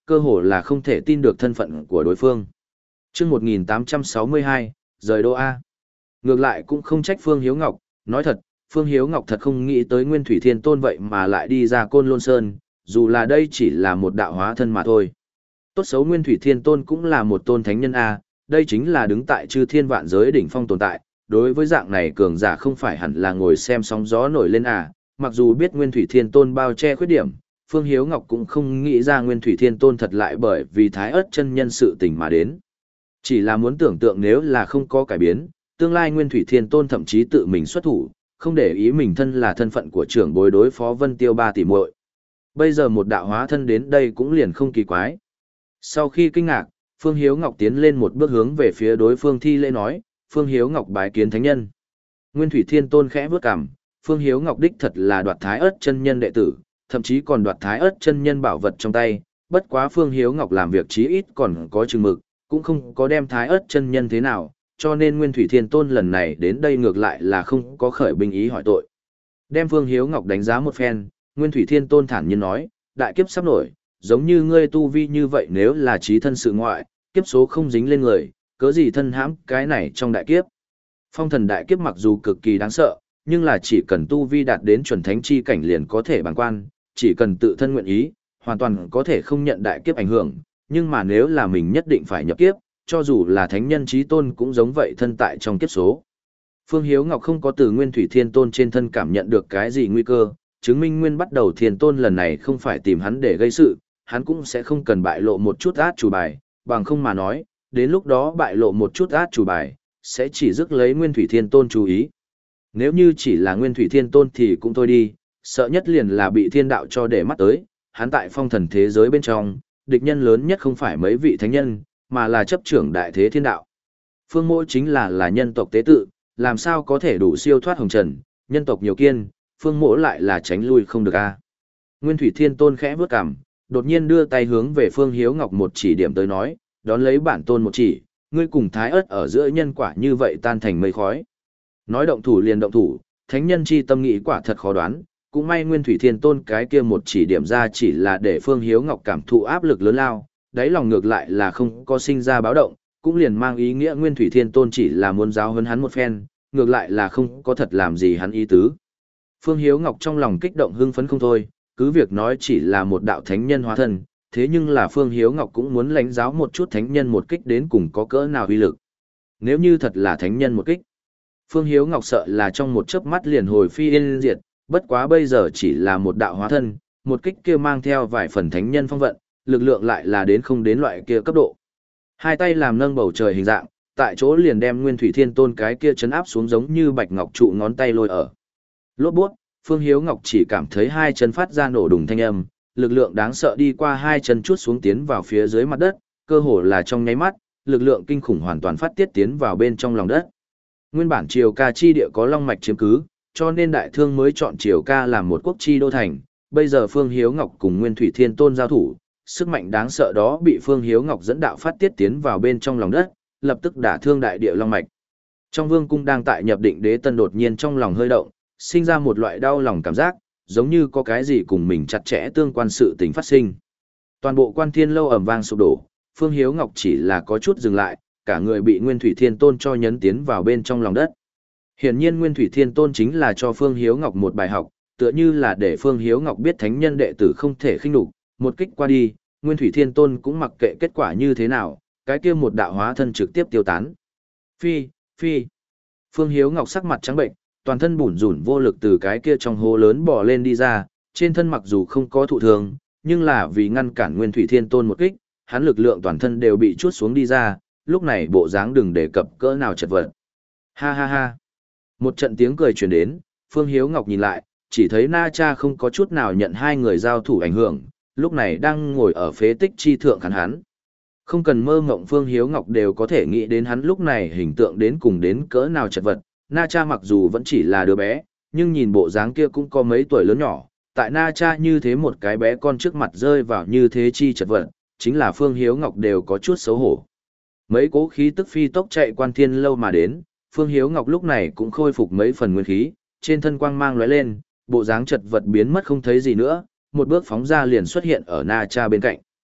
cơ hồ là không thể tin được thân phận của đối phương. Chương một nghìn tám trăm sáu mươi hai, rời đô A. Ngược lại cũng không trách Phương Hiếu Ngọc, nói thật, Phương Hiếu Ngọc thật không nghĩ tới Nguyên Thủy Thiên Tôn vậy mà lại đi ra Côn Lôn Sơn, dù là đây chỉ là một đạo hóa thân mà thôi. Tốt xấu Nguyên Thủy Thiên Tôn cũng là một tôn thánh nhân A, đây chính là đứng tại chư thiên vạn giới đỉnh phong tồn tại, đối với dạng này cường giả không phải hẳn là ngồi xem sóng gió nổi lên à, mặc dù biết Nguyên Thủy Thiên Tôn bao che khuyết điểm, Phương Hiếu Ngọc cũng không nghĩ ra Nguyên Thủy Thiên Tôn thật lại bởi vì Thái Ức chân nhân sự tình mà đến. Chỉ là muốn tưởng tượng nếu là không có cải biến, tương lai Nguyên Thủy Thiên Tôn thậm chí tự mình xuất thủ, không để ý mình thân là thân phận của trưởng bối đối phó Vân Tiêu ba tỷ muội. Bây giờ một đạo hóa thân đến đây cũng liền không kỳ quái. Sau khi kinh ngạc, Phương Hiếu Ngọc tiến lên một bước hướng về phía đối phương thi lễ nói, Phương Hiếu Ngọc bái kiến thánh nhân. Nguyên Thủy Thiên Tôn khẽ bước cằm, Phương Hiếu Ngọc đích thật là đoạt Thái Ức chân nhân đệ tử, thậm chí còn đoạt Thái Ức chân nhân bảo vật trong tay, bất quá Phương Hiếu Ngọc làm việc chí ít còn có chừng mực, cũng không có đem Thái Ức chân nhân thế nào, cho nên Nguyên Thủy Thiên Tôn lần này đến đây ngược lại là không có khởi binh ý hỏi tội. Đem Phương Hiếu Ngọc đánh giá một phen, Nguyên Thủy Thiên Tôn thản nhiên nói, đại kiếp sắp nổi, giống như ngươi tu vi như vậy nếu là trí thân sự ngoại, kiếp số không dính lên người, cớ gì thân hãm cái này trong đại kiếp. Phong thần đại kiếp mặc dù cực kỳ đáng sợ, nhưng là chỉ cần tu vi đạt đến chuẩn thánh chi cảnh liền có thể bàng quan, chỉ cần tự thân nguyện ý, hoàn toàn có thể không nhận đại kiếp ảnh hưởng, nhưng mà nếu là mình nhất định phải nhập kiếp, cho dù là thánh nhân chí tôn cũng giống vậy thân tại trong kiếp số. Phương Hiếu Ngọc không có từ Nguyên Thủy Thiên Tôn trên thân cảm nhận được cái gì nguy cơ, chứng minh Nguyên bắt đầu Thiên Tôn lần này không phải tìm hắn để gây sự, hắn cũng sẽ không cần bại lộ một chút át chủ bài, bằng không mà nói, đến lúc đó bại lộ một chút át chủ bài, sẽ chỉ rước lấy Nguyên Thủy Thiên Tôn chú ý. Nếu như chỉ là Nguyên Thủy Thiên Tôn thì cũng thôi đi, sợ nhất liền là bị thiên đạo cho để mắt tới, hắn tại phong thần thế giới bên trong, địch nhân lớn nhất không phải mấy vị thánh nhân, mà là chấp trưởng đại thế thiên đạo. Phương Mỗ chính là là nhân tộc tế tự, làm sao có thể đủ siêu thoát hồng trần, nhân tộc nhiều kiên, Phương Mỗ lại là tránh lui không được a. Nguyên Thủy Thiên Tôn khẽ bước cằm, đột nhiên đưa tay hướng về Phương Hiếu Ngọc một chỉ điểm tới nói, đón lấy bản tôn một chỉ, ngươi cùng Thái Ức ở giữa nhân quả như vậy tan thành mây khói. Nói động thủ liền động thủ, thánh nhân chi tâm nghĩ quả thật khó đoán, cũng may Nguyên Thủy Thiên Tôn cái kia một chỉ điểm ra chỉ là để Phương Hiếu Ngọc cảm thụ áp lực lớn lao, đáy lòng ngược lại là không có sinh ra báo động, cũng liền mang ý nghĩa Nguyên Thủy Thiên Tôn chỉ là muốn giáo huấn hắn một phen, ngược lại là không có thật làm gì hắn ý tứ. Phương Hiếu Ngọc trong lòng kích động hưng phấn không thôi, cứ việc nói chỉ là một đạo thánh nhân hóa thân, thế nhưng là Phương Hiếu Ngọc cũng muốn lãnh giáo một chút thánh nhân một kích đến cùng có cỡ nào uy lực. Nếu như thật là thánh nhân một kích, Phương Hiếu Ngọc sợ là trong một chớp mắt liền hồi phi yên diệt, bất quá bây giờ chỉ là một đạo hóa thân, một kích kia mang theo vài phần thánh nhân phong vận, lực lượng lại là đến không đến loại kia cấp độ. Hai tay làm nâng bầu trời hình dạng, tại chỗ liền đem Nguyên Thủy Thiên Tôn cái kia chấn áp xuống giống như bạch ngọc trụ ngón tay lôi ở. Lốp bút, Phương Hiếu Ngọc chỉ cảm thấy hai chân phát ra nổ đùng thanh âm, lực lượng đáng sợ đi qua hai chân chuốt xuống tiến vào phía dưới mặt đất, cơ hồ là trong nháy mắt, lực lượng kinh khủng hoàn toàn phát tiết tiến vào bên trong lòng đất. Nguyên bản Triều Ca chi địa có long mạch chiếm cứ, cho nên đại thương mới chọn Triều Ca làm một quốc chi đô thành, bây giờ Phương Hiếu Ngọc cùng Nguyên Thủy Thiên Tôn giao thủ, sức mạnh đáng sợ đó bị Phương Hiếu Ngọc dẫn đạo phát tiết tiến vào bên trong lòng đất, lập tức đả thương đại địa long mạch. Trong vương cung đang tại nhập định Đế Tân đột nhiên trong lòng hơi động, sinh ra một loại đau lòng cảm giác, giống như có cái gì cùng mình chặt chẽ tương quan sự tình phát sinh. Toàn bộ Quan Thiên lâu ầm vang sụp đổ, Phương Hiếu Ngọc chỉ là có chút dừng lại, cả người bị Nguyên Thủy Thiên Tôn cho nhấn tiến vào bên trong lòng đất. Hiển nhiên Nguyên Thủy Thiên Tôn chính là cho Phương Hiếu Ngọc một bài học, tựa như là để Phương Hiếu Ngọc biết thánh nhân đệ tử không thể khinh nhục, một kích qua đi, Nguyên Thủy Thiên Tôn cũng mặc kệ kết quả như thế nào, cái kia một đạo hóa thân trực tiếp tiêu tán. Phi, phi. Phương Hiếu Ngọc sắc mặt trắng bệnh, toàn thân bủn rủn vô lực từ cái kia trong hố lớn bò lên đi ra, trên thân mặc dù không có thụ thương, nhưng là vì ngăn cản Nguyên Thủy Thiên Tôn một kích, hắn lực lượng toàn thân đều bị chuốt xuống đi ra, lúc này bộ dáng đừng đề cập cỡ nào chật vật. Ha ha ha. Một trận tiếng cười truyền đến, Phương Hiếu Ngọc nhìn lại, chỉ thấy Na Cha không có chút nào nhận hai người giao thủ ảnh hưởng, lúc này đang ngồi ở phế tích chi thượng khán hắn. Không cần mơ mộng Phương Hiếu Ngọc đều có thể nghĩ đến hắn lúc này hình tượng đến cùng đến cỡ nào chật vật. Na Cha mặc dù vẫn chỉ là đứa bé, nhưng nhìn bộ dáng kia cũng có mấy tuổi lớn nhỏ, tại Na Cha như thế một cái bé con trước mặt rơi vào như thế chi chật vật, chính là Phương Hiếu Ngọc đều có chút xấu hổ. Mấy cố khí tức phi tốc chạy Quan Thiên lâu mà đến, Phương Hiếu Ngọc lúc này cũng khôi phục mấy phần nguyên khí, trên thân quang mang lóe lên, bộ dáng chật vật biến mất không thấy gì nữa, một bước phóng ra liền xuất hiện ở Na Cha bên cạnh.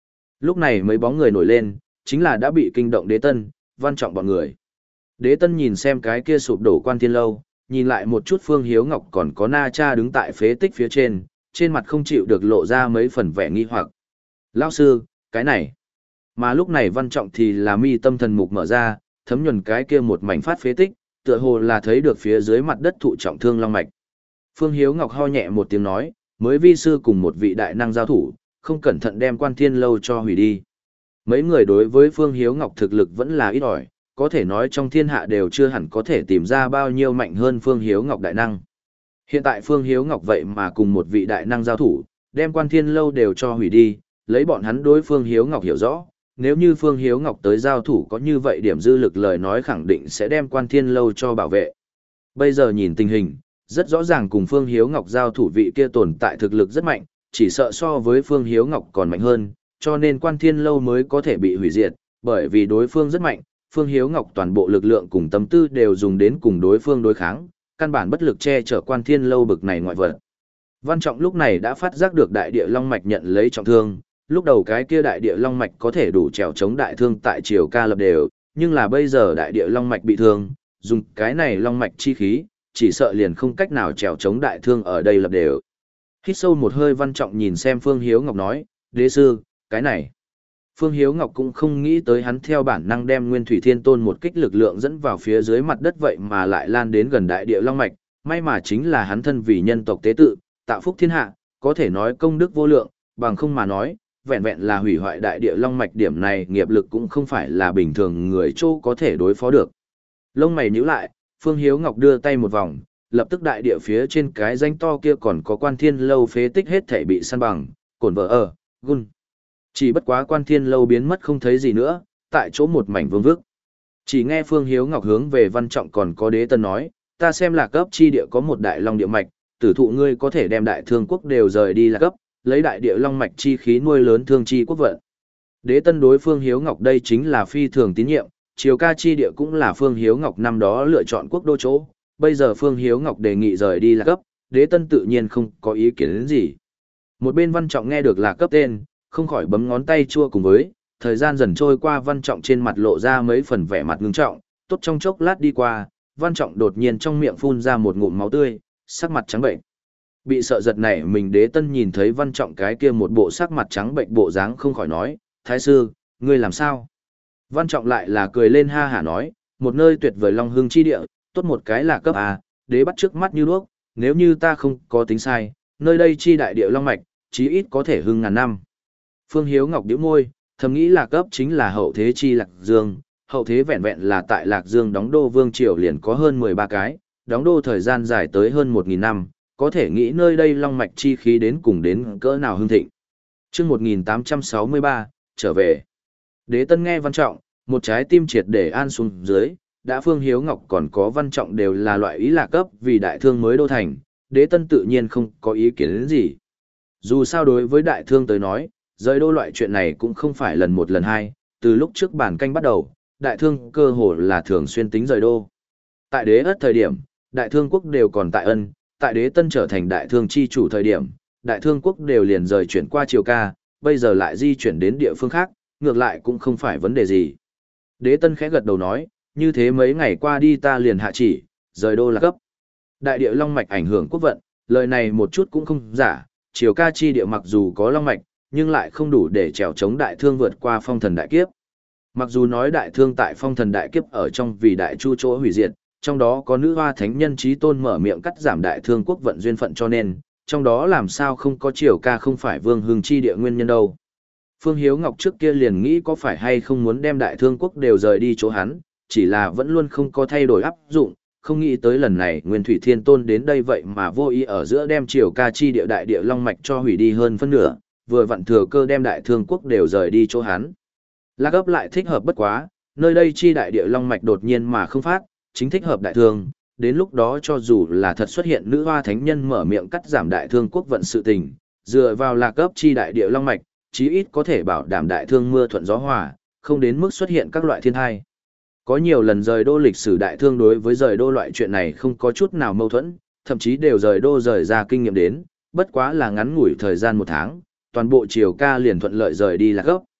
Lúc này mấy bóng người nổi lên, chính là đã bị kinh động Đế Tân, Văn Trọng bọn người. Đế Tân nhìn xem cái kia sụp đổ Quan Thiên Lâu, nhìn lại một chút Phương Hiếu Ngọc còn có Na Cha đứng tại phế tích phía trên, trên mặt không chịu được lộ ra mấy phần vẻ nghi hoặc. Lão sư, cái này. Mà lúc này Văn Trọng thì là mi tâm thần mục mở ra, thấm nhuần cái kia một mảnh phát phế tích, tựa hồ là thấy được phía dưới mặt đất thụ trọng thương long mạch. Phương Hiếu Ngọc ho nhẹ một tiếng nói, mới vi sư cùng một vị đại năng giao thủ, không cẩn thận đem Quan Thiên Lâu cho hủy đi. Mấy người đối với Phương Hiếu Ngọc thực lực vẫn là ít ỏi, có thể nói trong thiên hạ đều chưa hẳn có thể tìm ra bao nhiêu mạnh hơn Phương Hiếu Ngọc đại năng. Hiện tại Phương Hiếu Ngọc vậy mà cùng một vị đại năng giao thủ, đem Quan Thiên Lâu đều cho hủy đi, lấy bọn hắn đối Phương Hiếu Ngọc hiểu rõ, nếu như Phương Hiếu Ngọc tới giao thủ có như vậy điểm dư lực lời nói khẳng định sẽ đem Quan Thiên Lâu cho bảo vệ. Bây giờ nhìn tình hình, rất rõ ràng cùng Phương Hiếu Ngọc giao thủ vị kia tồn tại thực lực rất mạnh, chỉ sợ so với Phương Hiếu Ngọc còn mạnh hơn, cho nên Quan Thiên Lâu mới có thể bị hủy diệt, bởi vì đối phương rất mạnh, Phương Hiếu Ngọc toàn bộ lực lượng cùng tâm tư đều dùng đến cùng đối phương đối kháng, căn bản bất lực che chở Quan Thiên Lâu bực này ngoại vật. Văn Trọng lúc này đã phát giác được đại địa long mạch nhận lấy trọng thương, lúc đầu cái kia đại địa long mạch có thể đủ trèo chống đại thương tại triều ca lập đều, nhưng là bây giờ đại địa long mạch bị thương, dùng cái này long mạch chi khí, chỉ sợ liền không cách nào trèo chống đại thương ở đây lập đều. Hít sâu một hơi Văn Trọng nhìn xem Phương Hiếu Ngọc nói, đế sư, cái này. Phương Hiếu Ngọc cũng không nghĩ tới hắn theo bản năng đem Nguyên Thủy Thiên Tôn một kích lực lượng dẫn vào phía dưới mặt đất vậy mà lại lan đến gần đại địa long mạch, may mà chính là hắn thân vì nhân tộc tế tự, tạo phúc thiên hạ, có thể nói công đức vô lượng, bằng không mà nói, vẹn vẹn là hủy hoại đại địa long mạch điểm này nghiệp lực cũng không phải là bình thường người châu có thể đối phó được. Lông mày nhíu lại, Phương Hiếu Ngọc đưa tay một vòng, lập tức đại địa phía trên cái danh to kia còn có Quan Thiên Lâu phế tích hết thể bị săn bằng, cổn vỡ ở, gun. Chỉ bất quá Quan Thiên Lâu biến mất không thấy gì nữa, tại chỗ một mảnh vương vức. Chỉ nghe Phương Hiếu Ngọc hướng về Văn Trọng còn có Đế Tân nói, ta xem là cấp chi địa có một đại long địa mạch, tử thụ ngươi có thể đem đại thương quốc đều rời đi là cấp, lấy đại địa long mạch chi khí nuôi lớn thương chi quốc vận. Đế Tân đối Phương Hiếu Ngọc đây chính là phi thường tín nhiệm, triều ca chi địa cũng là Phương Hiếu Ngọc năm đó lựa chọn quốc đô chỗ, bây giờ Phương Hiếu Ngọc đề nghị rời đi là cấp, Đế Tân tự nhiên không có ý kiến đến gì. Một bên Văn Trọng nghe được là cấp tên, không khỏi bấm ngón tay chua cùng với, thời gian dần trôi qua Văn Trọng trên mặt lộ ra mấy phần vẻ mặt ngưng trọng, tốt trong chốc lát đi qua, Văn Trọng đột nhiên trong miệng phun ra một ngụm máu tươi, sắc mặt trắng bệnh. Bị sợ giật này mình Đế Tân nhìn thấy Văn Trọng cái kia một bộ sắc mặt trắng bệnh bộ dáng không khỏi nói, Thái sư, ngươi làm sao? Văn Trọng lại là cười lên ha hả nói, một nơi tuyệt vời long hương chi địa, tốt một cái là cấp A, đế bắt trước mắt như đuốc, nếu như ta không có tính sai, nơi đây chi đại địa long mạch, chí ít có thể hưng ngàn năm. Phương Hiếu Ngọc nhíu môi, thầm nghĩ Lạc Cấp chính là hậu thế chi Lạc Dương, hậu thế vẹn vẹn là tại Lạc Dương đóng đô vương triều liền có hơn mười ba cái, đóng đô thời gian dài tới hơn một nghìn năm, có thể nghĩ nơi đây long mạch chi khí đến cùng đến cỡ nào hưng thịnh. Chương một nghìn tám trăm sáu mươi ba, trở về. Đế Tân nghe Văn Trọng, một trái tim triệt để an xuống dưới, đã Phương Hiếu Ngọc còn có Văn Trọng đều là loại ý Lạc Cấp vì đại thương mới đô thành, Đế Tân tự nhiên không có ý kiến đến gì. Dù sao đối với đại thương tới nói, rời đô loại chuyện này cũng không phải lần một lần hai, từ lúc trước bản canh bắt đầu, đại thương cơ hồ là thường xuyên tính rời đô. Tại Đế Ất thời điểm, đại thương quốc đều còn tại Ân, tại Đế Tân trở thành đại thương chi chủ thời điểm, đại thương quốc đều liền rời chuyển qua triều ca, bây giờ lại di chuyển đến địa phương khác, ngược lại cũng không phải vấn đề gì. Đế Tân khẽ gật đầu nói, như thế mấy ngày qua đi ta liền hạ chỉ, rời đô là cấp. Đại địa long mạch ảnh hưởng quốc vận, lời này một chút cũng không giả, triều ca chi địa mặc dù có long mạch, nhưng lại không đủ để trèo chống đại thương vượt qua phong thần đại kiếp. Mặc dù nói đại thương tại phong thần đại kiếp ở trong vì đại chu chỗ hủy diệt, trong đó có nữ hoa thánh nhân chí tôn mở miệng cắt giảm đại thương quốc vận duyên phận cho nên, trong đó làm sao không có triều ca không phải vương hưng chi địa nguyên nhân đâu. Phương Hiếu Ngọc trước kia liền nghĩ có phải hay không muốn đem đại thương quốc đều rời đi chỗ hắn, chỉ là vẫn luôn không có thay đổi áp dụng, không nghĩ tới lần này Nguyên Thủy Thiên Tôn đến đây vậy mà vô ý ở giữa đem triều ca chi địa đại địa long mạch cho hủy đi hơn phân nửa, vừa vặn thừa cơ đem đại thương quốc đều rời đi chỗ hắn. Lạc Ấp lại thích hợp bất quá, nơi đây chi đại địa long mạch đột nhiên mà không phát, chính thích hợp đại thương, đến lúc đó cho dù là thật xuất hiện nữ hoa thánh nhân mở miệng cắt giảm đại thương quốc vận sự tình, dựa vào Lạc Ấp chi đại địa long mạch, chí ít có thể bảo đảm đại thương mưa thuận gió hòa, không đến mức xuất hiện các loại thiên tai. Có nhiều lần rời đô lịch sử đại thương đối với rời đô loại chuyện này không có chút nào mâu thuẫn, thậm chí đều rời đô rời ra kinh nghiệm đến, bất quá là ngắn ngủi thời gian một tháng, toàn bộ triều ca liền thuận lợi rời đi Lạc Ấp.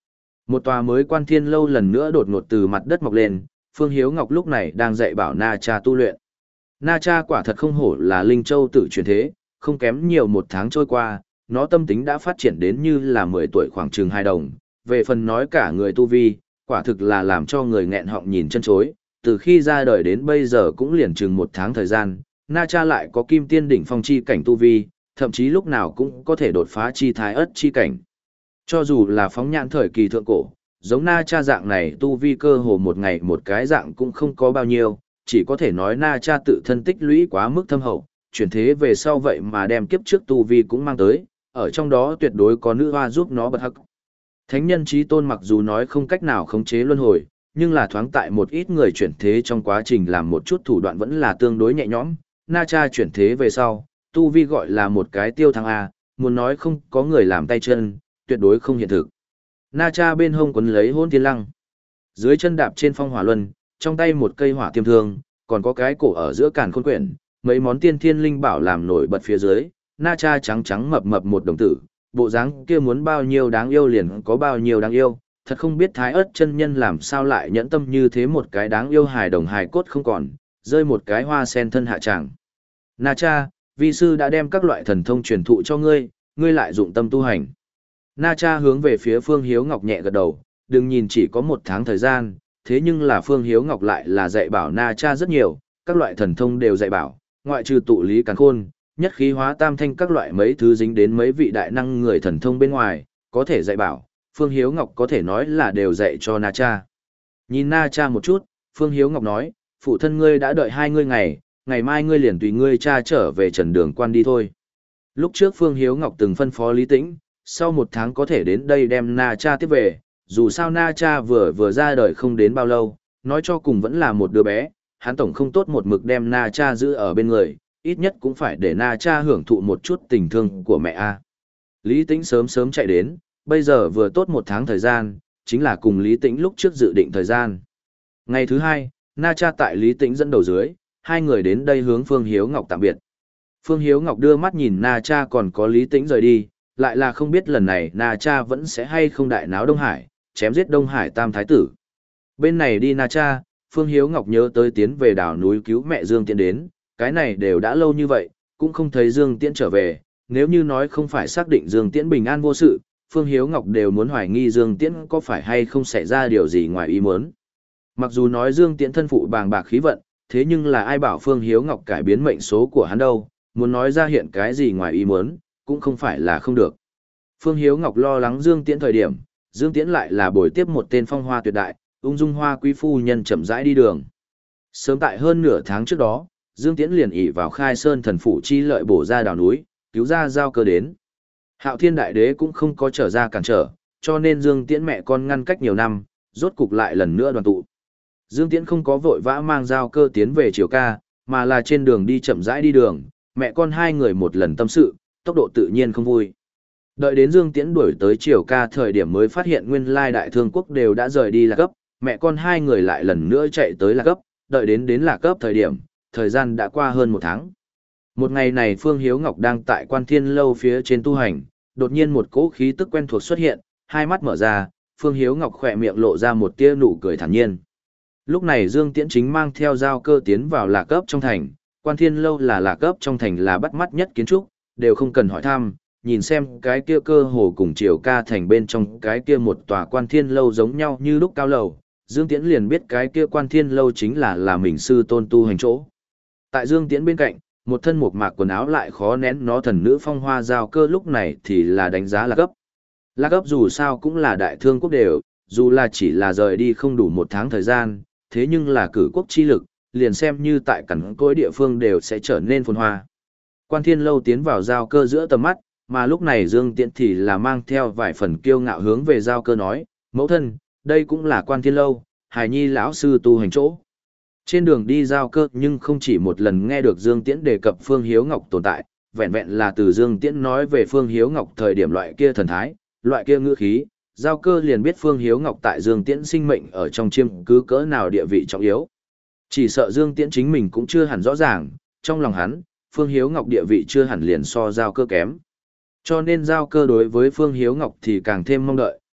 Một tòa mới Quan Thiên Lâu lần nữa đột ngột từ mặt đất mọc lên, Phương Hiếu Ngọc lúc này đang dạy bảo Na Cha tu luyện. Na Cha quả thật không hổ là Linh Châu tự truyền thế, không kém nhiều một tháng trôi qua, nó tâm tính đã phát triển đến như là mười tuổi khoảng chừng hai đồng. Về phần nói cả người tu vi, quả thực là làm cho người nghẹn họng nhìn chân chối, từ khi ra đời đến bây giờ cũng liền chừng một tháng thời gian, Na Cha lại có kim tiên đỉnh phong chi cảnh tu vi, thậm chí lúc nào cũng có thể đột phá chi thái ất chi cảnh. Cho dù là phóng nhãn thời kỳ thượng cổ, giống Na Cha dạng này tu vi cơ hồ một ngày một cái dạng cũng không có bao nhiêu, chỉ có thể nói Na Cha tự thân tích lũy quá mức thâm hậu, chuyển thế về sau vậy mà đem kiếp trước tu vi cũng mang tới, ở trong đó tuyệt đối có nữ hoa giúp nó bật hắc. Thánh nhân chí tôn mặc dù nói không cách nào khống chế luân hồi, nhưng là thoáng tại một ít người chuyển thế trong quá trình làm một chút thủ đoạn vẫn là tương đối nhẹ nhõm. Na Cha chuyển thế về sau, tu vi gọi là một cái tiêu thăng A, muốn nói không có người làm tay chân, tuyệt đối không hiện thực. Na Cha bên hông quấn lấy hôn thiên lăng, dưới chân đạp trên phong hỏa luân, trong tay một cây hỏa tiêm thương, còn có cái cổ ở giữa càn khôn quyển, mấy món tiên thiên linh bảo làm nổi bật phía dưới. Na Cha trắng trắng mập mập một đồng tử, bộ dáng kia muốn bao nhiêu đáng yêu liền có bao nhiêu đáng yêu, thật không biết Thái Ức chân nhân làm sao lại nhẫn tâm như thế một cái đáng yêu hài đồng hài cốt không còn, rơi một cái hoa sen thân hạ tràng. Na Cha, vi sư đã đem các loại thần thông truyền thụ cho ngươi, ngươi lại dụng tâm tu hành. Na Cha hướng về phía Phương Hiếu Ngọc nhẹ gật đầu, đừng nhìn chỉ có một tháng thời gian, thế nhưng là Phương Hiếu Ngọc lại là dạy bảo Na Cha rất nhiều, các loại thần thông đều dạy bảo, ngoại trừ tụ lý càn khôn, nhất khí hóa tam thanh các loại mấy thứ dính đến mấy vị đại năng người thần thông bên ngoài, có thể dạy bảo, Phương Hiếu Ngọc có thể nói là đều dạy cho Na Cha. Nhìn Na Cha một chút, Phương Hiếu Ngọc nói, phụ thân ngươi đã đợi hai ngươi ngày, ngày mai ngươi liền tùy ngươi cha trở về Trần Đường Quan đi thôi. Lúc trước Phương Hiếu Ngọc từng phân phó Lý Tĩnh, sau một tháng có thể đến đây đem Na Cha tiếp về, dù sao Na Cha vừa vừa ra đời không đến bao lâu, nói cho cùng vẫn là một đứa bé, hắn tổng không tốt một mực đem Na Cha giữ ở bên người, ít nhất cũng phải để Na Cha hưởng thụ một chút tình thương của mẹ a. Lý Tĩnh sớm sớm chạy đến, bây giờ vừa tốt một tháng thời gian, chính là cùng Lý Tĩnh lúc trước dự định thời gian. Ngày thứ hai, Na Cha tại Lý Tĩnh dẫn đầu dưới, hai người đến đây hướng Phương Hiếu Ngọc tạm biệt. Phương Hiếu Ngọc đưa mắt nhìn Na Cha còn có Lý Tĩnh rời đi, lại là không biết lần này Na Cha vẫn sẽ hay không đại náo Đông Hải, chém giết Đông Hải Tam Thái Tử. Bên này đi Na Cha, Phương Hiếu Ngọc nhớ tới tiến về đảo núi cứu mẹ Dương Tiễn đến, cái này đều đã lâu như vậy, cũng không thấy Dương Tiễn trở về, nếu như nói không phải xác định Dương Tiễn bình an vô sự, Phương Hiếu Ngọc đều muốn hoài nghi Dương Tiễn có phải hay không xảy ra điều gì ngoài ý muốn. Mặc dù nói Dương Tiễn thân phụ bàng bạc khí vận, thế nhưng là ai bảo Phương Hiếu Ngọc cải biến mệnh số của hắn đâu, muốn nói ra hiện cái gì ngoài ý muốn, cũng không phải là không được. Phương Hiếu Ngọc lo lắng Dương Tiễn thời điểm, Dương Tiễn lại là bồi tiếp một tên phong hoa tuyệt đại, ung dung hoa quý phu nhân chậm rãi đi đường. Sớm tại hơn nửa tháng trước đó, Dương Tiễn liền ỷ vào Khai Sơn thần phủ chi lợi bổ ra đào núi, cứu ra giao cơ đến. Hạo Thiên Đại Đế cũng không có trở ra cản trở, cho nên Dương Tiễn mẹ con ngăn cách nhiều năm, rốt cục lại lần nữa đoàn tụ. Dương Tiễn không có vội vã mang giao cơ tiến về Triều Ca, mà là trên đường đi chậm rãi đi đường, mẹ con hai người một lần tâm sự, tốc độ tự nhiên không vui. Đợi đến Dương Tiễn đuổi tới Triều Ca thời điểm mới phát hiện nguyên lai Đại Thương quốc đều đã rời đi Lạc Cấp, mẹ con hai người lại lần nữa chạy tới Lạc Cấp, đợi đến đến Lạc Cấp thời điểm, thời gian đã qua hơn một tháng. Một ngày này Phương Hiếu Ngọc đang tại Quan Thiên Lâu phía trên tu hành, đột nhiên một cỗ khí tức quen thuộc xuất hiện, hai mắt mở ra, Phương Hiếu Ngọc khỏe miệng lộ ra một tia nụ cười thản nhiên. Lúc này Dương Tiễn chính mang theo giao cơ tiến vào Lạc Cấp trong thành, Quan Thiên Lâu là Lạc Cấp trong thành là bắt mắt nhất kiến trúc, đều không cần hỏi thăm, nhìn xem cái kia cơ hồ cùng Triều Ca thành bên trong cái kia một tòa Quan Thiên Lâu giống nhau như lúc cao lầu, Dương Tiễn liền biết cái kia Quan Thiên Lâu chính là là mình sư tôn tu hành chỗ. Tại Dương Tiễn bên cạnh, một thân một mạc quần áo lại khó nén nó thần nữ phong hoa giao cơ lúc này thì là đánh giá Lạc Cấp. Lạc Cấp dù sao cũng là đại thương quốc đều, dù là chỉ là rời đi không đủ một tháng thời gian, thế nhưng là cử quốc chi lực, liền xem như tại cẩn cối địa phương đều sẽ trở nên phồn hoa. Quan Thiên Lâu tiến vào giao cơ giữa tầm mắt, mà lúc này Dương Tiễn thì là mang theo vài phần kiêu ngạo hướng về giao cơ nói, mẫu thân, đây cũng là Quan Thiên Lâu, hài nhi lão sư tu hành chỗ. Trên đường đi giao cơ nhưng không chỉ một lần nghe được Dương Tiễn đề cập Phương Hiếu Ngọc tồn tại, vẹn vẹn là từ Dương Tiễn nói về Phương Hiếu Ngọc thời điểm loại kia thần thái, loại kia ngữ khí, giao cơ liền biết Phương Hiếu Ngọc tại Dương Tiễn sinh mệnh ở trong chiêm cứ cỡ nào địa vị trọng yếu. Chỉ sợ Dương Tiễn chính mình cũng chưa hẳn rõ ràng, trong lòng hắn, Phương Hiếu Ngọc địa vị chưa hẳn liền so giao cơ kém. Cho nên giao cơ đối với Phương Hiếu Ngọc thì càng thêm mong đợi,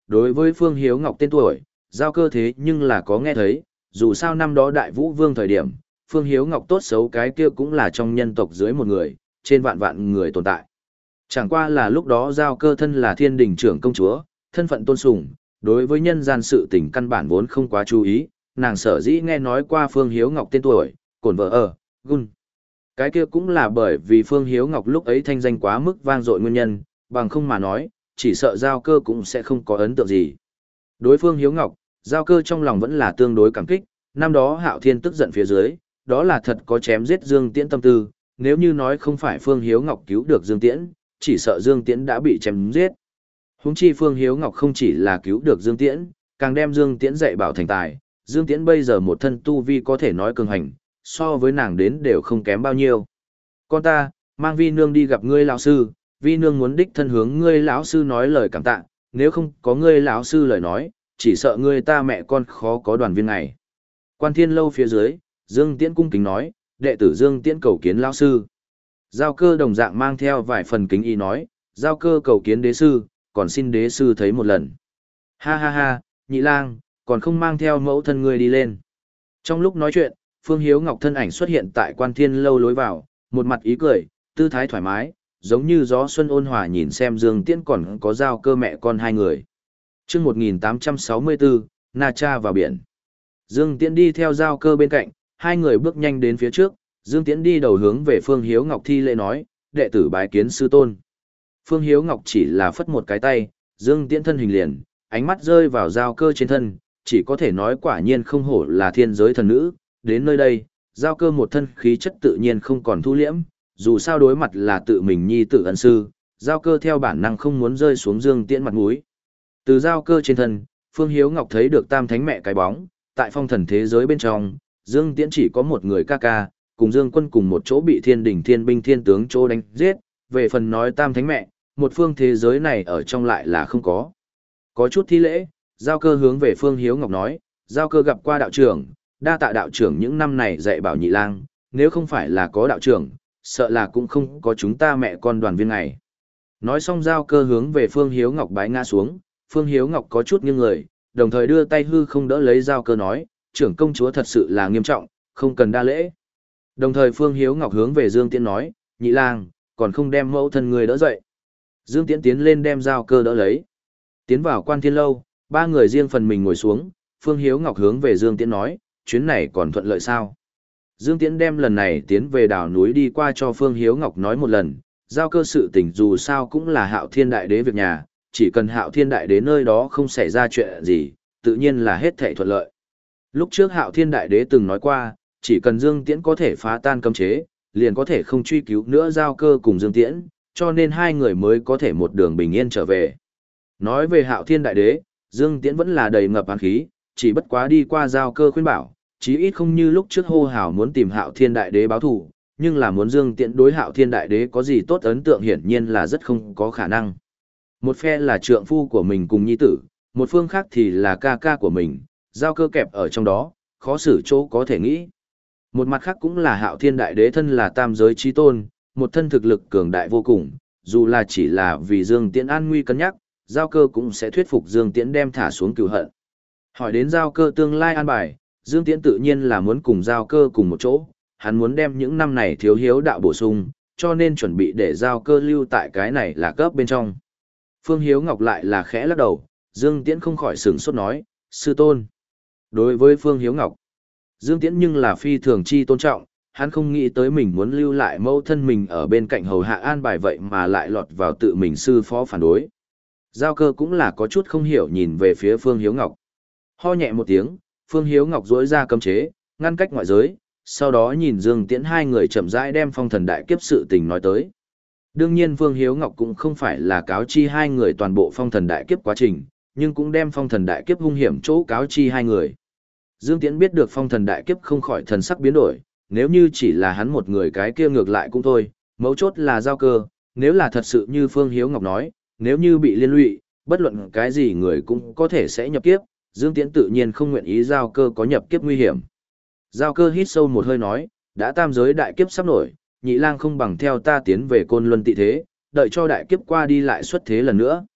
đối với Phương Hiếu Ngọc tên tuổi, giao cơ thế nhưng là có nghe thấy, dù sao năm đó Đại Vũ Vương thời điểm, Phương Hiếu Ngọc tốt xấu cái kia cũng là trong nhân tộc dưới một người, trên vạn vạn người tồn tại. Chẳng qua là lúc đó giao cơ thân là thiên đình trưởng công chúa, thân phận tôn sùng, đối với nhân gian sự tình căn bản vốn không quá chú ý, nàng sở dĩ nghe nói qua Phương Hiếu Ngọc tên tuổi, cổn vợ ở, gun. Cái kia cũng là bởi vì Phương Hiếu Ngọc lúc ấy thanh danh quá mức vang dội nguyên nhân, bằng không mà nói, chỉ sợ giao cơ cũng sẽ không có ấn tượng gì. Đối Phương Hiếu Ngọc, giao cơ trong lòng vẫn là tương đối cảm kích, năm đó Hạo Thiên tức giận phía dưới, đó là thật có chém giết Dương Tiễn tâm tư, nếu như nói không phải Phương Hiếu Ngọc cứu được Dương Tiễn, chỉ sợ Dương Tiễn đã bị chém giết. Huống chi Phương Hiếu Ngọc không chỉ là cứu được Dương Tiễn, càng đem Dương Tiễn dạy bảo thành tài, Dương Tiễn bây giờ một thân tu vi có thể nói cường hành, so với nàng đến đều không kém bao nhiêu. Con ta, mang Vi nương đi gặp ngươi lão sư, Vi nương muốn đích thân hướng ngươi lão sư nói lời cảm tạ, nếu không có ngươi lão sư lời nói, chỉ sợ ngươi ta mẹ con khó có đoàn viên ngày. Quan Thiên lâu phía dưới, Dương Tiễn cung kính nói, đệ tử Dương Tiễn cầu kiến lão sư. Giao cơ đồng dạng mang theo vài phần kính ý nói, giao cơ cầu kiến đế sư, còn xin đế sư thấy một lần. Ha ha ha, nhị lang, còn không mang theo mẫu thân ngươi đi lên. Trong lúc nói chuyện, Phương Hiếu Ngọc thân ảnh xuất hiện tại Quan Thiên lâu lối vào, một mặt ý cười, tư thái thoải mái, giống như gió xuân ôn hòa nhìn xem Dương Tiễn còn có giao cơ mẹ con hai người. Chương một nghìn tám trăm sáu mươi bốn, Na Cha vào biển. Dương Tiễn đi theo giao cơ bên cạnh, hai người bước nhanh đến phía trước, Dương Tiễn đi đầu hướng về Phương Hiếu Ngọc thi lễ nói, đệ tử bái kiến sư tôn. Phương Hiếu Ngọc chỉ là phất một cái tay, Dương Tiễn thân hình liền, ánh mắt rơi vào giao cơ trên thân, chỉ có thể nói quả nhiên không hổ là thiên giới thần nữ, đến nơi đây, giao cơ một thân khí chất tự nhiên không còn thu liễm, dù sao đối mặt là tự mình nhi tự ân sư, giao cơ theo bản năng không muốn rơi xuống Dương Tiễn mặt mũi. Từ giao cơ trên thân, Phương Hiếu Ngọc thấy được tam thánh mẹ cái bóng, tại phong thần thế giới bên trong, Dương Tiễn chỉ có một người ca ca, cùng Dương Quân cùng một chỗ bị thiên đỉnh thiên binh thiên tướng chỗ đánh giết, về phần nói tam thánh mẹ, một phương thế giới này ở trong lại là không có. Có chút thi lễ, giao cơ hướng về Phương Hiếu Ngọc nói, giao cơ gặp qua đạo trưởng, đa tạ đạo trưởng những năm này dạy bảo nhị lang, nếu không phải là có đạo trưởng, sợ là cũng không có chúng ta mẹ con đoàn viên này. Nói xong giao cơ hướng về Phương Hiếu Ngọc bái ngã xuống, Phương Hiếu Ngọc có chút nghiêng người, đồng thời đưa tay hư không đỡ lấy giao cơ nói, trưởng công chúa thật sự là nghiêm trọng, không cần đa lễ. Đồng thời Phương Hiếu Ngọc hướng về Dương Tiễn nói, nhị lang, còn không đem mẫu thân người đỡ dậy. Dương Tiễn tiến lên đem giao cơ đỡ lấy. Tiến vào Quan Thiên lâu, ba người riêng phần mình ngồi xuống, Phương Hiếu Ngọc hướng về Dương Tiễn nói, chuyến này còn thuận lợi sao? Dương Tiễn đem lần này tiến về đảo núi đi qua cho Phương Hiếu Ngọc nói một lần, giao cơ sự tình dù sao cũng là Hạo Thiên Đại Đế việc nhà, chỉ cần Hạo Thiên Đại Đế nơi đó không xảy ra chuyện gì, tự nhiên là hết thảy thuận lợi. Lúc trước Hạo Thiên Đại Đế từng nói qua, chỉ cần Dương Tiễn có thể phá tan cấm chế, liền có thể không truy cứu nữa giao cơ cùng Dương Tiễn, cho nên hai người mới có thể một đường bình yên trở về. Nói về Hạo Thiên Đại Đế, Dương Tiễn vẫn là đầy ngập án khí, chỉ bất quá đi qua giao cơ khuyên bảo, chí ít không như lúc trước hô hào muốn tìm Hạo Thiên Đại Đế báo thù, nhưng là muốn Dương Tiễn đối Hạo Thiên Đại Đế có gì tốt ấn tượng hiển nhiên là rất không có khả năng. Một phe là trượng phu của mình cùng nhi tử, một phương khác thì là ca ca của mình, giao cơ kẹp ở trong đó, khó xử chỗ có thể nghĩ. Một mặt khác cũng là Hạo Thiên Đại Đế thân là tam giới chí tôn, một thân thực lực cường đại vô cùng, dù là chỉ là vì Dương Tiễn an nguy cân nhắc, giao cơ cũng sẽ thuyết phục Dương Tiễn đem thả xuống cừu hận. Hỏi đến giao cơ tương lai an bài, Dương Tiễn tự nhiên là muốn cùng giao cơ cùng một chỗ, hắn muốn đem những năm này thiếu hiếu đạo bổ sung, cho nên chuẩn bị để giao cơ lưu tại cái này là cấp bên trong. Phương Hiếu Ngọc lại là khẽ lắc đầu, Dương Tiễn không khỏi sửng sốt nói, sư tôn. Đối với Phương Hiếu Ngọc, Dương Tiễn nhưng là phi thường chi tôn trọng, hắn không nghĩ tới mình muốn lưu lại mẫu thân mình ở bên cạnh hầu hạ an bài vậy mà lại lọt vào tự mình sư phó phản đối. Giao cơ cũng là có chút không hiểu nhìn về phía Phương Hiếu Ngọc. Ho nhẹ một tiếng, Phương Hiếu Ngọc duỗi ra cấm chế, ngăn cách ngoại giới, sau đó nhìn Dương Tiễn hai người chậm rãi đem phong thần đại kiếp sự tình nói tới. Đương nhiên Phương Hiếu Ngọc cũng không phải là cáo chi hai người toàn bộ phong thần đại kiếp quá trình, nhưng cũng đem phong thần đại kiếp hung hiểm chỗ cáo chi hai người. Dương Tiễn biết được phong thần đại kiếp không khỏi thần sắc biến đổi, nếu như chỉ là hắn một người cái kia ngược lại cũng thôi, mấu chốt là giao cơ, nếu là thật sự như Phương Hiếu Ngọc nói, nếu như bị liên lụy, bất luận cái gì người cũng có thể sẽ nhập kiếp, Dương Tiễn tự nhiên không nguyện ý giao cơ có nhập kiếp nguy hiểm. Giao cơ hít sâu một hơi nói, đã tam giới đại kiếp sắp nổi, nhị lang không bằng theo ta tiến về Côn Luân tị thế, đợi cho đại kiếp qua đi lại xuất thế lần nữa.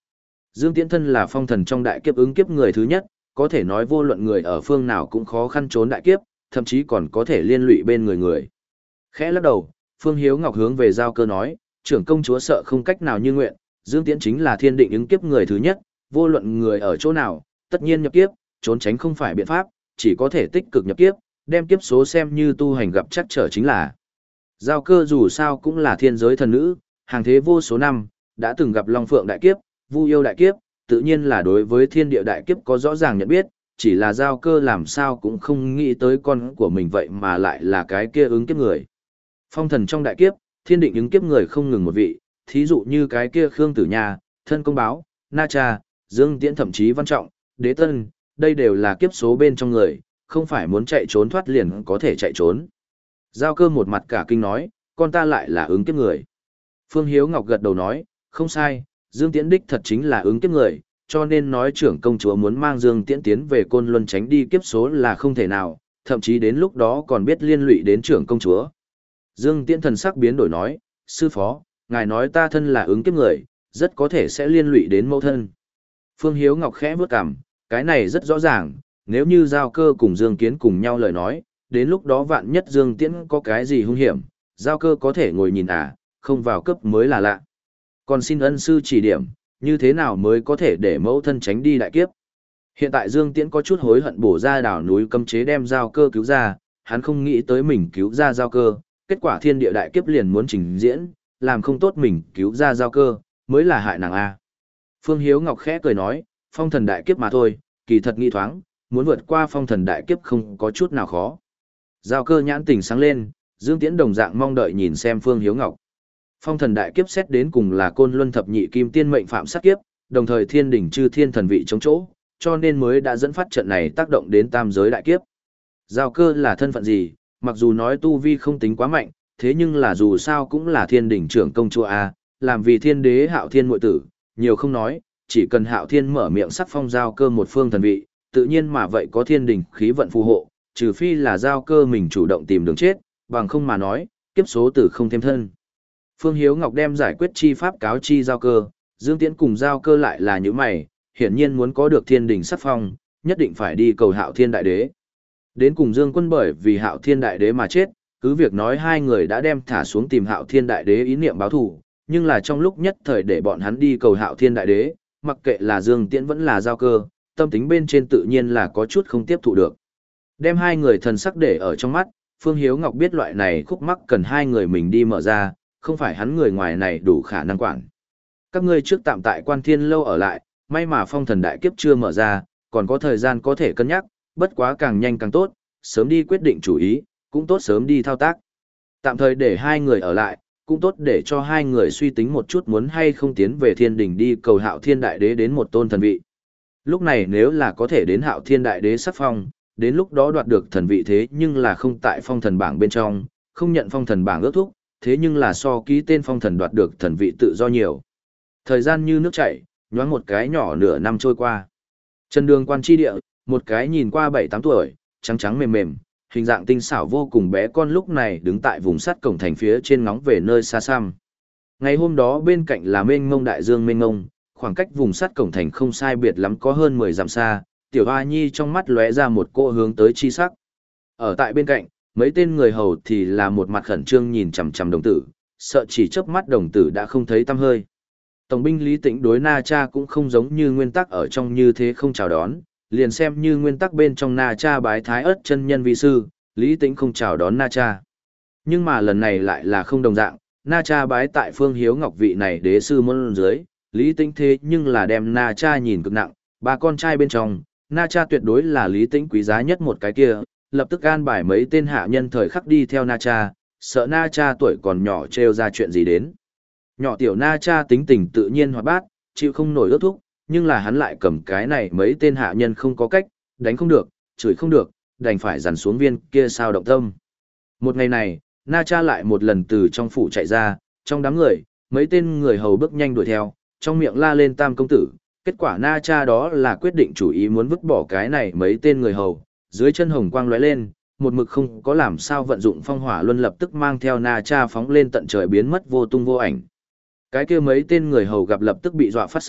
Dương Tiễn thân là phong thần trong đại kiếp ứng kiếp người thứ nhất, có thể nói vô luận người ở phương nào cũng khó khăn trốn đại kiếp, thậm chí còn có thể liên lụy bên người người. Khẽ lắc đầu, Phương Hiếu Ngọc hướng về Giao Cơ nói, trưởng công chúa sợ không cách nào như nguyện, Dương Tiễn chính là thiên định ứng kiếp người thứ nhất, vô luận người ở chỗ nào, tất nhiên nhập kiếp, trốn tránh không phải biện pháp, chỉ có thể tích cực nhập kiếp, đem kiếp số xem như tu hành gặp chắc trở chính là. Giao Cơ dù sao cũng là thiên giới thần nữ, hàng thế vô số năm, đã từng gặp Long Phượng đại kiếp, Vu yêu đại kiếp, tự nhiên là đối với thiên địa đại kiếp có rõ ràng nhận biết, chỉ là Giao Cơ làm sao cũng không nghĩ tới con của mình vậy mà lại là cái kia ứng kiếp người. Phong thần trong đại kiếp, thiên định ứng kiếp người không ngừng một vị, thí dụ như cái kia Khương Tử Nha, Thân Công Báo, Na Cha, Dương Tiễn thậm chí Văn Trọng, Đế Tân, đây đều là kiếp số bên trong người, không phải muốn chạy trốn thoát liền có thể chạy trốn. Giao Cơ một mặt cả kinh nói, con ta lại là ứng kiếp người. Phương Hiếu Ngọc gật đầu nói, không sai, Dương Tiễn đích thật chính là ứng kiếp người, cho nên nói trưởng công chúa muốn mang Dương Tiễn tiến về Côn Luân tránh đi kiếp số là không thể nào, thậm chí đến lúc đó còn biết liên lụy đến trưởng công chúa. Dương Tiễn thần sắc biến đổi nói, sư phó, ngài nói ta thân là ứng kiếp người, rất có thể sẽ liên lụy đến mẫu thân. Phương Hiếu Ngọc khẽ bước cằm, cái này rất rõ ràng, nếu như Giao Cơ cùng Dương Kiến cùng nhau lời nói, đến lúc đó vạn nhất Dương Tiễn có cái gì hung hiểm, Giao Cơ có thể ngồi nhìn à, không vào cấp mới là lạ. Còn xin ân sư chỉ điểm, như thế nào mới có thể để mẫu thân tránh đi đại kiếp. Hiện tại Dương Tiễn có chút hối hận bổ ra đảo núi cấm chế đem Giao Cơ cứu ra, hắn không nghĩ tới mình cứu ra Giao Cơ, kết quả thiên địa đại kiếp liền muốn trình diễn, làm không tốt mình cứu ra Giao Cơ, mới là hại nàng a. Phương Hiếu Ngọc khẽ cười nói, phong thần đại kiếp mà thôi, kỳ thật nghi thoáng, muốn vượt qua phong thần đại kiếp không có chút nào khó. Giao Cơ nhãn tỉnh sáng lên, Dương Tiễn đồng dạng mong đợi nhìn xem Phương Hiếu Ngọc. Phong thần đại kiếp xét đến cùng là Côn Luân thập nhị kim tiên mệnh phạm sát kiếp, đồng thời thiên đỉnh chư thiên thần vị chống chỗ, cho nên mới đã dẫn phát trận này tác động đến tam giới đại kiếp. Giao Cơ là thân phận gì, mặc dù nói tu vi không tính quá mạnh, thế nhưng là dù sao cũng là thiên đỉnh trưởng công chúa a, làm vì thiên đế Hạo Thiên muội tử, nhiều không nói, chỉ cần Hạo Thiên mở miệng sắc phong Giao Cơ một phương thần vị, tự nhiên mà vậy có thiên đỉnh khí vận phù hộ, trừ phi là Giao Cơ mình chủ động tìm đường chết, bằng không mà nói, kiếp số tử không thêm thân. Phương Hiếu Ngọc đem giải quyết chi pháp cáo chi Giao Cơ, Dương Tiễn cùng Giao Cơ lại là những mày, hiển nhiên muốn có được thiên đỉnh sắc phong, nhất định phải đi cầu Hạo Thiên đại đế. Đến cùng Dương Quân bởi vì Hạo Thiên đại đế mà chết, cứ việc nói hai người đã đem thả xuống tìm Hạo Thiên đại đế ý niệm báo thù, nhưng là trong lúc nhất thời để bọn hắn đi cầu Hạo Thiên đại đế, mặc kệ là Dương Tiễn vẫn là Giao Cơ, tâm tính bên trên tự nhiên là có chút không tiếp thụ được. Đem hai người thần sắc để ở trong mắt, Phương Hiếu Ngọc biết loại này khúc mắc cần hai người mình đi mở ra, không phải hắn người ngoài này đủ khả năng quản. Các ngươi trước tạm tại Quan Thiên lâu ở lại, may mà phong thần đại kiếp chưa mở ra, còn có thời gian có thể cân nhắc, bất quá càng nhanh càng tốt, sớm đi quyết định chủ ý, cũng tốt sớm đi thao tác. Tạm thời để hai người ở lại, cũng tốt để cho hai người suy tính một chút muốn hay không tiến về thiên đình đi cầu Hạo Thiên đại đế đến một tôn thần vị. Lúc này nếu là có thể đến Hạo Thiên đại đế sắc phong, đến lúc đó đoạt được thần vị thế nhưng là không tại phong thần bảng bên trong, không nhận phong thần bảng ước thúc, thế nhưng là so ký tên phong thần đoạt được thần vị tự do nhiều. Thời gian như nước chảy, nhoáng một cái nhỏ nửa năm trôi qua. Trần Đường Quan tri địa, một cái nhìn qua bảy tám tuổi, trắng trắng mềm mềm, hình dạng tinh xảo vô cùng bé con lúc này đứng tại vùng sắt cổng thành phía trên ngóng về nơi xa xăm. Ngày hôm đó bên cạnh là mênh mông đại dương mênh mông, khoảng cách vùng sắt cổng thành không sai biệt lắm có hơn mười dặm xa, tiểu hoa nhi trong mắt lóe ra một cô hướng tới chi sắc. Ở tại bên cạnh, mấy tên người hầu thì là một mặt khẩn trương nhìn chằm chằm đồng tử, sợ chỉ chớp mắt đồng tử đã không thấy tăm hơi. Tổng binh Lý Tĩnh đối Na Cha cũng không giống như nguyên tắc ở trong như thế không chào đón, liền xem như nguyên tắc bên trong Na Cha bái Thái Ức chân nhân vi sư, Lý Tĩnh không chào đón Na Cha. Nhưng mà lần này lại là không đồng dạng, Na Cha bái tại Phương Hiếu Ngọc vị này đế sư môn dưới, Lý Tĩnh thế nhưng là đem Na Cha nhìn cực nặng, ba con trai bên trong, Na Cha tuyệt đối là Lý Tĩnh quý giá nhất một cái kia, lập tức an bài mấy tên hạ nhân thời khắc đi theo Na Cha, sợ Na Cha tuổi còn nhỏ trêu ra chuyện gì đến. Nhỏ tiểu Na Cha tính tình tự nhiên hoạt bát, chịu không nổi ước thúc, nhưng là hắn lại cầm cái này mấy tên hạ nhân không có cách, đánh không được, chửi không được, đành phải dằn xuống viên kia sao động tâm. Một ngày này, Na Cha lại một lần từ trong phủ chạy ra, trong đám người, mấy tên người hầu bước nhanh đuổi theo, trong miệng la lên tam công tử, kết quả Na Cha đó là quyết định chủ ý muốn vứt bỏ cái này mấy tên người hầu, dưới chân hồng quang lóe lên, một mực không có làm sao vận dụng phong hỏa luân lập tức mang theo Na Cha phóng lên tận trời biến mất vô tung vô ảnh. Cái kia mấy tên người hầu gặp lập tức bị dọa phát sợ,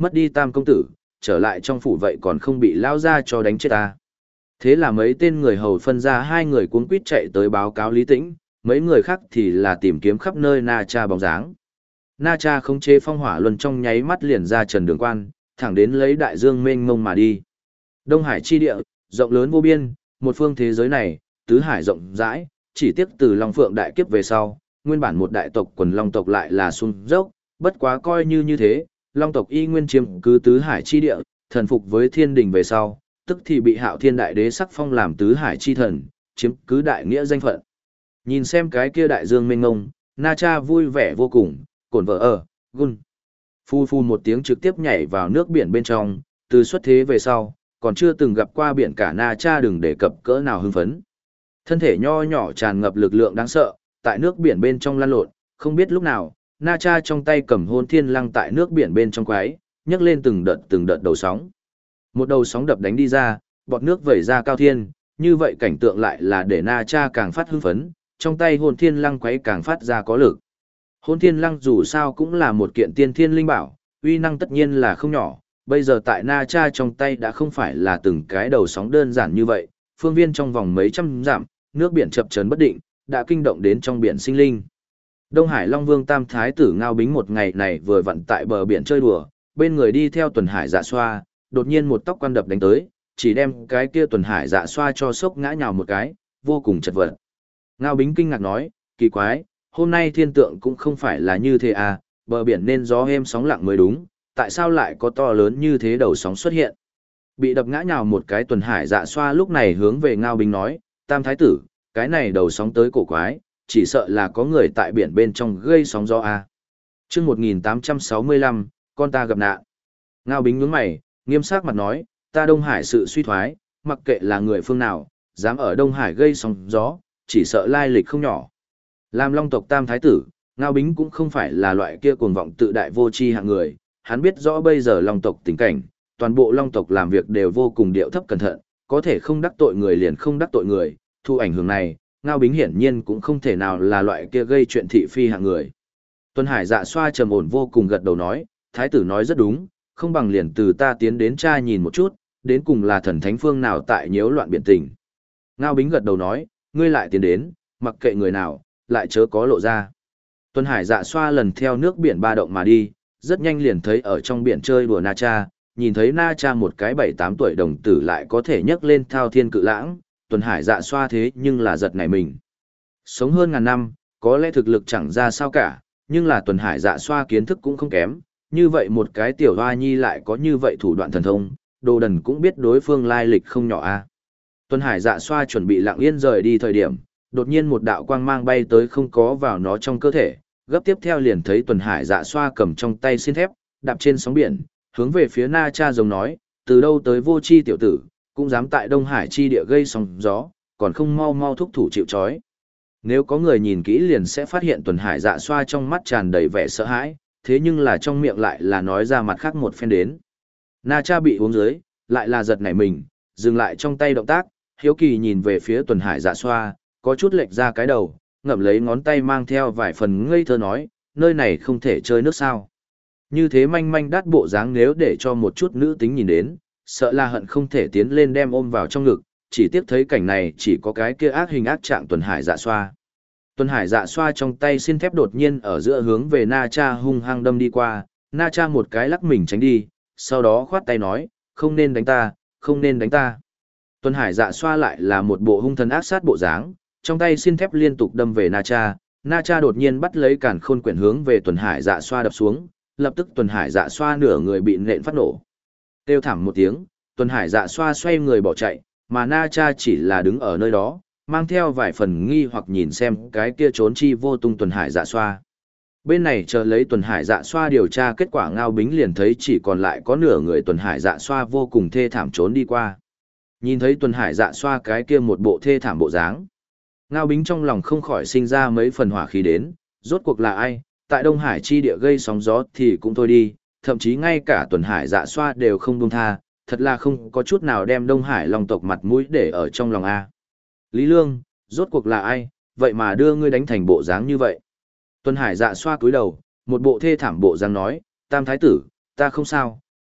mất đi tam công tử, trở lại trong phủ vậy còn không bị lao ra cho đánh chết ta. Thế là mấy tên người hầu phân ra hai người cuống quýt chạy tới báo cáo Lý Tĩnh, mấy người khác thì là tìm kiếm khắp nơi Na Cha bóng dáng. Na Cha khống chế phong hỏa luân trong nháy mắt liền ra trần đường quan, thẳng đến lấy đại dương mênh mông mà đi. Đông Hải chi địa, rộng lớn vô biên, một phương thế giới này, tứ hải rộng rãi, chỉ tiếc từ Long Phượng đại kiếp về sau, nguyên bản một đại tộc quần Long tộc lại là xuống dốc, bất quá coi như như thế, Long tộc y nguyên chiếm cứ tứ hải chi địa, thần phục với thiên đình về sau, tức thì bị Hạo Thiên đại đế sắc phong làm tứ hải chi thần, chiếm cứ đại nghĩa danh phận. Nhìn xem cái kia đại dương mênh mông, Na Cha vui vẻ vô cùng, cổn vợ ở, gun. Phu phu một tiếng trực tiếp nhảy vào nước biển bên trong, từ xuất thế về sau, còn chưa từng gặp qua biển cả Na Cha đừng đề cập cỡ nào hưng phấn. Thân thể nho nhỏ tràn ngập lực lượng đáng sợ, tại nước biển bên trong lăn lộn, không biết lúc nào, Na Cha trong tay cầm hôn thiên lăng tại nước biển bên trong quái, nhấc lên từng đợt từng đợt đầu sóng. Một đầu sóng đập đánh đi ra, bọt nước vẩy ra cao thiên, như vậy cảnh tượng lại là để Na Cha càng phát hưng phấn, trong tay hồn thiên lăng quấy càng phát ra có lực. Hồn thiên lăng dù sao cũng là một kiện tiên thiên linh bảo, uy năng tất nhiên là không nhỏ, bây giờ tại Na Cha trong tay đã không phải là từng cái đầu sóng đơn giản như vậy, phương viên trong vòng mấy trăm dặm, nước biển chập chấn bất định, đã kinh động đến trong biển sinh linh. Đông Hải Long Vương Tam Thái tử Ngao Bính một ngày này vừa vặn tại bờ biển chơi đùa, bên người đi theo tuần hải dạ xoa, đột nhiên một tóc quan đập đánh tới, chỉ đem cái kia tuần hải dạ xoa cho sốc ngã nhào một cái, vô cùng chật vật. Ngao Bính kinh ngạc nói, kỳ quái, hôm nay thiên tượng cũng không phải là như thế à, bờ biển nên gió êm sóng lặng mới đúng, tại sao lại có to lớn như thế đầu sóng xuất hiện. Bị đập ngã nhào một cái tuần hải dạ xoa lúc này hướng về Ngao Bính nói, Tam Thái tử, cái này đầu sóng tới cổ quái, chỉ sợ là có người tại biển bên trong gây sóng gió à. Trước một nghìn tám trăm sáu mươi lăm, con ta gặp nạn. Ngao Bính nhướng mày, nghiêm sắc mặt nói, ta Đông Hải sự suy thoái, mặc kệ là người phương nào, dám ở Đông Hải gây sóng gió, chỉ sợ lai lịch không nhỏ. Làm Long tộc Tam Thái tử, Ngao Bính cũng không phải là loại kia cuồng vọng tự đại vô tri hạng người, hắn biết rõ bây giờ Long tộc tình cảnh, toàn bộ Long tộc làm việc đều vô cùng điệu thấp cẩn thận, có thể không đắc tội người liền không đắc tội người, thu ảnh hưởng này, Ngao Bính hiển nhiên cũng không thể nào là loại kia gây chuyện thị phi hạng người. Tuần Hải dạ xoa trầm ổn vô cùng gật đầu nói, Thái tử nói rất đúng, không bằng liền từ ta tiến đến tra nhìn một chút, đến cùng là thần thánh phương nào tại nhiễu loạn biển tình. Ngao Bính gật đầu nói, ngươi lại tiến đến, mặc kệ người nào, lại chớ có lộ ra. Tuần Hải dạ xoa lần theo nước biển ba động mà đi, rất nhanh liền thấy ở trong biển chơi đùa Na Cha, nhìn thấy Na Cha một cái bảy tám tuổi đồng tử lại có thể nhấc lên thao thiên cự lãng, Tuần Hải dạ xoa thế nhưng là giật nảy mình. Sống hơn ngàn năm, có lẽ thực lực chẳng ra sao cả, nhưng là Tuần Hải dạ xoa kiến thức cũng không kém, như vậy một cái tiểu hoa nhi lại có như vậy thủ đoạn thần thông, đồ đần cũng biết đối phương lai lịch không nhỏ a. Tuần Hải dạ xoa chuẩn bị lặng yên rời đi thời điểm, đột nhiên một đạo quang mang bay tới không có vào nó trong cơ thể, gấp tiếp theo liền thấy Tuần Hải dạ xoa cầm trong tay xiên thép, đạp trên sóng biển, hướng về phía Na Cha giống nói, từ đâu tới vô chi tiểu tử, cũng dám tại Đông Hải chi địa gây sóng gió, còn không mau mau thúc thủ chịu trói. Nếu có người nhìn kỹ liền sẽ phát hiện Tuần Hải dạ xoa trong mắt tràn đầy vẻ sợ hãi, thế nhưng là trong miệng lại là nói ra mặt khác một phen đến. Na Cha bị uống dưới, lại là giật nảy mình, dừng lại trong tay động tác, hiếu kỳ nhìn về phía Tuần Hải dạ xoa, có chút lệch ra cái đầu, ngậm lấy ngón tay mang theo vài phần ngây thơ nói, nơi này không thể chơi nước sao. Như thế manh manh đắt bộ dáng nếu để cho một chút nữ tính nhìn đến, sợ là hận không thể tiến lên đem ôm vào trong ngực, chỉ tiếc thấy cảnh này chỉ có cái kia ác hình ác trạng Tuần Hải dạ xoa. Tuần Hải dạ xoa trong tay xiên thép đột nhiên ở giữa hướng về Na Cha hung hăng đâm đi qua, Na Cha một cái lắc mình tránh đi, sau đó khoát tay nói, không nên đánh ta, không nên đánh ta. Tuần Hải dạ xoa lại là một bộ hung thần ác sát bộ dáng, trong tay xiên thép liên tục đâm về Na Cha, Na Cha đột nhiên bắt lấy càn khôn quyển hướng về Tuần Hải dạ xoa đập xuống, lập tức Tuần Hải dạ xoa nửa người bị nện phát nổ. Kêu thảm một tiếng, Tuần Hải dạ xoa xoay người bỏ chạy, mà Na Cha chỉ là đứng ở nơi đó, mang theo vài phần nghi hoặc nhìn xem cái kia trốn chi vô tung Tuần Hải dạ xoa. Bên này chờ lấy Tuần Hải dạ xoa điều tra kết quả Ngao Bính liền thấy chỉ còn lại có nửa người Tuần Hải dạ xoa vô cùng thê thảm trốn đi qua. Nhìn thấy Tuần Hải dạ xoa cái kia một bộ thê thảm bộ dáng, Ngao Bính trong lòng không khỏi sinh ra mấy phần hỏa khí đến, rốt cuộc là ai, tại Đông Hải chi địa gây sóng gió thì cũng thôi đi, thậm chí ngay cả Tuần Hải dạ xoa đều không buông tha, thật là không có chút nào đem Đông Hải Long tộc mặt mũi để ở trong lòng a. Lý Lương, rốt cuộc là ai, vậy mà đưa ngươi đánh thành bộ dáng như vậy. Tuần Hải dạ xoa cúi đầu, một bộ thê thảm bộ dáng nói, Tam Thái tử, ta không sao,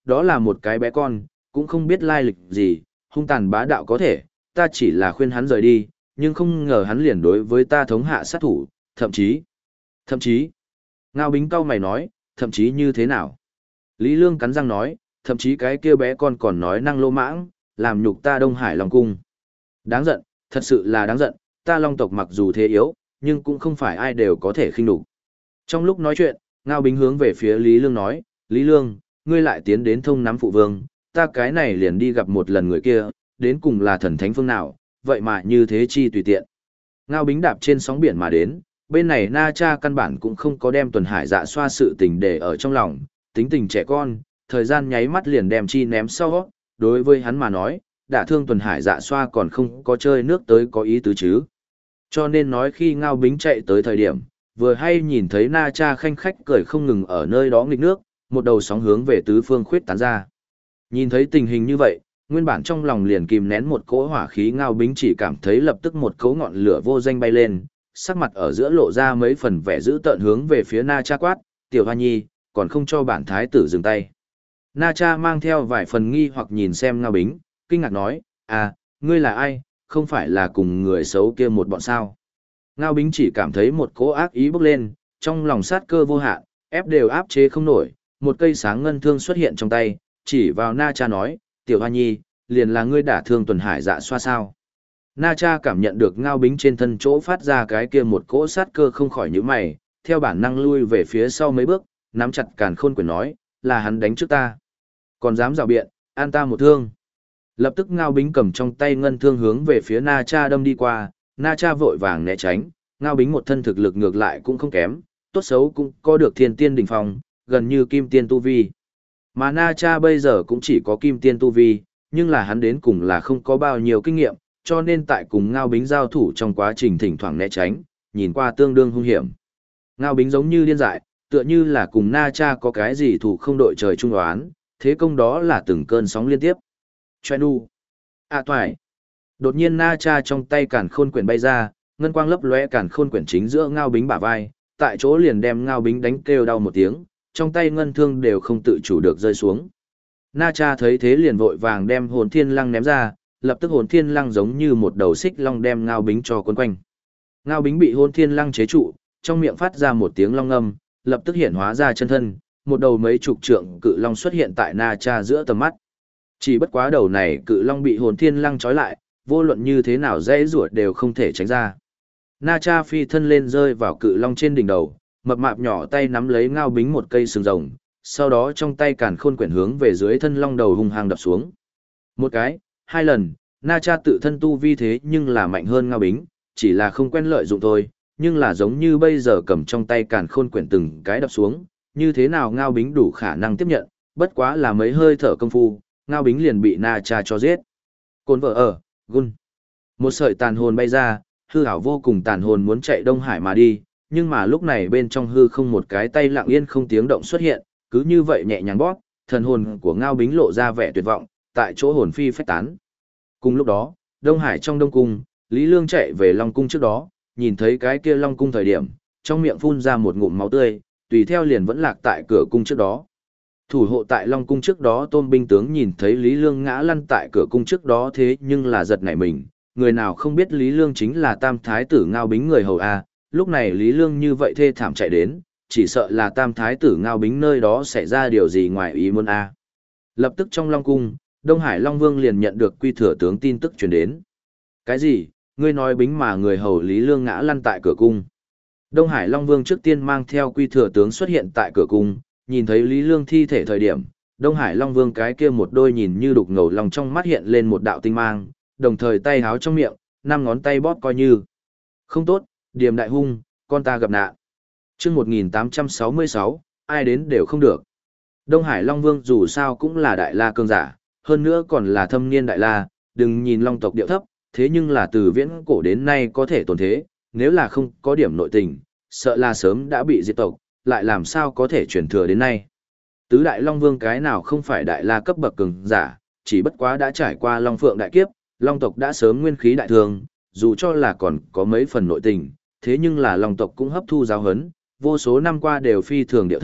đó là một cái bé con, cũng không biết lai lịch gì, hung tàn bá đạo có thể, ta chỉ là khuyên hắn rời đi, nhưng không ngờ hắn liền đối với ta thống hạ sát thủ, thậm chí, thậm chí, Ngao Bính cau mày nói, thậm chí như thế nào? Lý Lương cắn răng nói, thậm chí cái kia bé con còn nói năng lô mãng, làm nhục ta Đông Hải Long Cung. Đáng giận, thật sự là đáng giận, ta Long tộc mặc dù thế yếu, nhưng cũng không phải ai đều có thể khinh nhục. Trong lúc nói chuyện, Ngao Bính hướng về phía Lý Lương nói, Lý Lương, ngươi lại tiến đến thông nắm phụ vương, ta cái này liền đi gặp một lần người kia, đến cùng là thần thánh phương nào, vậy mà như thế chi tùy tiện. Ngao Bính đạp trên sóng biển mà đến, bên này Na Cha căn bản cũng không có đem Tuần Hải Dạ Xoa sự tình để ở trong lòng, tính tình trẻ con, thời gian nháy mắt liền đem chi ném sau, đối với hắn mà nói, đả thương Tuần Hải Dạ Xoa còn không có chơi nước tới có ý tứ chứ. Cho nên nói khi Ngao Bính chạy tới thời điểm, vừa hay nhìn thấy Na Cha khanh khách cười không ngừng ở nơi đó nghịch nước, một đầu sóng hướng về tứ phương khuyết tán ra. Nhìn thấy tình hình như vậy, nguyên bản trong lòng liền kìm nén một cỗ hỏa khí, Ngao Bính chỉ cảm thấy lập tức một cỗ ngọn lửa vô danh bay lên, sắc mặt ở giữa lộ ra mấy phần vẻ dữ tợn hướng về phía Na Cha quát, "Tiểu Hoa Nhi, còn không cho bản thái tử dừng tay." Na Cha mang theo vài phần nghi hoặc nhìn xem Ngao Bính, kinh ngạc nói, "À, ngươi là ai, không phải là cùng người xấu kia một bọn sao?" Ngao Bính chỉ cảm thấy một cỗ ác ý bốc lên, trong lòng sát cơ vô hạn, ép đều áp chế không nổi, một cây sáng ngân thương xuất hiện trong tay, chỉ vào Na Cha nói, "Tiểu Hoa Nhi, liền là ngươi đả thương Tuần Hải Dạ Xoa sao?" Na Cha cảm nhận được Ngao Bính trên thân chỗ phát ra cái kia một cỗ sát cơ, không khỏi nhíu mày, theo bản năng lui về phía sau mấy bước, nắm chặt càn khôn quyển nói, "Là hắn đánh trước ta, còn dám rào biện, an ta một thương." Lập tức Ngao Bính cầm trong tay ngân thương hướng về phía Na Cha đâm đi qua, Na Cha vội vàng né tránh, Ngao Bính một thân thực lực ngược lại cũng không kém, tốt xấu cũng có được thiên tiên đỉnh phong, gần như kim tiên tu vi. Mà Na Cha bây giờ cũng chỉ có kim tiên tu vi, nhưng là hắn đến cùng là không có bao nhiêu kinh nghiệm, cho nên tại cùng Ngao Bính giao thủ trong quá trình thỉnh thoảng né tránh, nhìn qua tương đương hung hiểm. Ngao Bính giống như điên dại, tựa như là cùng Na Cha có cái gì thủ không đội trời chung đoán, thế công đó là từng cơn sóng liên tiếp. Choe nu. À toại. Đột nhiên Na Cha trong tay càn khôn quyển bay ra, ngân quang lấp lóe càn khôn quyển chính giữa Ngao Bính bả vai, tại chỗ liền đem Ngao Bính đánh kêu đau một tiếng, trong tay ngân thương đều không tự chủ được rơi xuống. Na Cha thấy thế liền vội vàng đem hồn thiên lăng ném ra, lập tức hồn thiên lăng giống như một đầu xích long đem Ngao Bính cho quấn quanh. Ngao Bính bị hồn thiên lăng chế trụ, trong miệng phát ra một tiếng long âm, lập tức hiện hóa ra chân thân, một đầu mấy chục trượng cự long xuất hiện tại Na Cha giữa tầm mắt. Chỉ bất quá đầu này cự long bị hồn thiên lăng trói lại, vô luận như thế nào dễ ruột đều không thể tránh ra. Na Cha phi thân lên rơi vào cự long trên đỉnh đầu, mập mạp nhỏ tay nắm lấy Ngao Bính một cây sừng rồng, sau đó trong tay càn khôn quyển hướng về dưới thân long đầu hung hăng đập xuống. Một cái, hai lần, Na Cha tự thân tu vi thế nhưng là mạnh hơn Ngao Bính, chỉ là không quen lợi dụng thôi, nhưng là giống như bây giờ cầm trong tay càn khôn quyển từng cái đập xuống, như thế nào Ngao Bính đủ khả năng tiếp nhận, bất quá là mấy hơi thở công phu, Ngao Bính liền bị Na Cha cho giết. Côn vợ ở, gun. Một sợi tàn hồn bay ra, hư ảo vô cùng tàn hồn muốn chạy Đông Hải mà đi, nhưng mà lúc này bên trong hư không một cái tay lặng yên không tiếng động xuất hiện, cứ như vậy nhẹ nhàng bóp, thần hồn của Ngao Bính lộ ra vẻ tuyệt vọng, tại chỗ hồn phi phách tán. Cùng lúc đó, Đông Hải trong Đông Cung, Lý Lương chạy về Long Cung trước đó, nhìn thấy cái kia Long Cung thời điểm, trong miệng phun ra một ngụm máu tươi, tùy theo liền vẫn lạc tại cửa cung trước đó. Thủ hộ tại Long Cung trước đó Tôn binh tướng nhìn thấy Lý Lương ngã lăn tại cửa cung trước đó thế nhưng là giật nảy mình, người nào không biết Lý Lương chính là Tam Thái tử Ngao Bính người hầu A, lúc này Lý Lương như vậy thê thảm chạy đến, chỉ sợ là Tam Thái tử Ngao Bính nơi đó xảy ra điều gì ngoài ý muốn A. Lập tức trong Long Cung, Đông Hải Long Vương liền nhận được Quy Thừa tướng tin tức truyền đến. Cái gì? Ngươi nói Bính mà người hầu Lý Lương ngã lăn tại cửa cung. Đông Hải Long Vương trước tiên mang theo Quy Thừa tướng xuất hiện tại cửa cung, nhìn thấy Lý Lương thi thể thời điểm, Đông Hải Long Vương cái kia một đôi nhìn như đục ngầu lòng trong mắt hiện lên một đạo tinh mang, đồng thời tay háo trong miệng, năm ngón tay bóp coi như. Không tốt, Điềm đại hung, con ta gặp nạn. Chương một nghìn tám trăm sáu mươi sáu, ai đến đều không được. Đông Hải Long Vương dù sao cũng là đại la cường giả, hơn nữa còn là thâm niên đại la, đừng nhìn Long tộc điệu thấp, thế nhưng là từ viễn cổ đến nay có thể tồn thế, nếu là không có điểm nội tình, sợ là sớm đã bị diệt tộc, lại làm sao có thể truyền thừa đến nay. Tứ đại Long Vương cái nào không phải đại la cấp bậc cường giả, chỉ bất quá đã trải qua Long Phượng đại kiếp, Long tộc đã sớm nguyên khí đại thường, dù cho là còn có mấy phần nội tình, thế nhưng là Long tộc cũng hấp thu giáo hấn, vô số năm qua đều phi thường điệu thấp,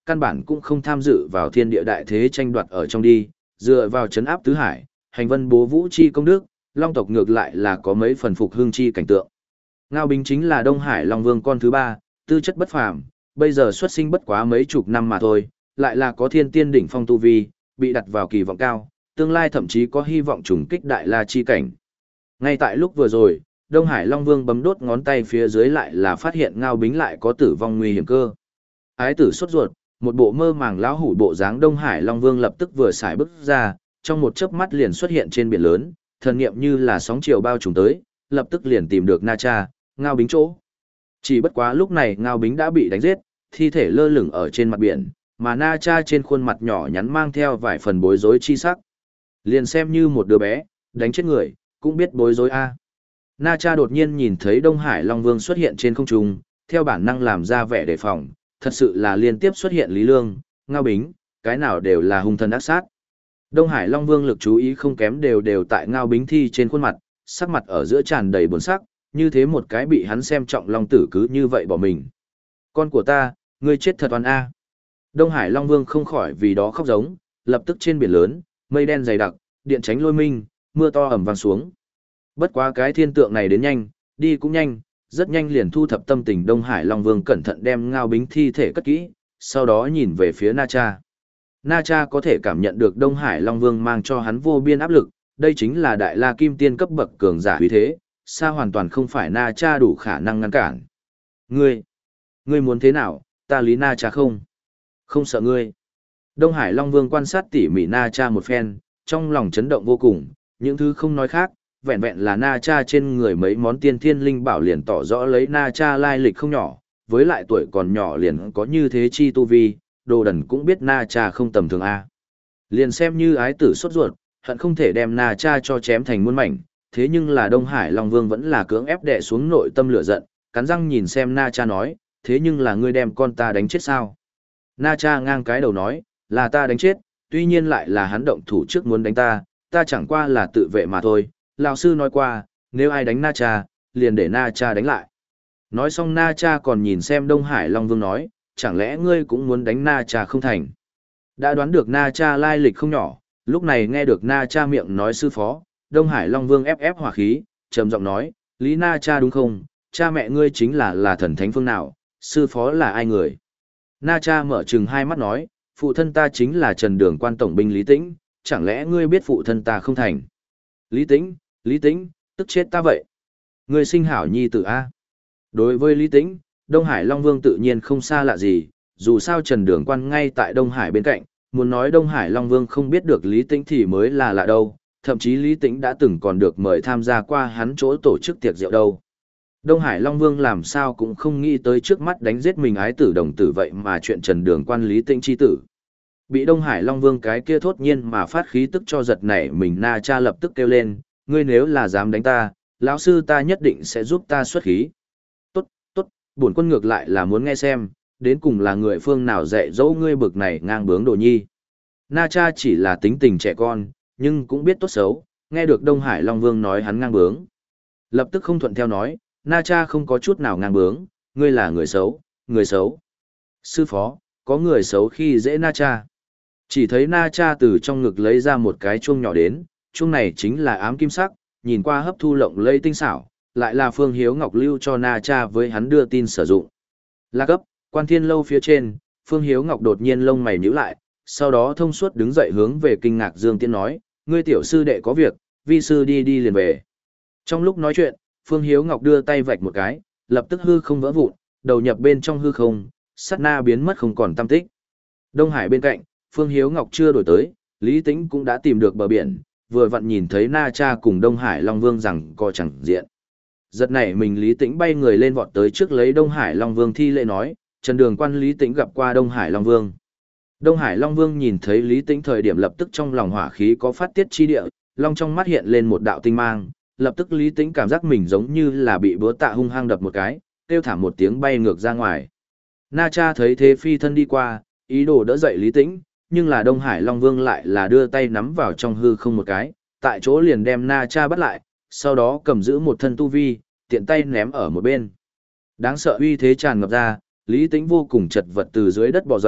căn bản cũng không tham dự vào thiên địa đại thế tranh đoạt ở trong đi, dựa vào chấn áp tứ hải, hành vân bố vũ chi công đức, Long tộc ngược lại là có mấy phần phục hương chi cảnh tượng. Ngao Bính chính là Đông Hải Long Vương con thứ ba, tư chất bất phàm, bây giờ xuất sinh bất quá mấy chục năm mà thôi, lại là có thiên tiên đỉnh phong tu vi, bị đặt vào kỳ vọng cao, tương lai thậm chí có hy vọng trùng kích đại la chi cảnh. Ngay tại lúc vừa rồi, Đông Hải Long Vương bấm đốt ngón tay phía dưới lại là phát hiện Ngao Bính lại có tử vong nguy hiểm cơ. Ái tử sốt ruột, một bộ mơ màng lão hủ bộ dáng Đông Hải Long Vương lập tức vừa xài bước ra, trong một chớp mắt liền xuất hiện trên biển lớn, thần niệm như là sóng chiều bao trùm tới, lập tức liền tìm được Na Cha, Ngao Bính chỗ. Chỉ bất quá lúc này Ngao Bính đã bị đánh giết, thi thể lơ lửng ở trên mặt biển, mà Na Cha trên khuôn mặt nhỏ nhắn mang theo vài phần bối rối chi sắc. Liền xem như một đứa bé, đánh chết người, cũng biết bối rối a. Na Cha đột nhiên nhìn thấy Đông Hải Long Vương xuất hiện trên không trung, theo bản năng làm ra vẻ đề phòng, thật sự là liên tiếp xuất hiện Lý Lương, Ngao Bính, cái nào đều là hung thần ác sát. Đông Hải Long Vương lực chú ý không kém đều đều tại Ngao Bính thi trên khuôn mặt, sắc mặt ở giữa tràn đầy buồn sắc, như thế một cái bị hắn xem trọng Long tử cứ như vậy bỏ mình. Con của ta, ngươi chết thật oan a. Đông Hải Long Vương không khỏi vì đó khóc giống, lập tức trên biển lớn, mây đen dày đặc, điện chánh lôi minh, mưa to ầm vang xuống. Bất quá cái thiên tượng này đến nhanh, đi cũng nhanh, rất nhanh liền thu thập tâm tình Đông Hải Long Vương cẩn thận đem Ngao Bính thi thể cất kỹ, sau đó nhìn về phía Na Cha. Na Cha có thể cảm nhận được Đông Hải Long Vương mang cho hắn vô biên áp lực, đây chính là đại la kim tiên cấp bậc cường giả uy thế, xa hoàn toàn không phải Na Cha đủ khả năng ngăn cản. Ngươi, ngươi muốn thế nào, ta lý Na Cha không? Không sợ ngươi. Đông Hải Long Vương quan sát tỉ mỉ Na Cha một phen, trong lòng chấn động vô cùng, những thứ không nói khác, vẹn vẹn là Na Cha trên người mấy món tiên thiên linh bảo liền tỏ rõ lấy Na Cha lai lịch không nhỏ, với lại tuổi còn nhỏ liền có như thế chi tu vi, đồ đần cũng biết Na Cha không tầm thường a. Liền xem như ái tử sốt ruột, hận không thể đem Na Cha cho chém thành muôn mảnh, thế nhưng là Đông Hải Long Vương vẫn là cưỡng ép đè xuống nội tâm lửa giận, cắn răng nhìn xem Na Cha nói, thế nhưng là ngươi đem con ta đánh chết sao? Na Cha ngang cái đầu nói, là ta đánh chết, tuy nhiên lại là hắn động thủ trước muốn đánh ta, ta chẳng qua là tự vệ mà thôi. Lão sư nói qua, nếu ai đánh Na Cha, liền để Na Cha đánh lại. Nói xong Na Cha còn nhìn xem Đông Hải Long Vương nói, chẳng lẽ ngươi cũng muốn đánh Na Cha không thành? Đã đoán được Na Cha lai lịch không nhỏ, lúc này nghe được Na Cha miệng nói sư phó, Đông Hải Long Vương ép ép hỏa khí, trầm giọng nói, Lý Na Cha đúng không? Cha mẹ ngươi chính là là thần thánh phương nào, sư phó là ai người? Na Cha mở trừng hai mắt nói, phụ thân ta chính là Trần Đường Quan tổng binh Lý Tĩnh, chẳng lẽ ngươi biết phụ thân ta không thành? Lý Tĩnh, Lý Tĩnh, tức chết ta vậy. Ngươi sinh hảo nhi tử A. Đối với Lý Tĩnh, Đông Hải Long Vương tự nhiên không xa lạ gì, dù sao Trần Đường Quan ngay tại Đông Hải bên cạnh, muốn nói Đông Hải Long Vương không biết được Lý Tĩnh thì mới là lạ đâu, thậm chí Lý Tĩnh đã từng còn được mời tham gia qua hắn chỗ tổ chức tiệc rượu đâu. Đông Hải Long Vương làm sao cũng không nghĩ tới trước mắt đánh giết mình ái tử đồng tử vậy mà chuyện Trần Đường Quan Lý Tĩnh chi tử. Bị Đông Hải Long Vương cái kia thốt nhiên mà phát khí tức cho giật nảy mình Na Cha lập tức kêu lên, ngươi nếu là dám đánh ta, lão sư ta nhất định sẽ giúp ta xuất khí. Tốt, tốt, bổn quân ngược lại là muốn nghe xem, đến cùng là người phương nào dạy dỗ ngươi bực này ngang bướng đồ nhi. Na Cha chỉ là tính tình trẻ con, nhưng cũng biết tốt xấu, nghe được Đông Hải Long Vương nói hắn ngang bướng. Lập tức không thuận theo nói, Na Cha không có chút nào ngang bướng, ngươi là người xấu, người xấu. Sư phó, có người xấu khi dễ Na Cha. Chỉ thấy Na Cha từ trong ngực lấy ra một cái chuông nhỏ đến, chuông này chính là ám kim sắc, nhìn qua hấp thu lộng lẫy tinh xảo, lại là Phương Hiếu Ngọc lưu cho Na Cha với hắn đưa tin sử dụng. La cấp, Quan Thiên Lâu phía trên, Phương Hiếu Ngọc đột nhiên lông mày nhíu lại, sau đó thông suốt đứng dậy hướng về kinh ngạc Dương Tiễn nói, ngươi tiểu sư đệ có việc, vi sư đi đi liền về. Trong lúc nói chuyện, Phương Hiếu Ngọc đưa tay vạch một cái, lập tức hư không vỡ vụn, đầu nhập bên trong hư không, sát na biến mất không còn tăm tích. Đông Hải bên cạnh, Phương Hiếu Ngọc chưa đổi tới, Lý Tĩnh cũng đã tìm được bờ biển, vừa vặn nhìn thấy Na Cha cùng Đông Hải Long Vương rằng co chẳng diện. Giật nảy mình Lý Tĩnh bay người lên vọt tới trước lấy Đông Hải Long Vương thi lễ nói, Trần Đường Quan Lý Tĩnh gặp qua Đông Hải Long Vương. Đông Hải Long Vương nhìn thấy Lý Tĩnh thời điểm lập tức trong lòng hỏa khí có phát tiết chi địa, long trong mắt hiện lên một đạo tinh mang, lập tức Lý Tĩnh cảm giác mình giống như là bị búa tạ hung hăng đập một cái, kêu thảm một tiếng bay ngược ra ngoài. Na Cha thấy thế phi thân đi qua, ý đồ đỡ dậy Lý Tĩnh, nhưng là Đông Hải Long Vương lại là đưa tay nắm vào trong hư không một cái, tại chỗ liền đem Na Cha bắt lại, sau đó cầm giữ một thân tu vi, tiện tay ném ở một bên. Đáng sợ uy thế tràn ngập ra, Lý Tĩnh vô cùng chật vật từ dưới đất bò dậy,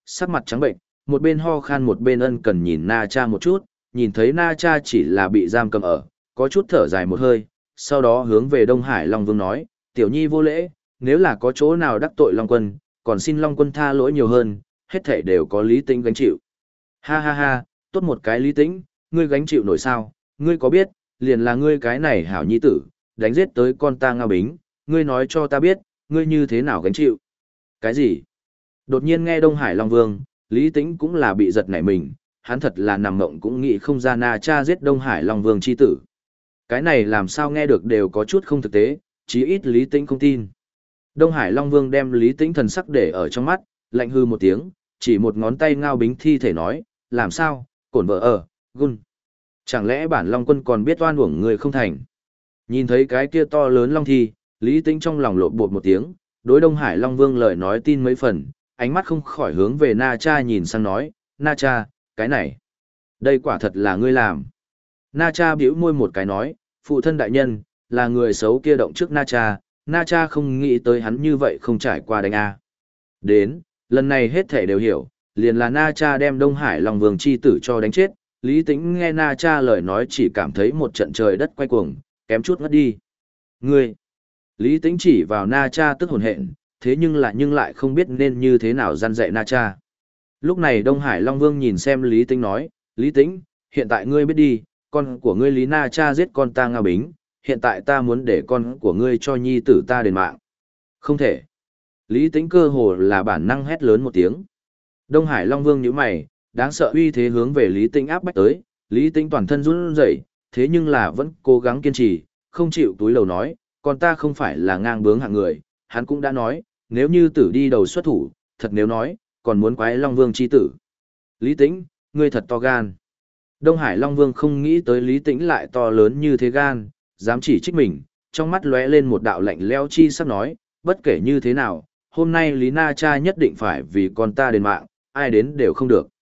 sắc mặt trắng bệnh, một bên ho khan một bên ân cần nhìn Na Cha một chút, nhìn thấy Na Cha chỉ là bị giam cầm ở, có chút thở dài một hơi, sau đó hướng về Đông Hải Long Vương nói, tiểu nhi vô lễ, nếu là có chỗ nào đắc tội Long Quân, còn xin Long Quân tha lỗi nhiều hơn, hết thảy đều có Lý Tĩnh gánh chịu. Ha ha ha, tốt một cái Lý Tĩnh, ngươi gánh chịu nổi sao, ngươi có biết, liền là ngươi cái này hảo nhi tử, đánh giết tới con ta Ngao Bính, ngươi nói cho ta biết, ngươi như thế nào gánh chịu. Cái gì? Đột nhiên nghe Đông Hải Long Vương, Lý Tĩnh cũng là bị giật nảy mình, hắn thật là nằm mộng cũng nghĩ không ra Na Cha giết Đông Hải Long Vương chi tử. Cái này làm sao nghe được đều có chút không thực tế, chí ít Lý Tĩnh không tin. Đông Hải Long Vương đem Lý Tĩnh thần sắc để ở trong mắt, lạnh hư một tiếng, chỉ một ngón tay Ngao Bính thi thể nói, làm sao, cổn vợ ở, gun. Chẳng lẽ bản Long Quân còn biết oan uổng người không thành? Nhìn thấy cái kia to lớn Long thi, Lý Tĩnh trong lòng lộn bột một tiếng, đối Đông Hải Long Vương lời nói tin mấy phần, ánh mắt không khỏi hướng về Na Cha nhìn sang nói, Na Cha, cái này, đây quả thật là ngươi làm. Na Cha bĩu môi một cái nói, phụ thân đại nhân, là người xấu kia động trước Na Cha, Na Cha không nghĩ tới hắn như vậy không trải qua đánh A. Đến, lần này hết thể đều hiểu, liền là Na Cha đem Đông Hải Long Vương chi tử cho đánh chết, Lý Tĩnh nghe Na Cha lời nói chỉ cảm thấy một trận trời đất quay cuồng, kém chút ngất đi. Ngươi! Lý Tĩnh chỉ vào Na Cha tức hồn hện, thế nhưng lại nhưng lại không biết nên như thế nào răn dạy Na Cha. Lúc này Đông Hải Long Vương nhìn xem Lý Tĩnh nói, Lý Tĩnh, hiện tại ngươi biết đi, con của ngươi Lý Na Cha giết con ta Ngao Bính, hiện tại ta muốn để con của ngươi cho nhi tử ta đền mạng. Không thể. Lý Tĩnh cơ hồ là bản năng hét lớn một tiếng. Đông Hải Long Vương nhíu mày, đáng sợ uy thế hướng về Lý Tĩnh áp bách tới, Lý Tĩnh toàn thân run rẩy, thế nhưng là vẫn cố gắng kiên trì, không chịu túi lầu nói, con ta không phải là ngang bướng hạng người, hắn cũng đã nói, nếu như tử đi đầu xuất thủ, thật nếu nói, còn muốn quái Long Vương chi tử. Lý Tĩnh, ngươi thật to gan. Đông Hải Long Vương không nghĩ tới Lý Tĩnh lại to lớn như thế gan, dám chỉ trích mình, trong mắt lóe lên một đạo lạnh lẽo chi sắc nói, bất kể như thế nào, hôm nay Lý Na Cha nhất định phải vì con ta đền mạng, ai đến đều không được.